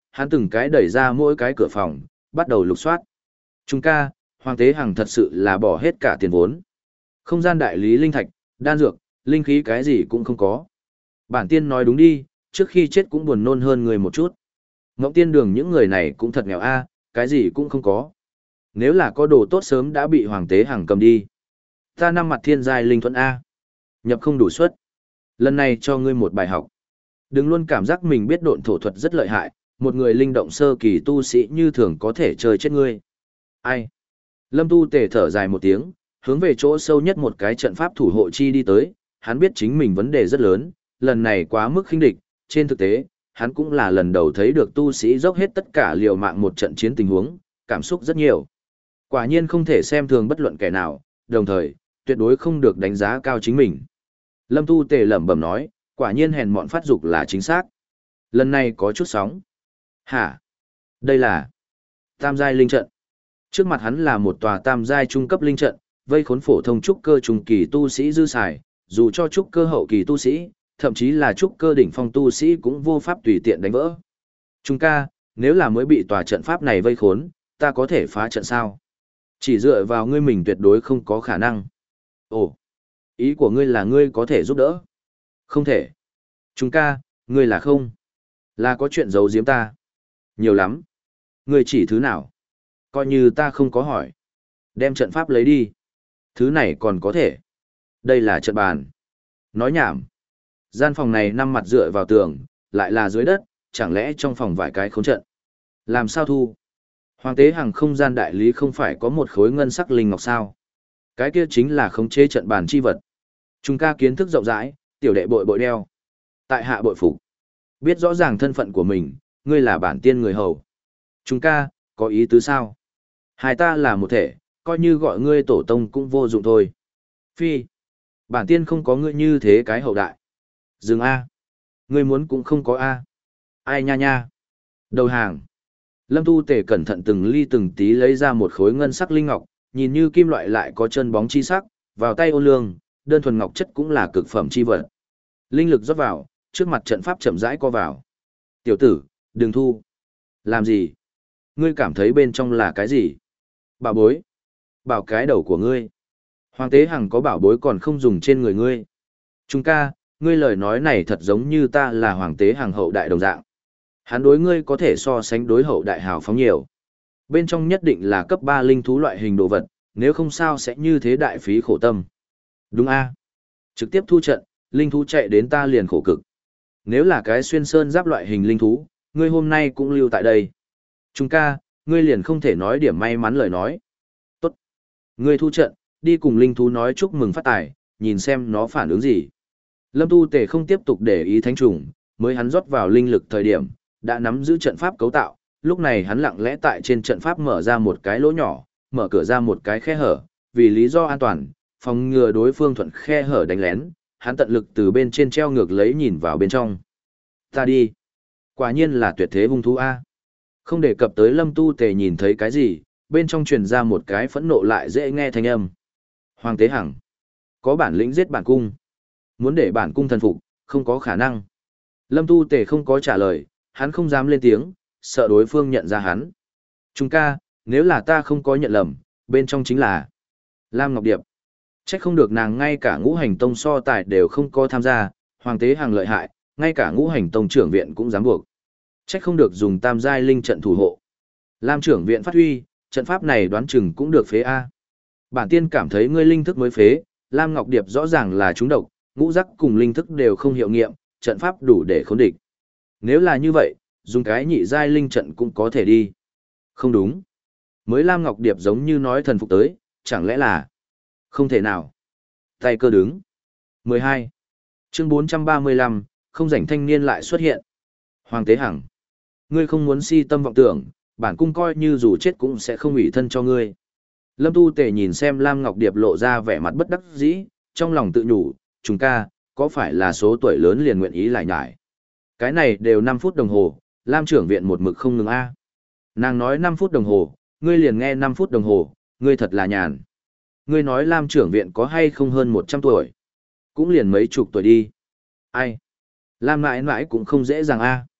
hắn từng cái đẩy ra mỗi cái cửa phòng, bắt đầu lục soát. Trung ca, Hoàng Tế Hằng thật sự là bỏ hết cả tiền vốn. Không gian đại lý linh thạch, đan dược, linh khí cái gì cũng không có. Bản tiên nói đúng đi, trước khi chết cũng buồn nôn hơn người một chút. Ngộng tiên đường những người này cũng thật nghèo a, cái gì cũng không có. Nếu là có đồ tốt sớm đã bị Hoàng Tế Hằng cầm đi. Ta năm mặt thiên giai linh thuẫn A. Nhập không đủ suất. Lần này cho ngươi một bài học. Đừng luôn cảm giác mình biết độn thổ thuật rất lợi hại, một người linh động sơ kỳ tu sĩ như thường có thể chơi chết ngươi. Ai? Lâm Tu Tề thở dài một tiếng, hướng về chỗ sâu nhất một cái trận pháp thủ hộ chi đi tới, hắn biết chính mình vấn đề rất lớn, lần này quá mức khinh địch, trên thực tế, hắn cũng là lần đầu thấy được tu sĩ dốc hết tất cả liều mạng một trận chiến tình huống, cảm xúc rất nhiều. Quả nhiên không thể xem thường bất luận kẻ nào, đồng thời, tuyệt đối không được đánh giá cao chính mình. Lâm Tu Tề lẩm bẩm nói, quả nhiên hèn mọn phát dục là chính xác. Lần này có chút sóng. Hả? Đây là tam giai linh trận. Trước mặt hắn là một tòa tam giai trung cấp linh trận, vây khốn phổ thông trúc cơ trung kỳ tu sĩ dư xài, dù cho trúc cơ hậu kỳ tu sĩ, thậm chí là trúc cơ đỉnh phong tu sĩ cũng vô pháp tùy tiện đánh vỡ. Trung ca, nếu là mới bị tòa trận pháp này vây khốn, ta có thể phá trận sao? Chỉ dựa vào ngươi mình tuyệt đối không có khả năng. Ồ, ý của ngươi là ngươi có thể giúp đỡ? Không thể. Trung ca, ngươi là không? Là có chuyện giấu giếm ta? Nhiều lắm. Ngươi chỉ thứ nào? Coi như ta không có hỏi. Đem trận pháp lấy đi. Thứ này còn có thể. Đây là trận bàn. Nói nhảm. Gian phòng này năm mặt dựa vào tường, lại là dưới đất, chẳng lẽ trong phòng vài cái khốn trận? Làm sao thu? Hoàng Tế Hằng không gian đại lý không phải có một khối ngân sắc linh ngọc sao? Cái kia chính là khống chế trận bàn chi vật. Trung ca kiến thức rộng rãi, tiểu đệ bội bội đeo. Tại hạ bội phục. Biết rõ ràng thân phận của mình, ngươi là bản tiên người hầu. Trung ca, có ý tứ sao? Hai ta là một thể, coi như gọi ngươi tổ tông cũng vô dụng thôi. Phi. Bản tiên không có ngươi như thế cái hậu đại. Dừng A. Ngươi muốn cũng không có A. Ai nha nha. Đầu hàng. Lâm Tu Tề cẩn thận từng ly từng tí lấy ra một khối ngân sắc linh ngọc, nhìn như kim loại lại có chân bóng chi sắc, vào tay ôn lương, đơn thuần ngọc chất cũng là cực phẩm chi vật. Linh lực rót vào, trước mặt trận pháp chậm rãi co vào. Tiểu tử, đừng thu. Làm gì? Ngươi cảm thấy bên trong là cái gì? Bảo bối. Bảo cái đầu của ngươi. Hoàng Tế Hằng có bảo bối còn không dùng trên người ngươi. Trung ca, ngươi lời nói này thật giống như ta là Hoàng Tế Hằng hậu đại đồng dạng. Hắn đối ngươi có thể so sánh đối hậu đại hào phóng nhiều. Bên trong nhất định là cấp ba linh thú loại hình đồ vật, nếu không sao sẽ như thế đại phí khổ tâm. Đúng a? Trực tiếp thu trận, linh thú chạy đến ta liền khổ cực. Nếu là cái xuyên sơn giáp loại hình linh thú, ngươi hôm nay cũng lưu tại đây. Trung ca, ngươi liền không thể nói điểm may mắn lời nói. Tốt. Ngươi thu trận, đi cùng linh thú nói chúc mừng phát tài, nhìn xem nó phản ứng gì. Lâm Tu Tề không tiếp tục để ý thánh trùng, mới hắn rót vào linh lực thời điểm, đã nắm giữ trận pháp cấu tạo, lúc này hắn lặng lẽ tại trên trận pháp mở ra một cái lỗ nhỏ, mở cửa ra một cái khe hở, vì lý do an toàn, phòng ngừa đối phương thuận khe hở đánh lén, hắn tận lực từ bên trên treo ngược lấy nhìn vào bên trong. Ta đi. Quả nhiên là tuyệt thế hung thú A. Không đề cập tới Lâm Tu Tề nhìn thấy cái gì, bên trong truyền ra một cái phẫn nộ lại dễ nghe thanh âm. Hoàng Tế Hằng. Có bản lĩnh giết bản cung. Muốn để bản cung thần phục, không có khả năng. Lâm Tu Tề không có trả lời, hắn không dám lên tiếng, sợ đối phương nhận ra hắn. Trung ca, nếu là ta không có nhận lầm, bên trong chính là Lam Ngọc Điệp. Trách không được nàng ngay cả ngũ hành tông so tài đều không có tham gia, Hoàng Tế Hằng lợi hại, ngay cả ngũ hành tông trưởng viện cũng dám buộc. Trách không được dùng tam giai linh trận thủ hộ. Lam trưởng viện phát huy, trận pháp này đoán chừng cũng được phế A. Bản tiên cảm thấy ngươi linh thức mới phế, Lam Ngọc Điệp rõ ràng là trúng độc, ngũ giác cùng linh thức đều không hiệu nghiệm, trận pháp đủ để khốn địch. Nếu là như vậy, dùng cái nhị giai linh trận cũng có thể đi. Không đúng. Mới Lam Ngọc Điệp giống như nói thần phục tới, chẳng lẽ là không thể nào. Tay cơ đứng. mười hai. Chương bốn trăm ba mươi lăm, không rảnh thanh niên lại xuất hiện. Hoàng Tế Hằng. Ngươi không muốn si tâm vọng tưởng, bản cung coi như dù chết cũng sẽ không ủy thân cho ngươi. Lâm Tu Tề nhìn xem Lam Ngọc Điệp lộ ra vẻ mặt bất đắc dĩ, trong lòng tự nhủ, chúng ca, có phải là số tuổi lớn liền nguyện ý lại nhải. Cái này đều năm phút đồng hồ, Lam trưởng viện một mực không ngừng A. Nàng nói năm phút đồng hồ, ngươi liền nghe năm phút đồng hồ, ngươi thật là nhàn. Ngươi nói Lam trưởng viện có hay không hơn một trăm tuổi? Cũng liền mấy chục tuổi đi. Ai? Lam mãi mãi cũng không dễ dàng A.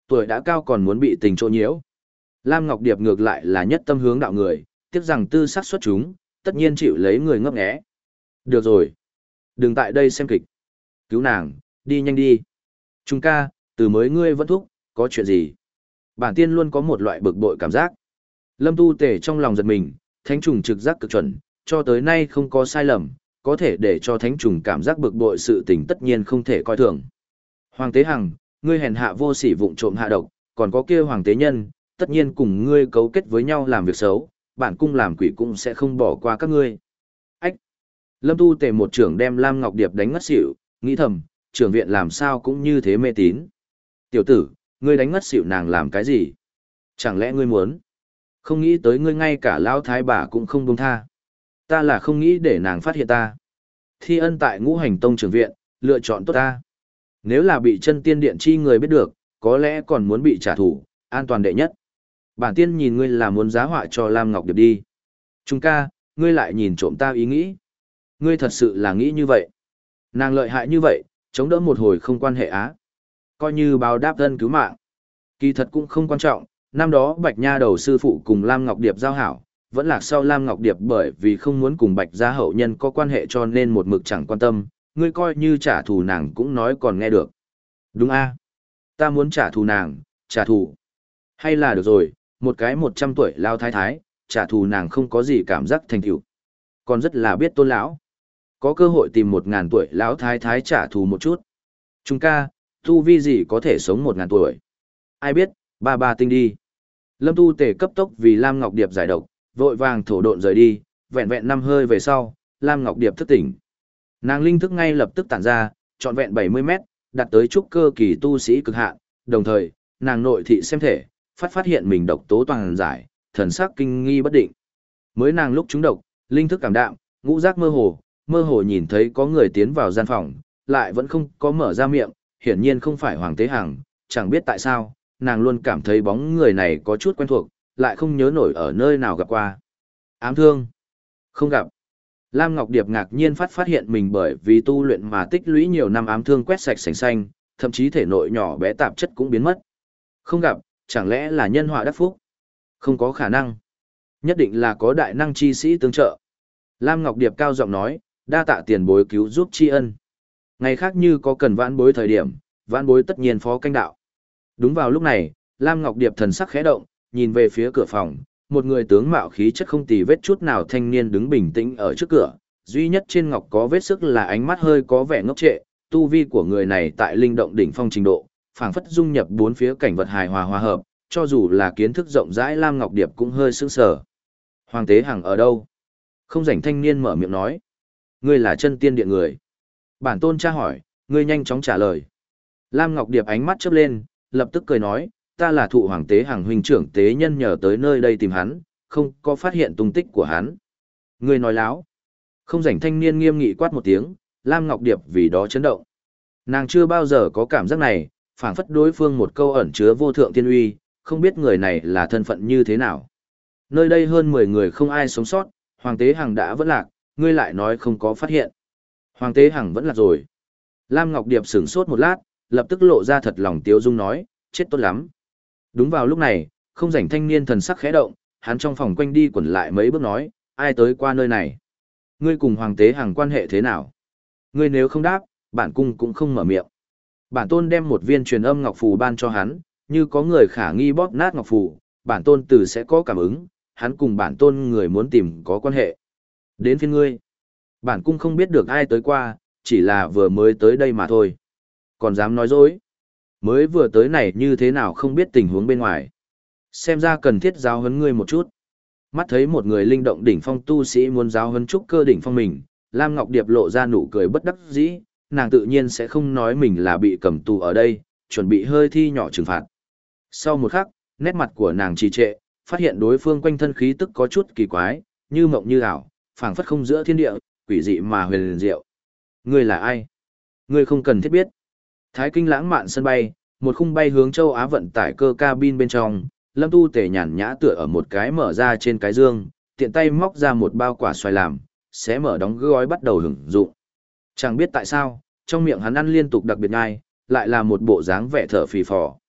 Tuổi đã cao còn muốn bị tình trô nhiễu. Lam Ngọc Điệp ngược lại là nhất tâm hướng đạo người, tiếc rằng tư sắc xuất chúng, tất nhiên chịu lấy người ngấp nghé. Được rồi. Đừng tại đây xem kịch. Cứu nàng, đi nhanh đi. Trung ca, từ mới ngươi vẫn thúc, có chuyện gì? Bản tiên luôn có một loại bực bội cảm giác. Lâm Tu Tể trong lòng giật mình, thánh trùng trực giác cực chuẩn, cho tới nay không có sai lầm, có thể để cho thánh trùng cảm giác bực bội sự tình tất nhiên không thể coi thường. Hoàng tế hằng, ngươi hèn hạ vô sỉ vụng trộm hạ độc, còn có kia hoàng tế nhân, tất nhiên cùng ngươi cấu kết với nhau làm việc xấu, bản cung làm quỷ cũng sẽ không bỏ qua các ngươi. Ách! Lâm Tu Tể một trưởng đem Lam Ngọc Điệp đánh ngất xỉu, nghĩ thầm, trưởng viện làm sao cũng như thế mê tín. Tiểu tử, ngươi đánh ngất xỉu nàng làm cái gì? Chẳng lẽ ngươi muốn? Không nghĩ tới ngươi ngay cả lão thái bà cũng không buông tha. Ta là không nghĩ để nàng phát hiện ta. Thi ân tại ngũ hành tông trưởng viện, lựa chọn tốt ta. Nếu là bị chân tiên điện chi người biết được, có lẽ còn muốn bị trả thù, an toàn đệ nhất. Bản tiên nhìn ngươi là muốn giá họa cho Lam Ngọc Điệp đi. Trung ca, ngươi lại nhìn trộm ta ý nghĩ. Ngươi thật sự là nghĩ như vậy. Nàng lợi hại như vậy, chống đỡ một hồi không quan hệ á. Coi như báo đáp thân cứu mạng. Kỳ thật cũng không quan trọng, năm đó Bạch Nha đầu sư phụ cùng Lam Ngọc Điệp giao hảo, vẫn lạc sau Lam Ngọc Điệp bởi vì không muốn cùng Bạch gia hậu nhân có quan hệ cho nên một mực chẳng quan tâm, ngươi coi như trả thù nàng cũng nói còn nghe được. Đúng a, ta muốn trả thù nàng, trả thù. Hay là được rồi, một cái một trăm tuổi lao thái thái, trả thù nàng không có gì cảm giác thành tựu, còn rất là biết tôn lão. Có cơ hội tìm một ngàn tuổi lão thái thái trả thù một chút. Trung ca, tu vi gì có thể sống một ngàn tuổi? Ai biết, ba ba tinh đi. Lâm Tu Tể cấp tốc vì Lam Ngọc Điệp giải độc, vội vàng thổ độn rời đi, vẹn vẹn năm hơi về sau, Lam Ngọc Điệp thức tỉnh. Nàng linh thức ngay lập tức tản ra, trọn vẹn bảy mươi mét, đạt tới trúc cơ kỳ tu sĩ cực hạn, đồng thời, nàng nội thị xem thể, phát phát hiện mình độc tố toàn giải, thần sắc kinh nghi bất định. Mới nàng lúc trúng độc, linh thức cảm đạm, ngũ giác mơ hồ, mơ hồ nhìn thấy có người tiến vào gian phòng, lại vẫn không có mở ra miệng, hiển nhiên không phải Hoàng Tế Hằng, chẳng biết tại sao, nàng luôn cảm thấy bóng người này có chút quen thuộc, lại không nhớ nổi ở nơi nào gặp qua. Ám thương. Không gặp. Lam Ngọc Điệp ngạc nhiên phát phát hiện mình bởi vì tu luyện mà tích lũy nhiều năm ám thương quét sạch sành xanh, thậm chí thể nội nhỏ bé tạp chất cũng biến mất. Không gặp, chẳng lẽ là nhân họa đắc phúc? Không có khả năng. Nhất định là có đại năng chi sĩ tương trợ. Lam Ngọc Điệp cao giọng nói, đa tạ tiền bối cứu giúp tri ân. Ngày khác như có cần vãn bối thời điểm, vãn bối tất nhiên phó canh đạo. Đúng vào lúc này, Lam Ngọc Điệp thần sắc khẽ động, nhìn về phía cửa phòng, một người tướng mạo khí chất không tì vết chút nào thanh niên đứng bình tĩnh ở trước cửa, duy nhất trên ngọc có vết sức là ánh mắt hơi có vẻ ngốc trệ, tu vi của người này tại linh động đỉnh phong trình độ, phảng phất dung nhập bốn phía cảnh vật hài hòa hòa hợp, cho dù là kiến thức rộng rãi Lam Ngọc Điệp cũng hơi sững sờ. Hoàng Tế Hằng ở đâu? Không rảnh thanh niên mở miệng nói. Ngươi là chân tiên điện người. Bản tôn tra hỏi, ngươi nhanh chóng trả lời. Lam Ngọc Điệp ánh mắt chớp lên, lập tức cười nói, ta là thụ Hoàng Tế Hằng huynh trưởng tế nhân nhờ tới nơi đây tìm hắn, không có phát hiện tung tích của hắn. Ngươi nói láo. Không rảnh thanh niên nghiêm nghị quát một tiếng, Lam Ngọc Điệp vì đó chấn động. Nàng chưa bao giờ có cảm giác này, phảng phất đối phương một câu ẩn chứa vô thượng thiên uy, không biết người này là thân phận như thế nào. Nơi đây hơn mười người không ai sống sót, Hoàng Tế Hằng đã vẫn lạc, ngươi lại nói không có phát hiện. Hoàng Tế Hằng vẫn lạc rồi. Lam Ngọc Điệp sửng sốt một lát, lập tức lộ ra thật lòng tiếu dung nói, chết tốt lắm. Đúng vào lúc này, không rảnh thanh niên thần sắc khẽ động, hắn trong phòng quanh đi quẩn lại mấy bước nói, ai tới qua nơi này? Ngươi cùng Hoàng Tế Hằng quan hệ thế nào? Ngươi nếu không đáp, bản cung cũng không mở miệng. Bản tôn đem một viên truyền âm ngọc phù ban cho hắn, như có người khả nghi bóp nát ngọc phù, bản tôn từ sẽ có cảm ứng, hắn cùng bản tôn người muốn tìm có quan hệ. Đến phiên ngươi. Bản cung không biết được ai tới qua, chỉ là vừa mới tới đây mà thôi. Còn dám nói dối. Mới vừa tới này như thế nào không biết tình huống bên ngoài. Xem ra cần thiết giáo huấn ngươi một chút. Mắt thấy một người linh động đỉnh phong tu sĩ muốn giáo huấn trúc cơ đỉnh phong mình, Lam Ngọc Điệp lộ ra nụ cười bất đắc dĩ, nàng tự nhiên sẽ không nói mình là bị cầm tù ở đây, chuẩn bị hơi thi nhỏ trừng phạt. Sau một khắc, nét mặt của nàng trì trệ, phát hiện đối phương quanh thân khí tức có chút kỳ quái, như mộng như ảo, phảng phất không giữa thiên địa, quỷ dị mà huyền diệu. Ngươi là ai? Ngươi không cần thiết biết. Thái Kinh lãng mạn sân bay, một khung bay hướng châu Á vận tải cơ cabin bên trong, Lâm Tu Tể nhàn nhã tựa ở một cái mở ra trên cái dương, tiện tay móc ra một bao quả xoài làm, xé mở đóng gói bắt đầu hưởng dụng. Chẳng biết tại sao, trong miệng hắn ăn liên tục đặc biệt ngai, lại là một bộ dáng vẻ thở phì phò.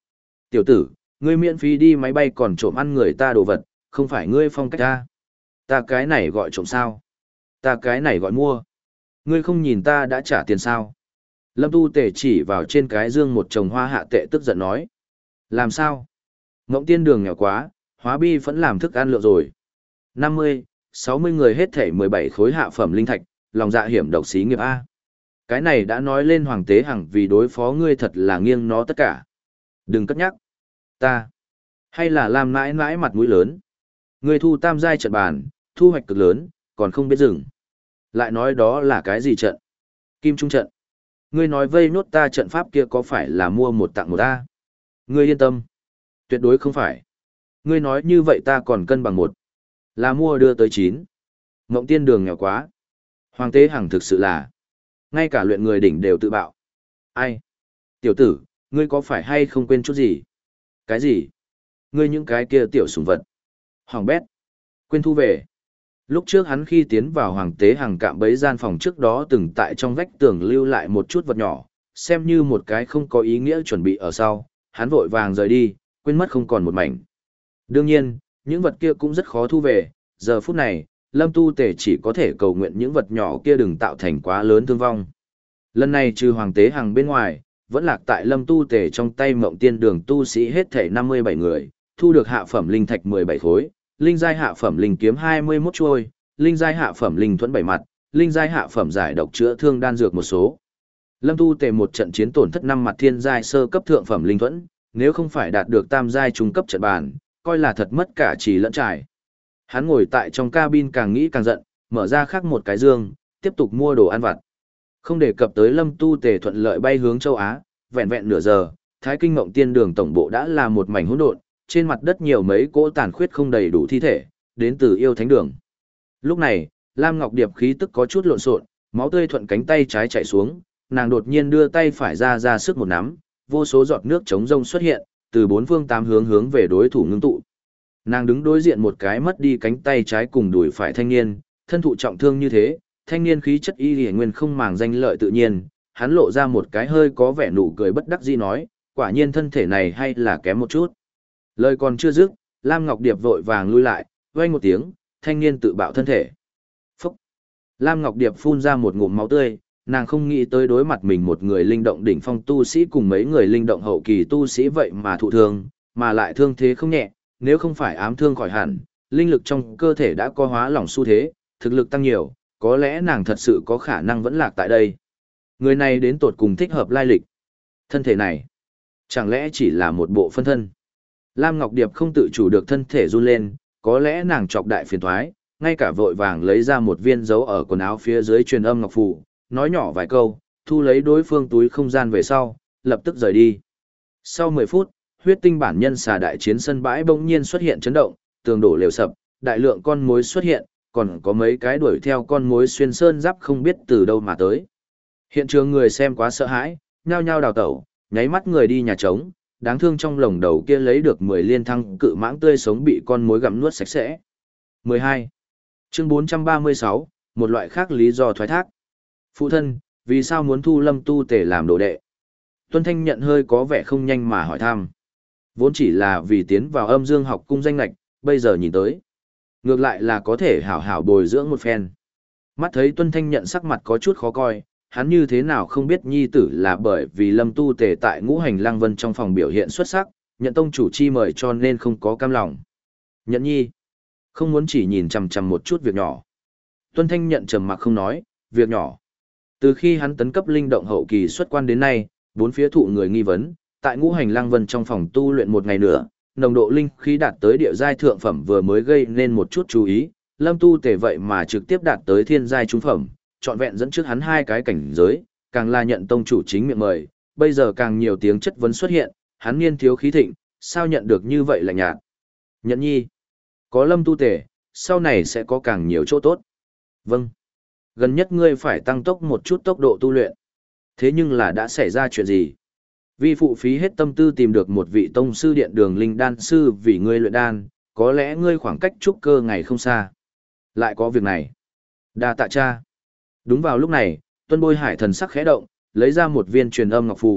Tiểu tử, ngươi miễn phí đi máy bay còn trộm ăn người ta đồ vật, không phải ngươi phong cách ta. Ta cái này gọi trộm sao? Ta cái này gọi mua. Ngươi không nhìn ta đã trả tiền sao? Lâm Tu Tề chỉ vào trên cái dương một chồng hoa hạ tệ tức giận nói. Làm sao? Ngỗng tiên đường nghèo quá, hóa bi vẫn làm thức ăn lượng rồi. năm mươi, sáu mươi người hết thể mười bảy khối hạ phẩm linh thạch, lòng dạ hiểm độc xí nghiệp A. Cái này đã nói lên hoàng tế hằng vì đối phó ngươi thật là nghiêng nó tất cả. Đừng cất nhắc. Ta. Hay là làm mãi mãi mặt mũi lớn. Ngươi thu tam giai trận bàn, thu hoạch cực lớn, còn không biết dừng. Lại nói đó là cái gì trận? Kim Trung trận. Ngươi nói vây nốt ta trận pháp kia có phải là mua một tặng một ta? Ngươi yên tâm. Tuyệt đối không phải. Ngươi nói như vậy ta còn cân bằng một. Là mua đưa tới chín. Ngộng tiên đường nghèo quá. Hoàng tế hằng thực sự là. Ngay cả luyện người đỉnh đều tự bạo. Ai? Tiểu tử, ngươi có phải hay không quên chút gì? Cái gì? Ngươi những cái kia tiểu sủng vật. Hoàng bét. Quên thu về. Lúc trước hắn khi tiến vào hoàng tế hàng cạm bẫy gian phòng trước đó từng tại trong vách tường lưu lại một chút vật nhỏ, xem như một cái không có ý nghĩa chuẩn bị ở sau, hắn vội vàng rời đi, quên mất không còn một mảnh. Đương nhiên, những vật kia cũng rất khó thu về, giờ phút này, Lâm Tu Tề chỉ có thể cầu nguyện những vật nhỏ kia đừng tạo thành quá lớn thương vong. Lần này trừ hoàng tế hàng bên ngoài, vẫn lạc tại Lâm Tu Tề trong tay Mộng Tiên Đường tu sĩ hết thảy năm mươi bảy người, thu được hạ phẩm linh thạch mười bảy khối, linh giai hạ phẩm linh kiếm hai mươi mốt chuôi, linh giai hạ phẩm linh thuẫn bảy mặt, linh giai hạ phẩm giải độc chữa thương đan dược một số. Lâm Tu Tề một trận chiến tổn thất năm mặt thiên giai sơ cấp thượng phẩm linh thuẫn, nếu không phải đạt được tam giai trung cấp trận bàn, coi là thật mất cả trì lẫn trải. Hắn ngồi tại trong cabin càng nghĩ càng giận, mở ra khác một cái dương, tiếp tục mua đồ ăn vặt. Không đề cập tới Lâm Tu Tề thuận lợi bay hướng châu Á, vẹn vẹn nửa giờ, Thái Kinh Mộng Tiên Đường tổng bộ đã là một mảnh hỗn độn, trên mặt đất nhiều mấy cỗ tàn khuyết không đầy đủ thi thể, đến từ yêu thánh đường. Lúc này, Lam Ngọc Điệp khí tức có chút lộn xộn, máu tươi thuận cánh tay trái chảy xuống, nàng đột nhiên đưa tay phải ra ra sức một nắm, vô số giọt nước chống rông xuất hiện, từ bốn phương tám hướng hướng về đối thủ ngưng tụ. Nàng đứng đối diện một cái mất đi cánh tay trái cùng đùi phải thanh niên, thân thụ trọng thương như thế, thanh niên khí chất y liễu nguyên không màng danh lợi tự nhiên, hắn lộ ra một cái hơi có vẻ nụ cười bất đắc dĩ nói, quả nhiên thân thể này hay là kém một chút. Lời còn chưa dứt, Lam Ngọc Điệp vội vàng lui lại, vang một tiếng, thanh niên tự bạo thân thể. Phúc! Lam Ngọc Điệp phun ra một ngụm máu tươi, nàng không nghĩ tới đối mặt mình một người linh động đỉnh phong tu sĩ cùng mấy người linh động hậu kỳ tu sĩ vậy mà thụ thương, mà lại thương thế không nhẹ, nếu không phải ám thương khỏi hẳn, linh lực trong cơ thể đã có hóa lỏng xu thế, thực lực tăng nhiều, có lẽ nàng thật sự có khả năng vẫn lạc tại đây. Người này đến tột cùng thích hợp lai lịch. Thân thể này, chẳng lẽ chỉ là một bộ phân thân? Lam Ngọc Điệp không tự chủ được thân thể run lên, có lẽ nàng chọc đại phiền toái, ngay cả vội vàng lấy ra một viên dấu ở quần áo phía dưới truyền âm ngọc phù, nói nhỏ vài câu, thu lấy đối phương túi không gian về sau, lập tức rời đi. Sau mười phút, huyết tinh bản nhân xà đại chiến sân bãi bỗng nhiên xuất hiện chấn động, tường đổ lều sập, đại lượng con mối xuất hiện, còn có mấy cái đuổi theo con mối xuyên sơn giáp không biết từ đâu mà tới. Hiện trường người xem quá sợ hãi, nhao nhao đào tẩu, nháy mắt người đi nhà trống, đáng thương trong lồng đầu kia lấy được mười liên thăng cự mãng tươi sống bị con mối gặm nuốt sạch sẽ. mười hai. Chương bốn trăm ba mươi sáu, một loại khác lý do thoái thác. Phụ thân, vì sao muốn thu Lâm Tu Tề làm đồ đệ? Tuân Thanh nhận hơi có vẻ không nhanh mà hỏi thăm. Vốn chỉ là vì tiến vào âm dương học cung danh lạch, bây giờ nhìn tới. Ngược lại là có thể hảo hảo bồi dưỡng một phen. Mắt thấy Tuân Thanh nhận sắc mặt có chút khó coi, hắn như thế nào không biết nhi tử là bởi vì Lâm Tu Tề tại ngũ hành lăng vân trong phòng biểu hiện xuất sắc, nhận tông chủ chi mời cho nên không có cam lòng. Nhận nhi, không muốn chỉ nhìn chằm chằm một chút việc nhỏ. Tuân Thanh nhận trầm mặc không nói, việc nhỏ. Từ khi hắn tấn cấp linh động hậu kỳ xuất quan đến nay, bốn phía thụ người nghi vấn, tại ngũ hành lăng vân trong phòng tu luyện một ngày nữa, nồng độ linh khí đạt tới địa giai thượng phẩm vừa mới gây nên một chút chú ý, Lâm Tu Tề vậy mà trực tiếp đạt tới thiên giai trung phẩm, trọn vẹn dẫn trước hắn hai cái cảnh giới, càng là nhận tông chủ chính miệng mời, bây giờ càng nhiều tiếng chất vấn xuất hiện, hắn niên thiếu khí thịnh, sao nhận được như vậy lạnh nhạt. Nhận nhi, có Lâm Tu Tề, sau này sẽ có càng nhiều chỗ tốt. Vâng. Gần nhất ngươi phải tăng tốc một chút tốc độ tu luyện. Thế nhưng là đã xảy ra chuyện gì? Vi phụ phí hết tâm tư tìm được một vị tông sư điện đường linh đan sư vì ngươi luyện đan, có lẽ ngươi khoảng cách trúc cơ ngày không xa. Lại có việc này. Đa tạ cha. Đúng vào lúc này, Tuân Bôi Hải thần sắc khẽ động, lấy ra một viên truyền âm ngọc phù,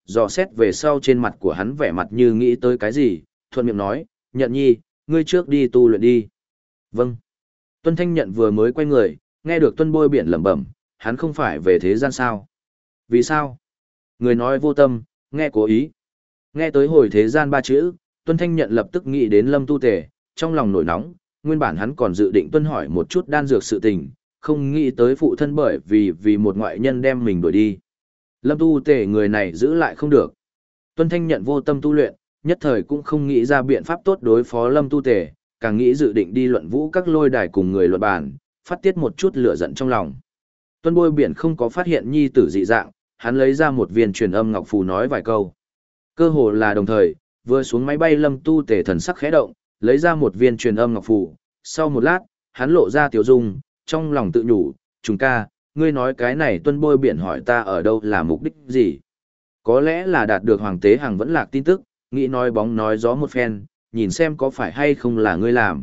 dò xét về sau trên mặt của hắn vẻ mặt như nghĩ tới cái gì, thuận miệng nói, Nhận Nhi, ngươi trước đi tu luyện đi. Vâng. Tuân Thanh Nhận vừa mới quay người, nghe được Tuân Bôi Biển lẩm bẩm, hắn không phải về thế gian sao? Vì sao? Người nói vô tâm, nghe cố ý. Nghe tới hồi thế gian ba chữ, Tuân Thanh Nhận lập tức nghĩ đến Lâm Tu Tề, trong lòng nổi nóng, nguyên bản hắn còn dự định tuân hỏi một chút đan dược sự tình, không nghĩ tới phụ thân bởi vì vì một ngoại nhân đem mình đuổi đi. Lâm Tu Tề người này giữ lại không được. Tuân Thanh Nhận vô tâm tu luyện, nhất thời cũng không nghĩ ra biện pháp tốt đối phó Lâm Tu Tề, càng nghĩ dự định đi luận vũ các lôi đài cùng người luận bàn, phát tiết một chút lửa giận trong lòng. Tuân Bôi Biển không có phát hiện nhi tử dị dạng, hắn lấy ra một viên truyền âm ngọc phù nói vài câu. Cơ hồ là đồng thời, vừa xuống máy bay Lâm Tu Tề thần sắc khẽ động, lấy ra một viên truyền âm ngọc phù, sau một lát, hắn lộ ra tiểu dung, trong lòng tự nhủ, "Trùng ca, ngươi nói cái này Tuân Bôi Biển hỏi ta ở đâu là mục đích gì? Có lẽ là đạt được hoàng tế hàng vẫn lạc tin tức, nghĩ nói bóng nói gió một phen, nhìn xem có phải hay không là ngươi làm.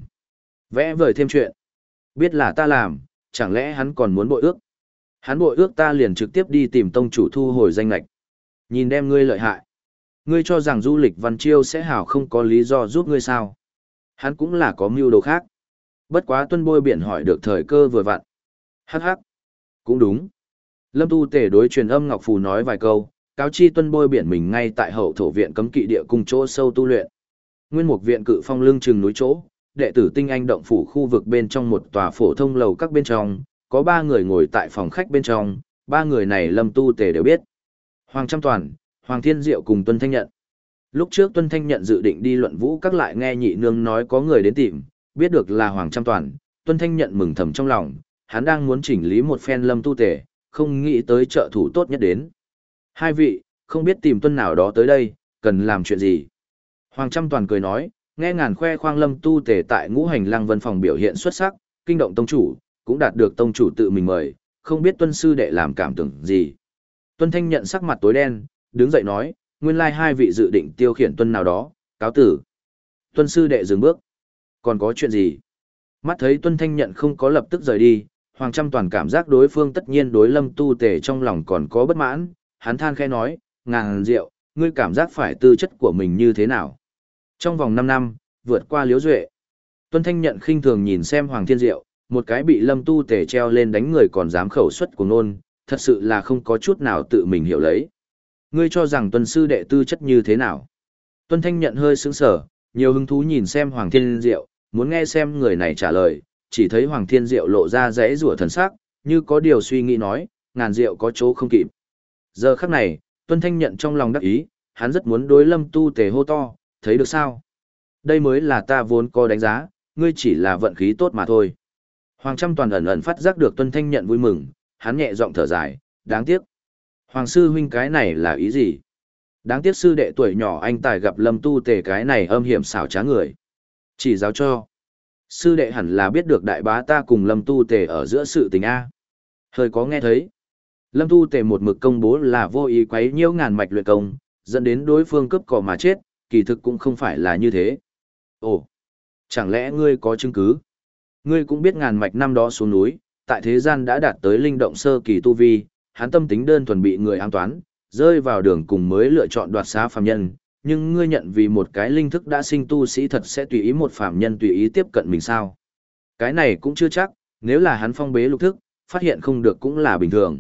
Vẽ vời thêm chuyện. Biết là ta làm, chẳng lẽ hắn còn muốn bội ước? Hắn bội ước ta liền trực tiếp đi tìm tông chủ thu hồi danh lệch. Nhìn đem ngươi lợi hại. Ngươi cho rằng du lịch Văn Chiêu sẽ hảo không có lý do giúp ngươi sao? Hắn cũng là có mưu đồ khác. Bất quá Tuân Bôi Biển hỏi được thời cơ vừa vặn. Hắc hắc. Cũng đúng. Lâm Tu Tề đối truyền âm ngọc phù nói vài câu, cáo chi Tuân Bôi Biển mình ngay tại hậu thổ viện cấm kỵ địa cùng chỗ sâu tu luyện. Nguyên mục viện cự phong lưng chừng núi chỗ, đệ tử tinh anh động phủ khu vực bên trong một tòa phổ thông lầu các bên trong, có ba người ngồi tại phòng khách bên trong, ba người này Lâm Tu Tề đều biết. Hoàng Trăm Toàn, Hoàng Thiên Diệu cùng Tuân Thanh Nhận. Lúc trước Tuân Thanh Nhận dự định đi luận vũ các lại nghe nhị nương nói có người đến tìm, biết được là Hoàng Trăm Toàn, Tuân Thanh Nhận mừng thầm trong lòng, hắn đang muốn chỉnh lý một phen Lâm Tu Tề, không nghĩ tới trợ thủ tốt nhất đến. Hai vị, không biết tìm Tuân nào đó tới đây, cần làm chuyện gì? Hoàng Trăm Toàn cười nói, nghe ngàn khoe khoang Lâm Tu Tề tại Ngũ Hành Lăng Vân phòng biểu hiện xuất sắc, kinh động tông chủ, cũng đạt được tông chủ tự mình mời, không biết Tuân sư đệ làm cảm tưởng gì. Tuân Thanh Nhận sắc mặt tối đen, đứng dậy nói, nguyên lai hai vị dự định tiêu khiển Tuân nào đó, cáo tử. Tuân sư đệ dừng bước. Còn có chuyện gì? Mắt thấy Tuân Thanh Nhận không có lập tức rời đi, Hoàng Trăm Toàn cảm giác đối phương tất nhiên đối Lâm Tu Tề trong lòng còn có bất mãn, hắn than khẽ nói, ngàn diệu, ngươi cảm giác phải tư chất của mình như thế nào? Trong vòng năm năm, vượt qua Liễu Duệ. Tuân Thanh Nhận khinh thường nhìn xem Hoàng Thiên Diệu, một cái bị Lâm Tu Tề treo lên đánh người còn dám khẩu xuất của nôn, thật sự là không có chút nào tự mình hiểu lấy. Ngươi cho rằng Tuân sư đệ tư chất như thế nào? Tuân Thanh Nhận hơi sững sờ, nhiều hứng thú nhìn xem Hoàng Thiên Diệu, muốn nghe xem người này trả lời, chỉ thấy Hoàng Thiên Diệu lộ ra rẽ rủa thần sắc, như có điều suy nghĩ nói, ngàn diệu có chỗ không kịp. Giờ khắc này, Tuân Thanh Nhận trong lòng đắc ý, hắn rất muốn đối Lâm Tu Tề hô to, thấy được sao? Đây mới là ta vốn có đánh giá, ngươi chỉ là vận khí tốt mà thôi. Hoàng Trăm Toàn ẩn ẩn phát giác được Tuân Thanh Nhận vui mừng, hắn nhẹ giọng thở dài, đáng tiếc. Hoàng sư huynh cái này là ý gì? Đáng tiếc sư đệ tuổi nhỏ anh tài gặp Lâm Tu Tề cái này âm hiểm xảo trá người. Chỉ giáo cho. Sư đệ hẳn là biết được đại bá ta cùng Lâm Tu Tề ở giữa sự tình A. Hơi có nghe thấy. Lâm Tu Tề một mực công bố là vô ý quấy nhiễu ngàn mạch luyện công, dẫn đến đối phương cướp cỏ mà chết, kỳ thực cũng không phải là như thế. Ồ, chẳng lẽ ngươi có chứng cứ? Ngươi cũng biết ngàn mạch năm đó xuống núi, tại thế gian đã đạt tới linh động sơ kỳ tu vi, hắn tâm tính đơn thuần bị người ám toán, rơi vào đường cùng mới lựa chọn đoạt xá phàm nhân, nhưng ngươi nhận vì một cái linh thức đã sinh tu sĩ thật sẽ tùy ý một phàm nhân tùy ý tiếp cận mình sao? Cái này cũng chưa chắc, nếu là hắn phong bế lục thức, phát hiện không được cũng là bình thường.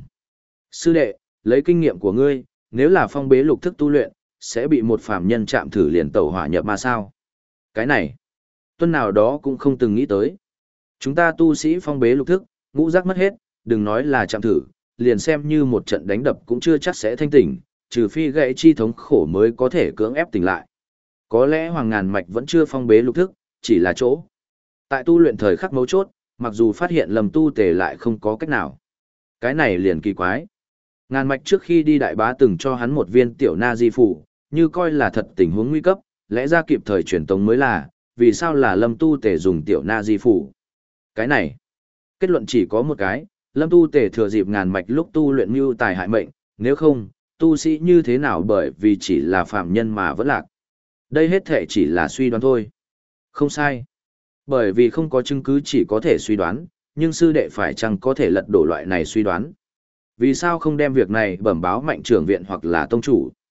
Sư đệ, lấy kinh nghiệm của ngươi, nếu là phong bế lục thức tu luyện, sẽ bị một phàm nhân chạm thử liền tẩu hỏa nhập ma sao? Cái này, tuân nào đó cũng không từng nghĩ tới. Chúng ta tu sĩ phong bế lục thức, ngũ giác mất hết, đừng nói là chạm thử, liền xem như một trận đánh đập cũng chưa chắc sẽ thanh tỉnh, trừ phi gãy chi thống khổ mới có thể cưỡng ép tỉnh lại. Có lẽ Hoàng Ngàn Mạch vẫn chưa phong bế lục thức, chỉ là chỗ. Tại tu luyện thời khắc mấu chốt, mặc dù phát hiện lầm tu tề lại không có cách nào. Cái này liền kỳ quái. Ngàn Mạch trước khi đi đại bá từng cho hắn một viên tiểu na di phủ, như coi là thật tình huống nguy cấp, lẽ ra kịp thời truyền tống mới là, vì sao là lâm tu tề dùng tiểu na di phủ. Cái này, kết luận chỉ có một cái, lâm tu tề thừa dịp Ngàn Mạch lúc tu luyện mưu tài hại mệnh, nếu không, tu sĩ như thế nào bởi vì chỉ là phạm nhân mà vẫn lạc. Đây hết thể chỉ là suy đoán thôi. Không sai. Bởi vì không có chứng cứ chỉ có thể suy đoán, nhưng sư đệ phải chăng có thể lật đổ loại này suy đoán. Vì sao không đem việc này bẩm báo mạnh trưởng viện hoặc là tông chủ?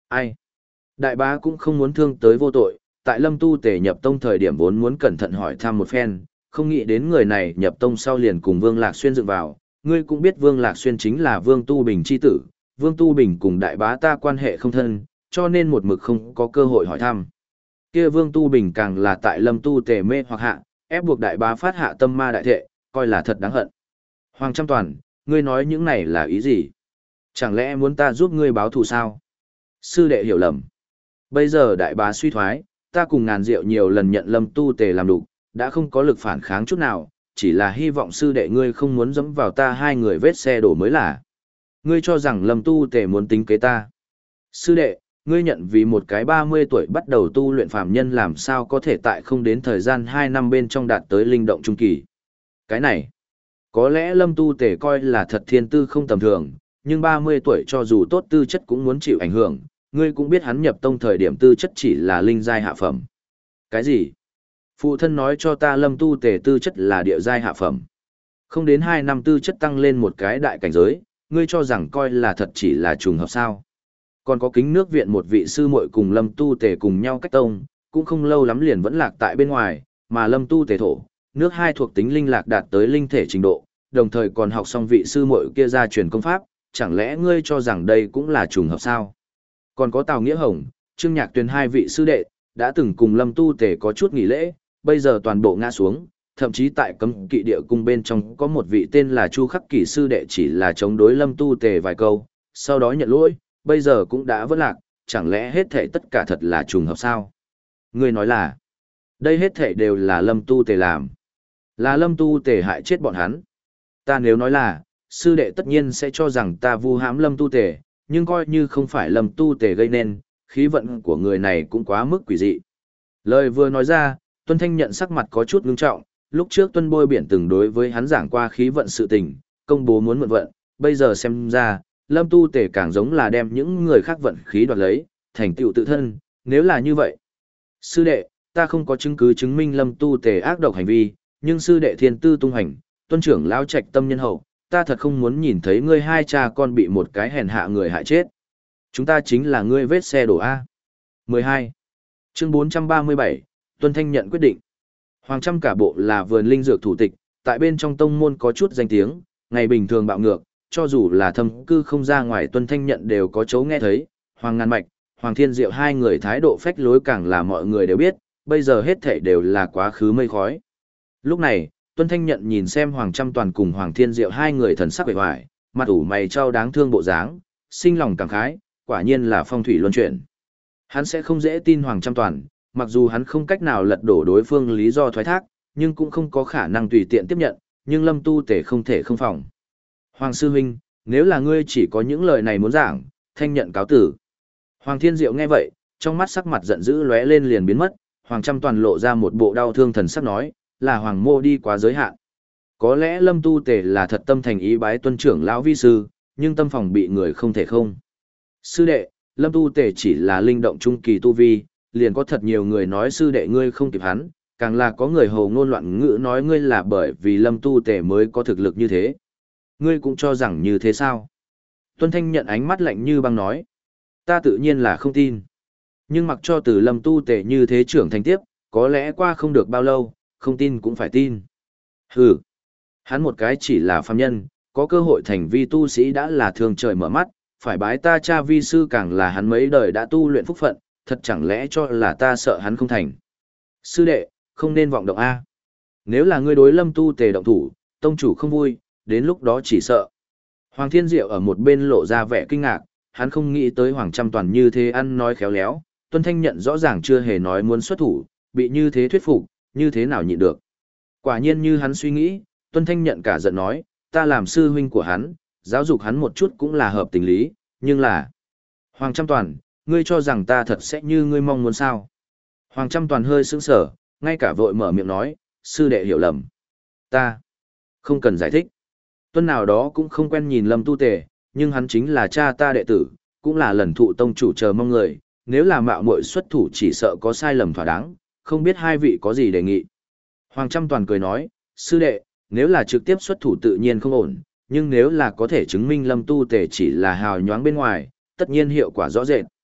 Ai? Đại bá cũng không muốn thương tới vô tội, tại Lâm Tu Tề nhập tông thời điểm vốn muốn cẩn thận hỏi thăm một phen, không nghĩ đến người này nhập tông sau liền cùng Vương Lạc Xuyên dựng vào, ngươi cũng biết Vương Lạc Xuyên chính là Vương Tu Bình chi tử, Vương Tu Bình cùng đại bá ta quan hệ không thân, cho nên một mực không có cơ hội hỏi thăm. Kia Vương Tu Bình càng là tại Lâm Tu Tề mê hoặc hạ, ép buộc đại bá phát hạ tâm ma đại thệ, coi là thật đáng hận. Hoàng Trăm Toàn, ngươi nói những này là ý gì? Chẳng lẽ muốn ta giúp ngươi báo thù sao? Sư đệ hiểu lầm. Bây giờ đại bá suy thoái, ta cùng ngàn diệu nhiều lần nhận Lâm Tu Tề làm đủ, đã không có lực phản kháng chút nào, chỉ là hy vọng sư đệ ngươi không muốn dẫm vào ta hai người vết xe đổ mới là. Ngươi cho rằng Lâm Tu Tề muốn tính kế ta. Sư đệ, ngươi nhận vì một cái ba mươi tuổi bắt đầu tu luyện phàm nhân làm sao có thể tại không đến thời gian hai năm bên trong đạt tới linh động trung kỳ. Cái này, có lẽ Lâm Tu Tề coi là thật thiên tư không tầm thường, nhưng ba mươi tuổi cho dù tốt tư chất cũng muốn chịu ảnh hưởng, ngươi cũng biết hắn nhập tông thời điểm tư chất chỉ là linh giai hạ phẩm. Cái gì? Phụ thân nói cho ta Lâm Tu Tề tư chất là địa giai hạ phẩm. Không đến hai năm tư chất tăng lên một cái đại cảnh giới, ngươi cho rằng coi là thật chỉ là trùng hợp sao. Còn có Kính Nước viện một vị sư muội cùng Lâm Tu Tề cùng nhau cách tông, cũng không lâu lắm liền vẫn lạc tại bên ngoài, mà Lâm Tu Tề thổ, nước hai thuộc tính linh lạc đạt tới linh thể trình độ, đồng thời còn học xong vị sư muội kia ra truyền công pháp, chẳng lẽ ngươi cho rằng đây cũng là trùng hợp sao? Còn có Tào Nghĩa Hồng, Trương Nhạc Tuyền hai vị sư đệ, đã từng cùng Lâm Tu Tề có chút nghỉ lễ, bây giờ toàn bộ ngã xuống, thậm chí tại cấm kỵ địa cung bên trong có một vị tên là Chu Khắc Kỷ sư đệ chỉ là chống đối Lâm Tu Tề vài câu, sau đó nhận lỗi, bây giờ cũng đã vỡ lạc, chẳng lẽ hết thảy tất cả thật là trùng hợp sao? Ngươi nói là, đây hết thảy đều là Lâm Tu Tề làm, là Lâm Tu Tề hại chết bọn hắn. Ta nếu nói là, sư đệ tất nhiên sẽ cho rằng ta vu hãm Lâm Tu Tề, nhưng coi như không phải Lâm Tu Tề gây nên, khí vận của người này cũng quá mức quỷ dị. Lời vừa nói ra, Tuân Thanh nhận sắc mặt có chút ngưng trọng, lúc trước Tuân Bôi Biển từng đối với hắn giảng qua khí vận sự tình, công bố muốn mượn vận, bây giờ xem ra, Lâm Tu Tề càng giống là đem những người khác vận khí đoạt lấy, thành tựu tự thân, nếu là như vậy. Sư đệ, ta không có chứng cứ chứng minh Lâm Tu Tề ác độc hành vi, nhưng sư đệ thiên tư tung hành, Tuân trưởng lão trạch tâm nhân hậu, ta thật không muốn nhìn thấy ngươi hai cha con bị một cái hèn hạ người hại chết. Chúng ta chính là ngươi vết xe đổ A. mười hai. Chương bốn trăm ba mươi bảy, Tuân Thanh nhận quyết định. Hoàng Trăm cả bộ là vườn linh dược thủ tịch, tại bên trong tông môn có chút danh tiếng, ngày bình thường bạo ngược, cho dù là thâm cư không ra ngoài Tuân Thanh nhận đều có chấu nghe thấy. Hoàng Ngàn Mạch, Hoàng Thiên Diệu hai người thái độ phách lối càng là mọi người đều biết, bây giờ hết thảy đều là quá khứ mây khói. Lúc này, Tuân Thanh nhận nhìn xem Hoàng Trăm Toàn cùng Hoàng Thiên Diệu hai người thần sắc vẻ hoài, mặt ủ mày trao đáng thương bộ dáng, sinh lòng cảm khái, quả nhiên là phong thủy luân chuyển. Hắn sẽ không dễ tin Hoàng Trăm Toàn, mặc dù hắn không cách nào lật đổ đối phương lý do thoái thác, nhưng cũng không có khả năng tùy tiện tiếp nhận, nhưng Lâm Tu Tề không thể không phòng. Hoàng Sư Huynh, nếu là ngươi chỉ có những lời này muốn giảng, Thanh nhận cáo tử. Hoàng Thiên Diệu nghe vậy, trong mắt sắc mặt giận dữ lóe lên liền biến mất, Hoàng Trăm Toàn lộ ra một bộ đau thương thần sắc nói, là Hoàng mô đi quá giới hạn. Có lẽ Lâm Tu Tề là thật tâm thành ý bái Tuân trưởng lão vi sư, nhưng tâm phòng bị người không thể không. Sư đệ, Lâm Tu Tề chỉ là linh động trung kỳ tu vi, liền có thật nhiều người nói sư đệ ngươi không kịp hắn, càng là có người hồ ngôn loạn ngữ nói ngươi là bởi vì Lâm Tu Tề mới có thực lực như thế. Ngươi cũng cho rằng như thế sao? Tuân Thanh nhận ánh mắt lạnh như băng nói. Ta tự nhiên là không tin. Nhưng mặc cho từ Lâm Tu Tề như thế trưởng thành tiếp, có lẽ qua không được bao lâu, không tin cũng phải tin. Hừ, hắn một cái chỉ là phàm nhân, có cơ hội thành vi tu sĩ đã là thường trời mở mắt, phải bái ta cha vi sư càng là hắn mấy đời đã tu luyện phúc phận, thật chẳng lẽ cho là ta sợ hắn không thành. Sư đệ, không nên vọng động A. Nếu là ngươi đối Lâm Tu Tề động thủ, tông chủ không vui, đến lúc đó chỉ sợ. Hoàng Thiên Diệu ở một bên lộ ra vẻ kinh ngạc, hắn không nghĩ tới Hoàng Trăm Toàn như thế ăn nói khéo léo, Tuân Thanh nhận rõ ràng chưa hề nói muốn xuất thủ, bị như thế thuyết phục, như thế nào nhịn được. Quả nhiên như hắn suy nghĩ, Tuân Thanh nhận cả giận nói, ta làm sư huynh của hắn, giáo dục hắn một chút cũng là hợp tình lý, nhưng là... Hoàng Trăm Toàn, ngươi cho rằng ta thật sẽ như ngươi mong muốn sao? Hoàng Trăm Toàn hơi sững sờ, ngay cả vội mở miệng nói, sư đệ hiểu lầm. Ta không cần giải thích. Tuân nào đó cũng không quen nhìn Lâm Tu Tề, nhưng hắn chính là cha ta đệ tử, cũng là lần thụ tông chủ chờ mong người, nếu là mạo muội xuất thủ chỉ sợ có sai lầm thỏa đáng, không biết hai vị có gì đề nghị. Hoàng Trăm Toàn cười nói, sư đệ, nếu là trực tiếp xuất thủ tự nhiên không ổn, nhưng nếu là có thể chứng minh Lâm Tu Tề chỉ là hào nhoáng bên ngoài, tất nhiên hiệu quả rõ rệt.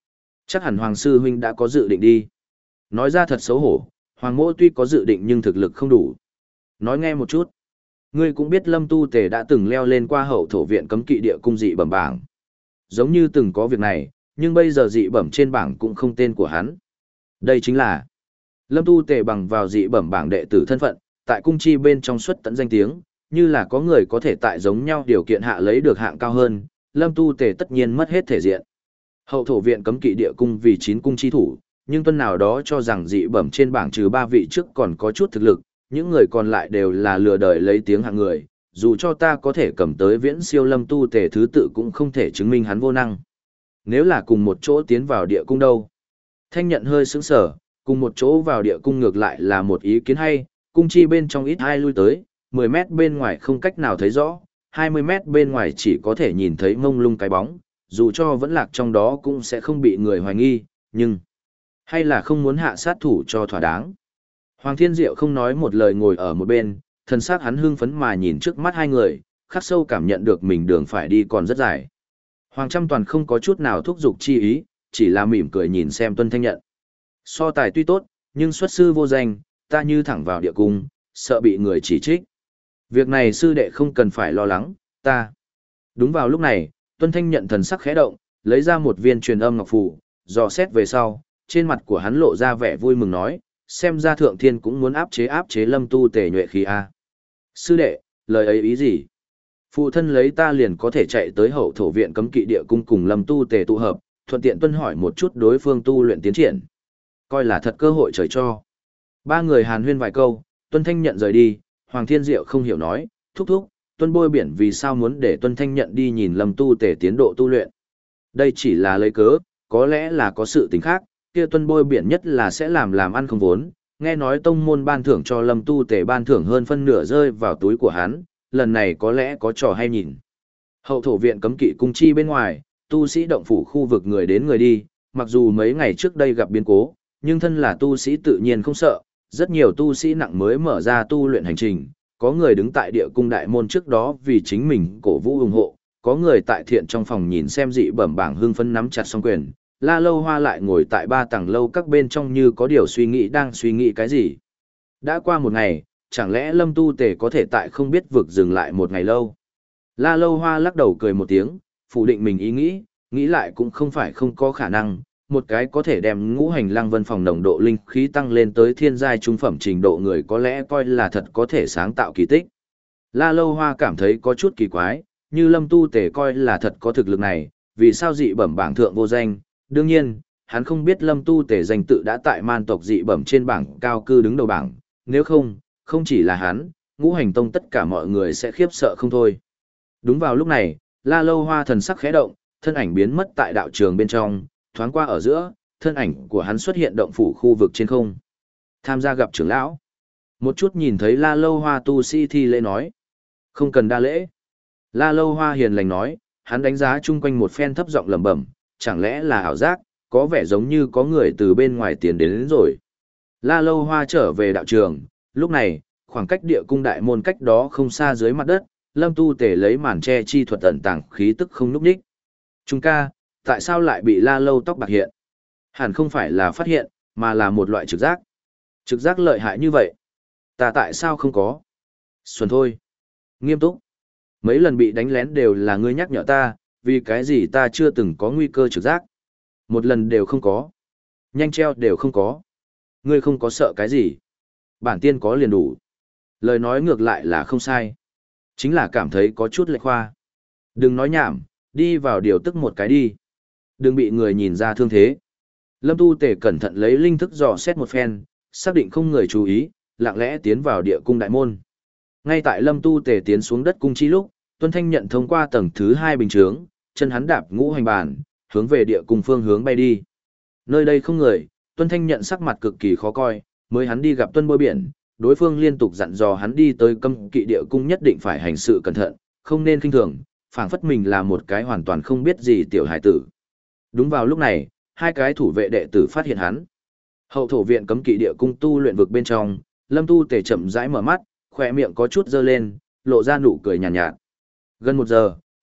Chắc hẳn Hoàng sư huynh đã có dự định đi. Nói ra thật xấu hổ, Hoàng mỗ tuy có dự định nhưng thực lực không đủ. Nói nghe một chút. Ngươi cũng biết Lâm Tu Tề đã từng leo lên qua hậu thổ viện cấm kỵ địa cung dị bẩm bảng. Giống như từng có việc này, nhưng bây giờ dị bẩm trên bảng cũng không tên của hắn. Đây chính là Lâm Tu Tề bằng vào dị bẩm bảng đệ tử thân phận, tại cung chi bên trong xuất tận danh tiếng, như là có người có thể tại giống nhau điều kiện hạ lấy được hạng cao hơn, Lâm Tu Tề tất nhiên mất hết thể diện. Hậu thổ viện cấm kỵ địa cung vì chín cung chi thủ, nhưng tuân nào đó cho rằng dị bẩm trên bảng trừ ba vị trước còn có chút thực lực, những người còn lại đều là lừa đời lấy tiếng hạng người, dù cho ta có thể cầm tới viễn siêu Lâm Tu Tề thứ tự cũng không thể chứng minh hắn vô năng. Nếu là cùng một chỗ tiến vào địa cung đâu? Thanh Nhận hơi sững sờ, cùng một chỗ vào địa cung ngược lại là một ý kiến hay, cung chi bên trong ít ai lui tới, mười mét bên ngoài không cách nào thấy rõ, hai mươi mét bên ngoài chỉ có thể nhìn thấy mông lung cái bóng, dù cho vẫn lạc trong đó cũng sẽ không bị người hoài nghi, nhưng hay là không muốn hạ sát thủ cho thỏa đáng. Hoàng Thiên Diệu không nói một lời ngồi ở một bên, thần sắc hắn hưng phấn mà nhìn trước mắt hai người, khắc sâu cảm nhận được mình đường phải đi còn rất dài. Hoàng Trăm Toàn không có chút nào thúc giục chi ý, chỉ là mỉm cười nhìn xem Tuân Thanh Nhận. So tài tuy tốt, nhưng xuất sư vô danh, ta như thẳng vào địa cung, sợ bị người chỉ trích. Việc này sư đệ không cần phải lo lắng, ta. Đúng vào lúc này, Tuân Thanh Nhận thần sắc khẽ động, lấy ra một viên truyền âm ngọc phù, dò xét về sau, trên mặt của hắn lộ ra vẻ vui mừng nói, xem ra thượng thiên cũng muốn áp chế áp chế Lâm Tu Tề nhuệ khí a. Sư đệ, lời ấy ý gì? Phụ thân lấy ta liền có thể chạy tới hậu thổ viện cấm kỵ địa cung cùng Lâm Tu Tề tụ hợp, thuận tiện tuân hỏi một chút đối phương tu luyện tiến triển. Coi là thật cơ hội trời cho. Ba người hàn huyên vài câu, Tuân Thanh Nhận rời đi, Hoàng Thiên Diệu không hiểu nói, thúc thúc, Tuân Bôi Biển vì sao muốn để Tuân Thanh Nhận đi nhìn Lâm Tu Tề tiến độ tu luyện. Đây chỉ là lấy cớ, có lẽ là có sự tình khác, kia Tuân Bôi Biển nhất là sẽ làm làm ăn không vốn, nghe nói tông môn ban thưởng cho Lâm Tu Tề ban thưởng hơn phân nửa rơi vào túi của hắn, lần này có lẽ có trò hay nhìn. Hậu thổ viện cấm kỵ cung chi bên ngoài, tu sĩ động phủ khu vực người đến người đi, mặc dù mấy ngày trước đây gặp biến cố, nhưng thân là tu sĩ tự nhiên không sợ, rất nhiều tu sĩ nặng mới mở ra tu luyện hành trình, có người đứng tại địa cung đại môn trước đó vì chính mình cổ vũ ủng hộ, có người tại thiện trong phòng nhìn xem dị bẩm bảng hưng phấn nắm chặt song quyền, La Lâu Hoa lại ngồi tại ba tầng lâu các bên trong như có điều suy nghĩ đang suy nghĩ cái gì. Đã qua một ngày, chẳng lẽ Lâm Tu Tề có thể tại không biết vực dừng lại một ngày lâu. La Lâu Hoa lắc đầu cười một tiếng, phủ định mình ý nghĩ, nghĩ lại cũng không phải không có khả năng, một cái có thể đem ngũ hành lăng vân phòng nồng độ linh khí tăng lên tới thiên giai trung phẩm trình độ người có lẽ coi là thật có thể sáng tạo kỳ tích. La Lâu Hoa cảm thấy có chút kỳ quái, như Lâm Tu Tề coi là thật có thực lực này, vì sao dị bẩm bảng thượng vô danh, đương nhiên, hắn không biết Lâm Tu Tề danh tự đã tại man tộc dị bẩm trên bảng cao cư đứng đầu bảng, nếu không, không chỉ là hắn, ngũ hành tông tất cả mọi người sẽ khiếp sợ không thôi. Đúng vào lúc này, La Lâu Hoa thần sắc khẽ động, thân ảnh biến mất tại đạo trường bên trong, thoáng qua ở giữa, thân ảnh của hắn xuất hiện động phủ khu vực trên không. Tham gia gặp trưởng lão. Một chút nhìn thấy La Lâu Hoa tu sĩ thi lễ nói. Không cần đa lễ. La Lâu Hoa hiền lành nói, hắn đánh giá chung quanh một phen thấp giọng lẩm bẩm, chẳng lẽ là ảo giác, có vẻ giống như có người từ bên ngoài tiến đến, đến rồi. La Lâu Hoa trở về đạo trường, lúc này, khoảng cách địa cung đại môn cách đó không xa dưới mặt đất, Lâm Tu Tề lấy màn che chi thuật tận tàng khí tức không núp đích. Trung ca, tại sao lại bị La Lâu tóc bạc hiện? Hẳn không phải là phát hiện, mà là một loại trực giác. Trực giác lợi hại như vậy. Ta tại sao không có? Xuân thôi. Nghiêm túc. Mấy lần bị đánh lén đều là ngươi nhắc nhở ta, vì cái gì ta chưa từng có nguy cơ trực giác. Một lần đều không có. Nhanh treo đều không có. Ngươi không có sợ cái gì. Bản tiên có liền đủ. Lời nói ngược lại là không sai. Chính là cảm thấy có chút lệch khoa. Đừng nói nhảm, đi vào điều tức một cái đi. Đừng bị người nhìn ra thương thế. Lâm Tu Tề cẩn thận lấy linh thức dò xét một phen, xác định không người chú ý, lặng lẽ tiến vào địa cung đại môn. Ngay tại Lâm Tu Tề tiến xuống đất cung chi lúc, Tuân Thanh Nhận thông qua tầng thứ hai bình chướng, chân hắn đạp ngũ hành bàn, hướng về địa cung phương hướng bay đi. Nơi đây không người, Tuân Thanh Nhận sắc mặt cực kỳ khó coi, mới hắn đi gặp Tuân Bôi Biển, đối phương liên tục dặn dò hắn đi tới cấm kỵ địa cung nhất định phải hành sự cẩn thận, không nên khinh thường, phảng phất mình là một cái hoàn toàn không biết gì tiểu hải tử. Đúng vào lúc này, hai cái thủ vệ đệ tử phát hiện hắn. Hậu thổ viện cấm kỵ địa cung tu luyện vực bên trong, Lâm Tu Tề chậm rãi mở mắt, khỏe miệng có chút dơ lên, lộ ra nụ cười nhàn nhạt, nhạt. Gần một giờ,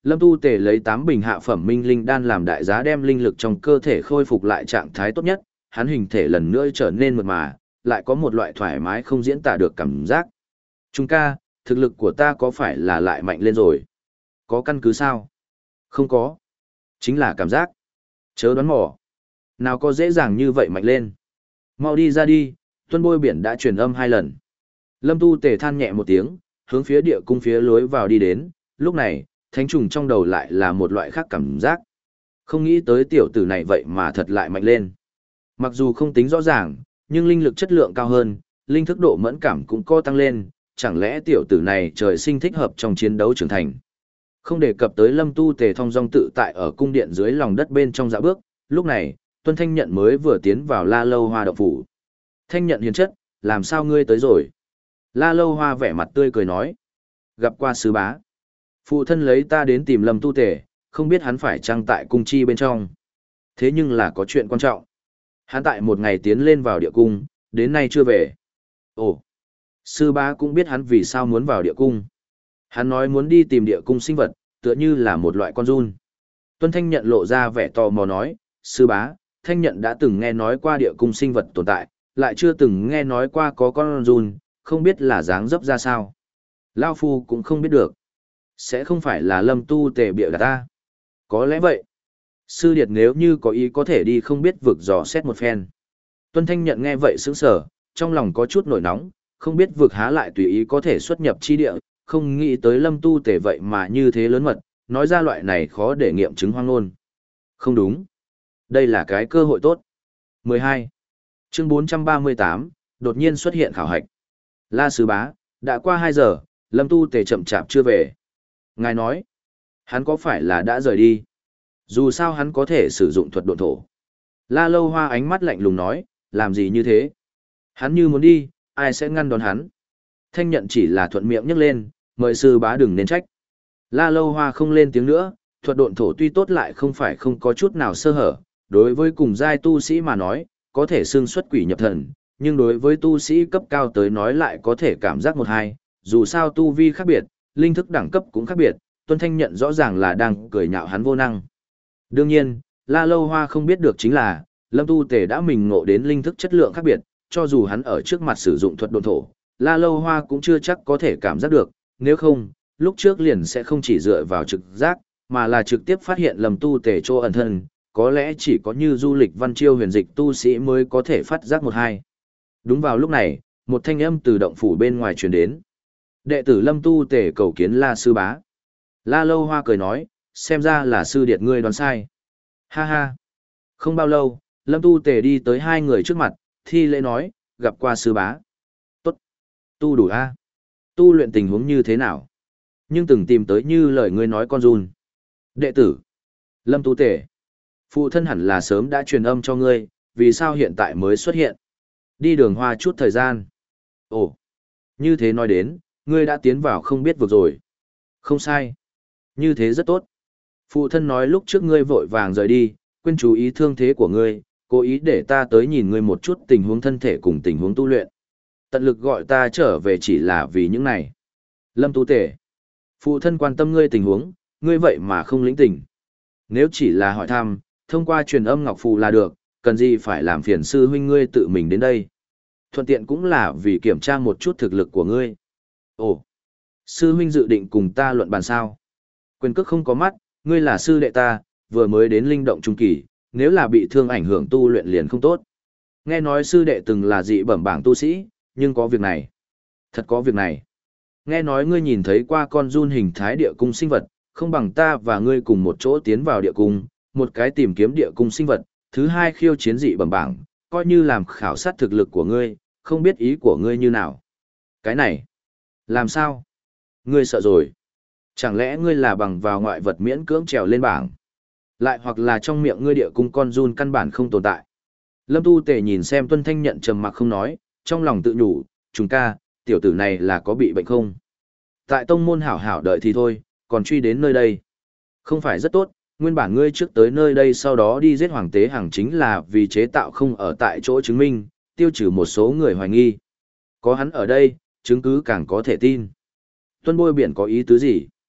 Lâm Tu Tề lấy tám bình hạ phẩm minh linh đan làm đại giá đem linh lực trong cơ thể khôi phục lại trạng thái tốt nhất, hắn hình thể lần nữa trở nên mượt mà, lại có một loại thoải mái không diễn tả được cảm giác. Trung ca, thực lực của ta có phải là lại mạnh lên rồi? Có căn cứ sao? Không có. Chính là cảm giác. Chớ đoán mò. Nào có dễ dàng như vậy mạnh lên. Mau đi ra đi, Tuân Bôi Biển đã truyền âm hai lần. Lâm Tu Tề than nhẹ một tiếng, hướng phía địa cung phía lối vào đi đến, lúc này, thánh trùng trong đầu lại là một loại khác cảm giác. Không nghĩ tới tiểu tử này vậy mà thật lại mạnh lên. Mặc dù không tính rõ ràng, nhưng linh lực chất lượng cao hơn, linh thức độ mẫn cảm cũng có tăng lên, chẳng lẽ tiểu tử này trời sinh thích hợp trong chiến đấu trưởng thành. Không đề cập tới Lâm Tu Tề thong dong tự tại ở cung điện dưới lòng đất bên trong dạo bước, lúc này, Tuân Thanh Nhận mới vừa tiến vào La Lâu Hoa động phủ. Thanh Nhận hiền chất, làm sao ngươi tới rồi? La Lâu Hoa vẻ mặt tươi cười nói. Gặp qua sứ bá. Phụ thân lấy ta đến tìm Lâm Tu Tề, không biết hắn phải chăng tại cung chi bên trong. Thế nhưng là có chuyện quan trọng. Hắn tại một ngày tiến lên vào địa cung, đến nay chưa về. Ồ, sư bá cũng biết hắn vì sao muốn vào địa cung. Hắn nói muốn đi tìm địa cung sinh vật, tựa như là một loại con giun. Tuân Thanh Nhận lộ ra vẻ tò mò nói, sư bá, Thanh Nhận đã từng nghe nói qua địa cung sinh vật tồn tại, lại chưa từng nghe nói qua có con giun, không biết là dáng dấp ra sao. Lao Phu cũng không biết được. Sẽ không phải là Lâm Tu Tề bịa đặt ta. Có lẽ vậy. Sư điệt nếu như có ý có thể đi không biết vực dò xét một phen. Tuân Thanh Nhận nghe vậy sững sờ, trong lòng có chút nổi nóng, không biết vực há lại tùy ý có thể xuất nhập chi địa, không nghĩ tới Lâm Tu Tề vậy mà như thế lớn mật, nói ra loại này khó để nghiệm chứng hoang ngôn. Không đúng. Đây là cái cơ hội tốt. mười hai. Chương bốn trăm ba mươi tám, đột nhiên xuất hiện khảo hạch. La sứ bá, đã qua hai giờ, Lâm Tu Tề chậm chạp chưa về. Ngài nói, hắn có phải là đã rời đi? Dù sao hắn có thể sử dụng thuật độn thổ. La Lâu Hoa ánh mắt lạnh lùng nói, làm gì như thế? Hắn như muốn đi, ai sẽ ngăn đón hắn? Thanh Nhận chỉ là thuận miệng nhấc lên, mời sư bá đừng nên trách. La Lâu Hoa không lên tiếng nữa, thuật độn thổ tuy tốt lại không phải không có chút nào sơ hở, đối với cùng giai tu sĩ mà nói, có thể xương xuất quỷ nhập thần, nhưng đối với tu sĩ cấp cao tới nói lại có thể cảm giác một hai, dù sao tu vi khác biệt, linh thức đẳng cấp cũng khác biệt, Tuân Thanh Nhận rõ ràng là đang cười nhạo hắn vô năng. Đương nhiên, La Lâu Hoa không biết được chính là, Lâm Tu Tề đã mình ngộ đến linh thức chất lượng khác biệt, cho dù hắn ở trước mặt sử dụng thuật độn thổ, La Lâu Hoa cũng chưa chắc có thể cảm giác được, nếu không, lúc trước liền sẽ không chỉ dựa vào trực giác, mà là trực tiếp phát hiện Lâm Tu Tề chỗ ẩn thân, có lẽ chỉ có như du lịch văn chiêu huyền dịch tu sĩ mới có thể phát giác một hai. Đúng vào lúc này, một thanh âm từ động phủ bên ngoài truyền đến. Đệ tử Lâm Tu Tề cầu kiến La sư bá. La Lâu Hoa cười nói, xem ra là sư điệt ngươi đoán sai. Ha ha. Không bao lâu, Lâm Tu Tề đi tới hai người trước mặt, thi lễ nói, gặp qua sư bá. Tốt. Tu đủ a. Tu luyện tình huống như thế nào? Nhưng từng tìm tới như lời ngươi nói con run. Đệ tử. Lâm Tu Tề. Phụ thân hẳn là sớm đã truyền âm cho ngươi, vì sao hiện tại mới xuất hiện? Đi đường hoa chút thời gian. Ồ. Như thế nói đến, ngươi đã tiến vào không biết vực rồi. Không sai. Như thế rất tốt. Phụ thân nói lúc trước ngươi vội vàng rời đi, quên chú ý thương thế của ngươi, cố ý để ta tới nhìn ngươi một chút tình huống thân thể cùng tình huống tu luyện. Tận lực gọi ta trở về chỉ là vì những này. Lâm Tu Tề. Phụ thân quan tâm ngươi tình huống, ngươi vậy mà không lĩnh tình. Nếu chỉ là hỏi thăm, thông qua truyền âm ngọc phù là được, cần gì phải làm phiền sư huynh ngươi tự mình đến đây. Thuận tiện cũng là vì kiểm tra một chút thực lực của ngươi. Ồ, sư huynh dự định cùng ta luận bàn sao? Quyền cước không có mắt, ngươi là sư đệ ta, vừa mới đến linh động trung kỳ, nếu là bị thương ảnh hưởng tu luyện liền không tốt. Nghe nói sư đệ từng là dị bẩm bảng tu sĩ, nhưng có việc này. Thật có việc này. Nghe nói ngươi nhìn thấy qua con giun hình thái địa cung sinh vật, không bằng ta và ngươi cùng một chỗ tiến vào địa cung, một cái tìm kiếm địa cung sinh vật, thứ hai khiêu chiến dị bẩm bảng, coi như làm khảo sát thực lực của ngươi, không biết ý của ngươi như nào. Cái này, làm sao? Ngươi sợ rồi. Chẳng lẽ ngươi là bằng vào ngoại vật miễn cưỡng trèo lên bảng? Lại hoặc là trong miệng ngươi địa cung con giun căn bản không tồn tại. Lâm Tu Tề nhìn xem Tuân Thanh Nhận trầm mặc không nói, trong lòng tự nhủ, chúng ca, tiểu tử này là có bị bệnh không? Tại tông môn hảo hảo đợi thì thôi, còn truy đến nơi đây. Không phải rất tốt, nguyên bản ngươi trước tới nơi đây sau đó đi giết hoàng tế hàng chính là vì chế tạo không ở tại chỗ chứng minh, tiêu trừ một số người hoài nghi. Có hắn ở đây, chứng cứ càng có thể tin. Tuân Bôi Biển có ý tứ gì?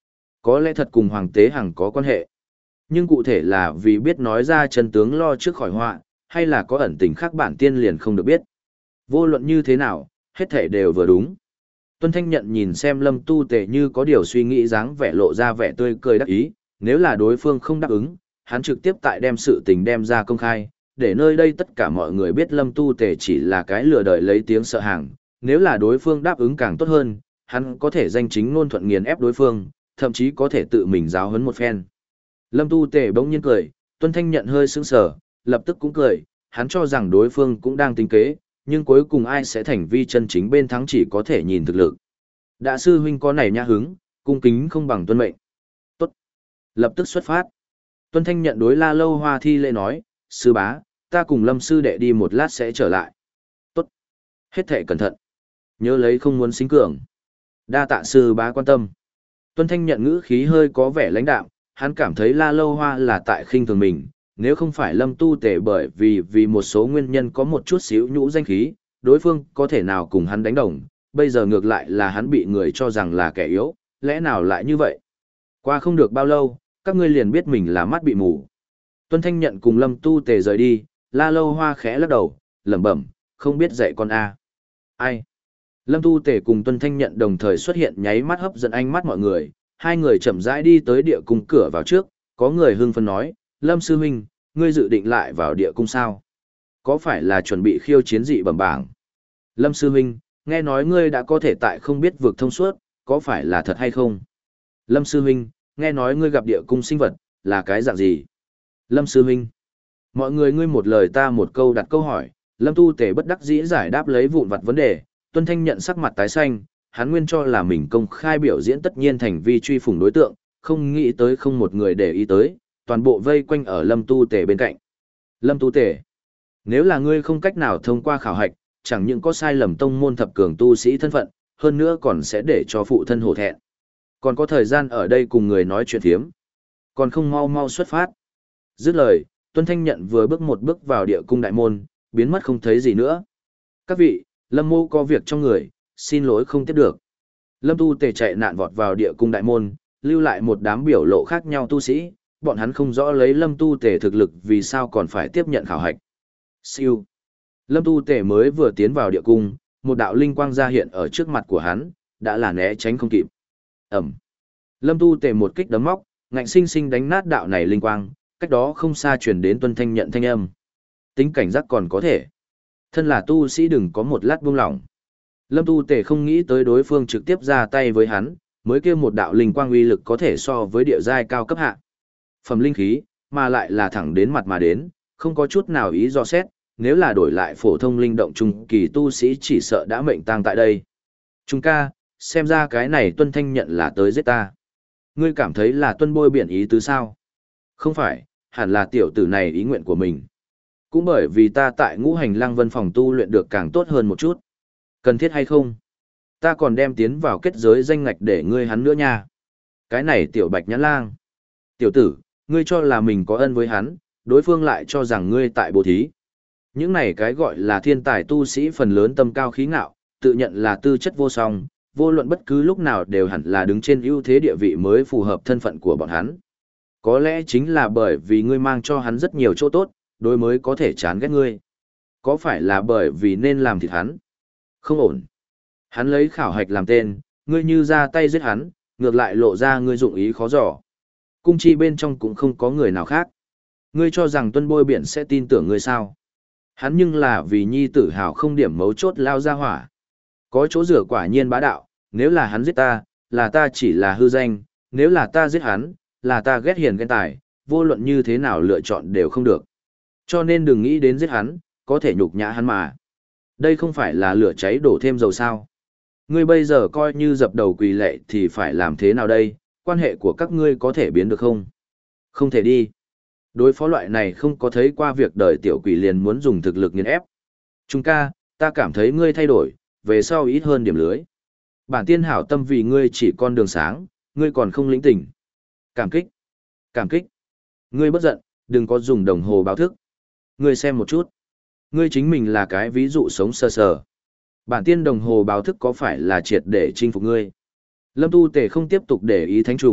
Có lẽ thật cùng Hoàng Tế Hằng có quan hệ. Nhưng cụ thể là vì biết nói ra chân tướng lo trước khỏi họa, hay là có ẩn tình khác bản tiên liền không được biết. Vô luận như thế nào, hết thể đều vừa đúng. Tuân Thanh Nhận nhìn xem Lâm Tu Tề như có điều suy nghĩ dáng vẻ lộ ra vẻ tươi cười đắc ý, nếu là đối phương không đáp ứng, hắn trực tiếp tại đem sự tình đem ra công khai, để nơi đây tất cả mọi người biết Lâm Tu Tề chỉ là cái lừa đợi lấy tiếng sợ hàng, nếu là đối phương đáp ứng càng tốt hơn, hắn có thể danh chính ngôn thuận nghiền ép đối phương, thậm chí có thể tự mình giáo huấn một phen. Lâm Tu Tề bỗng nhiên cười, Tuân Thanh Nhận hơi sững sờ, lập tức cũng cười, hắn cho rằng đối phương cũng đang tính kế, nhưng cuối cùng ai sẽ thành vi chân chính bên thắng chỉ có thể nhìn thực lực. Đã sư huynh có này nhã hứng, cung kính không bằng tuân mệnh. Tốt. Lập tức xuất phát. Tuân Thanh Nhận đối La Lâu Hoa thi lễ nói, sư bá, ta cùng Lâm sư đệ đi một lát sẽ trở lại. Tốt. Hết thệ cẩn thận. Nhớ lấy không muốn xính cường. Đa tạ sư bá quan tâm. Tuân Thanh Nhận ngữ khí hơi có vẻ lãnh đạm, hắn cảm thấy La Lâu Hoa là tại khinh thường mình, nếu không phải Lâm Tu Tề bởi vì vì một số nguyên nhân có một chút xíu nhũ danh khí, đối phương có thể nào cùng hắn đánh đồng, bây giờ ngược lại là hắn bị người cho rằng là kẻ yếu, lẽ nào lại như vậy? Qua không được bao lâu, các ngươi liền biết mình là mắt bị mù. Tuân Thanh Nhận cùng Lâm Tu Tề rời đi, La Lâu Hoa khẽ lắc đầu, lẩm bẩm, không biết dạy con a. Ai? Lâm Tu Tề cùng Tuân Thanh Nhận đồng thời xuất hiện nháy mắt hấp dẫn ánh mắt mọi người, hai người chậm rãi đi tới địa cung cửa vào trước, có người hưng phấn nói, Lâm sư huynh, ngươi dự định lại vào địa cung sao? Có phải là chuẩn bị khiêu chiến dị bẩm bảng? Lâm sư huynh, nghe nói ngươi đã có thể tại không biết vực thông suốt, có phải là thật hay không? Lâm sư huynh, nghe nói ngươi gặp địa cung sinh vật, là cái dạng gì? Lâm sư huynh, mọi người ngươi một lời ta một câu đặt câu hỏi, Lâm Tu Tề bất đắc dĩ giải đáp lấy vụn vặt vấn đề, Tuân Thanh Nhận sắc mặt tái xanh, hắn nguyên cho là mình công khai biểu diễn tất nhiên thành vi truy phủng đối tượng, không nghĩ tới không một người để ý tới, toàn bộ vây quanh ở Lâm Tu Tề bên cạnh. Lâm Tu Tề, nếu là ngươi không cách nào thông qua khảo hạch, chẳng những có sai lầm tông môn thập cường tu sĩ thân phận, hơn nữa còn sẽ để cho phụ thân hổ thẹn. Còn có thời gian ở đây cùng người nói chuyện thiếm. Còn không mau mau xuất phát. Dứt lời, Tuân Thanh Nhận vừa bước một bước vào địa cung đại môn, biến mất không thấy gì nữa. Các vị, Lâm mô có việc trong người, xin lỗi không tiếp được. Lâm Tu Tề chạy nạn vọt vào địa cung đại môn, lưu lại một đám biểu lộ khác nhau tu sĩ, bọn hắn không rõ lấy Lâm Tu Tề thực lực vì sao còn phải tiếp nhận khảo hạch. Siêu. Lâm Tu Tề mới vừa tiến vào địa cung, một đạo linh quang ra hiện ở trước mặt của hắn, đã là né tránh không kịp. Ẩm. Lâm Tu Tề một kích đấm móc, ngạnh sinh sinh đánh nát đạo này linh quang, cách đó không xa truyền đến Tuân Thanh Nhận thanh âm. Tính cảnh giác còn có thể. Thân là tu sĩ đừng có một lát buông lỏng. Lâm Tu Tề không nghĩ tới đối phương trực tiếp ra tay với hắn, mới kêu một đạo linh quang uy lực có thể so với địa giai cao cấp hạ. Phẩm linh khí, mà lại là thẳng đến mặt mà đến, không có chút nào ý do xét, nếu là đổi lại phổ thông linh động trung kỳ tu sĩ chỉ sợ đã mệnh tang tại đây. Trung ca, xem ra cái này Tuân Thanh Nhận là tới giết ta. Ngươi cảm thấy là Tuân bôi biển ý tứ sao? Không phải, hẳn là tiểu tử này ý nguyện của mình. Cũng bởi vì ta tại ngũ hành lăng vân phòng tu luyện được càng tốt hơn một chút. Cần thiết hay không? Ta còn đem tiến vào kết giới danh ngạch để ngươi hắn nữa nha. Cái này tiểu bạch nhãn lang. Tiểu tử, ngươi cho là mình có ân với hắn, đối phương lại cho rằng ngươi tại bố thí. Những này cái gọi là thiên tài tu sĩ phần lớn tâm cao khí ngạo, tự nhận là tư chất vô song, vô luận bất cứ lúc nào đều hẳn là đứng trên ưu thế địa vị mới phù hợp thân phận của bọn hắn. Có lẽ chính là bởi vì ngươi mang cho hắn rất nhiều chỗ tốt, đối mới có thể chán ghét ngươi. Có phải là bởi vì nên làm thịt hắn? Không ổn. Hắn lấy khảo hạch làm tên, ngươi như ra tay giết hắn, ngược lại lộ ra ngươi dụng ý khó dò. Cung chi bên trong cũng không có người nào khác. Ngươi cho rằng Tuân bôi biển sẽ tin tưởng ngươi sao? Hắn nhưng là vì nhi tử hào không điểm mấu chốt lao ra hỏa. Có chỗ rửa quả nhiên bá đạo, nếu là hắn giết ta, là ta chỉ là hư danh, nếu là ta giết hắn, là ta ghét hiền ghen tài, vô luận như thế nào lựa chọn đều không được. Cho nên đừng nghĩ đến giết hắn, có thể nhục nhã hắn mà. Đây không phải là lửa cháy đổ thêm dầu sao. Ngươi bây giờ coi như dập đầu quỳ lệ thì phải làm thế nào đây, quan hệ của các ngươi có thể biến được không? Không thể đi. Đối phó loại này không có thấy qua việc đời tiểu quỷ liền muốn dùng thực lực nghiền ép. Trung ca, ta cảm thấy ngươi thay đổi, về sau ít hơn điểm lưới. Bản tiên hảo tâm vì ngươi chỉ con đường sáng, ngươi còn không lĩnh tỉnh. Cảm kích. Cảm kích. Ngươi bất giận, đừng có dùng đồng hồ báo thức. Ngươi xem một chút. Ngươi chính mình là cái ví dụ sống sơ sờ. Bản tiên đồng hồ báo thức có phải là triệt để chinh phục ngươi? Lâm Tu Tề không tiếp tục để ý thánh trùng,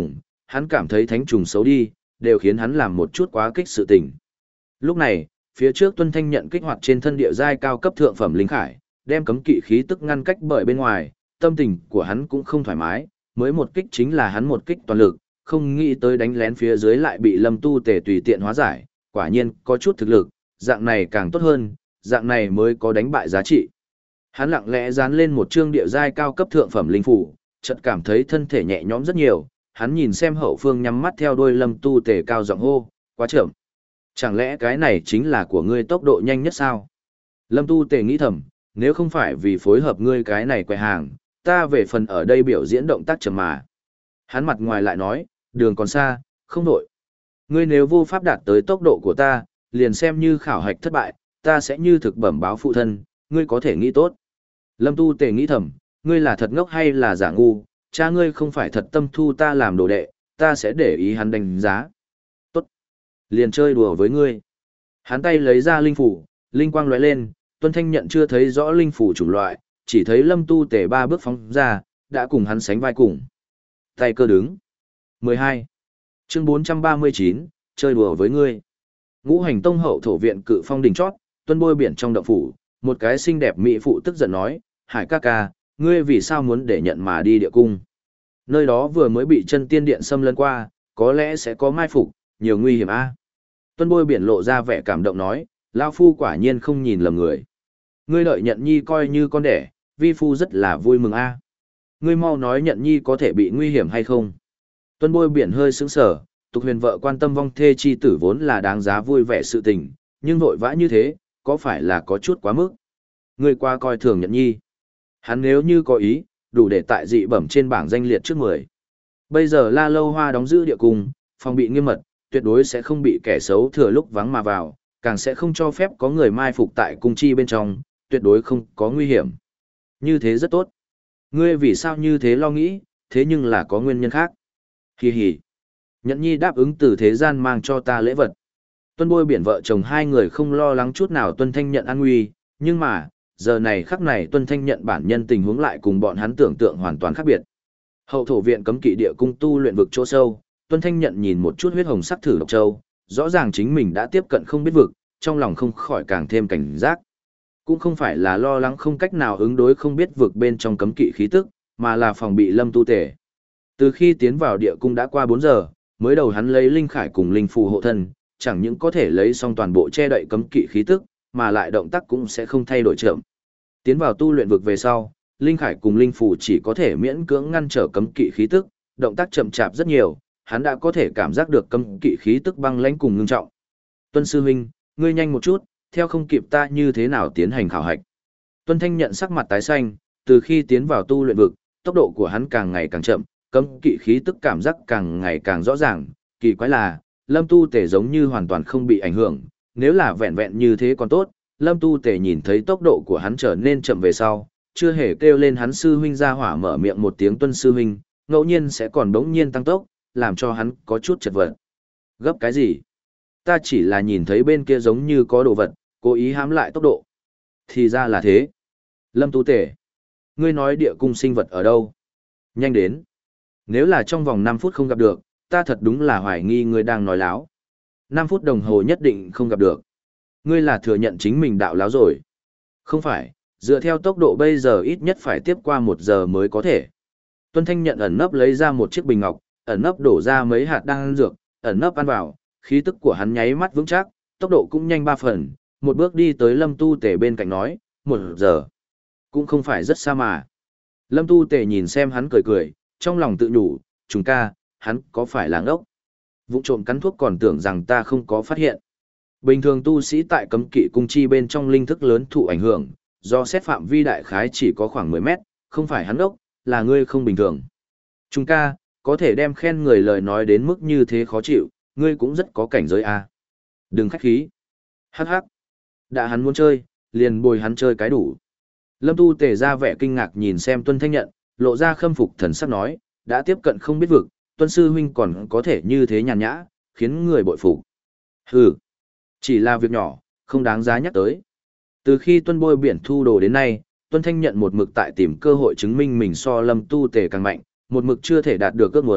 hắn cảm thấy thánh trùng xấu đi, đều khiến hắn làm một chút quá kích sự tình. Lúc này, phía trước Tuân Thanh nhận kích hoạt trên thân địa giai cao cấp thượng phẩm linh khải, đem cấm kỵ khí tức ngăn cách bởi bên ngoài, tâm tình của hắn cũng không thoải mái, mới một kích chính là hắn một kích toàn lực, không nghĩ tới đánh lén phía dưới lại bị Lâm Tu Tề tùy tiện hóa giải, quả nhiên có chút thực lực, dạng này càng tốt hơn, dạng này mới có đánh bại giá trị. Hắn lặng lẽ dán lên một chương địa giai cao cấp thượng phẩm linh phủ, chợt cảm thấy thân thể nhẹ nhõm rất nhiều, hắn nhìn xem hậu phương nhắm mắt theo đuôi Lâm Tu Tề cao giọng hô, quá chậm. Chẳng lẽ cái này chính là của ngươi tốc độ nhanh nhất sao? Lâm Tu Tề nghĩ thầm, nếu không phải vì phối hợp ngươi cái này quay hàng, ta về phần ở đây biểu diễn động tác chậm mà. Hắn mặt ngoài lại nói, đường còn xa, không đổi. Ngươi nếu vô pháp đạt tới tốc độ của ta, liền xem như khảo hạch thất bại, ta sẽ như thực bẩm báo phụ thân, ngươi có thể nghĩ tốt. Lâm Tu Tề nghĩ thầm, ngươi là thật ngốc hay là giả ngu, cha ngươi không phải thật tâm thu ta làm đồ đệ, ta sẽ để ý hắn đánh giá. Tốt. Liền chơi đùa với ngươi. Hắn tay lấy ra linh phủ, linh quang lóe lên, Tuân Thanh nhận chưa thấy rõ linh phủ chủng loại, chỉ thấy Lâm Tu Tề ba bước phóng ra, đã cùng hắn sánh vai cùng. Tay cơ đứng. mười hai. Chương bốn trăm ba mươi chín, chơi đùa với ngươi. Ngũ Hành Tông hậu thổ viện cự phong đỉnh chót, tuân bôi biển trong động phủ, một cái xinh đẹp mỹ phụ tức giận nói, Hải ca ca, ngươi vì sao muốn để nhận mà đi địa cung? Nơi đó vừa mới bị chân tiên điện xâm lấn qua, có lẽ sẽ có mai phục, nhiều nguy hiểm a. Tuân bôi biển lộ ra vẻ cảm động nói, lao phu quả nhiên không nhìn lầm người. Ngươi đợi nhận nhi coi như con đẻ, vi phu rất là vui mừng a. Ngươi mau nói nhận nhi có thể bị nguy hiểm hay không? Tuân bôi biển hơi sững sờ, tục huyền vợ quan tâm vong thê chi tử vốn là đáng giá vui vẻ sự tình, nhưng vội vã như thế, có phải là có chút quá mức? Ngươi qua coi thường nhận nhi. Hắn nếu như có ý, đủ để tại dị bẩm trên bảng danh liệt trước mười. Bây giờ La Lâu Hoa đóng giữ địa cung, phòng bị nghiêm mật, tuyệt đối sẽ không bị kẻ xấu thừa lúc vắng mà vào, càng sẽ không cho phép có người mai phục tại cung chi bên trong, tuyệt đối không có nguy hiểm. Như thế rất tốt. Ngươi vì sao như thế lo nghĩ, thế nhưng là có nguyên nhân khác. Hì hì. Nhẫn nhi đáp ứng từ thế gian mang cho ta lễ vật. Tuân bôi biển vợ chồng hai người không lo lắng chút nào Tuân Thanh nhận an nguy, nhưng mà, giờ này khắc này Tuân Thanh nhận bản nhân tình huống lại cùng bọn hắn tưởng tượng hoàn toàn khác biệt. Hậu thổ viện cấm kỵ địa cung tu luyện vực chỗ sâu, Tuân Thanh nhận nhìn một chút huyết hồng sắc thử độc châu, rõ ràng chính mình đã tiếp cận không biết vực, trong lòng không khỏi càng thêm cảnh giác. Cũng không phải là lo lắng không cách nào ứng đối không biết vực bên trong cấm kỵ khí tức, mà là phòng bị Lâm Tu Tề. Từ khi tiến vào địa cung đã qua bốn giờ, mới đầu hắn lấy linh khải cùng linh phù hộ thân, chẳng những có thể lấy xong toàn bộ che đậy cấm kỵ khí tức, mà lại động tác cũng sẽ không thay đổi chậm. Tiến vào tu luyện vực về sau, linh khải cùng linh phù chỉ có thể miễn cưỡng ngăn trở cấm kỵ khí tức, động tác chậm chạp rất nhiều, hắn đã có thể cảm giác được cấm kỵ khí tức băng lãnh cùng ngưng trọng. Tuân sư huynh, ngươi nhanh một chút, theo không kịp ta như thế nào tiến hành khảo hạch. Tuân Thanh nhận sắc mặt tái xanh, từ khi tiến vào tu luyện vực, tốc độ của hắn càng ngày càng chậm, cấm kỵ khí tức cảm giác càng ngày càng rõ ràng, kỳ quái là, Lâm Tu Tề giống như hoàn toàn không bị ảnh hưởng, nếu là vẹn vẹn như thế còn tốt, Lâm Tu Tề nhìn thấy tốc độ của hắn trở nên chậm về sau, chưa hề kêu lên hắn sư huynh ra hỏa mở miệng một tiếng Tuân sư huynh, ngẫu nhiên sẽ còn đống nhiên tăng tốc, làm cho hắn có chút chật vật. Gấp cái gì? Ta chỉ là nhìn thấy bên kia giống như có đồ vật, cố ý hãm lại tốc độ. Thì ra là thế. Lâm Tu Tề, ngươi nói địa cung sinh vật ở đâu? Nhanh đến. Nếu là trong vòng năm phút không gặp được, ta thật đúng là hoài nghi ngươi đang nói láo. năm phút đồng hồ nhất định không gặp được. Ngươi là thừa nhận chính mình đạo láo rồi. Không phải, dựa theo tốc độ bây giờ ít nhất phải tiếp qua một giờ mới có thể. Tuân Thanh nhận ẩn nấp lấy ra một chiếc bình ngọc, ẩn nấp đổ ra mấy hạt đan dược, ẩn nấp ăn vào, khí tức của hắn nháy mắt vững chắc, tốc độ cũng nhanh ba phần, một bước đi tới Lâm Tu Tề bên cạnh nói, một giờ. Cũng không phải rất xa mà. Lâm Tu Tề nhìn xem hắn cười cười, trong lòng tự nhủ, chúng ca, hắn có phải là ngốc? Vụ trộm cắn thuốc còn tưởng rằng ta không có phát hiện. Bình thường tu sĩ tại cấm kỵ cung chi bên trong linh thức lớn thụ ảnh hưởng, do xét phạm vi đại khái chỉ có khoảng mười mét, không phải hắn ngốc, là ngươi không bình thường. Chúng ca, có thể đem khen người lời nói đến mức như thế khó chịu, ngươi cũng rất có cảnh giới a. Đừng khách khí. Hắc hắc. Đã hắn muốn chơi, liền bồi hắn chơi cái đủ. Lâm Tu Tề ra vẻ kinh ngạc nhìn xem Tuân Thanh nhận, lộ ra khâm phục thần sắc nói, đã tiếp cận không biết vực, Tuân sư huynh còn có thể như thế nhàn nhã, khiến người bội phục. Hừ, chỉ là việc nhỏ, không đáng giá nhắc tới. Từ khi Tuân bôi biển thu đồ đến nay, Tuân Thanh nhận một mực tại tìm cơ hội chứng minh mình so Lâm Tu Tề càng mạnh, một mực chưa thể đạt được ước muốn,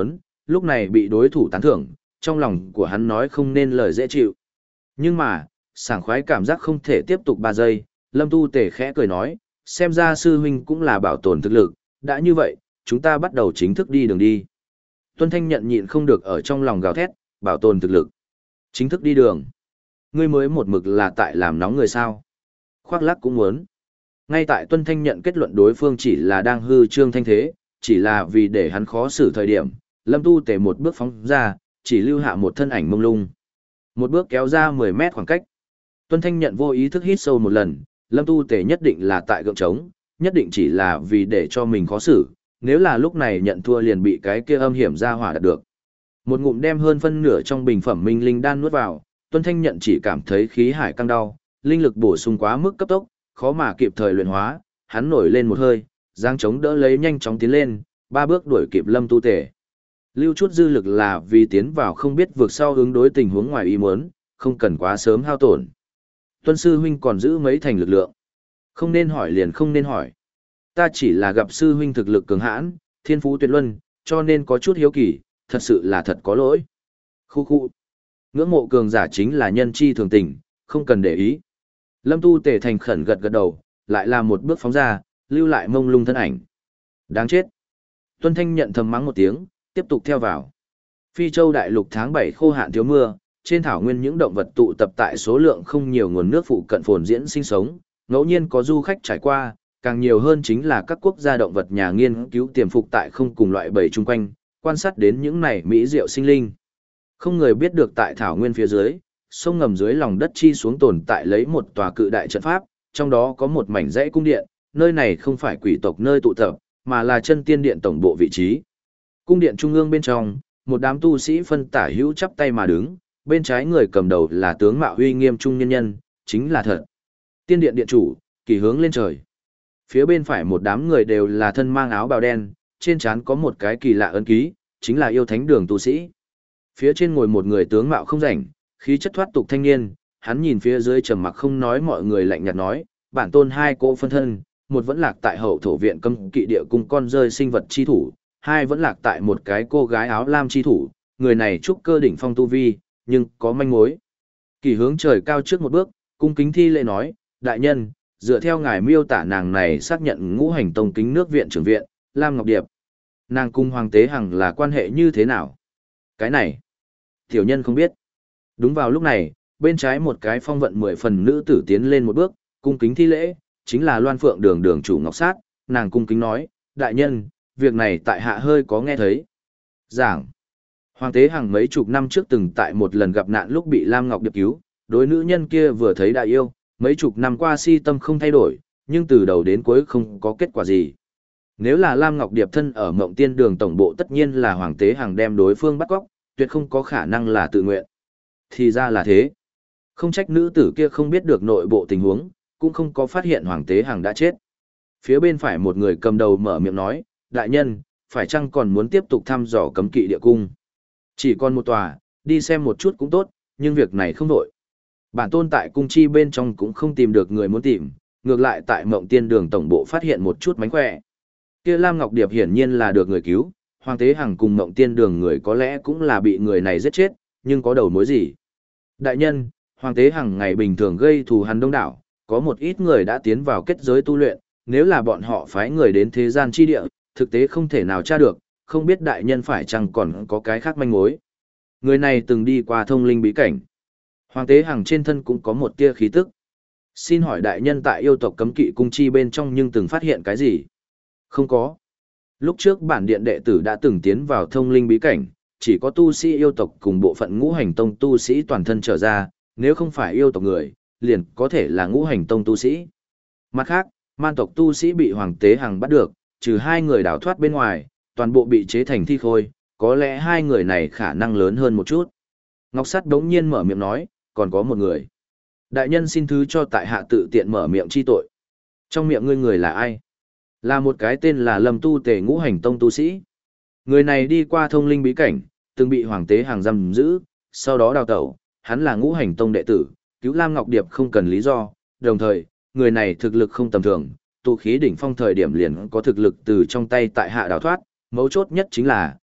lúc này bị đối thủ tán thưởng, trong lòng của hắn nói không nên lời dễ chịu. Nhưng mà, sảng khoái cảm giác không thể tiếp tục ba giây, Lâm Tu Tề khẽ cười nói, xem ra sư huynh cũng là bảo tồn thực lực, đã như vậy, chúng ta bắt đầu chính thức đi đường đi. Tuân Thanh nhận nhịn không được ở trong lòng gào thét, bảo tồn thực lực. Chính thức đi đường. Ngươi mới một mực là tại làm nóng người sao. Khoác lác cũng muốn. Ngay tại Tuân Thanh nhận kết luận đối phương chỉ là đang hư trương thanh thế, chỉ là vì để hắn khó xử thời điểm, Lâm Tu Tề một bước phóng ra, chỉ lưu hạ một thân ảnh mông lung. Một bước kéo ra mười mét khoảng cách. Tuân Thanh nhận vô ý thức hít sâu một lần, Lâm Tu Tề nhất định là tại gượng trống, nhất định chỉ là vì để cho mình khó xử, nếu là lúc này nhận thua liền bị cái kia âm hiểm ra hỏa đạt được. Một ngụm đem hơn phân nửa trong bình phẩm minh linh đan nuốt vào, Tuân Thanh nhận chỉ cảm thấy khí hải căng đau, linh lực bổ sung quá mức cấp tốc, khó mà kịp thời luyện hóa, hắn nổi lên một hơi, giang chống đỡ lấy nhanh chóng tiến lên, ba bước đuổi kịp Lâm Tu Tề. Lưu chút dư lực là vì tiến vào không biết vượt sau ứng đối tình huống ngoài ý muốn, không cần quá sớm hao tổn. Tuân sư huynh còn giữ mấy thành lực lượng. Không nên hỏi liền không nên hỏi. Ta chỉ là gặp sư huynh thực lực cường hãn, thiên phú tuyệt luân, cho nên có chút hiếu kỳ, thật sự là thật có lỗi. Khu khu. Ngưỡng mộ cường giả chính là nhân chi thường tình, không cần để ý. Lâm Tu Tề thành khẩn gật gật đầu, lại là một bước phóng ra, lưu lại mông lung thân ảnh. Đáng chết. Tuân Thanh nhận thầm mắng một tiếng, tiếp tục theo vào. Phi Châu đại lục tháng bảy khô hạn thiếu mưa, trên thảo nguyên những động vật tụ tập tại số lượng không nhiều nguồn nước phụ cận phồn diễn sinh sống, ngẫu nhiên có du khách trải qua, càng nhiều hơn chính là các quốc gia động vật nhà nghiên cứu tiềm phục tại không cùng loại bầy chung quanh, quan sát đến những này mỹ diệu sinh linh. Không người biết được tại thảo nguyên phía dưới, sông ngầm dưới lòng đất chi xuống tồn tại lấy một tòa cự đại trận pháp, trong đó có một mảnh dãy cung điện, nơi này không phải quỷ tộc nơi tụ tập, mà là chân tiên điện tổng bộ vị trí. Cung điện trung ương bên trong, một đám tu sĩ phân tả hữu chắp tay mà đứng, bên trái người cầm đầu là tướng mạo uy nghiêm trung nhân nhân, chính là thật. Tiên điện điện chủ, kỳ hướng lên trời. Phía bên phải một đám người đều là thân mang áo bào đen, trên trán có một cái kỳ lạ ấn ký, chính là yêu thánh đường tu sĩ. Phía trên ngồi một người tướng mạo không rảnh, khí chất thoát tục thanh niên, hắn nhìn phía dưới trầm mặc không nói, mọi người lạnh nhạt nói, bản tôn hai cỗ phân thân, một vẫn lạc tại hậu thổ viện cấm kỵ địa cung con rơi sinh vật chi thủ, hai vẫn lạc tại một cái cô gái áo lam chi thủ, người này trúc cơ đỉnh phong tu vi, nhưng có manh mối. Kỳ hướng trời cao trước một bước, cung kính thi lễ nói, đại nhân, dựa theo ngài miêu tả nàng này xác nhận ngũ hành tông kính nước viện trưởng viện, Lam Ngọc Điệp. Nàng cung Hoàng Tế Hằng là quan hệ như thế nào? Cái này, tiểu nhân không biết. Đúng vào lúc này, bên trái một cái phong vận mười phần nữ tử tiến lên một bước, cung kính thi lễ, chính là Loan Phượng đường đường chủ Ngọc Sát, nàng cung kính nói, đại nhân, việc này tại hạ hơi có nghe thấy. Giảng, Hoàng Tế Hằng mấy chục năm trước từng tại một lần gặp nạn lúc bị Lam Ngọc Điệp cứu, đối nữ nhân kia vừa thấy đã yêu, mấy chục năm qua si tâm không thay đổi, nhưng từ đầu đến cuối không có kết quả gì. Nếu là Lam Ngọc Điệp thân ở Mộng Tiên Đường tổng bộ, tất nhiên là Hoàng Tế Hằng đem đối phương bắt cóc, tuyệt không có khả năng là tự nguyện. Thì ra là thế. Không trách nữ tử kia không biết được nội bộ tình huống, cũng không có phát hiện Hoàng Tế Hằng đã chết. Phía bên phải một người cầm đầu mở miệng nói, đại nhân, phải chăng còn muốn tiếp tục thăm dò cấm kỵ địa cung? Chỉ còn một tòa, đi xem một chút cũng tốt, nhưng việc này không đổi. Bản tôn tại cung chi bên trong cũng không tìm được người muốn tìm, ngược lại tại Mộng Tiên Đường tổng bộ phát hiện một chút mánh khỏe. Kia Lam Ngọc Điệp hiển nhiên là được người cứu, Hoàng Tế Hằng cùng Mộng Tiên Đường người có lẽ cũng là bị người này giết chết, nhưng có đầu mối gì? Đại nhân, Hoàng Tế Hằng ngày bình thường gây thù hắn đông đảo, có một ít người đã tiến vào kết giới tu luyện, nếu là bọn họ phái người đến thế gian chi địa, thực tế không thể nào tra được, không biết đại nhân phải chăng còn có cái khác manh mối. Người này từng đi qua thông linh bí cảnh. Hoàng Tế Hằng trên thân cũng có một tia khí tức. Xin hỏi đại nhân tại yêu tộc cấm kỵ cung chi bên trong nhưng từng phát hiện cái gì? Không có. Lúc trước bản điện đệ tử đã từng tiến vào thông linh bí cảnh, chỉ có tu sĩ yêu tộc cùng bộ phận ngũ hành tông tu sĩ toàn thân trở ra, nếu không phải yêu tộc người, liền có thể là ngũ hành tông tu sĩ. Mặt khác, man tộc tu sĩ bị Hoàng Tế Hằng bắt được, trừ hai người đào thoát bên ngoài, toàn bộ bị chế thành thi khôi, có lẽ hai người này khả năng lớn hơn một chút. Ngọc Sắt đống nhiên mở miệng nói, còn có một người. Đại nhân xin thứ cho tại hạ tự tiện mở miệng chi tội. Trong miệng ngươi người là ai? Là một cái tên là Lâm Tu Tề ngũ hành tông tu sĩ. Người này đi qua thông linh bí cảnh, từng bị Hoàng Tế Hằng giam giữ, sau đó đào tẩu, hắn là ngũ hành tông đệ tử, cứu Lam Ngọc Điệp không cần lý do, đồng thời, người này thực lực không tầm thường, tụ khí đỉnh phong thời điểm liền có thực lực từ trong tay tại hạ đào thoát, mấu chốt nhất chính là,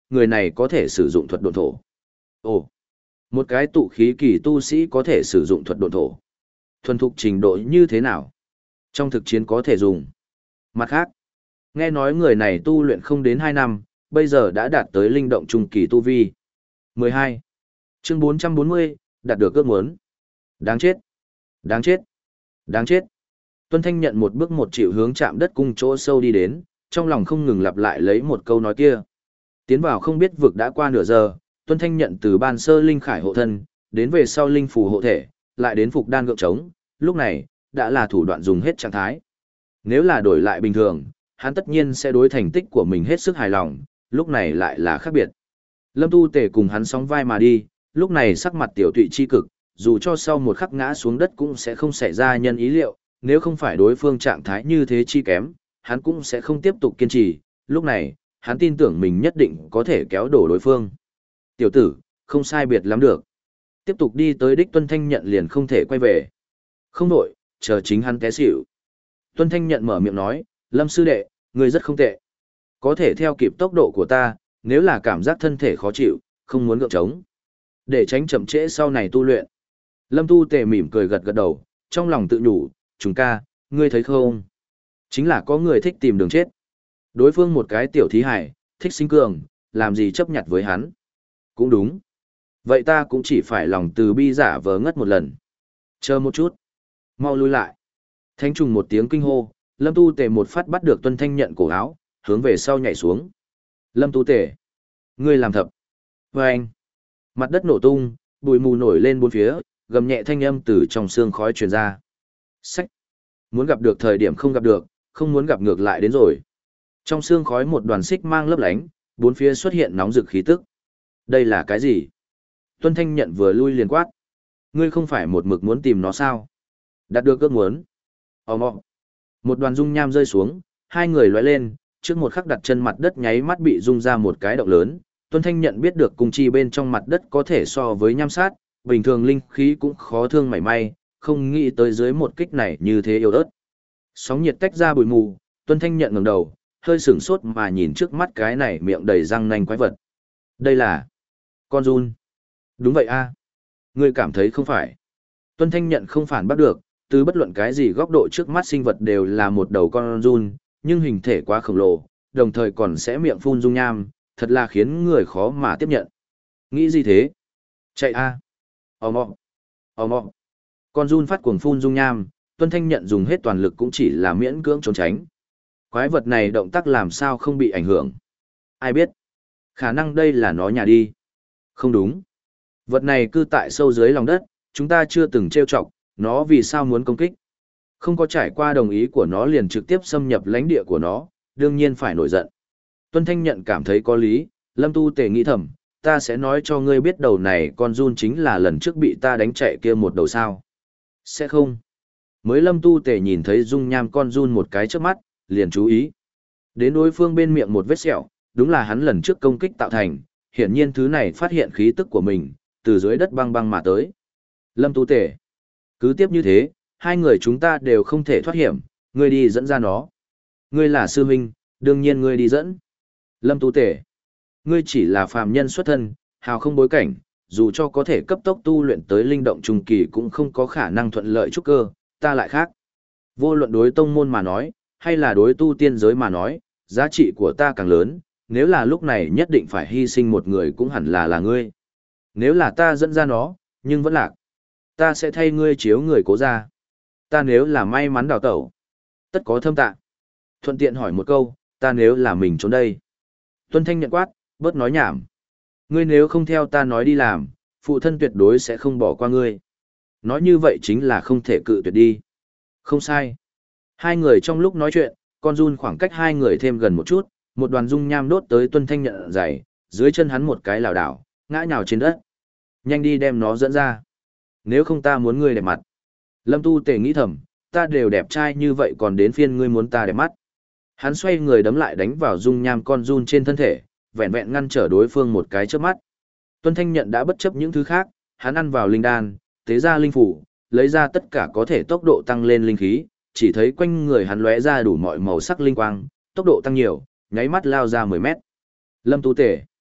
người này có thể sử dụng thuật độn thổ. Ồ, một cái tụ khí kỳ tu sĩ có thể sử dụng thuật độn thổ. Thuần thục trình độ như thế nào? Trong thực chiến có thể dùng. Mặt khác, nghe nói người này tu luyện không đến hai năm, bây giờ đã đạt tới linh động trung kỳ tu vi. mười hai. Chương bốn trăm bốn mươi, đạt được ước muốn. Đáng chết. Đáng chết. Đáng chết. Tuân Thanh nhận một bước một chịu hướng chạm đất cung chỗ sâu đi đến, trong lòng không ngừng lặp lại lấy một câu nói kia. Tiến vào không biết vực đã qua nửa giờ, Tuân Thanh nhận từ ban sơ linh khải hộ thân, đến về sau linh phù hộ thể, lại đến phục đan gượng trống, lúc này, đã là thủ đoạn dùng hết trạng thái. Nếu là đổi lại bình thường, hắn tất nhiên sẽ đối thành tích của mình hết sức hài lòng, lúc này lại là khác biệt. Lâm Tu Tề cùng hắn sóng vai mà đi, lúc này sắc mặt tiểu tụy chi cực, dù cho sau một khắc ngã xuống đất cũng sẽ không xảy ra nhân ý liệu, nếu không phải đối phương trạng thái như thế chi kém, hắn cũng sẽ không tiếp tục kiên trì, lúc này, hắn tin tưởng mình nhất định có thể kéo đổ đối phương. Tiểu tử, không sai biệt lắm được. Tiếp tục đi tới đích Tuân Thanh nhận liền không thể quay về. Không đổi, chờ chính hắn té xỉu. Tuân Thanh nhận mở miệng nói, Lâm sư đệ, ngươi rất không tệ. Có thể theo kịp tốc độ của ta, nếu là cảm giác thân thể khó chịu, không muốn gượng trống. Để tránh chậm trễ sau này tu luyện. Lâm Tu Tề mỉm cười gật gật đầu, trong lòng tự nhủ, chúng ca, ngươi thấy không? Chính là có người thích tìm đường chết. Đối phương một cái tiểu thí hải, thích sinh cường, làm gì chấp nhặt với hắn. Cũng đúng. Vậy ta cũng chỉ phải lòng từ bi giả vờ ngất một lần. Chờ một chút. Mau lui lại. Thánh trùng một tiếng kinh hô, Lâm Tu Tề một phát bắt được Tuân Thanh nhận cổ áo, hướng về sau nhảy xuống. Lâm Tu Tề. Ngươi làm thập. Và anh. Mặt đất nổ tung, bụi mù nổi lên bốn phía, gầm nhẹ thanh âm từ trong xương khói truyền ra. Sách. Muốn gặp được thời điểm không gặp được, không muốn gặp ngược lại đến rồi. Trong xương khói một đoàn xích mang lấp lánh, bốn phía xuất hiện nóng rực khí tức. Đây là cái gì? Tuân Thanh nhận vừa lui liền quát. Ngươi không phải một mực muốn tìm nó sao? Đạt được ước muốn. Ồ mọ. Một đoàn dung nham rơi xuống, hai người lóe lên, trước một khắc đặt chân mặt đất nháy mắt bị rung ra một cái động lớn. Tuân Thanh nhận biết được cung chi bên trong mặt đất có thể so với nham sát, bình thường linh khí cũng khó thương mảy may, không nghĩ tới dưới một kích này như thế yếu ớt. Sóng nhiệt tách ra bụi mù, Tuân Thanh nhận ngẩng đầu, hơi sửng sốt mà nhìn trước mắt cái này miệng đầy răng nanh quái vật. Đây là con giun. Đúng vậy a. Ngươi cảm thấy không phải. Tuân Thanh nhận không phản bắt được, từ bất luận cái gì góc độ trước mắt sinh vật đều là một đầu con giun, nhưng hình thể quá khổng lồ, đồng thời còn sẽ miệng phun dung nham, thật là khiến người khó mà tiếp nhận. Nghĩ gì thế? Chạy a. Ồ mọ. Ồ mọ. Con giun phát cuồng phun dung nham, Tuân Thanh nhận dùng hết toàn lực cũng chỉ là miễn cưỡng trốn tránh. Quái vật này động tác làm sao không bị ảnh hưởng? Ai biết? Khả năng đây là nó nhà đi. Không đúng. Vật này cư tại sâu dưới lòng đất, chúng ta chưa từng trêu chọc, nó vì sao muốn công kích? Không có trải qua đồng ý của nó liền trực tiếp xâm nhập lãnh địa của nó, đương nhiên phải nổi giận. Tuân Thanh nhận cảm thấy có lý, Lâm Tu Tề nghĩ thầm, ta sẽ nói cho ngươi biết đầu này con giun chính là lần trước bị ta đánh chạy kia một đầu sao. Sẽ không. Mới Lâm Tu Tề nhìn thấy dung nham con giun một cái trước mắt, liền chú ý. Đến đối phương bên miệng một vết sẹo, đúng là hắn lần trước công kích tạo thành, hiển nhiên thứ này phát hiện khí tức của mình, từ dưới đất băng băng mà tới. Lâm Tu Tề. Cứ tiếp như thế, hai người chúng ta đều không thể thoát hiểm, ngươi đi dẫn ra nó. Ngươi là sư huynh, đương nhiên ngươi đi dẫn. Lâm Tu Tề. Ngươi chỉ là phàm nhân xuất thân, hào không bối cảnh, dù cho có thể cấp tốc tu luyện tới linh động trung kỳ cũng không có khả năng thuận lợi trúc cơ, ta lại khác. Vô luận đối tông môn mà nói, hay là đối tu tiên giới mà nói, giá trị của ta càng lớn, nếu là lúc này nhất định phải hy sinh một người cũng hẳn là là ngươi. Nếu là ta dẫn ra nó, nhưng vẫn lạc, ta sẽ thay ngươi chiếu người cố ra. Ta nếu là may mắn đào tẩu, tất có thâm tạ. Thuận tiện hỏi một câu, ta nếu là mình trốn đây. Tuân Thanh nhận quát, bớt nói nhảm. Ngươi nếu không theo ta nói đi làm, phụ thân tuyệt đối sẽ không bỏ qua ngươi. Nói như vậy chính là không thể cự tuyệt đi. Không sai. Hai người trong lúc nói chuyện, con giun khoảng cách hai người thêm gần một chút, một đoàn dung nham đốt tới Tuân Thanh nhận dày, dưới chân hắn một cái lảo đảo, ngã nhào trên đất. Nhanh đi đem nó dẫn ra. Nếu không ta muốn ngươi đẹp mặt. Lâm Tu Tề nghĩ thầm, ta đều đẹp trai như vậy còn đến phiên ngươi muốn ta đẹp mắt. Hắn xoay người đấm lại đánh vào dung nham con giun trên thân thể, vẹn vẹn ngăn trở đối phương một cái chớp mắt. Tuân Thanh nhận đã bất chấp những thứ khác, hắn ăn vào linh đan, tế ra linh phủ, lấy ra tất cả có thể tốc độ tăng lên linh khí, chỉ thấy quanh người hắn lóe ra đủ mọi màu sắc linh quang, tốc độ tăng nhiều, nháy mắt lao ra mười mét. Lâm Tu Tề.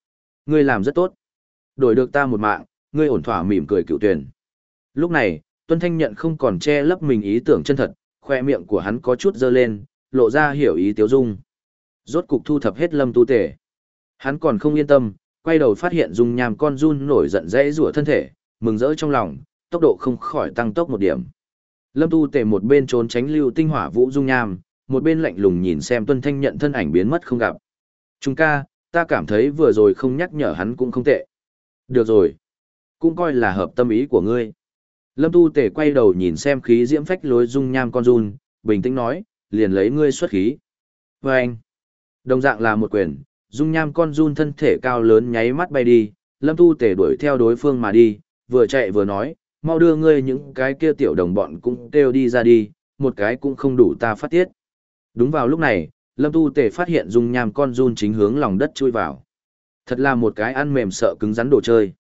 Ngươi làm rất tốt. Đổi được ta một mạng, ngươi ổn thỏa mỉm cười cựu tuyển. Lúc này, Tuân Thanh Nhận không còn che lấp mình ý tưởng chân thật, khoe miệng của hắn có chút dơ lên, lộ ra hiểu ý tiếu dung. Rốt cục thu thập hết Lâm Tu Tể. Hắn còn không yên tâm, quay đầu phát hiện dung nham con run nổi giận dãy rủa thân thể, mừng rỡ trong lòng, tốc độ không khỏi tăng tốc một điểm. Lâm Tu Tể một bên trốn tránh lưu tinh hỏa vũ dung nham, một bên lạnh lùng nhìn xem Tuân Thanh Nhận thân ảnh biến mất không gặp. Trung ca, ta cảm thấy vừa rồi không nhắc nhở hắn cũng không tệ. Được rồi. Cũng coi là hợp tâm ý của ngươi. Lâm Tu Tể quay đầu nhìn xem khí diễm phách lối dung nham con run, bình tĩnh nói, liền lấy ngươi xuất khí. Và anh, đồng dạng là một quyền, dung nham con run thân thể cao lớn nháy mắt bay đi, Lâm Tu Tể đuổi theo đối phương mà đi, vừa chạy vừa nói, mau đưa ngươi những cái kia tiểu đồng bọn cũng kêu đi ra đi, một cái cũng không đủ ta phát tiết. Đúng vào lúc này, Lâm Tu Tể phát hiện dung nham con run chính hướng lòng đất chui vào. Thật là một cái ăn mềm sợ cứng rắn đồ chơi.